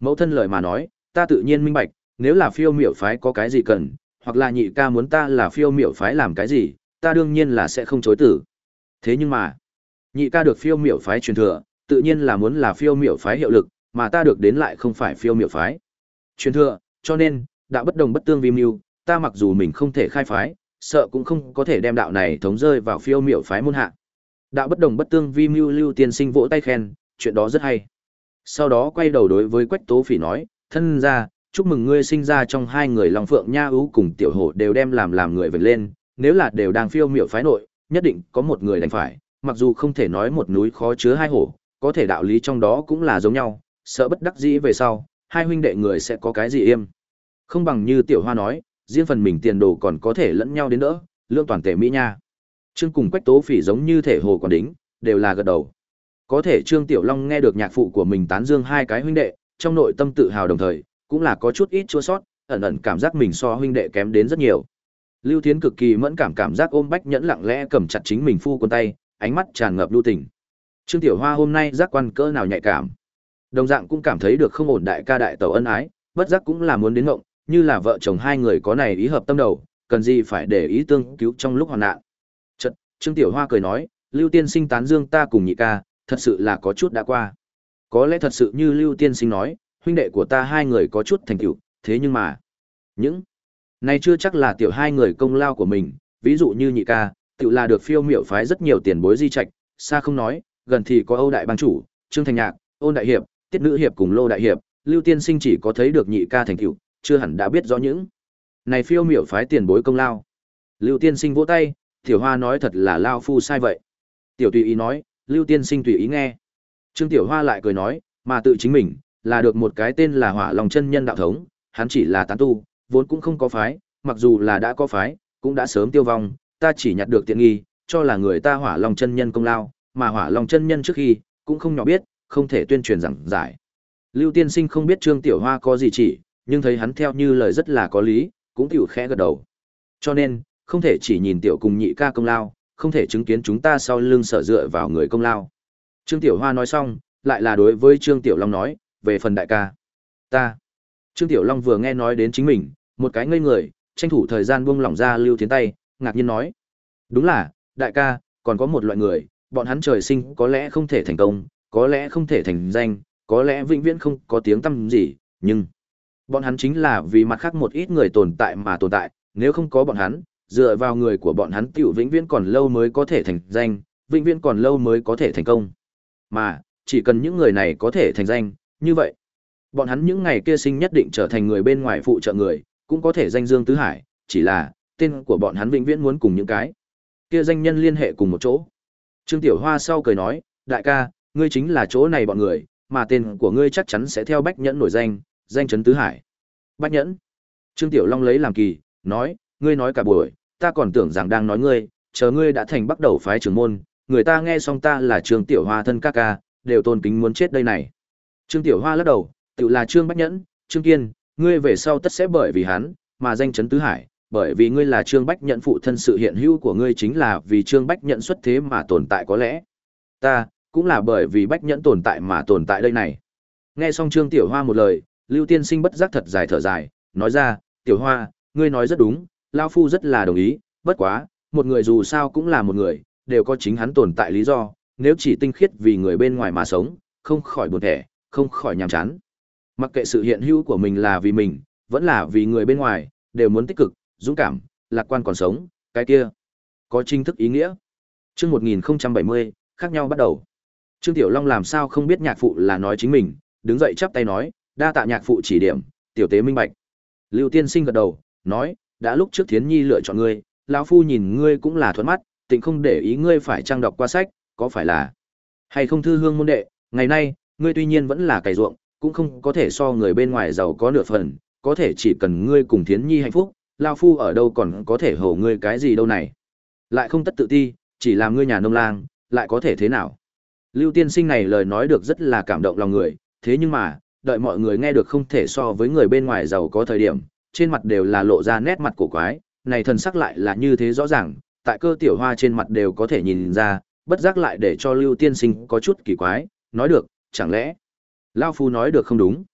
Mẫu thân lời mà nói, ta tự nhiên minh bạch, nếu là phiêu miểu phái có cái gì cần, hoặc là nhị ca muốn ta là phiêu miểu phái làm cái gì, ta đương nhiên là sẽ không chối từ. Thế nhưng mà, nhị ca được phiêu miểu phái truyền thừa, tự nhiên là muốn là phiêu miểu phái hiệu lực, mà ta được đến lại không phải phiêu miểu phái truyền thừa, cho nên, đạo bất đồng bất tương vi mưu, ta mặc dù mình không thể khai phái, sợ cũng không có thể đem đạo này thống rơi vào phiêu miểu phái môn hạ. Đạo bất đồng bất tương vi mưu, Lưu Tiên Sinh vỗ tay khen, chuyện đó rất hay. Sau đó quay đầu đối với Quách Tố Phỉ nói, thân ra, chúc mừng ngươi sinh ra trong hai người Long Phượng Nha Ưu cùng Tiểu Hổ đều đem làm làm người vểnh lên, nếu là đều đang phiêu miểu phái nội, nhất định có một người đành phải, mặc dù không thể nói một núi khó chứa hai hổ, có thể đạo lý trong đó cũng là giống nhau, sợ bất đắc dĩ về sau, hai huynh đệ người sẽ có cái gì im. Không bằng như Tiểu Hoa nói, riêng phần mình tiền đồ còn có thể lẫn nhau đến đỡ, lương toàn tể mỹ nha. Trương cùng Quách Tố Phỉ giống như thể hồ còn đính, đều là gật đầu. Có thể Trương Tiểu Long nghe được nhạc phụ của mình tán dương hai cái huynh đệ, trong nội tâm tự hào đồng thời, cũng là có chút ít chua sót, ẩn ẩn cảm giác mình so huynh đệ kém đến rất nhiều. Lưu Thiến cực kỳ mẫn cảm cảm giác ôm Bách Nhẫn lặng lẽ cầm chặt chính mình phu quân tay, ánh mắt tràn ngập lưu tình. Trương Tiểu Hoa hôm nay giác quan cỡ nào nhạy cảm. Đồng dạng cũng cảm thấy được không ổn, đại ca đại tẩu ân ái, bất giác cũng là muốn đến ngộng, như là vợ chồng hai người có này ý hợp tâm đầu, cần gì phải để ý tương cứu trong lúc hoạn nạn. Chợt, Trương Tiểu Hoa cười nói, Lưu Tiên Sinh tán dương ta cùng nhị ca, thật sự là có chút đã qua. Có lẽ thật sự như Lưu Tiên Sinh nói, huynh đệ của ta hai người có chút thành tựu, thế nhưng mà, những này chưa chắc là tiểu hai người công lao của mình, ví dụ như nhị ca, tự là được phiêu miểu phái rất nhiều tiền bối di trạch, xa không nói, gần thì có Âu đại bang chủ, Trương Thành Nhạc, Ôn đại hiệp, Tiết nữ hiệp cùng Lô đại hiệp, Lưu Tiên Sinh chỉ có thấy được nhị ca thành tựu, chưa hẳn đã biết rõ những này phiêu miểu phái tiền bối công lao. Lưu Tiên Sinh vỗ tay, Tiểu Hoa nói thật là lao phu sai vậy. Tiểu tùy ý nói, Lưu Tiên Sinh tùy ý nghe. Trương Tiểu Hoa lại cười nói, mà tự chính mình là được một cái tên là Hỏa Long chân nhân đạo thống, hắn chỉ là tán tu, vốn cũng không có phái, mặc dù là đã có phái, cũng đã sớm tiêu vong, ta chỉ nhặt được tiện nghi, cho là người ta Hỏa Long chân nhân công lao, mà Hỏa Long chân nhân trước khi cũng không nhỏ biết, không thể tuyên truyền giảng giải. Lưu Tiên Sinh không biết Trương Tiểu Hoa có gì chỉ, nhưng thấy hắn theo như lời rất là có lý, cũng tiểu khẽ gật đầu. Cho nên, không thể chỉ nhìn tiểu cùng nhị ca công lao, không thể chứng kiến chúng ta sau lưng sở dựa vào người công lao. Trương Tiểu Hoa nói xong, lại là đối với Trương Tiểu Long nói, về phần đại ca, ta. Trương Tiểu Long vừa nghe nói đến chính mình, một cái ngây người, tranh thủ thời gian buông lỏng ra Lưu Thiến tay, ngạc nhiên nói. Đúng là, đại ca, còn có một loại người, bọn hắn trời sinh có lẽ không thể thành công, có lẽ không thể thành danh, có lẽ vĩnh viễn không có tiếng tăm gì, nhưng bọn hắn chính là vì mặt khác một ít người tồn tại mà tồn tại, nếu không có bọn hắn, dựa vào người của bọn hắn tiểu vĩnh viễn còn lâu mới có thể thành danh, vĩnh viễn còn lâu mới có thể thành công. Mà, chỉ cần những người này có thể thành danh, như vậy, bọn hắn những ngày kia sinh nhất định trở thành người bên ngoài phụ trợ người, cũng có thể danh dương tứ hải, chỉ là, tên của bọn hắn vĩnh viễn muốn cùng những cái kia danh nhân liên hệ cùng một chỗ. Trương Tiểu Hoa sau cười nói, đại ca, ngươi chính là chỗ này bọn người, mà tên của ngươi chắc chắn sẽ theo Bách Nhẫn nổi danh, danh chấn tứ hải. Bách Nhẫn. Trương Tiểu Long lấy làm kỳ, nói, ngươi nói cả buổi, ta còn tưởng rằng đang nói ngươi, chờ ngươi đã thành bắt đầu phái trưởng môn, người ta nghe xong ta là Trương Tiểu Hoa thân ca ca, đều tôn kính muốn chết đây này. Trương Tiểu Hoa lắc đầu, tự là Trương Bách Nhẫn, Trương Kiên, ngươi về sau tất sẽ bởi vì hắn, mà danh chấn tứ hải, bởi vì ngươi là Trương Bách Nhẫn phụ thân, sự hiện hữu của ngươi chính là vì Trương Bách Nhẫn xuất thế mà tồn tại, có lẽ ta cũng là bởi vì Bách Nhẫn tồn tại mà tồn tại đây này. Nghe xong Trương Tiểu Hoa một lời, Lưu Tiên Sinh bất giác thật dài thở dài, nói ra, Tiểu Hoa, ngươi nói rất đúng, lão phu rất là đồng ý, bất quá, một người dù sao cũng là một người, đều có chính hắn tồn tại lý do, nếu chỉ tinh khiết vì người bên ngoài mà sống, không khỏi buồn thẻ, không khỏi nhàm chán. Mặc kệ sự hiện hữu của mình là vì mình, vẫn là vì người bên ngoài, đều muốn tích cực, dũng cảm, lạc quan còn sống, cái kia có chính thức ý nghĩa. Chương một nghìn không trăm bảy mươi, khác nhau bắt đầu. Trương Tiểu Long làm sao không biết nhạc phụ là nói chính mình, đứng dậy chắp tay nói, đa tạ nhạc phụ chỉ điểm, tiểu tế minh bạch. Lưu Tiên Sinh gật đầu, nói, đã lúc trước Thiến Nhi lựa chọn ngươi, lão phu nhìn ngươi cũng là thuận mắt, tịnh không để ý ngươi phải trang đọc qua sách, có phải là hay không thư hương môn đệ, ngày nay, ngươi tuy nhiên vẫn là cày ruộng, cũng không có thể so người bên ngoài giàu có nửa phần, có thể chỉ cần ngươi cùng Thiến Nhi hạnh phúc, lão phu ở đâu còn có thể hầu ngươi cái gì đâu này. Lại không tất tự ti, chỉ làm ngươi nhà nông lang, lại có thể thế nào. Lưu Tiên Sinh này lời nói được rất là cảm động lòng người, thế nhưng mà, đợi mọi người nghe được không thể so với người bên ngoài giàu có thời điểm, trên mặt đều là lộ ra nét mặt cổ quái, này thần sắc lại là như thế rõ ràng, tại Cơ Tiểu Hoa trên mặt đều có thể nhìn ra, bất giác lại để cho Lưu Tiên Sinh có chút kỳ quái, nói được, chẳng lẽ lão phu nói được không đúng.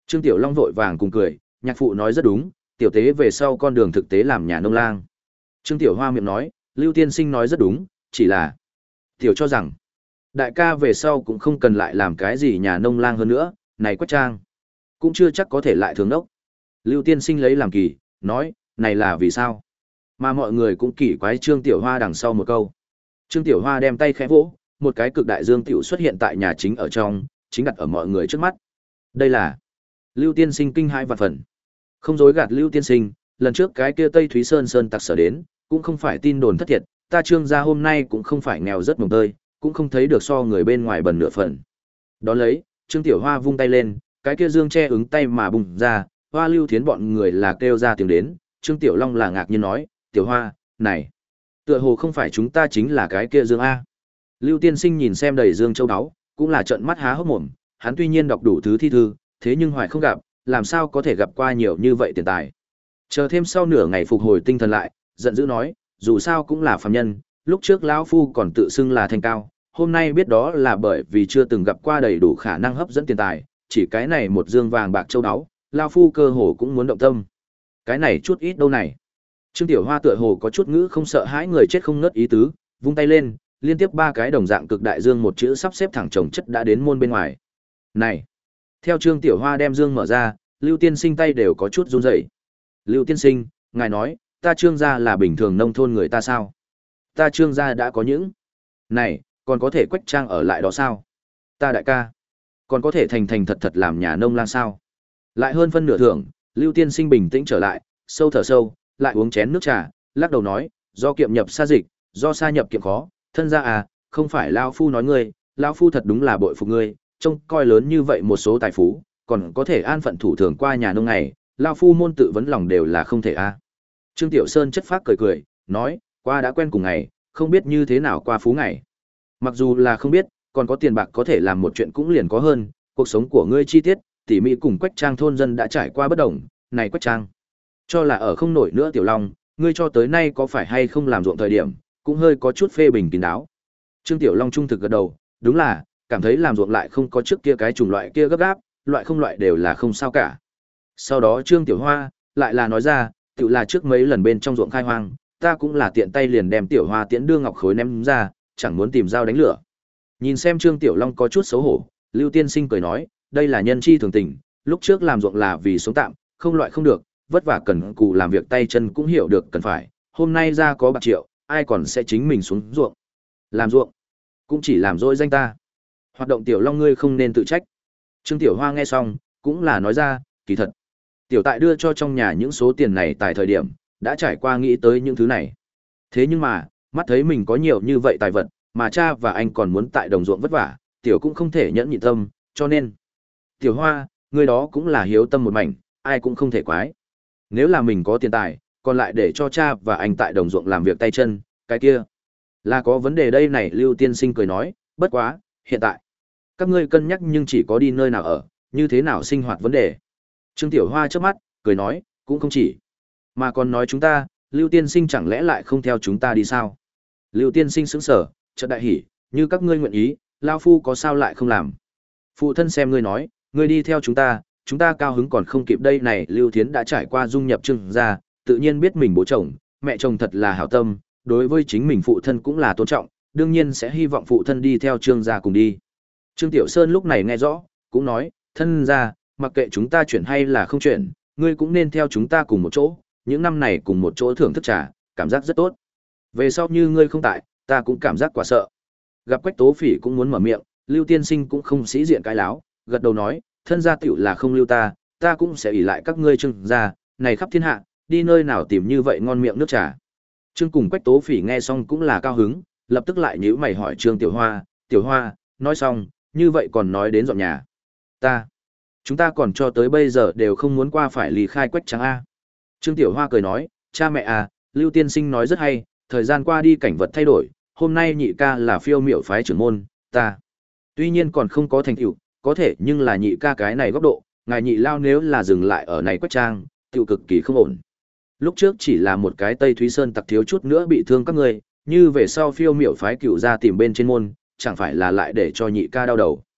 Trương Tiểu Long vội vàng cùng cười, nhạc phụ nói rất đúng, tiểu tế về sau con đường thực tế làm nhà nông lang. Trương Tiểu Hoa miệng nói, Lưu tiên sinh nói rất đúng, chỉ là tiểu cho rằng đại ca về sau cũng không cần lại làm cái gì nhà nông lang hơn nữa, này Quách Trang cũng chưa chắc có thể lại thường đốc. Lưu tiên sinh lấy làm kỳ, nói, này là vì sao? Mà mọi người cũng kỳ quái Trương Tiểu Hoa đằng sau một câu. Trương Tiểu Hoa đem tay khẽ vỗ, một cái cực đại dương tiểu xuất hiện tại nhà chính ở trong, chính đặt ở mọi người trước mắt. Đây là Lưu tiên sinh kinh hai vạn phần. Không dối gạt Lưu tiên sinh, lần trước cái kia Tây Thúy Sơn Sơn tặc sở đến, cũng không phải tin đồn thất thiệt, ta Trương gia hôm nay cũng không phải nghèo rất mồng tơi, cũng không thấy được so người bên ngoài bần nửa phần. Đó lấy, Trương Tiểu Hoa vung tay lên, cái kia dương che ứng tay mà bùng ra, Hoa Lưu Thiến bọn người là kêu ra tiếng đến, Trương Tiểu Long là ngạc nhiên nói, Tiểu Hoa, này, tựa hồ không phải chúng ta chính là cái kia dương A. Lưu tiên sinh nhìn xem đầy dương châu áo, cũng là trợn mắt há hốc mồm, hắn tuy nhiên đọc đủ thứ thi thư, thế nhưng hoài không gặp, làm sao có thể gặp qua nhiều như vậy tiền tài. Chờ thêm sau nửa ngày phục hồi tinh thần lại, giận dữ nói, dù sao cũng là phàm nhân, lúc trước lão phu còn tự xưng là thanh cao, hôm nay biết đó là bởi vì chưa từng gặp qua đầy đủ khả năng hấp dẫn tiền tài, chỉ cái này một dương vàng bạc châu áo, lão phu cơ hồ cũng muốn động tâm. Cái này chút ít đâu này. Trương Tiểu Hoa tựa hồ có chút ngữ không sợ hãi người chết không ngớt ý tứ, vung tay lên, liên tiếp ba cái đồng dạng cực đại dương một chữ sắp xếp thẳng chồng chất đã đến môn bên ngoài. Này, theo Trương Tiểu Hoa đem dương mở ra, Lưu tiên sinh tay đều có chút run rẩy. Lưu tiên sinh, ngài nói, ta Trương gia là bình thường nông thôn người ta sao? Ta Trương gia đã có những này, còn có thể Quách Trang ở lại đó sao? Ta đại ca, còn có thể thành thành thật thật làm nhà nông lang sao? Lại hơn phân nửa thưởng, Lưu tiên sinh bình tĩnh trở lại, sâu thở sâu, lại uống chén nước trà, lắc đầu nói, do kiệm nhập xa dịch, do xa nhập kiệm khó, thân gia à, không phải lão phu nói ngươi, lão phu thật đúng là bội phục ngươi, trông coi lớn như vậy một số tài phú, còn có thể an phận thủ thường qua nhà nông này, lão phu môn tự vấn lòng đều là không thể a. À. Trương Tiểu Sơn chất phác cười cười, nói, qua đã quen cùng ngày, không biết như thế nào qua phú ngày. Mặc dù là không biết, còn có tiền bạc có thể làm một chuyện cũng liền có hơn, cuộc sống của ngươi chi tiết, tỉ mỉ cùng Quách Trang thôn dân đã trải qua bất đồng, này Quách Trang, cho là ở không nổi nữa Tiểu Long, ngươi cho tới nay có phải hay không làm ruộng thời điểm, cũng hơi có chút phê bình kín đáo. Trương Tiểu Long trung thực gật đầu, đúng là, cảm thấy làm ruộng lại không có trước kia cái chủng loại kia gấp gáp, loại không loại đều là không sao cả. Sau đó Trương Tiểu Hoa lại là nói ra, tự là trước mấy lần bên trong ruộng khai hoang, ta cũng là tiện tay liền đem Tiểu Hoa tiễn đưa ngọc khối ném ra, chẳng muốn tìm dao đánh lửa. Nhìn xem Trương Tiểu Long có chút xấu hổ, Lưu tiên sinh cười nói, đây là nhân chi thường tình, lúc trước làm ruộng là vì sống tạm, không loại không được, vất vả cần cù làm việc tay chân cũng hiểu được cần phải, hôm nay ra có bạc triệu, ai còn sẽ chính mình xuống ruộng. Làm ruộng, cũng chỉ làm dối danh ta. Hoạt động Tiểu Long ngươi không nên tự trách. Trương Tiểu Hoa nghe xong, cũng là nói ra, kỳ thật. Tiểu tại đưa cho trong nhà những số tiền này tại thời điểm, đã trải qua nghĩ tới những thứ này. Thế nhưng mà, mắt thấy mình có nhiều như vậy tài vật, mà cha và anh còn muốn tại đồng ruộng vất vả, Tiểu cũng không thể nhẫn nhịn tâm, cho nên. Tiểu Hoa, ngươi đó cũng là hiếu tâm một mảnh, ai cũng không thể quái. Nếu là mình có tiền tài, còn lại để cho cha và anh tại đồng ruộng làm việc tay chân, cái kia là có vấn đề đây này. Lưu tiên sinh cười nói, bất quá, hiện tại các ngươi cân nhắc nhưng chỉ có đi nơi nào ở, như thế nào sinh hoạt vấn đề. Trương Tiểu Hoa chớp mắt, cười nói, cũng không chỉ, mà còn nói chúng ta, Lưu tiên sinh chẳng lẽ lại không theo chúng ta đi sao? Lưu tiên sinh sững sờ, chợt đại hỉ, như các ngươi nguyện ý, lão phu có sao lại không làm. Phụ thân xem ngươi nói, ngươi đi theo chúng ta, chúng ta cao hứng còn không kịp đây này. Lưu Thiến đã trải qua dung nhập Trương gia, tự nhiên biết mình bố chồng, mẹ chồng thật là hảo tâm, đối với chính mình phụ thân cũng là tôn trọng, đương nhiên sẽ hy vọng phụ thân đi theo Trương gia cùng đi. Trương Tiểu Sơn lúc này nghe rõ, cũng nói, thân gia, mặc kệ chúng ta chuyển hay là không chuyển, ngươi cũng nên theo chúng ta cùng một chỗ, những năm này cùng một chỗ thưởng thức trà, cảm giác rất tốt. Về sau như ngươi không tại, ta cũng cảm giác quá sợ. Gặp Quách Tố Phỉ cũng muốn mở miệng, Lưu tiên sinh cũng không sĩ diện cái láo, gật đầu nói, thân gia tiểu là không lưu ta, ta cũng sẽ ỷ lại các ngươi Trương gia, này khắp thiên hạ, đi nơi nào tìm như vậy ngon miệng nước trà. Trương cùng Quách Tố Phỉ nghe xong cũng là cao hứng, lập tức lại nhíu mày hỏi Trương Tiểu Hoa, Tiểu Hoa, nói xong, như vậy còn nói đến dọn nhà. Ta, chúng ta còn cho tới bây giờ đều không muốn qua phải lý khai Quách Trắng A. Trương Tiểu Hoa cười nói, cha mẹ à, Lưu tiên sinh nói rất hay, thời gian qua đi cảnh vật thay đổi, hôm nay nhị ca là phiêu miểu phái trưởng môn, ta. Tuy nhiên còn không có thành tựu, có thể nhưng là nhị ca cái này góc độ, ngài nhị lao nếu là dừng lại ở này Quách Trang, tựu cực kỳ không ổn. Lúc trước chỉ là một cái Tây Thúy Sơn tặc thiếu chút nữa bị thương các người, như về sau phiêu miểu phái cựu ra tìm bên trên môn, chẳng phải là lại để cho nhị ca đau đầu.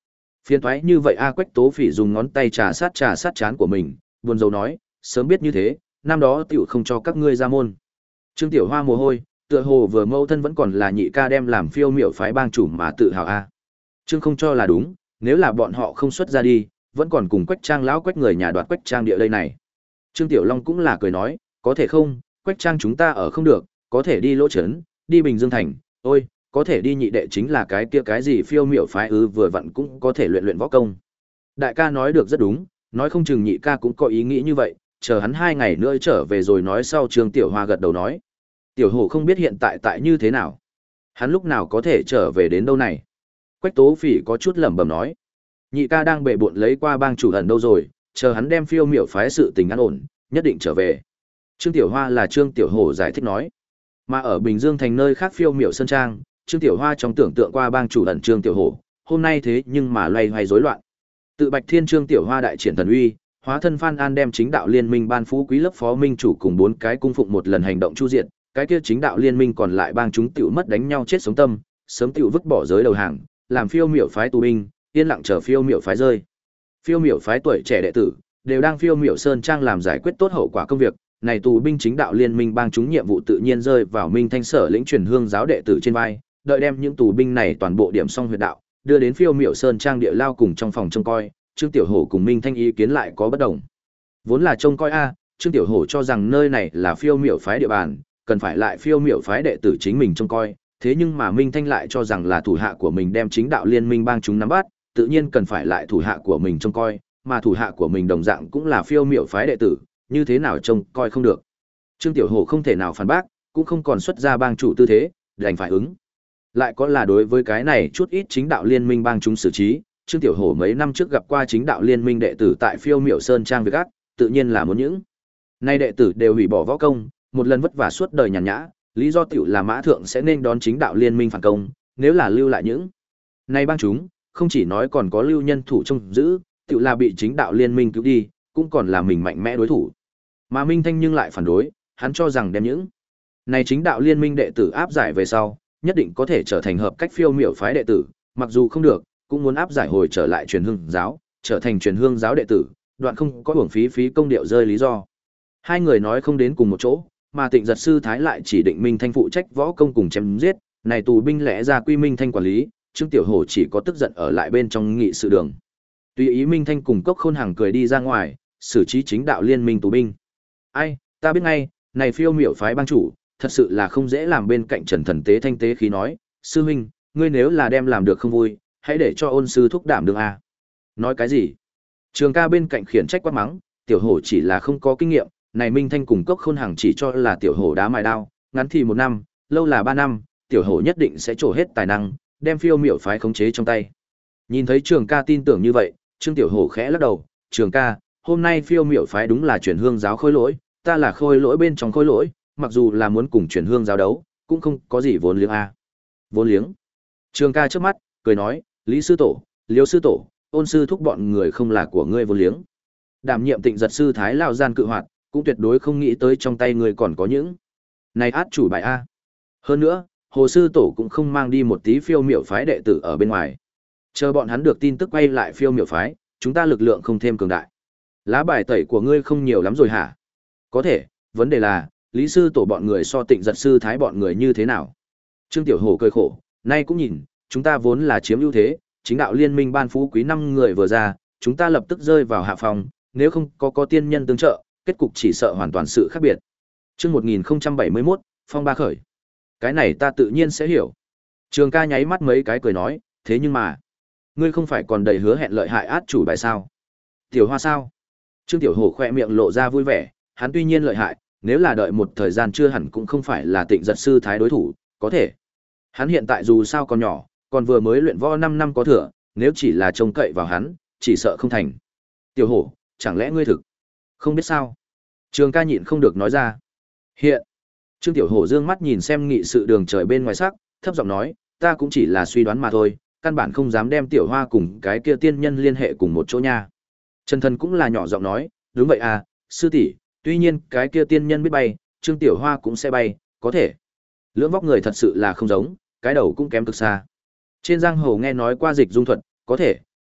Phiền toái như vậy a Quách Tố Phỉ dùng ngón tay trà sát trà sát trán của mình, buồn rầu nói, sớm biết như thế, năm đó tiểu không cho các ngươi ra môn. Trương Tiểu Hoa mồ hôi, tựa hồ vừa mâu thân vẫn còn là nhị ca đem làm phiêu miểu phái bang chủ mà tự hào a. Trương không cho là đúng, nếu là bọn họ không xuất ra đi, vẫn còn cùng Quách Trang lão Quách người nhà đoạt Quách Trang địa đây này. Trương Tiểu Long cũng là cười nói, có thể không, Quách Trang chúng ta ở không được, có thể đi Lỗ Trấn, đi Bình Dương thành, ôi, có thể đi nhị đệ chính là cái kia cái gì phiêu miểu phái ư vừa vặn cũng có thể luyện luyện võ công. Đại ca nói được rất đúng, nói không chừng nhị ca cũng có ý nghĩ như vậy, chờ hắn hai ngày nữa trở về rồi nói sau. Trương Tiểu Hoa gật đầu nói. Tiểu Hổ không biết hiện tại tại như thế nào. Hắn lúc nào có thể trở về đến đâu này. Quách Tố Phỉ có chút lẩm bẩm nói. Nhị ca đang bệ bộn lấy qua bang chủ ẩn đâu rồi, chờ hắn đem phiêu miểu phái sự tình an ổn, nhất định trở về. Trương Tiểu Hoa là Trương Tiểu Hổ giải thích nói. Mà ở Bình Dương thành nơi khác phiêu miểu sơn trang, Trương Tiểu Hoa trong tưởng tượng qua bang chủ ẩn Trương Tiểu Hổ, hôm nay thế nhưng mà loay hoay rối loạn. Tự Bạch Thiên Trương Tiểu Hoa đại triển thần uy, hóa thân Phan An đem chính đạo liên minh ban phú quý lớp phó minh chủ cùng bốn cái cung phụng một lần hành động chu diện, cái kia chính đạo liên minh còn lại bang chúng tiểu mất đánh nhau chết sống tâm, sớm tiểu vứt bỏ giới đầu hàng, làm phiêu miểu phái tù binh, yên lặng chờ phiêu miểu phái rơi. Phiêu miểu phái tuổi trẻ đệ tử đều đang phiêu miểu sơn trang làm giải quyết tốt hậu quả công việc, này tù binh chính đạo liên minh bang chúng nhiệm vụ tự nhiên rơi vào Minh Thanh Sở lĩnh truyền hương giáo đệ tử trên vai, đợi đem những tù binh này toàn bộ điểm xong huyệt đạo, đưa đến phiêu miểu sơn trang địa lao cùng trong phòng trông coi. Trương Tiểu Hổ cùng Minh Thanh ý kiến lại có bất đồng. Vốn là trông coi a, Trương Tiểu Hổ cho rằng nơi này là phiêu miểu phái địa bàn, cần phải lại phiêu miểu phái đệ tử chính mình trông coi, thế nhưng mà Minh Thanh lại cho rằng là thủ hạ của mình đem chính đạo liên minh bang chúng nắm bắt, tự nhiên cần phải lại thủ hạ của mình trông coi, mà thủ hạ của mình đồng dạng cũng là phiêu miểu phái đệ tử, như thế nào trông coi không được. Trương Tiểu Hổ không thể nào phản bác, cũng không còn xuất ra bang chủ tư thế, đành phải ứng. Lại có là đối với cái này chút ít chính đạo liên minh bang chúng xử trí, Trương Tiểu Hổ mấy năm trước gặp qua chính đạo liên minh đệ tử tại phiêu miểu sơn trang việc ác, tự nhiên là muốn những. Nay đệ tử đều hủy bỏ võ công, một lần vất vả suốt đời nhàn nhã, lý do tiểu là mã thượng sẽ nên đón chính đạo liên minh phản công, nếu là lưu lại những. Nay bang chúng, không chỉ nói còn có lưu nhân thủ trông giữ, tiểu là bị chính đạo liên minh cứu đi, cũng còn là mình mạnh mẽ đối thủ. Mà Minh Thanh nhưng lại phản đối, hắn cho rằng đem những. Này chính đạo liên minh đệ tử áp giải về sau, nhất định có thể trở thành hợp cách phiêu miểu phái đệ tử, mặc dù không được, cũng muốn áp giải hồi trở lại truyền hương giáo, trở thành truyền hương giáo đệ tử, đoạn không có uổng phí phí công điệu rơi lý do. Hai người nói không đến cùng một chỗ, mà Tịnh Giật sư thái lại chỉ định Minh Thanh phụ trách võ công cùng chém giết, này tù binh lẽ ra quy Minh Thanh quản lý, Trương Tiểu Hổ chỉ có tức giận ở lại bên trong nghị sự đường. Tùy ý Minh Thanh cùng Cốc Khôn Hàng cười đi ra ngoài, xử trí chính đạo liên minh tù binh. Ai, ta biết ngay, này phiêu miểu phái bang chủ, thật sự là không dễ làm. Bên cạnh Trần Thần Tế thanh tế khí nói, sư huynh, ngươi nếu là đem làm được không vui, hãy để cho ôn sư thúc đảm đương a. Nói cái gì? Trường ca bên cạnh khiển trách quát mắng, Tiểu Hổ chỉ là không có kinh nghiệm, này Minh Thanh cùng Cốc Khôn Hàng chỉ cho là Tiểu Hổ đá mài đao, ngắn thì một năm, lâu là ba năm, Tiểu Hổ nhất định sẽ trổ hết tài năng, đem phiêu miểu phái khống chế trong tay. Nhìn thấy Trường ca tin tưởng như vậy, Trương Tiểu Hổ khẽ lắc đầu, Trường ca, hôm nay phiêu miểu phái đúng là chuyển hương giáo khôi lỗi, ta là khôi lỗi bên trong khôi lỗi, mặc dù là muốn cùng chuyển hương giáo đấu, cũng không có gì vốn liếng a. Vốn liếng? Trường ca trước mắt, cười nói, Lý sư tổ, Liêu sư tổ, ôn sư thúc bọn người không là của ngươi vốn liếng. Đảm nhiệm Tịnh Giật sư thái lao gian cự hoạt, cũng tuyệt đối không nghĩ tới trong tay người còn có những này át chủ bài a. Hơn nữa, Hồ sư tổ cũng không mang đi một tí phiêu miểu phái đệ tử ở bên ngoài. Chờ bọn hắn được tin tức quay lại phiêu miểu phái, chúng ta lực lượng không thêm cường đại. Lá bài tẩy của ngươi không nhiều lắm rồi hả? Có thể, vấn đề là, Lý sư tổ bọn người so Tịnh Giật sư thái bọn người như thế nào? Trương Tiểu Hổ cười khổ, nay cũng nhìn, chúng ta vốn là chiếm ưu thế, chính đạo liên minh ban phú quý năm người vừa ra, chúng ta lập tức rơi vào hạ phòng, nếu không có có tiên nhân tương trợ, kết cục chỉ sợ hoàn toàn sự khác biệt. Chương một nghìn không trăm bảy mươi mốt, phong ba khởi. Cái này ta tự nhiên sẽ hiểu. Trường ca nháy mắt mấy cái cười nói, thế nhưng mà, ngươi không phải còn đầy hứa hẹn lợi hại át chủ bài sao? Tiểu Hoa sao? Trương Tiểu Hổ khoe miệng lộ ra vui vẻ, hắn tuy nhiên lợi hại, nếu là đợi một thời gian chưa hẳn cũng không phải là Tịnh Giật sư thái đối thủ, có thể. Hắn hiện tại dù sao còn nhỏ, còn vừa mới luyện võ năm năm có thừa, nếu chỉ là trông cậy vào hắn, chỉ sợ không thành. Tiểu Hổ, chẳng lẽ ngươi thực không biết sao? Trường ca nhịn không được nói ra. Hiện, Trương Tiểu Hổ dương mắt nhìn xem nghị sự đường trời bên ngoài sắc, thấp giọng nói, ta cũng chỉ là suy đoán mà thôi, căn bản không dám đem Tiểu Hoa cùng cái kia tiên nhân liên hệ cùng một chỗ nha. Trần Thần cũng là nhỏ giọng nói, đúng vậy à, sư tỷ, tuy nhiên cái kia tiên nhân biết bay, Trương Tiểu Hoa cũng sẽ bay, có thể. Lưỡng vóc người thật sự là không giống, cái đầu cũng kém cực xa. Trên giang hồ nghe nói qua dịch dung thuật, có thể,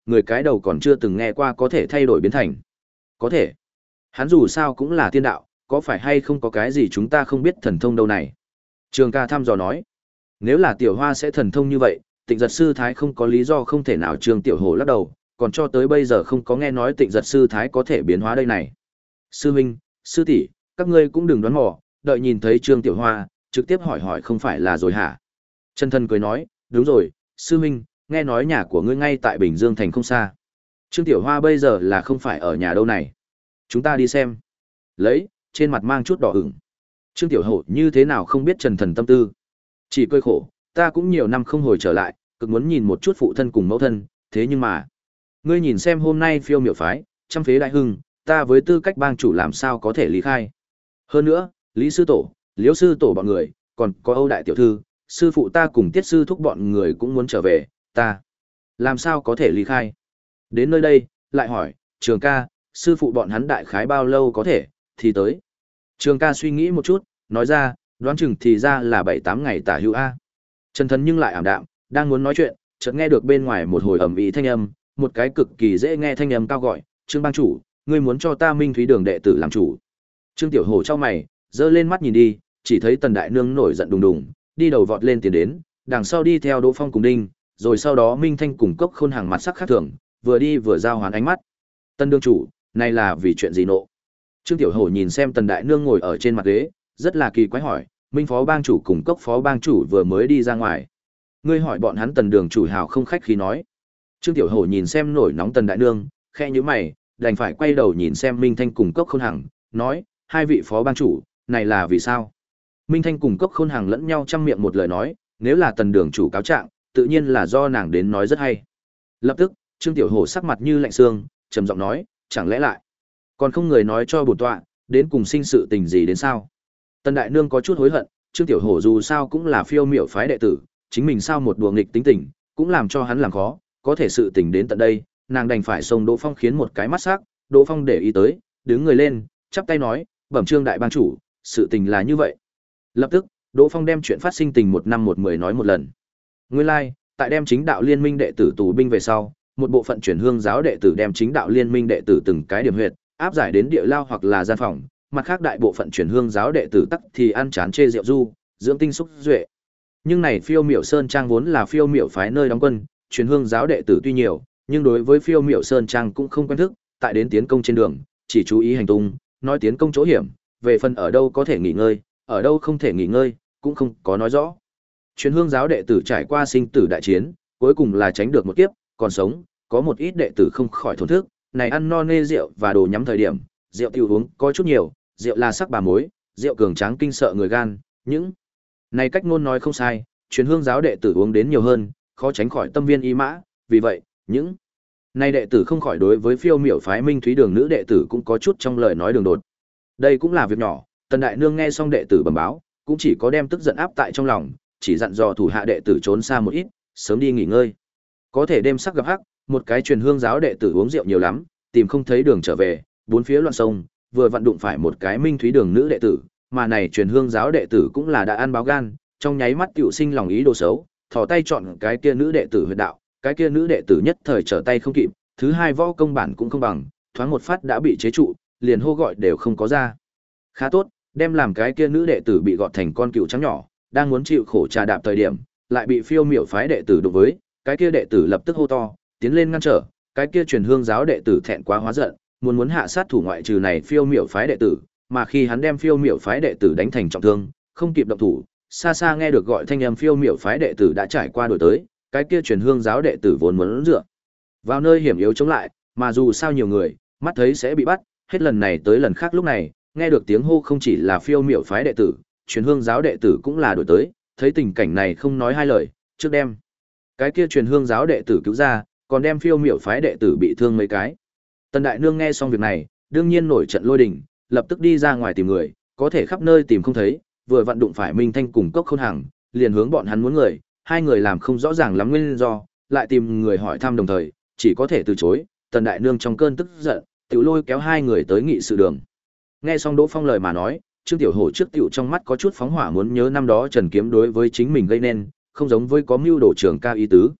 người cái đầu còn chưa từng nghe qua có thể thay đổi biến thành. Có thể. Hắn dù sao cũng là tiên đạo, có phải hay không có cái gì chúng ta không biết thần thông đâu này? Trường ca thăm dò nói. Nếu là tiểu hoa sẽ thần thông như vậy, Tịnh Giật sư thái không có lý do không thể nào. Trương Tiểu Hổ lắc đầu, còn cho tới bây giờ không có nghe nói Tịnh Giật sư thái có thể biến hóa đây này. Sư huynh, sư tỷ, các ngươi cũng đừng đoán mò, đợi nhìn thấy Trương Tiểu Hoa, trực tiếp hỏi hỏi không phải là rồi hả? Chân thân cười nói, đúng rồi, sư huynh, nghe nói nhà của ngươi ngay tại Bình Dương thành không xa. Trương Tiểu Hoa bây giờ là không phải ở nhà đâu này. Chúng ta đi xem. Lấy, trên mặt mang chút đỏ ửng. Trương Tiểu Hổ như thế nào không biết Trần Thần tâm tư. Chỉ cười khổ, ta cũng nhiều năm không hồi trở lại, cực muốn nhìn một chút phụ thân cùng mẫu thân, thế nhưng mà. Ngươi nhìn xem hôm nay phiêu miểu phái, trăm phế đại hưng, ta với tư cách bang chủ làm sao có thể lý khai. Hơn nữa, Lý sư tổ, Liễu sư tổ bọn người, còn có Âu đại tiểu thư, sư phụ ta cùng Tiết sư thúc bọn người cũng muốn trở về, ta làm sao có thể lý khai. Đến nơi đây, lại hỏi, Trường ca, sư phụ bọn hắn đại khái bao lâu có thể, thì tới. Trường ca suy nghĩ một chút, nói ra, đoán chừng thì ra là bảy tám ngày tả hữu A. Trần Thần nhưng lại ảm đạm, đang muốn nói chuyện, chợt nghe được bên ngoài một hồi ầm ĩ thanh âm, một cái cực kỳ dễ nghe thanh âm cao gọi, Trương bang chủ, ngươi muốn cho ta Minh Thúy Đường đệ tử làm chủ. Trương Tiểu Hổ chau mày, giơ lên mắt nhìn đi, chỉ thấy Tần Đại Nương nổi giận đùng đùng, đi đầu vọt lên tiến đến, đằng sau đi theo Đỗ Phong cùng Đinh, rồi sau đó Minh Thanh cùng Cốc Khôn hàng mặt sắc khác thường, vừa đi vừa giao hoán ánh mắt. Tân đương chủ, này là vì chuyện gì nộ? Trương Tiểu Hổ nhìn xem Tần Đại Nương ngồi ở trên mặt ghế, rất là kỳ quái hỏi, Minh phó bang chủ cùng Cốc phó bang chủ vừa mới đi ra ngoài. Ngươi hỏi bọn hắn Tần đường chủ hào không khách khí nói. Trương Tiểu Hổ nhìn xem nổi nóng Tần Đại Nương, khẽ nhíu mày, đành phải quay đầu nhìn xem Minh Thanh cùng Cốc Khôn Hằng, nói, hai vị phó bang chủ, này là vì sao? Minh Thanh cùng Cốc Khôn Hằng lẫn nhau trăm miệng một lời nói, nếu là Tần đường chủ cáo trạng, tự nhiên là do nàng đến nói rất hay. Lập tức, Trương Tiểu Hổ sắc mặt như lạnh xương, trầm giọng nói, chẳng lẽ lại còn không người nói cho bổn tọa, đến cùng sinh sự tình gì đến sao? Tần Đại Nương có chút hối hận, Trương Tiểu Hổ dù sao cũng là phiêu miểu phái đệ tử, chính mình sao một đùa nghịch tính tình, cũng làm cho hắn làm khó, có thể sự tình đến tận đây, nàng đành phải xông Đỗ Phong khiến một cái mắt sắc, Đỗ Phong để ý tới, đứng người lên, chắp tay nói, bẩm Trương đại bang chủ, sự tình là như vậy. Lập tức, Đỗ Phong đem chuyện phát sinh tình một năm một mười nói một lần. Nguyên lai, like, tại đem chính đạo liên minh đệ tử tù binh về sau, một bộ phận chuyển hương giáo đệ tử đem chính đạo liên minh đệ tử từng cái điểm huyệt, áp giải đến địa lao hoặc là gian phòng, mặt khác đại bộ phận chuyển hương giáo đệ tử tắc thì ăn chán chê rượu du, dưỡng tinh xúc duệ. Nhưng này Phiêu Miểu Sơn Trang vốn là Phiêu Miểu phái nơi đóng quân, chuyển hương giáo đệ tử tuy nhiều, nhưng đối với Phiêu Miểu Sơn Trang cũng không quen thức, tại đến tiến công trên đường, chỉ chú ý hành tung, nói tiến công chỗ hiểm, về phần ở đâu có thể nghỉ ngơi, ở đâu không thể nghỉ ngơi, cũng không có nói rõ. Chuyển hương giáo đệ tử trải qua sinh tử đại chiến, cuối cùng là tránh được một kiếp, còn sống, có một ít đệ tử không khỏi thổn thức, này ăn no nê rượu và đồ nhắm thời điểm, rượu tiêu uống có chút nhiều, rượu là sắc bà mối, rượu cường tráng kinh sợ người gan, những này cách ngôn nói không sai, truyền hương giáo đệ tử uống đến nhiều hơn, khó tránh khỏi tâm viên ý mã, vì vậy, những này đệ tử không khỏi đối với Phiêu Miểu phái Minh Thúy Đường nữ đệ tử cũng có chút trong lời nói đường đột. Đây cũng là việc nhỏ, Tần Đại Nương nghe xong đệ tử bẩm báo, cũng chỉ có đem tức giận áp tại trong lòng, chỉ dặn dò thủ hạ đệ tử trốn xa một ít, sớm đi nghỉ ngơi. Có thể đêm sắc gặp hắc, một cái truyền hương giáo đệ tử uống rượu nhiều lắm, tìm không thấy đường trở về, bốn phía loạn sông, vừa vặn đụng phải một cái Minh Thúy Đường nữ đệ tử, mà này truyền hương giáo đệ tử cũng là đã ăn báo gan, trong nháy mắt tiểu sinh lòng ý đồ xấu, thò tay chọn cái kia nữ đệ tử huyệt đạo, cái kia nữ đệ tử nhất thời trở tay không kịp, thứ hai võ công bản cũng không bằng, thoáng một phát đã bị chế trụ, liền hô gọi đều không có ra. Khá tốt, đem làm cái kia nữ đệ tử bị gọt thành con cừu trắng nhỏ, đang muốn chịu khổ trà đạp thời điểm, lại bị Phiêu Miểu phái đệ tử đụng với, cái kia đệ tử lập tức hô to, tiến lên ngăn trở, cái kia truyền hương giáo đệ tử thẹn quá hóa giận, muốn muốn hạ sát thủ ngoại trừ này Phiêu Miểu phái đệ tử, mà khi hắn đem Phiêu Miểu phái đệ tử đánh thành trọng thương, không kịp động thủ, xa xa nghe được gọi thanh âm Phiêu Miểu phái đệ tử đã trải qua đổi tới, cái kia truyền hương giáo đệ tử vốn muốn dựa vào nơi hiểm yếu chống lại, mà dù sao nhiều người, mắt thấy sẽ bị bắt, hết lần này tới lần khác lúc này, nghe được tiếng hô không chỉ là Phiêu Miểu phái đệ tử, truyền hương giáo đệ tử cũng là đổi tới, thấy tình cảnh này không nói hai lời, trước đem cái kia truyền hương giáo đệ tử cứu ra, còn đem Phiêu Miểu phái đệ tử bị thương mấy cái. Tần Đại Nương nghe xong việc này, đương nhiên nổi trận lôi đình, lập tức đi ra ngoài tìm người, có thể khắp nơi tìm không thấy, vừa vặn đụng phải Minh Thanh cùng Cốc Khôn Hằng, liền hướng bọn hắn muốn người, hai người làm không rõ ràng lắm nguyên do, lại tìm người hỏi thăm đồng thời, chỉ có thể từ chối. Tần Đại Nương trong cơn tức giận, tiểu lôi kéo hai người tới nghị sự đường. Nghe xong Đỗ Phong lời mà nói, Trương Tiểu Hổ trước tiểu trong mắt có chút phóng hỏa muốn nhớ năm đó Trần Kiếm đối với chính mình gây nên, không giống với có mưu đồ trưởng ca ý tứ.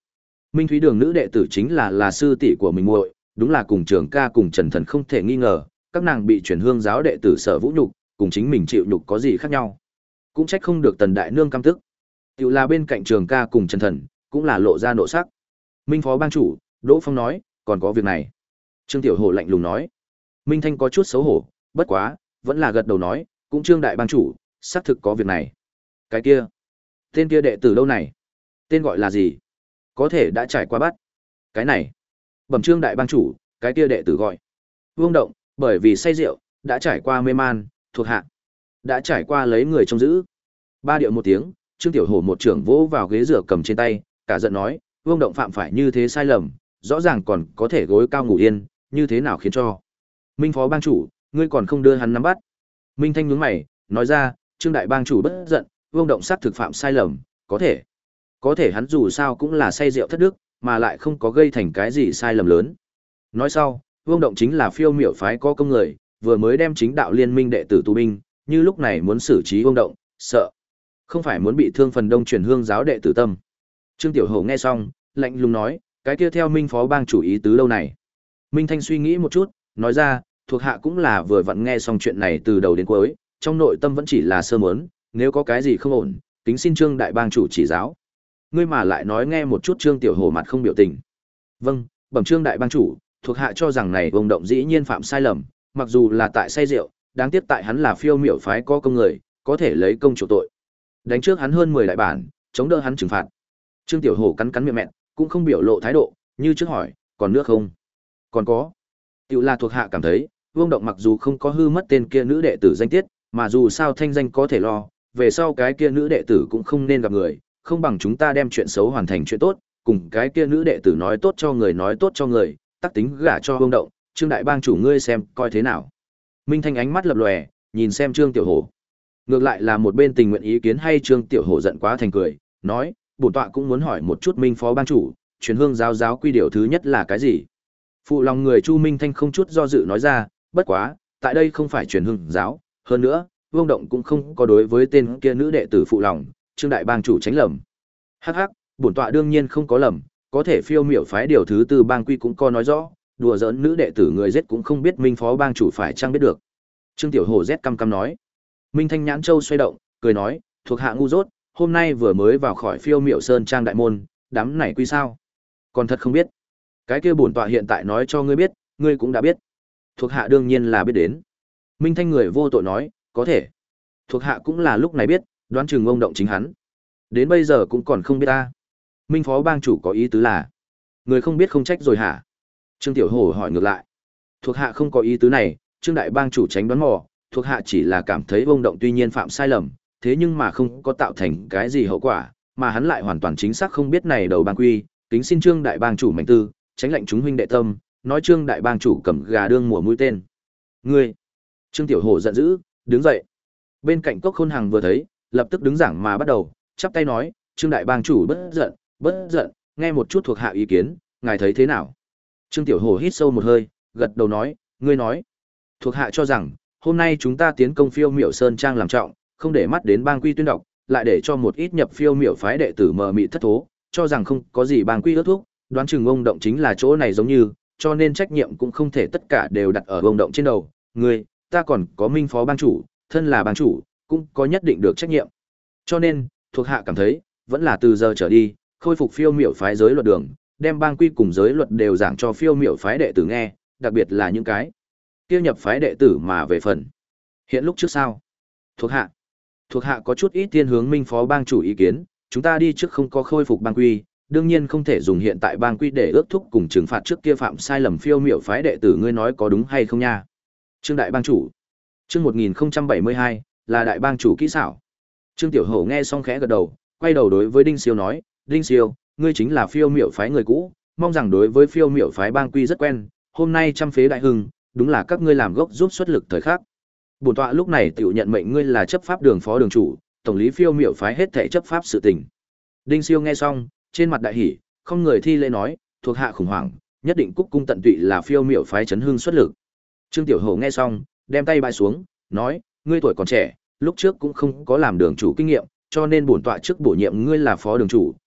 Minh Thúy Đường nữ đệ tử chính là là sư tỷ của mình muội, đúng là cùng Trường Ca cùng Trần Thần không thể nghi ngờ, các nàng bị truyền hương giáo đệ tử sở vũ nhục, cùng chính mình chịu nhục có gì khác nhau. Cũng trách không được Tần đại nương căm tức. Tiểu là bên cạnh Trường Ca cùng Trần Thần, cũng là lộ ra nộ sắc. Minh phó bang chủ, Đỗ Phong nói, còn có việc này. Trương Tiểu Hổ lạnh lùng nói. Minh Thanh có chút xấu hổ, bất quá, vẫn là gật đầu nói, cũng Trương đại bang chủ, xác thực có việc này. Cái kia, tên kia đệ tử đâu này? Tên gọi là gì? Có thể đã trải qua bắt. Cái này, bẩm Trương đại bang chủ, cái kia đệ tử gọi Vương Động, bởi vì say rượu, đã trải qua mê man, thuộc hạ, đã trải qua lấy người trông giữ. Ba điệu một tiếng, Trương Tiểu Hổ một trưởng vỗ vào ghế dựa cầm trên tay, cả giận nói, Vương Động phạm phải như thế sai lầm, rõ ràng còn có thể gối cao ngủ yên, như thế nào khiến cho Minh phó bang chủ, ngươi còn không đưa hắn nắm bắt. Minh Thanh nhướng mày, nói ra, Trương đại bang chủ bất giận, Vương Động xác thực phạm sai lầm, có thể, có thể hắn dù sao cũng là say rượu thất đức, mà lại không có gây thành cái gì sai lầm lớn. Nói sau, Vương Động chính là phiêu miểu phái có công người, vừa mới đem chính đạo liên minh đệ tử tù binh, như lúc này muốn xử trí Vương Động, sợ không phải muốn bị thương phần đông truyền hương giáo đệ tử tâm. Trương Tiểu Hổ nghe xong, lạnh lùng nói, cái kia theo Minh phó bang chủ ý tứ lâu này. Minh Thanh suy nghĩ một chút, nói ra, thuộc hạ cũng là vừa vặn nghe xong chuyện này từ đầu đến cuối, trong nội tâm vẫn chỉ là sơ muốn, nếu có cái gì không ổn, kính xin Trương đại bang chủ chỉ giáo. Ngươi mà lại nói nghe một chút. Trương Tiểu Hổ mặt không biểu tình. Vâng, bẩm Trương đại bang chủ, thuộc hạ cho rằng này Vương Động dĩ nhiên phạm sai lầm, mặc dù là tại say rượu, đáng tiếc tại hắn là phiêu miểu phái có công người, có thể lấy công chủ tội. Đánh trước hắn hơn mười đại bản, chống đỡ hắn trừng phạt. Trương Tiểu Hổ cắn cắn miệng mẹn, cũng không biểu lộ thái độ, như trước hỏi, còn nước không? Còn có. Tiểu là thuộc hạ cảm thấy, Vương Động mặc dù không có hư mất tên kia nữ đệ tử danh tiết, mà dù sao thanh danh có thể lo, về sau cái kia nữ đệ tử cũng không nên gặp người, không bằng chúng ta đem chuyện xấu hoàn thành chuyện tốt, cùng cái kia nữ đệ tử nói tốt cho người nói tốt cho người, tác tính gả cho Vương Động, Trương đại bang chủ ngươi xem coi thế nào. Minh Thanh ánh mắt lập lòe, nhìn xem Trương Tiểu Hổ. Ngược lại là một bên tình nguyện ý kiến hay Trương Tiểu Hổ giận quá thành cười, nói, bổn tọa cũng muốn hỏi một chút Minh phó bang chủ, truyền hương giáo giáo quy điều thứ nhất là cái gì? Phụ lòng người Chu Minh Thanh không chút do dự nói ra, bất quá, tại đây không phải truyền hương giáo, hơn nữa, Vương Động cũng không có đối với tên kia nữ đệ tử phụ lòng, Trương đại bang chủ tránh lầm. Hắc hắc, bổn tọa đương nhiên không có lầm, có thể phiêu miểu phái điều thứ tư bang quy cũng có nói rõ, đùa giỡn nữ đệ tử người giết cũng không biết Minh phó bang chủ phải chăng biết được. Trương Tiểu Hổ rét căm căm nói. Minh Thanh nhãn châu xoay động, cười nói, thuộc hạ ngu dốt, hôm nay vừa mới vào khỏi phiêu miểu sơn trang đại môn, đám này quy sao? Còn thật không biết. Cái kia bổn tọa hiện tại nói cho ngươi biết, ngươi cũng đã biết. Thuộc hạ đương nhiên là biết đến. Minh Thanh người vô tội nói, có thể. Thuộc hạ cũng là lúc này biết, đoán chừng ông Động chính hắn. Đến bây giờ cũng còn không biết ta. Minh phó bang chủ có ý tứ là, người không biết không trách rồi hả? Trương Tiểu Hổ hỏi ngược lại. Thuộc hạ không có ý tứ này, Trương đại bang chủ tránh đoán mò, thuộc hạ chỉ là cảm thấy ông Động tuy nhiên phạm sai lầm, thế nhưng mà không có tạo thành cái gì hậu quả, mà hắn lại hoàn toàn chính xác không biết này đầu bang quy, kính xin Trương đại bang chủ mệnh tư, tránh lệnh chúng huynh đệ tâm, nói Trương đại bang chủ cầm gà đương mùa mũi tên. Ngươi! Trương Tiểu Hổ giận dữ, đứng dậy. Bên cạnh Cốc Khôn Hằng vừa thấy, lập tức đứng giảng mà bắt đầu, chắp tay nói, Trương đại bang chủ bất giận, bất giận, nghe một chút thuộc hạ ý kiến, ngài thấy thế nào? Trương Tiểu Hổ hít sâu một hơi, gật đầu nói, ngươi nói. Thuộc hạ cho rằng, hôm nay chúng ta tiến công phiêu miểu sơn trang làm trọng, không để mắt đến bang quy tuyên đọc, lại để cho một ít nhập phiêu miểu phái đệ tử mờ mị thất thố, cho rằng không có gì bang quy ước thúc, đoán chừng ông Động chính là chỗ này giống như, cho nên trách nhiệm cũng không thể tất cả đều đặt ở ông Động trên đầu. Ngươi, ta còn có Minh phó bang chủ, thân là bang chủ, cũng có nhất định được trách nhiệm. Cho nên, thuộc hạ cảm thấy, vẫn là từ giờ trở đi, khôi phục phiêu miểu phái giới luật đường, đem bang quy cùng giới luật đều giảng cho phiêu miểu phái đệ tử nghe, đặc biệt là những cái tiêu nhập phái đệ tử mà về phần. Hiện lúc trước sao? Thuộc hạ. Thuộc hạ có chút ít thiên hướng Minh phó bang chủ ý kiến, chúng ta đi trước không có khôi phục bang quy, đương nhiên không thể dùng hiện tại bang quy để ước thúc cùng trừng phạt trước kia phạm sai lầm phiêu miểu phái đệ tử, ngươi nói có đúng hay không nha? Trương đại bang chủ. Chương một nghìn không trăm bảy mươi hai là đại bang chủ kỹ xảo. Trương Tiểu Hổ nghe xong khẽ gật đầu, quay đầu đối với Đinh Siêu nói, Đinh Siêu, ngươi chính là phiêu miểu phái người cũ, mong rằng đối với phiêu miểu phái bang quy rất quen, hôm nay trăm phế đại hưng, đúng là các ngươi làm gốc giúp xuất lực thời khắc. Bổn tọa lúc này tiểu nhận mệnh ngươi là chấp pháp đường phó đường chủ, tổng lý phiêu miểu phái hết thảy chấp pháp sự tình. Đinh Siêu nghe xong, trên mặt đại hỉ, không người thi lễ nói, thuộc hạ khủng hoảng, nhất định cúc cung tận tụy là phiêu miểu phái chấn hưng xuất lực. Trương Tiểu Hổ nghe xong, đem tay bãi xuống, nói, ngươi tuổi còn trẻ, lúc trước cũng không có làm đường chủ kinh nghiệm, cho nên bổn tọa trước bổ nhiệm ngươi là phó đường chủ,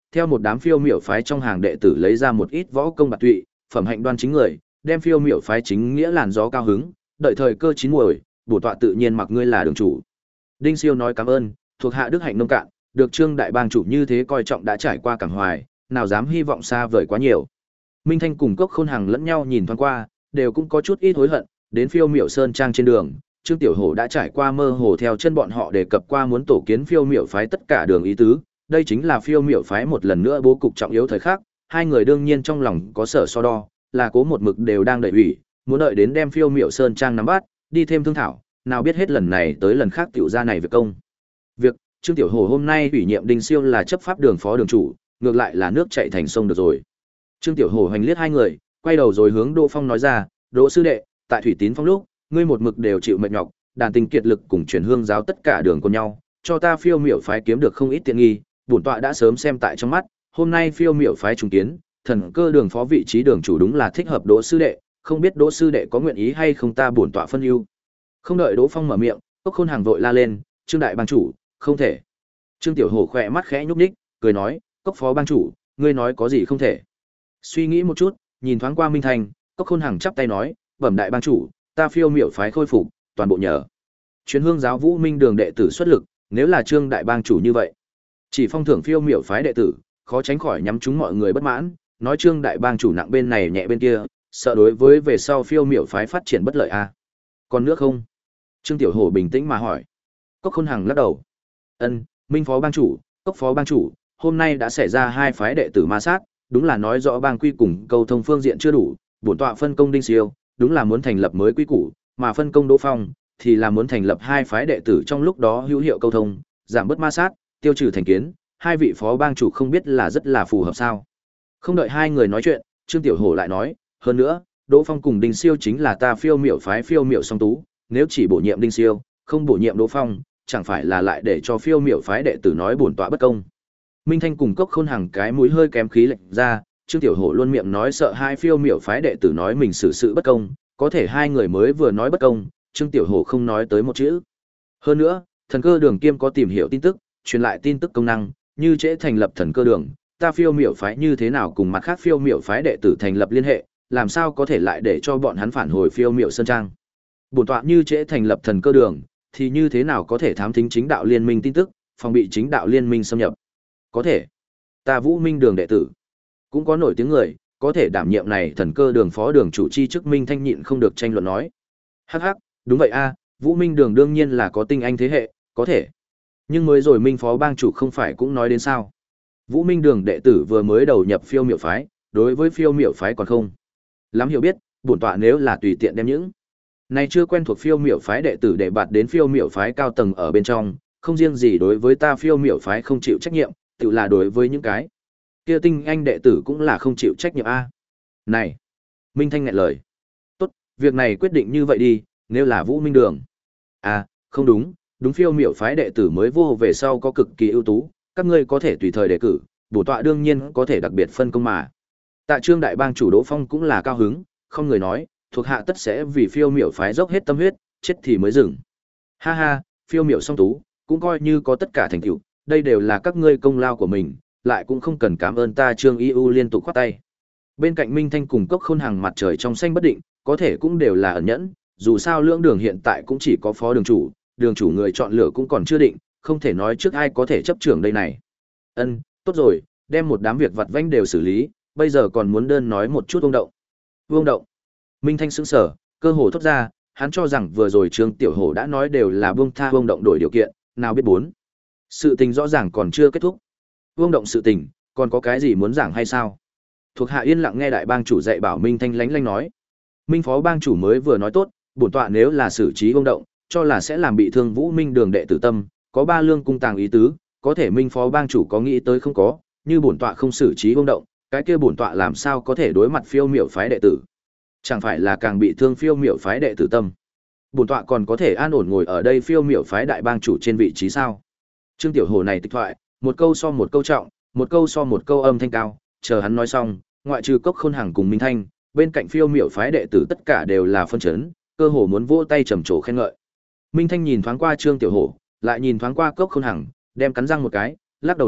theo một đám phiêu miểu phái trong hàng đệ tử lấy ra một ít võ công bạc tụy, phẩm hạnh đoan chính người, đem phiêu miểu phái chính nghĩa làn gió cao hứng, đợi thời cơ chín muồi, bổ tọa tự nhiên mặc ngươi là đường chủ. Đinh Siêu nói cảm ơn, thuộc hạ đức hạnh nông cạn, được Trương đại bang chủ như thế coi trọng đã trải qua cảm hoài, nào dám hy vọng xa vời quá nhiều. Minh Thanh cùng Cốc Khôn Hằng lẫn nhau nhìn thoáng qua, đều cũng có chút ít hối hận, đến phiêu miểu sơn trang trên đường, Trương Tiểu Hổ đã trải qua mơ hồ theo chân bọn họ đề cập qua muốn tổ kiến phiêu miểu phái tất cả đường ý tứ, đây chính là phiêu miểu phái một lần nữa bố cục trọng yếu thời khắc, hai người đương nhiên trong lòng có sở so đo, là cố một mực đều đang đợi ủy, muốn đợi đến đem phiêu miểu sơn trang nắm bắt, đi thêm thương thảo, nào biết hết lần này tới lần khác tiểu ra này việc công. Việc, Trương Tiểu Hổ hôm nay ủy nhiệm Đinh Siêu là chấp pháp đường phó đường chủ, ngược lại là nước chảy thành sông được rồi. Trương Tiểu Hổ hành liếc hai người, quay đầu rồi hướng Đỗ Phong nói ra, "Đỗ sư đệ, tại Thủy Tín Phong lúc, ngươi một mực đều chịu mệt nhọc, đàn tình kiệt lực cùng truyền hương giáo tất cả đường cùng nhau, cho ta phiêu miểu phái kiếm được không ít tiện nghi, bổn tọa đã sớm xem tại trong mắt, hôm nay phiêu miểu phái trùng kiến, thần cơ đường phó vị trí đường chủ đúng là thích hợp Đỗ sư đệ, không biết Đỗ sư đệ có nguyện ý hay không ta bổn tọa phân ưu." Không đợi Đỗ Phong mở miệng, Cốc Khôn Hàng vội la lên, "Trương đại bang chủ, không thể." Trương Tiểu Hổ khẽ mắt khẽ nhúc nhích, cười nói, "Cốc phó bang chủ, ngươi nói có gì không thể?" Suy nghĩ một chút, nhìn thoáng qua Minh Thành, Cốc Khôn Hằng chắp tay nói, "Bẩm đại bang chủ, ta phiêu miểu phái khôi phục, toàn bộ nhờ Truyền hương giáo Vũ Minh đường đệ tử xuất lực, nếu là Trương đại bang chủ như vậy, chỉ phong thưởng phiêu miểu phái đệ tử, khó tránh khỏi nhắm chúng mọi người bất mãn, nói Trương đại bang chủ nặng bên này nhẹ bên kia, sợ đối với về sau phiêu miểu phái phát triển bất lợi a. À? Còn nữa không?" Trương Tiểu Hổ bình tĩnh mà hỏi. Cốc Khôn Hằng lắc đầu. "Ân, Minh phó bang chủ, Cốc phó bang chủ, hôm nay đã xảy ra hai phái đệ tử ma sát, đúng là nói rõ bang quy cùng câu thông phương diện chưa đủ, bổn tọa phân công Đinh Siêu, đúng là muốn thành lập mới quy củ, mà phân công Đỗ Phong thì là muốn thành lập hai phái đệ tử trong lúc đó hữu hiệu câu thông, giảm bớt ma sát, tiêu trừ thành kiến, hai vị phó bang chủ không biết là rất là phù hợp sao?" Không đợi hai người nói chuyện, Trương Tiểu Hổ lại nói, "Hơn nữa, Đỗ Phong cùng Đinh Siêu chính là ta phiêu miểu phái phiêu miểu song tú, nếu chỉ bổ nhiệm Đinh Siêu, không bổ nhiệm Đỗ Phong, chẳng phải là lại để cho phiêu miểu phái đệ tử nói bổn tọa bất công." Minh Thanh cùng Cốc Khôn Hằng cái mũi hơi kém khí lệch ra, Trương Tiểu Hổ luôn miệng nói sợ hai phiêu miểu phái đệ tử nói mình xử sự bất công, có thể hai người mới vừa nói bất công, Trương Tiểu Hổ không nói tới một chữ. Hơn nữa, thần cơ đường kiêm có tìm hiểu tin tức, truyền lại tin tức công năng, như trễ thành lập thần cơ đường, ta phiêu miểu phái như thế nào cùng mặt khác phiêu miểu phái đệ tử thành lập liên hệ, làm sao có thể lại để cho bọn hắn phản hồi phiêu miểu sơn trang. Bổn tọa như trễ thành lập thần cơ đường, thì như thế nào có thể thám thính chính đạo liên minh tin tức, phòng bị chính đạo liên minh xâm nhập. Có thể, ta Vũ Minh đường đệ tử, cũng có nổi tiếng người, có thể đảm nhiệm này thần cơ đường phó đường chủ chi chức. Minh Thanh nhịn không được tranh luận nói. Hắc hắc, đúng vậy a, Vũ Minh đường đương nhiên là có tinh anh thế hệ, có thể. Nhưng mới rồi Minh phó bang chủ không phải cũng nói đến sao? Vũ Minh đường đệ tử vừa mới đầu nhập phiêu miểu phái, đối với phiêu miểu phái còn không lắm hiểu biết, bổn tọa nếu là tùy tiện đem những này chưa quen thuộc phiêu miểu phái đệ tử để bạt đến phiêu miểu phái cao tầng ở bên trong, không riêng gì đối với ta phiêu miểu phái không chịu trách nhiệm, tự là đối với những cái kia tinh anh đệ tử cũng là không chịu trách nhiệm a. Này, Minh Thanh nghẹn lời. Tốt, việc này quyết định như vậy đi, nếu là Vũ Minh đường. À, không đúng, đúng phiêu miểu phái đệ tử mới vô về sau có cực kỳ ưu tú, các ngươi có thể tùy thời đề cử, bổ tọa đương nhiên có thể đặc biệt phân công mà. Tạ Trương đại bang chủ Đỗ Phong cũng là cao hứng, không người nói, thuộc hạ tất sẽ vì phiêu miểu phái dốc hết tâm huyết, chết thì mới dừng. Ha ha, phiêu miểu song tú, cũng coi như có tất cả thành tựu, đây đều là các ngươi công lao của mình, lại cũng không cần cảm ơn ta. Trương Y U liên tục khoát tay. Bên cạnh Minh Thanh cùng Cốc Khôn Hằng mặt trời trong xanh bất định, có thể cũng đều là ẩn nhẫn, dù sao lưỡng đường hiện tại cũng chỉ có phó đường chủ, đường chủ người chọn lựa cũng còn chưa định, không thể nói trước ai có thể chấp trưởng đây này. Ân, tốt rồi, đem một đám việc vặt vãnh đều xử lý, bây giờ còn muốn đơn nói một chút Vương Động. Vương Động. Minh Thanh sững sờ, cơ hồ thốt ra, hắn cho rằng vừa rồi Trương Tiểu Hổ đã nói đều là buông tha Vương Động đổi điều kiện, nào biết bốn. Sự tình rõ ràng còn chưa kết thúc. Vương Động sự tình, còn có cái gì muốn giảng hay sao? Thuộc hạ yên lặng nghe đại bang chủ dạy bảo. Minh Thanh lánh lánh nói. Minh phó bang chủ mới vừa nói tốt, bổn tọa nếu là xử trí Vương Động, cho là sẽ làm bị thương Vũ Minh đường đệ tử tâm, có ba lương cung tàng ý tứ, có thể Minh phó bang chủ có nghĩ tới không có, như bổn tọa không xử trí Vương Động, cái kia bổn tọa làm sao có thể đối mặt phiêu miểu phái đệ tử? Chẳng phải là càng bị thương phiêu miểu phái đệ tử tâm? Bổn tọa còn có thể an ổn ngồi ở đây phiêu miểu phái đại bang chủ trên vị trí sao? Trương Tiểu Hổ này tịch thoại, một câu so một câu trọng, một câu so một câu âm thanh cao, chờ hắn nói xong, ngoại trừ Cốc Khôn Hằng cùng Minh Thanh, bên cạnh phiêu miểu phái đệ tử tất cả đều là phân chấn, cơ hồ muốn vỗ tay trầm trồ khen ngợi. Minh Thanh nhìn thoáng qua Trương Tiểu Hổ, lại nhìn thoáng qua Cốc Khôn Hằng, đem cắn răng một cái, lắc đầu nói,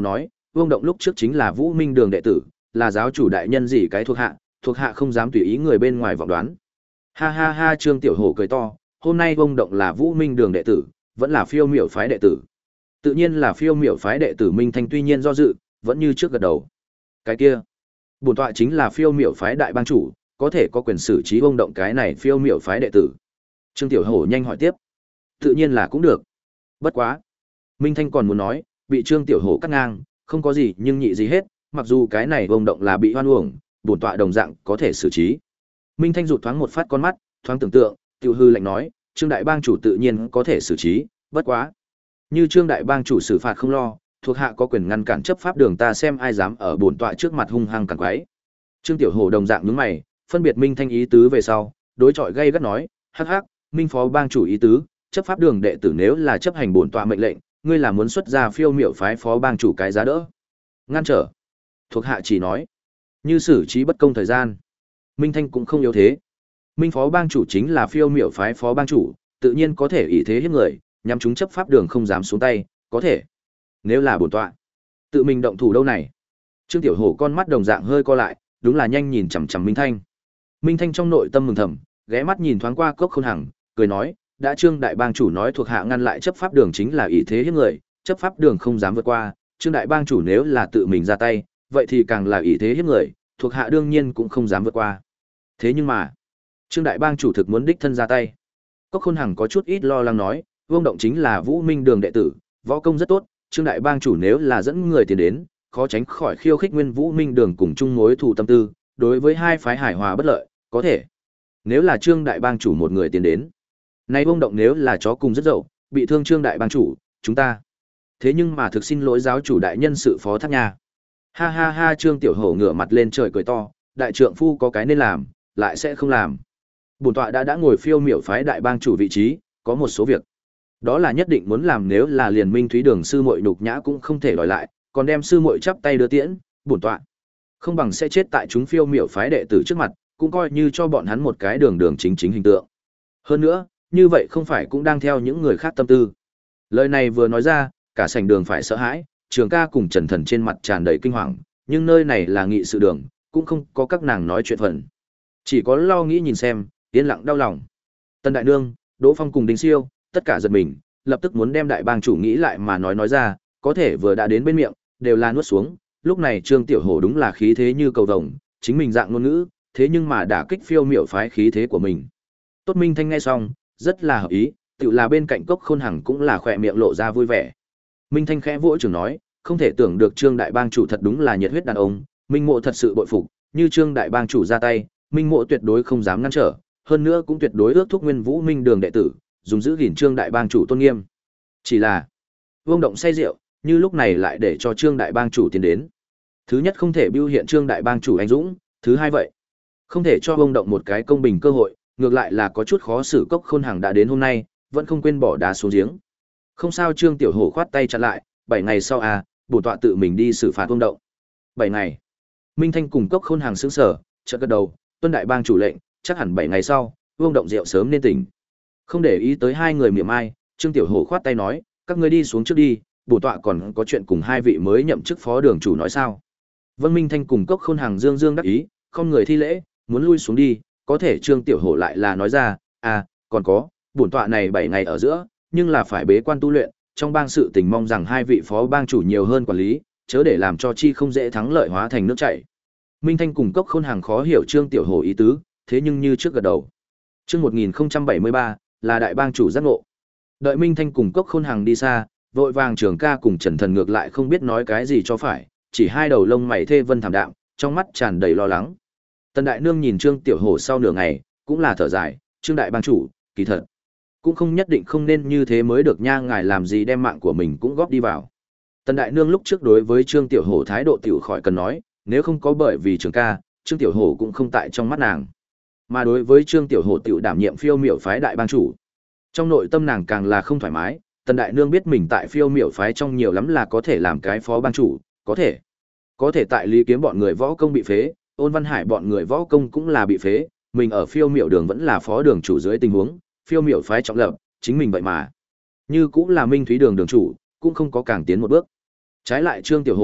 Vương Động lúc trước chính là Vũ Minh Đường đệ tử, là giáo chủ đại nhân gì cái thuộc hạ, thuộc hạ không dám tùy ý người bên ngoài vọng đoán. Ha ha ha, Trương Tiểu Hổ cười to, hôm nay Vương Động là Vũ Minh Đường đệ tử, vẫn là Phiêu Miểu phái đệ tử. Tự nhiên là Phiêu Miểu phái đệ tử Minh Thanh tuy nhiên do dự, vẫn như trước gật đầu. Cái kia, bổn tọa chính là Phiêu Miểu phái đại bang chủ, có thể có quyền xử trí Vương Động cái này Phiêu Miểu phái đệ tử. Trương Tiểu Hổ nhanh hỏi tiếp. Tự nhiên là cũng được. Bất quá, Minh Thanh còn muốn nói, bị Trương Tiểu Hổ cắt ngang, không có gì nhưng nhị gì hết, mặc dù cái này Vương Động là bị hoan uổng, bổn tọa đồng dạng có thể xử trí. Minh Thanh rụt thoáng một phát con mắt, thoáng tưởng tượng, Tiểu hư lạnh nói, Trương đại bang chủ tự nhiên có thể xử trí, bất quá, như Trương đại bang chủ xử phạt không lo, thuộc hạ có quyền ngăn cản chấp pháp đường, ta xem ai dám ở bổn tọa trước mặt hung hăng cản quấy. Trương Tiểu Hổ đồng dạng nhướng mày, phân biệt Minh Thanh ý tứ về sau, đối chọi gay gắt nói, hắc hắc, Minh phó bang chủ ý tứ, chấp pháp đường đệ tử nếu là chấp hành bổn tọa mệnh lệnh, ngươi là muốn xuất ra Phiêu Miểu phái phó bang chủ cái giá đỡ. Ngăn trở. Thuộc hạ chỉ nói, như xử trí bất công thời gian. Minh Thanh cũng không yếu thế. Minh phó bang chủ chính là Phiêu Miểu phái phó bang chủ, tự nhiên có thể ỷ thế hiếp người, nhằm chúng chấp pháp đường không dám xuống tay, có thể. Nếu là bổn tọa, tự mình động thủ đâu này. Trương Tiểu Hổ con mắt đồng dạng hơi co lại, đúng là nhanh nhìn chằm chằm Minh Thanh. Minh Thanh trong nội tâm mừng thầm, ghé mắt nhìn thoáng qua Cốc Khôn Hằng, cười nói, đã Trương đại bang chủ nói thuộc hạ ngăn lại chấp pháp đường chính là ỷ thế hiếp người, chấp pháp đường không dám vượt qua, Trương đại bang chủ nếu là tự mình ra tay, vậy thì càng là ỷ thế hiếp người, thuộc hạ đương nhiên cũng không dám vượt qua. Thế nhưng mà, Trương đại bang chủ thực muốn đích thân ra tay. Cốc Khôn Hằng có chút ít lo lắng nói, Vương Động chính là Vũ Minh Đường đệ tử, võ công rất tốt, Trương đại bang chủ nếu là dẫn người tiền đến, khó tránh khỏi khiêu khích Nguyên Vũ Minh Đường cùng chung mối thù tâm tư, đối với hai phái hải hòa bất lợi, có thể. Nếu là Trương đại bang chủ một người tiến đến, nay Vương Động nếu là chó cùng rất dậu, bị thương Trương đại bang chủ, chúng ta. Thế nhưng mà thực xin lỗi giáo chủ đại nhân sự phó thác nha. Ha ha ha, Trương Tiểu Hổ ngửa mặt lên trời cười to, đại trượng phu có cái nên làm, lại sẽ không làm. Bổn tọa đã đã ngồi Phiêu Miểu phái đại bang chủ vị trí, có một số việc đó là nhất định muốn làm, nếu là liền Minh Thúy Đường sư muội nhục nhã cũng không thể đòi lại, còn đem sư muội chắp tay đưa tiễn, bổn tọa không bằng sẽ chết tại chúng Phiêu Miểu phái đệ tử trước mặt, cũng coi như cho bọn hắn một cái đường đường chính chính hình tượng. Hơn nữa, như vậy không phải cũng đang theo những người khác tâm tư. Lời này vừa nói ra, cả sảnh đường phải sợ hãi, Trường Ca cùng Trần Thần trên mặt tràn đầy kinh hoàng, nhưng nơi này là nghị sự đường, cũng không có các nàng nói chuyện phần. Chỉ có lo nghĩ nhìn xem, yên lặng đau lòng. Tân Đại Nương, Đỗ Phong cùng Đinh Siêu, tất cả giật mình, lập tức muốn đem đại bang chủ nghĩ lại mà nói nói ra, có thể vừa đã đến bên miệng, đều là nuốt xuống. Lúc này Trương Tiểu Hổ đúng là khí thế như cầu vồng, chính mình dạng ngôn ngữ, thế nhưng mà đả kích Phiêu Miểu phái khí thế của mình. Tốt Minh Thanh nghe xong, rất là hợp ý, tự là bên cạnh Cốc Khôn Hằng cũng là khỏe miệng lộ ra vui vẻ. Minh Thanh khẽ vỗ trưởng nói, không thể tưởng được Trương đại bang chủ thật đúng là nhiệt huyết đàn ông, Minh Mộ thật sự bội phục, như Trương đại bang chủ ra tay, Minh Mộ tuyệt đối không dám ngăn trở, hơn nữa cũng tuyệt đối ước thúc Nguyên Vũ Minh Đường đệ tử, dùng giữ gìn Trương đại bang chủ tôn nghiêm. Chỉ là, Vương Động say rượu, như lúc này lại để cho Trương đại bang chủ tiến đến. Thứ nhất không thể bưu hiện Trương đại bang chủ anh dũng, thứ hai vậy, không thể cho Vương Động một cái công bình cơ hội, ngược lại là có chút khó xử. Cốc Khôn Hằng đã đến hôm nay, vẫn không quên bỏ đá xuống giếng. Không sao, Trương Tiểu Hổ khoát tay chặn lại, bảy ngày sau à, bổn tọa tự mình đi xử phạt Vương Động. Bảy ngày. Minh Thanh cùng Cốc Khôn Hằng sững sờ, chợt gật đầu, tuân đại bang chủ lệnh, chắc hẳn bảy ngày sau, Vương Động rượu sớm nên tỉnh. Không để ý tới hai người miệng ai, Trương Tiểu Hổ khoát tay nói, các ngươi đi xuống trước đi, bổn tọa còn có chuyện cùng hai vị mới nhậm chức phó đường chủ nói sao. Vân Minh Thanh cùng Cốc Khôn Hằng dương dương đắc ý, không người thi lễ, muốn lui xuống đi, có thể Trương Tiểu Hổ lại là nói ra, à, còn có, bổn tọa này bảy ngày ở giữa, nhưng là phải bế quan tu luyện, trong bang sự tình mong rằng hai vị phó bang chủ nhiều hơn quản lý, chớ để làm cho chi không dễ thắng lợi hóa thành nước chảy. Minh Thanh cùng Cốc Khôn Hằng khó hiểu Trương Tiểu Hổ ý tứ, thế nhưng như trước gật đầu. Chương một nghìn không trăm bảy mươi ba là đại bang chủ giác ngộ. Đợi Minh Thanh cùng Cốc Khôn Hằng đi xa, vội vàng Trường Ca cùng Trần Thần ngược lại không biết nói cái gì cho phải, chỉ hai đầu lông mày thê vân thảm đạm, trong mắt tràn đầy lo lắng. Tần Đại Nương nhìn Trương Tiểu Hổ sau nửa ngày, cũng là thở dài, Trương đại bang chủ, kỳ thật cũng không nhất định không nên như thế mới được nha, ngài làm gì đem mạng của mình cũng góp đi vào. Tần Đại Nương lúc trước đối với Trương Tiểu Hổ thái độ tiểu khỏi cần nói, nếu không có bởi vì Trường Ca, Trương Tiểu Hổ cũng không tại trong mắt nàng. Mà đối với Trương Tiểu Hổ tiểu đảm nhiệm Phiêu Miểu phái đại bang chủ, trong nội tâm nàng càng là không thoải mái. Tần Đại Nương biết mình tại Phiêu Miểu phái trong nhiều lắm là có thể làm cái phó bang chủ, có thể có thể tại Lý Kiếm bọn người võ công bị phế, Ôn Văn Hải bọn người võ công cũng là bị phế, mình ở Phiêu Miểu đường vẫn là phó đường chủ dưới tình huống, Phiêu Miểu phái trọng lập, chính mình vậy mà như cũng là Minh Thúy đường đường chủ, cũng không có càng tiến một bước. Trái lại Trương Tiểu Hổ,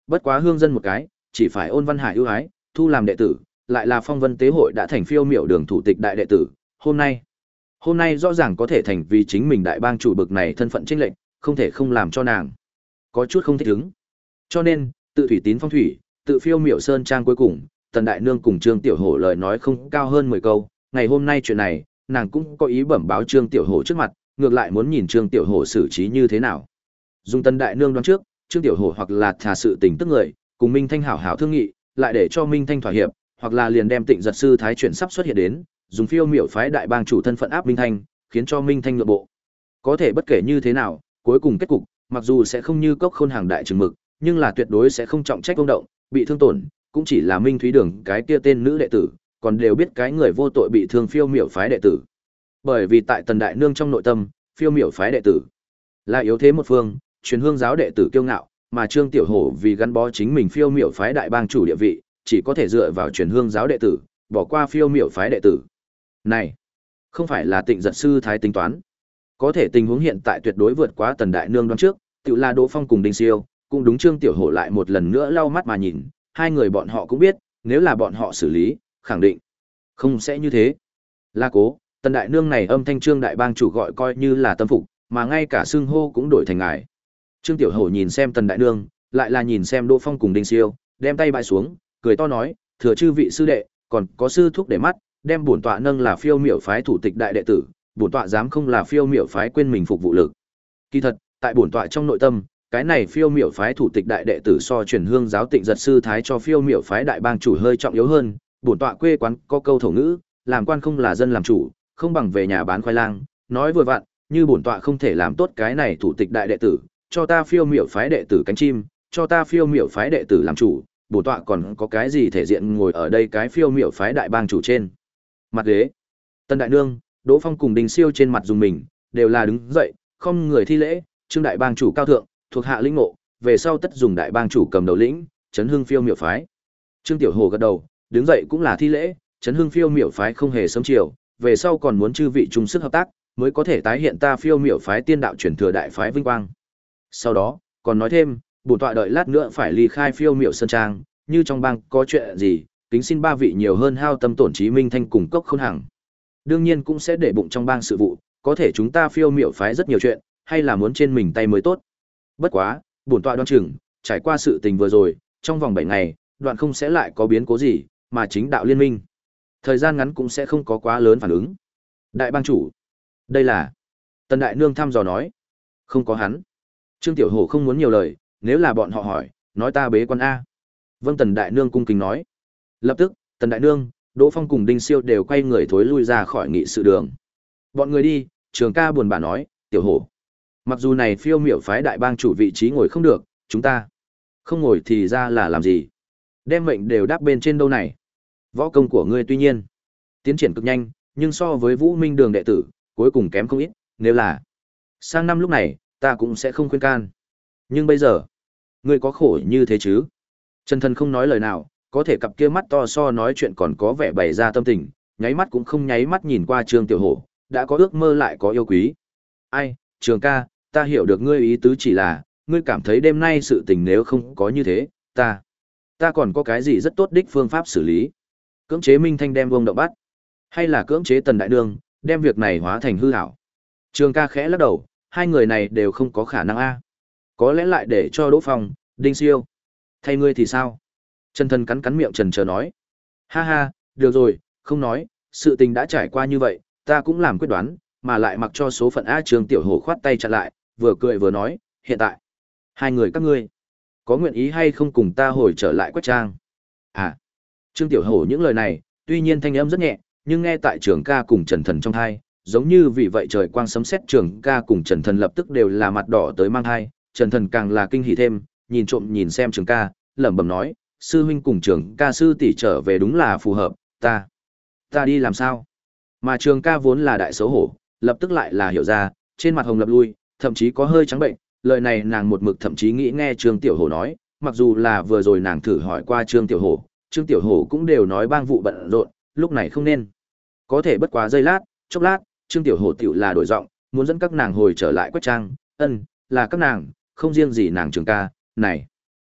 Bất quá hương dân một cái, chỉ phải ôn văn hải ưu ái, thu làm đệ tử, lại là phong vân tế hội đã thành phiêu miểu đường thủ tịch đại đệ tử, hôm nay. Hôm nay rõ ràng có thể thành vì chính mình đại bang chủ bực này thân phận chênh lệch, không thể không làm cho nàng có chút không thích ứng. Cho nên, tự thủy tín phong thủy, tự phiêu miểu sơn trang cuối cùng, Tần Đại Nương cùng Trương Tiểu Hổ lời nói không cao hơn mười câu, ngày hôm nay chuyện này, nàng cũng có ý bẩm báo Trương Tiểu Hổ trước mặt, ngược lại muốn nhìn Trương Tiểu Hổ xử trí như thế nào. Dùng Tần Đại Nương đoán trước, Trương Tiểu Hổ hoặc là thà sự tình tức người, cùng Minh Thanh hảo hảo thương nghị, lại để cho Minh Thanh thỏa hiệp, hoặc là liền đem Tịnh Giật sư thái chuyển sắp xuất hiện đến, dùng phiêu miểu phái đại bang chủ thân phận áp Minh Thanh, khiến cho Minh Thanh nhượng bộ. Có thể bất kể như thế nào, cuối cùng kết cục, mặc dù sẽ không như Cốc Khôn hàng đại trừng mực, nhưng là tuyệt đối sẽ không trọng trách công động, bị thương tổn, cũng chỉ là Minh Thúy Đường cái kia tên nữ đệ tử, còn đều biết cái người vô tội bị thương phiêu miểu phái đệ tử. Bởi vì tại Tần Đại Nương trong nội tâm, phiêu miểu phái đệ tử là yếu thế một phương, truyền hương giáo đệ tử kiêu ngạo, mà Trương Tiểu Hổ vì gắn bó chính mình phiêu miểu phái đại bang chủ địa vị, chỉ có thể dựa vào truyền hương giáo đệ tử, bỏ qua phiêu miểu phái đệ tử. Này, không phải là Tịnh Giật sư thái tính toán. Có thể tình huống hiện tại tuyệt đối vượt quá Tần Đại Nương đoán trước, tự là Đỗ Phong cùng Đinh Siêu, cũng đúng Trương Tiểu Hổ lại một lần nữa lau mắt mà nhìn, hai người bọn họ cũng biết, nếu là bọn họ xử lý, khẳng định không sẽ như thế. La Cố, Tần Đại Nương này âm thanh Trương đại bang chủ gọi coi như là tâm phục, mà ngay cả xưng hô cũng đổi thành ngài. Trương Tiểu Hổ nhìn xem Tần Đại Nương, lại là nhìn xem Đỗ Phong cùng Đinh Siêu, đem tay bãi xuống, cười to nói, thừa chư vị sư đệ, còn có sư thúc để mắt, đem bổn tọa nâng là phiêu miểu phái thủ tịch đại đệ tử, bổn tọa dám không là phiêu miểu phái quên mình phục vụ lực. Kỳ thật, tại bổn tọa trong nội tâm, cái này phiêu miểu phái thủ tịch đại đệ tử so truyền hương giáo Tịnh Giật sư thái cho phiêu miểu phái đại bang chủ hơi trọng yếu hơn, bổn tọa quê quán có câu thổ ngữ, làm quan không là dân làm chủ, không bằng về nhà bán khoai lang, nói vừa vặn, như bổn tọa không thể làm tốt cái này thủ tịch đại đệ tử, cho ta phiêu miểu phái đệ tử cánh chim, cho ta phiêu miểu phái đệ tử làm chủ, bổn tọa còn có cái gì thể diện ngồi ở đây cái phiêu miểu phái đại bang chủ trên mặt ghế. Tần Đại Nương, Đỗ Phong cùng Đinh Siêu trên mặt dùng mình, đều là đứng dậy, không người thi lễ, Trương đại bang chủ cao thượng, thuộc hạ lĩnh ngộ, về sau tất dùng đại bang chủ cầm đầu lĩnh, chấn hưng phiêu miểu phái. Trương Tiểu Hồ gật đầu, đứng dậy cũng là thi lễ, chấn hưng phiêu miểu phái không hề sớm chiều, về sau còn muốn chư vị chung sức hợp tác, mới có thể tái hiện ta phiêu miểu phái tiên đạo truyền thừa đại phái vinh quang. Sau đó, còn nói thêm, bổn tọa đợi lát nữa phải ly khai phiêu miểu sơn trang, như trong bang có chuyện gì, kính xin ba vị nhiều hơn hao tâm tổn trí Minh Thanh cùng Cốc Khôn Hằng. Đương nhiên cũng sẽ để bụng trong bang sự vụ, có thể chúng ta phiêu miểu phái rất nhiều chuyện, hay là muốn trên mình tay mới tốt. Bất quá, bổn tọa đoán chừng, trải qua sự tình vừa rồi, trong vòng bảy ngày, đoạn không sẽ lại có biến cố gì, mà chính đạo liên minh. Thời gian ngắn cũng sẽ không có quá lớn phản ứng. Đại bang chủ, đây là... Tần Đại Nương thăm dò nói. Không có hắn. Trương Tiểu Hổ không muốn nhiều lời, nếu là bọn họ hỏi, nói ta bế quan A. Vâng, Tần Đại Nương cung kính nói. Lập tức, Tần Đại Nương, Đỗ Phong cùng Đinh Siêu đều quay người thối lui ra khỏi nghị sự đường. Bọn người đi, Trường Ca buồn bã nói, Tiểu Hổ, mặc dù này phiêu miểu phái đại bang chủ vị trí ngồi không được, chúng ta không ngồi thì ra là làm gì? Đem mệnh đều đáp bên trên đâu này. Võ công của ngươi tuy nhiên tiến triển cực nhanh, nhưng so với Vũ Minh Đường đệ tử, cuối cùng kém không ít, nếu là sang năm lúc này, ta cũng sẽ không khuyên can. Nhưng bây giờ, ngươi có khổ như thế chứ? Trần Thần không nói lời nào, có thể cặp kia mắt to so nói chuyện còn có vẻ bày ra tâm tình, nháy mắt cũng không nháy mắt nhìn qua Trương Tiểu Hổ, đã có ước mơ lại có yêu quý. Ai, Trường ca, ta hiểu được ngươi ý tứ, chỉ là, ngươi cảm thấy đêm nay sự tình nếu không có như thế, ta, ta còn có cái gì rất tốt đích phương pháp xử lý. Cưỡng chế Minh Thanh đem vông động bắt, hay là cưỡng chế Tần Đại Nương, đem việc này hóa thành hư ảo. Trường ca khẽ lắc đầu, hai người này đều không có khả năng a. Có lẽ lại để cho Đỗ Phong, Đinh Siêu. Thay ngươi thì sao? Trần Thần cắn cắn miệng trần chờ nói. Ha ha, được rồi, không nói, sự tình đã trải qua như vậy, ta cũng làm quyết đoán, mà lại mặc cho số phận A. Trương Tiểu Hổ khoát tay chặn lại, vừa cười vừa nói, hiện tại, hai người các ngươi, có nguyện ý hay không cùng ta hồi trở lại Quách Trang? À, Trương Tiểu Hổ những lời này, tuy nhiên thanh âm rất nhẹ, nhưng nghe tại Trường ca cùng Trần Thần trong thai, giống như vì vậy trời quang sấm sét. Trường ca cùng Trần Thần lập tức đều là mặt đỏ tới mang thai, Trần Thần càng là kinh hỉ thêm, nhìn trộm nhìn xem Trường ca, lẩm bẩm nói, sư huynh cùng Trường ca sư tỷ trở về đúng là phù hợp, ta, ta đi làm sao? Mà Trường ca vốn là đại xấu hổ, lập tức lại là hiểu ra, trên mặt hồng lập lui, thậm chí có hơi trắng bệnh, lời này nàng một mực thậm chí nghĩ nghe Trương Tiểu Hổ nói, mặc dù là vừa rồi nàng thử hỏi qua Trương Tiểu Hổ, Trương Tiểu Hổ cũng đều nói bang vụ bận rộn, lúc này không nên. Có thể bất quá giây lát, chốc lát, Trương Tiểu Hổ tiểu là đổi giọng, muốn dẫn các nàng hồi trở lại Quách Trang, ân, là các nàng, không riêng gì nàng Trường ca, này,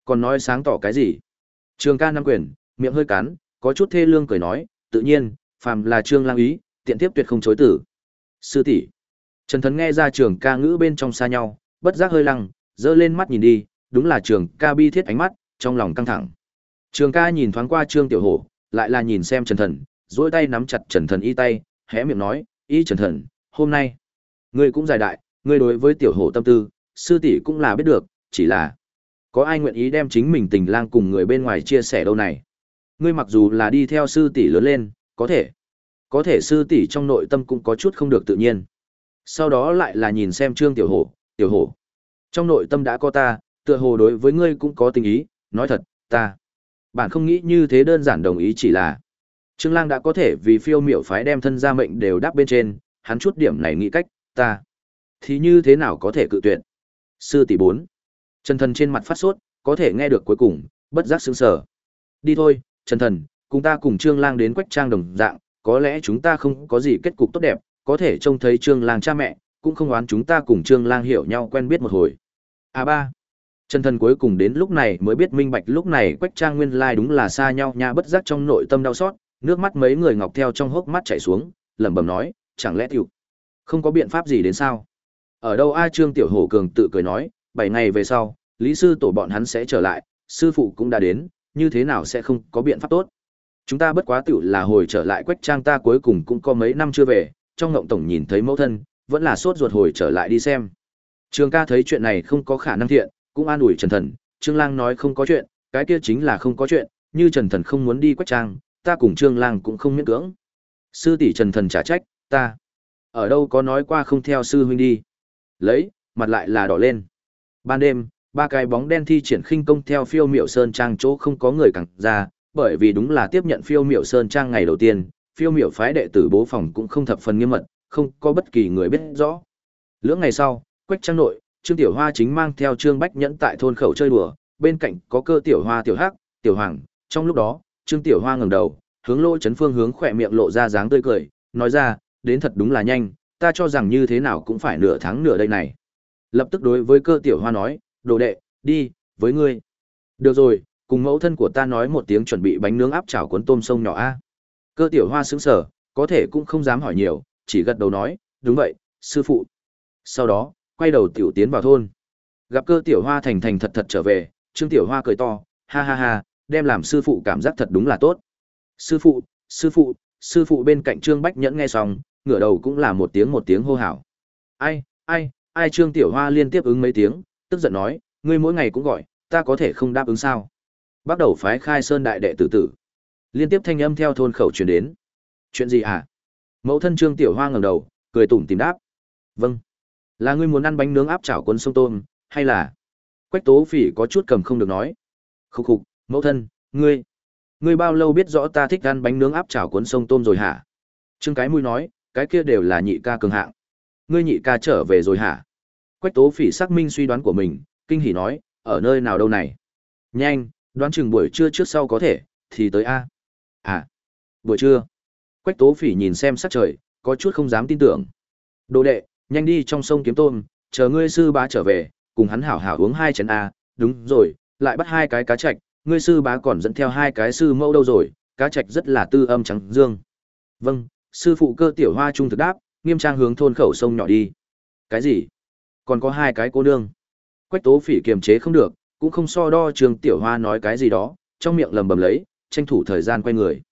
Còn nói sáng tỏ cái gì? Trường ca nắm quyền, miệng hơi cắn, có chút thê lương cười nói, tự nhiên, phàm là Trương Lang ý, tiện tiếp tuyệt không chối từ. Sư tỷ. Trần Thần nghe ra trường ca ngữ bên trong xa nhau, bất giác hơi lăng, giơ lên mắt nhìn đi, đúng là trường ca bi thiết ánh mắt, trong lòng căng thẳng. Trường ca nhìn thoáng qua Trương Tiểu Hổ, lại là nhìn xem Trần Thần, duỗi tay nắm chặt Trần Thần y tay, hé miệng nói, "Y Trần Thần, hôm nay, ngươi cũng giải đại, ngươi đối với Tiểu Hổ tâm tư, sư tỷ cũng là biết được, chỉ là có ai nguyện ý đem chính mình tình lang cùng người bên ngoài chia sẻ đâu này? Ngươi mặc dù là đi theo sư tỷ lớn lên, có thể, có thể sư tỷ trong nội tâm cũng có chút không được tự nhiên." Sau đó lại là nhìn xem Trương Tiểu Hổ, "Tiểu Hổ, trong nội tâm đã có ta, tựa hồ đối với ngươi cũng có tình ý, nói thật, ta bạn không nghĩ như thế đơn giản đồng ý, chỉ là Trương Lang đã có thể vì phiêu miểu phái đem thân gia mệnh đều đáp bên trên, hắn chút điểm này nghĩ cách, ta thì như thế nào có thể cự tuyệt?" Sư tỷ bốn. Trần Thần trên mặt phát sốt, có thể nghe được cuối cùng, bất giác sững sờ. "Đi thôi, Trần Thần, cùng ta cùng Trương Lang đến Quách Trang đồng dạng, có lẽ chúng ta không có gì kết cục tốt đẹp, có thể trông thấy Trương Lang cha mẹ, cũng không oán chúng ta cùng Trương Lang hiểu nhau quen biết một hồi." À ba. Trần Thần cuối cùng đến lúc này mới biết minh bạch lúc này Quách Trang nguyên lai đúng là xa nhau nha, bất giác trong nội tâm đau xót, nước mắt mấy người ngọc theo trong hốc mắt chảy xuống, lẩm bẩm nói, chẳng lẽ tiểu không có biện pháp gì đến sao? Ở đâu a? Trương Tiểu Hổ cường tự cười nói, bảy ngày về sau, Lý sư tổ bọn hắn sẽ trở lại, sư phụ cũng đã đến, như thế nào sẽ không có biện pháp tốt? Chúng ta bất quá tiểu là hồi trở lại Quách Trang, ta cuối cùng cũng có mấy năm chưa về, trong ngộng tổng nhìn thấy mẫu thân, vẫn là sốt ruột hồi trở lại đi xem. Trường ca thấy chuyện này không có khả năng thiện, cũng an ủi Trần Thần, Trương Lang nói không có chuyện, cái kia chính là không có chuyện, như Trần Thần không muốn đi Quách Trang, ta cùng Trương Lang cũng không miễn cưỡng. Sư tỷ Trần Thần trả trách, ta ở đâu có nói qua không theo sư huynh đi. Lấy, mặt lại là đỏ lên. Ban đêm, ba cái bóng đen thi triển khinh công theo Phiêu Miểu Sơn Trang chỗ không có người cẳng ra, bởi vì đúng là tiếp nhận Phiêu Miểu Sơn Trang ngày đầu tiên, Phiêu Miểu phái đệ tử bố phòng cũng không thập phần nghiêm mật, không có bất kỳ người biết rõ. Lưỡng ngày sau, Quách Trang nội, Trương Tiểu Hoa chính mang theo Trương Bách Nhẫn tại thôn khẩu chơi đùa, bên cạnh có Cơ Tiểu Hoa, Tiểu Hắc, Tiểu Hoàng. Trong lúc đó, Trương Tiểu Hoa ngẩng đầu, hướng Lỗ Chấn Phương hướng khỏe miệng lộ ra dáng tươi cười, nói ra, đến thật đúng là nhanh, ta cho rằng như thế nào cũng phải nửa tháng nửa đây này. Lập tức đối với Cơ Tiểu Hoa nói, đồ đệ, đi, với ngươi. Được rồi, cùng mẫu thân của ta nói một tiếng chuẩn bị bánh nướng áp chảo cuốn tôm sông nhỏ a. Cơ Tiểu Hoa sững sờ, có thể cũng không dám hỏi nhiều, chỉ gật đầu nói, đúng vậy, sư phụ. Sau đó, quay đầu tiểu tiến vào thôn. Gặp Cơ Tiểu Hoa thành thành thật thật trở về, Trương Tiểu Hoa cười to, ha ha ha, đem làm sư phụ cảm giác thật đúng là tốt. Sư phụ, sư phụ, sư phụ. Bên cạnh Trương Bách Nhẫn nghe xong, ngửa đầu cũng là một tiếng một tiếng hô hào. Ai, ai, ai? Trương Tiểu Hoa liên tiếp ứng mấy tiếng, tức giận nói, ngươi mỗi ngày cũng gọi, ta có thể không đáp ứng sao? Bắt đầu phái Khai Sơn đại đệ tử tử. Liên tiếp thanh âm theo thôn khẩu truyền đến. Chuyện gì hả? Mẫu thân Trương Tiểu Hoa ngẩng đầu, cười tủm tỉm đáp. Vâng. Là ngươi muốn ăn bánh nướng áp chảo cuốn sông tôm, hay là? Quách Tố Phỉ có chút cầm không được nói. Khục khục, mẫu thân, ngươi, ngươi bao lâu biết rõ ta thích ăn bánh nướng áp chảo cuốn sông tôm rồi hả? Trương Cái Mũi nói, cái kia đều là nhị ca cường hạng. Ngươi nhị ca trở về rồi hả? Quách Tố Phỉ xác minh suy đoán của mình, kinh hỉ nói, ở nơi nào đâu này? Nhanh, đoán chừng buổi trưa trước sau có thể, thì tới a. À, buổi trưa. Quách Tố Phỉ nhìn xem sắc trời, có chút không dám tin tưởng. Đồ đệ, nhanh đi trong sông kiếm tôm, chờ ngươi sư bá trở về, cùng hắn hảo hảo uống hai chén a. Đúng rồi, lại bắt hai cái cá trạch, ngươi sư bá còn dẫn theo hai cái sư mẫu đâu rồi, cá trạch rất là tư âm trắng dương. Vâng, sư phụ. Cơ Tiểu Hoa trung thực đáp, nghiêm trang hướng thôn khẩu sông nhỏ đi. Cái gì? Còn có hai cái cô nương. Quách Tố Phỉ kiềm chế không được, cũng không so đo Trương Tiểu Hoa nói cái gì đó, trong miệng lầm bầm lấy, tranh thủ thời gian quay người.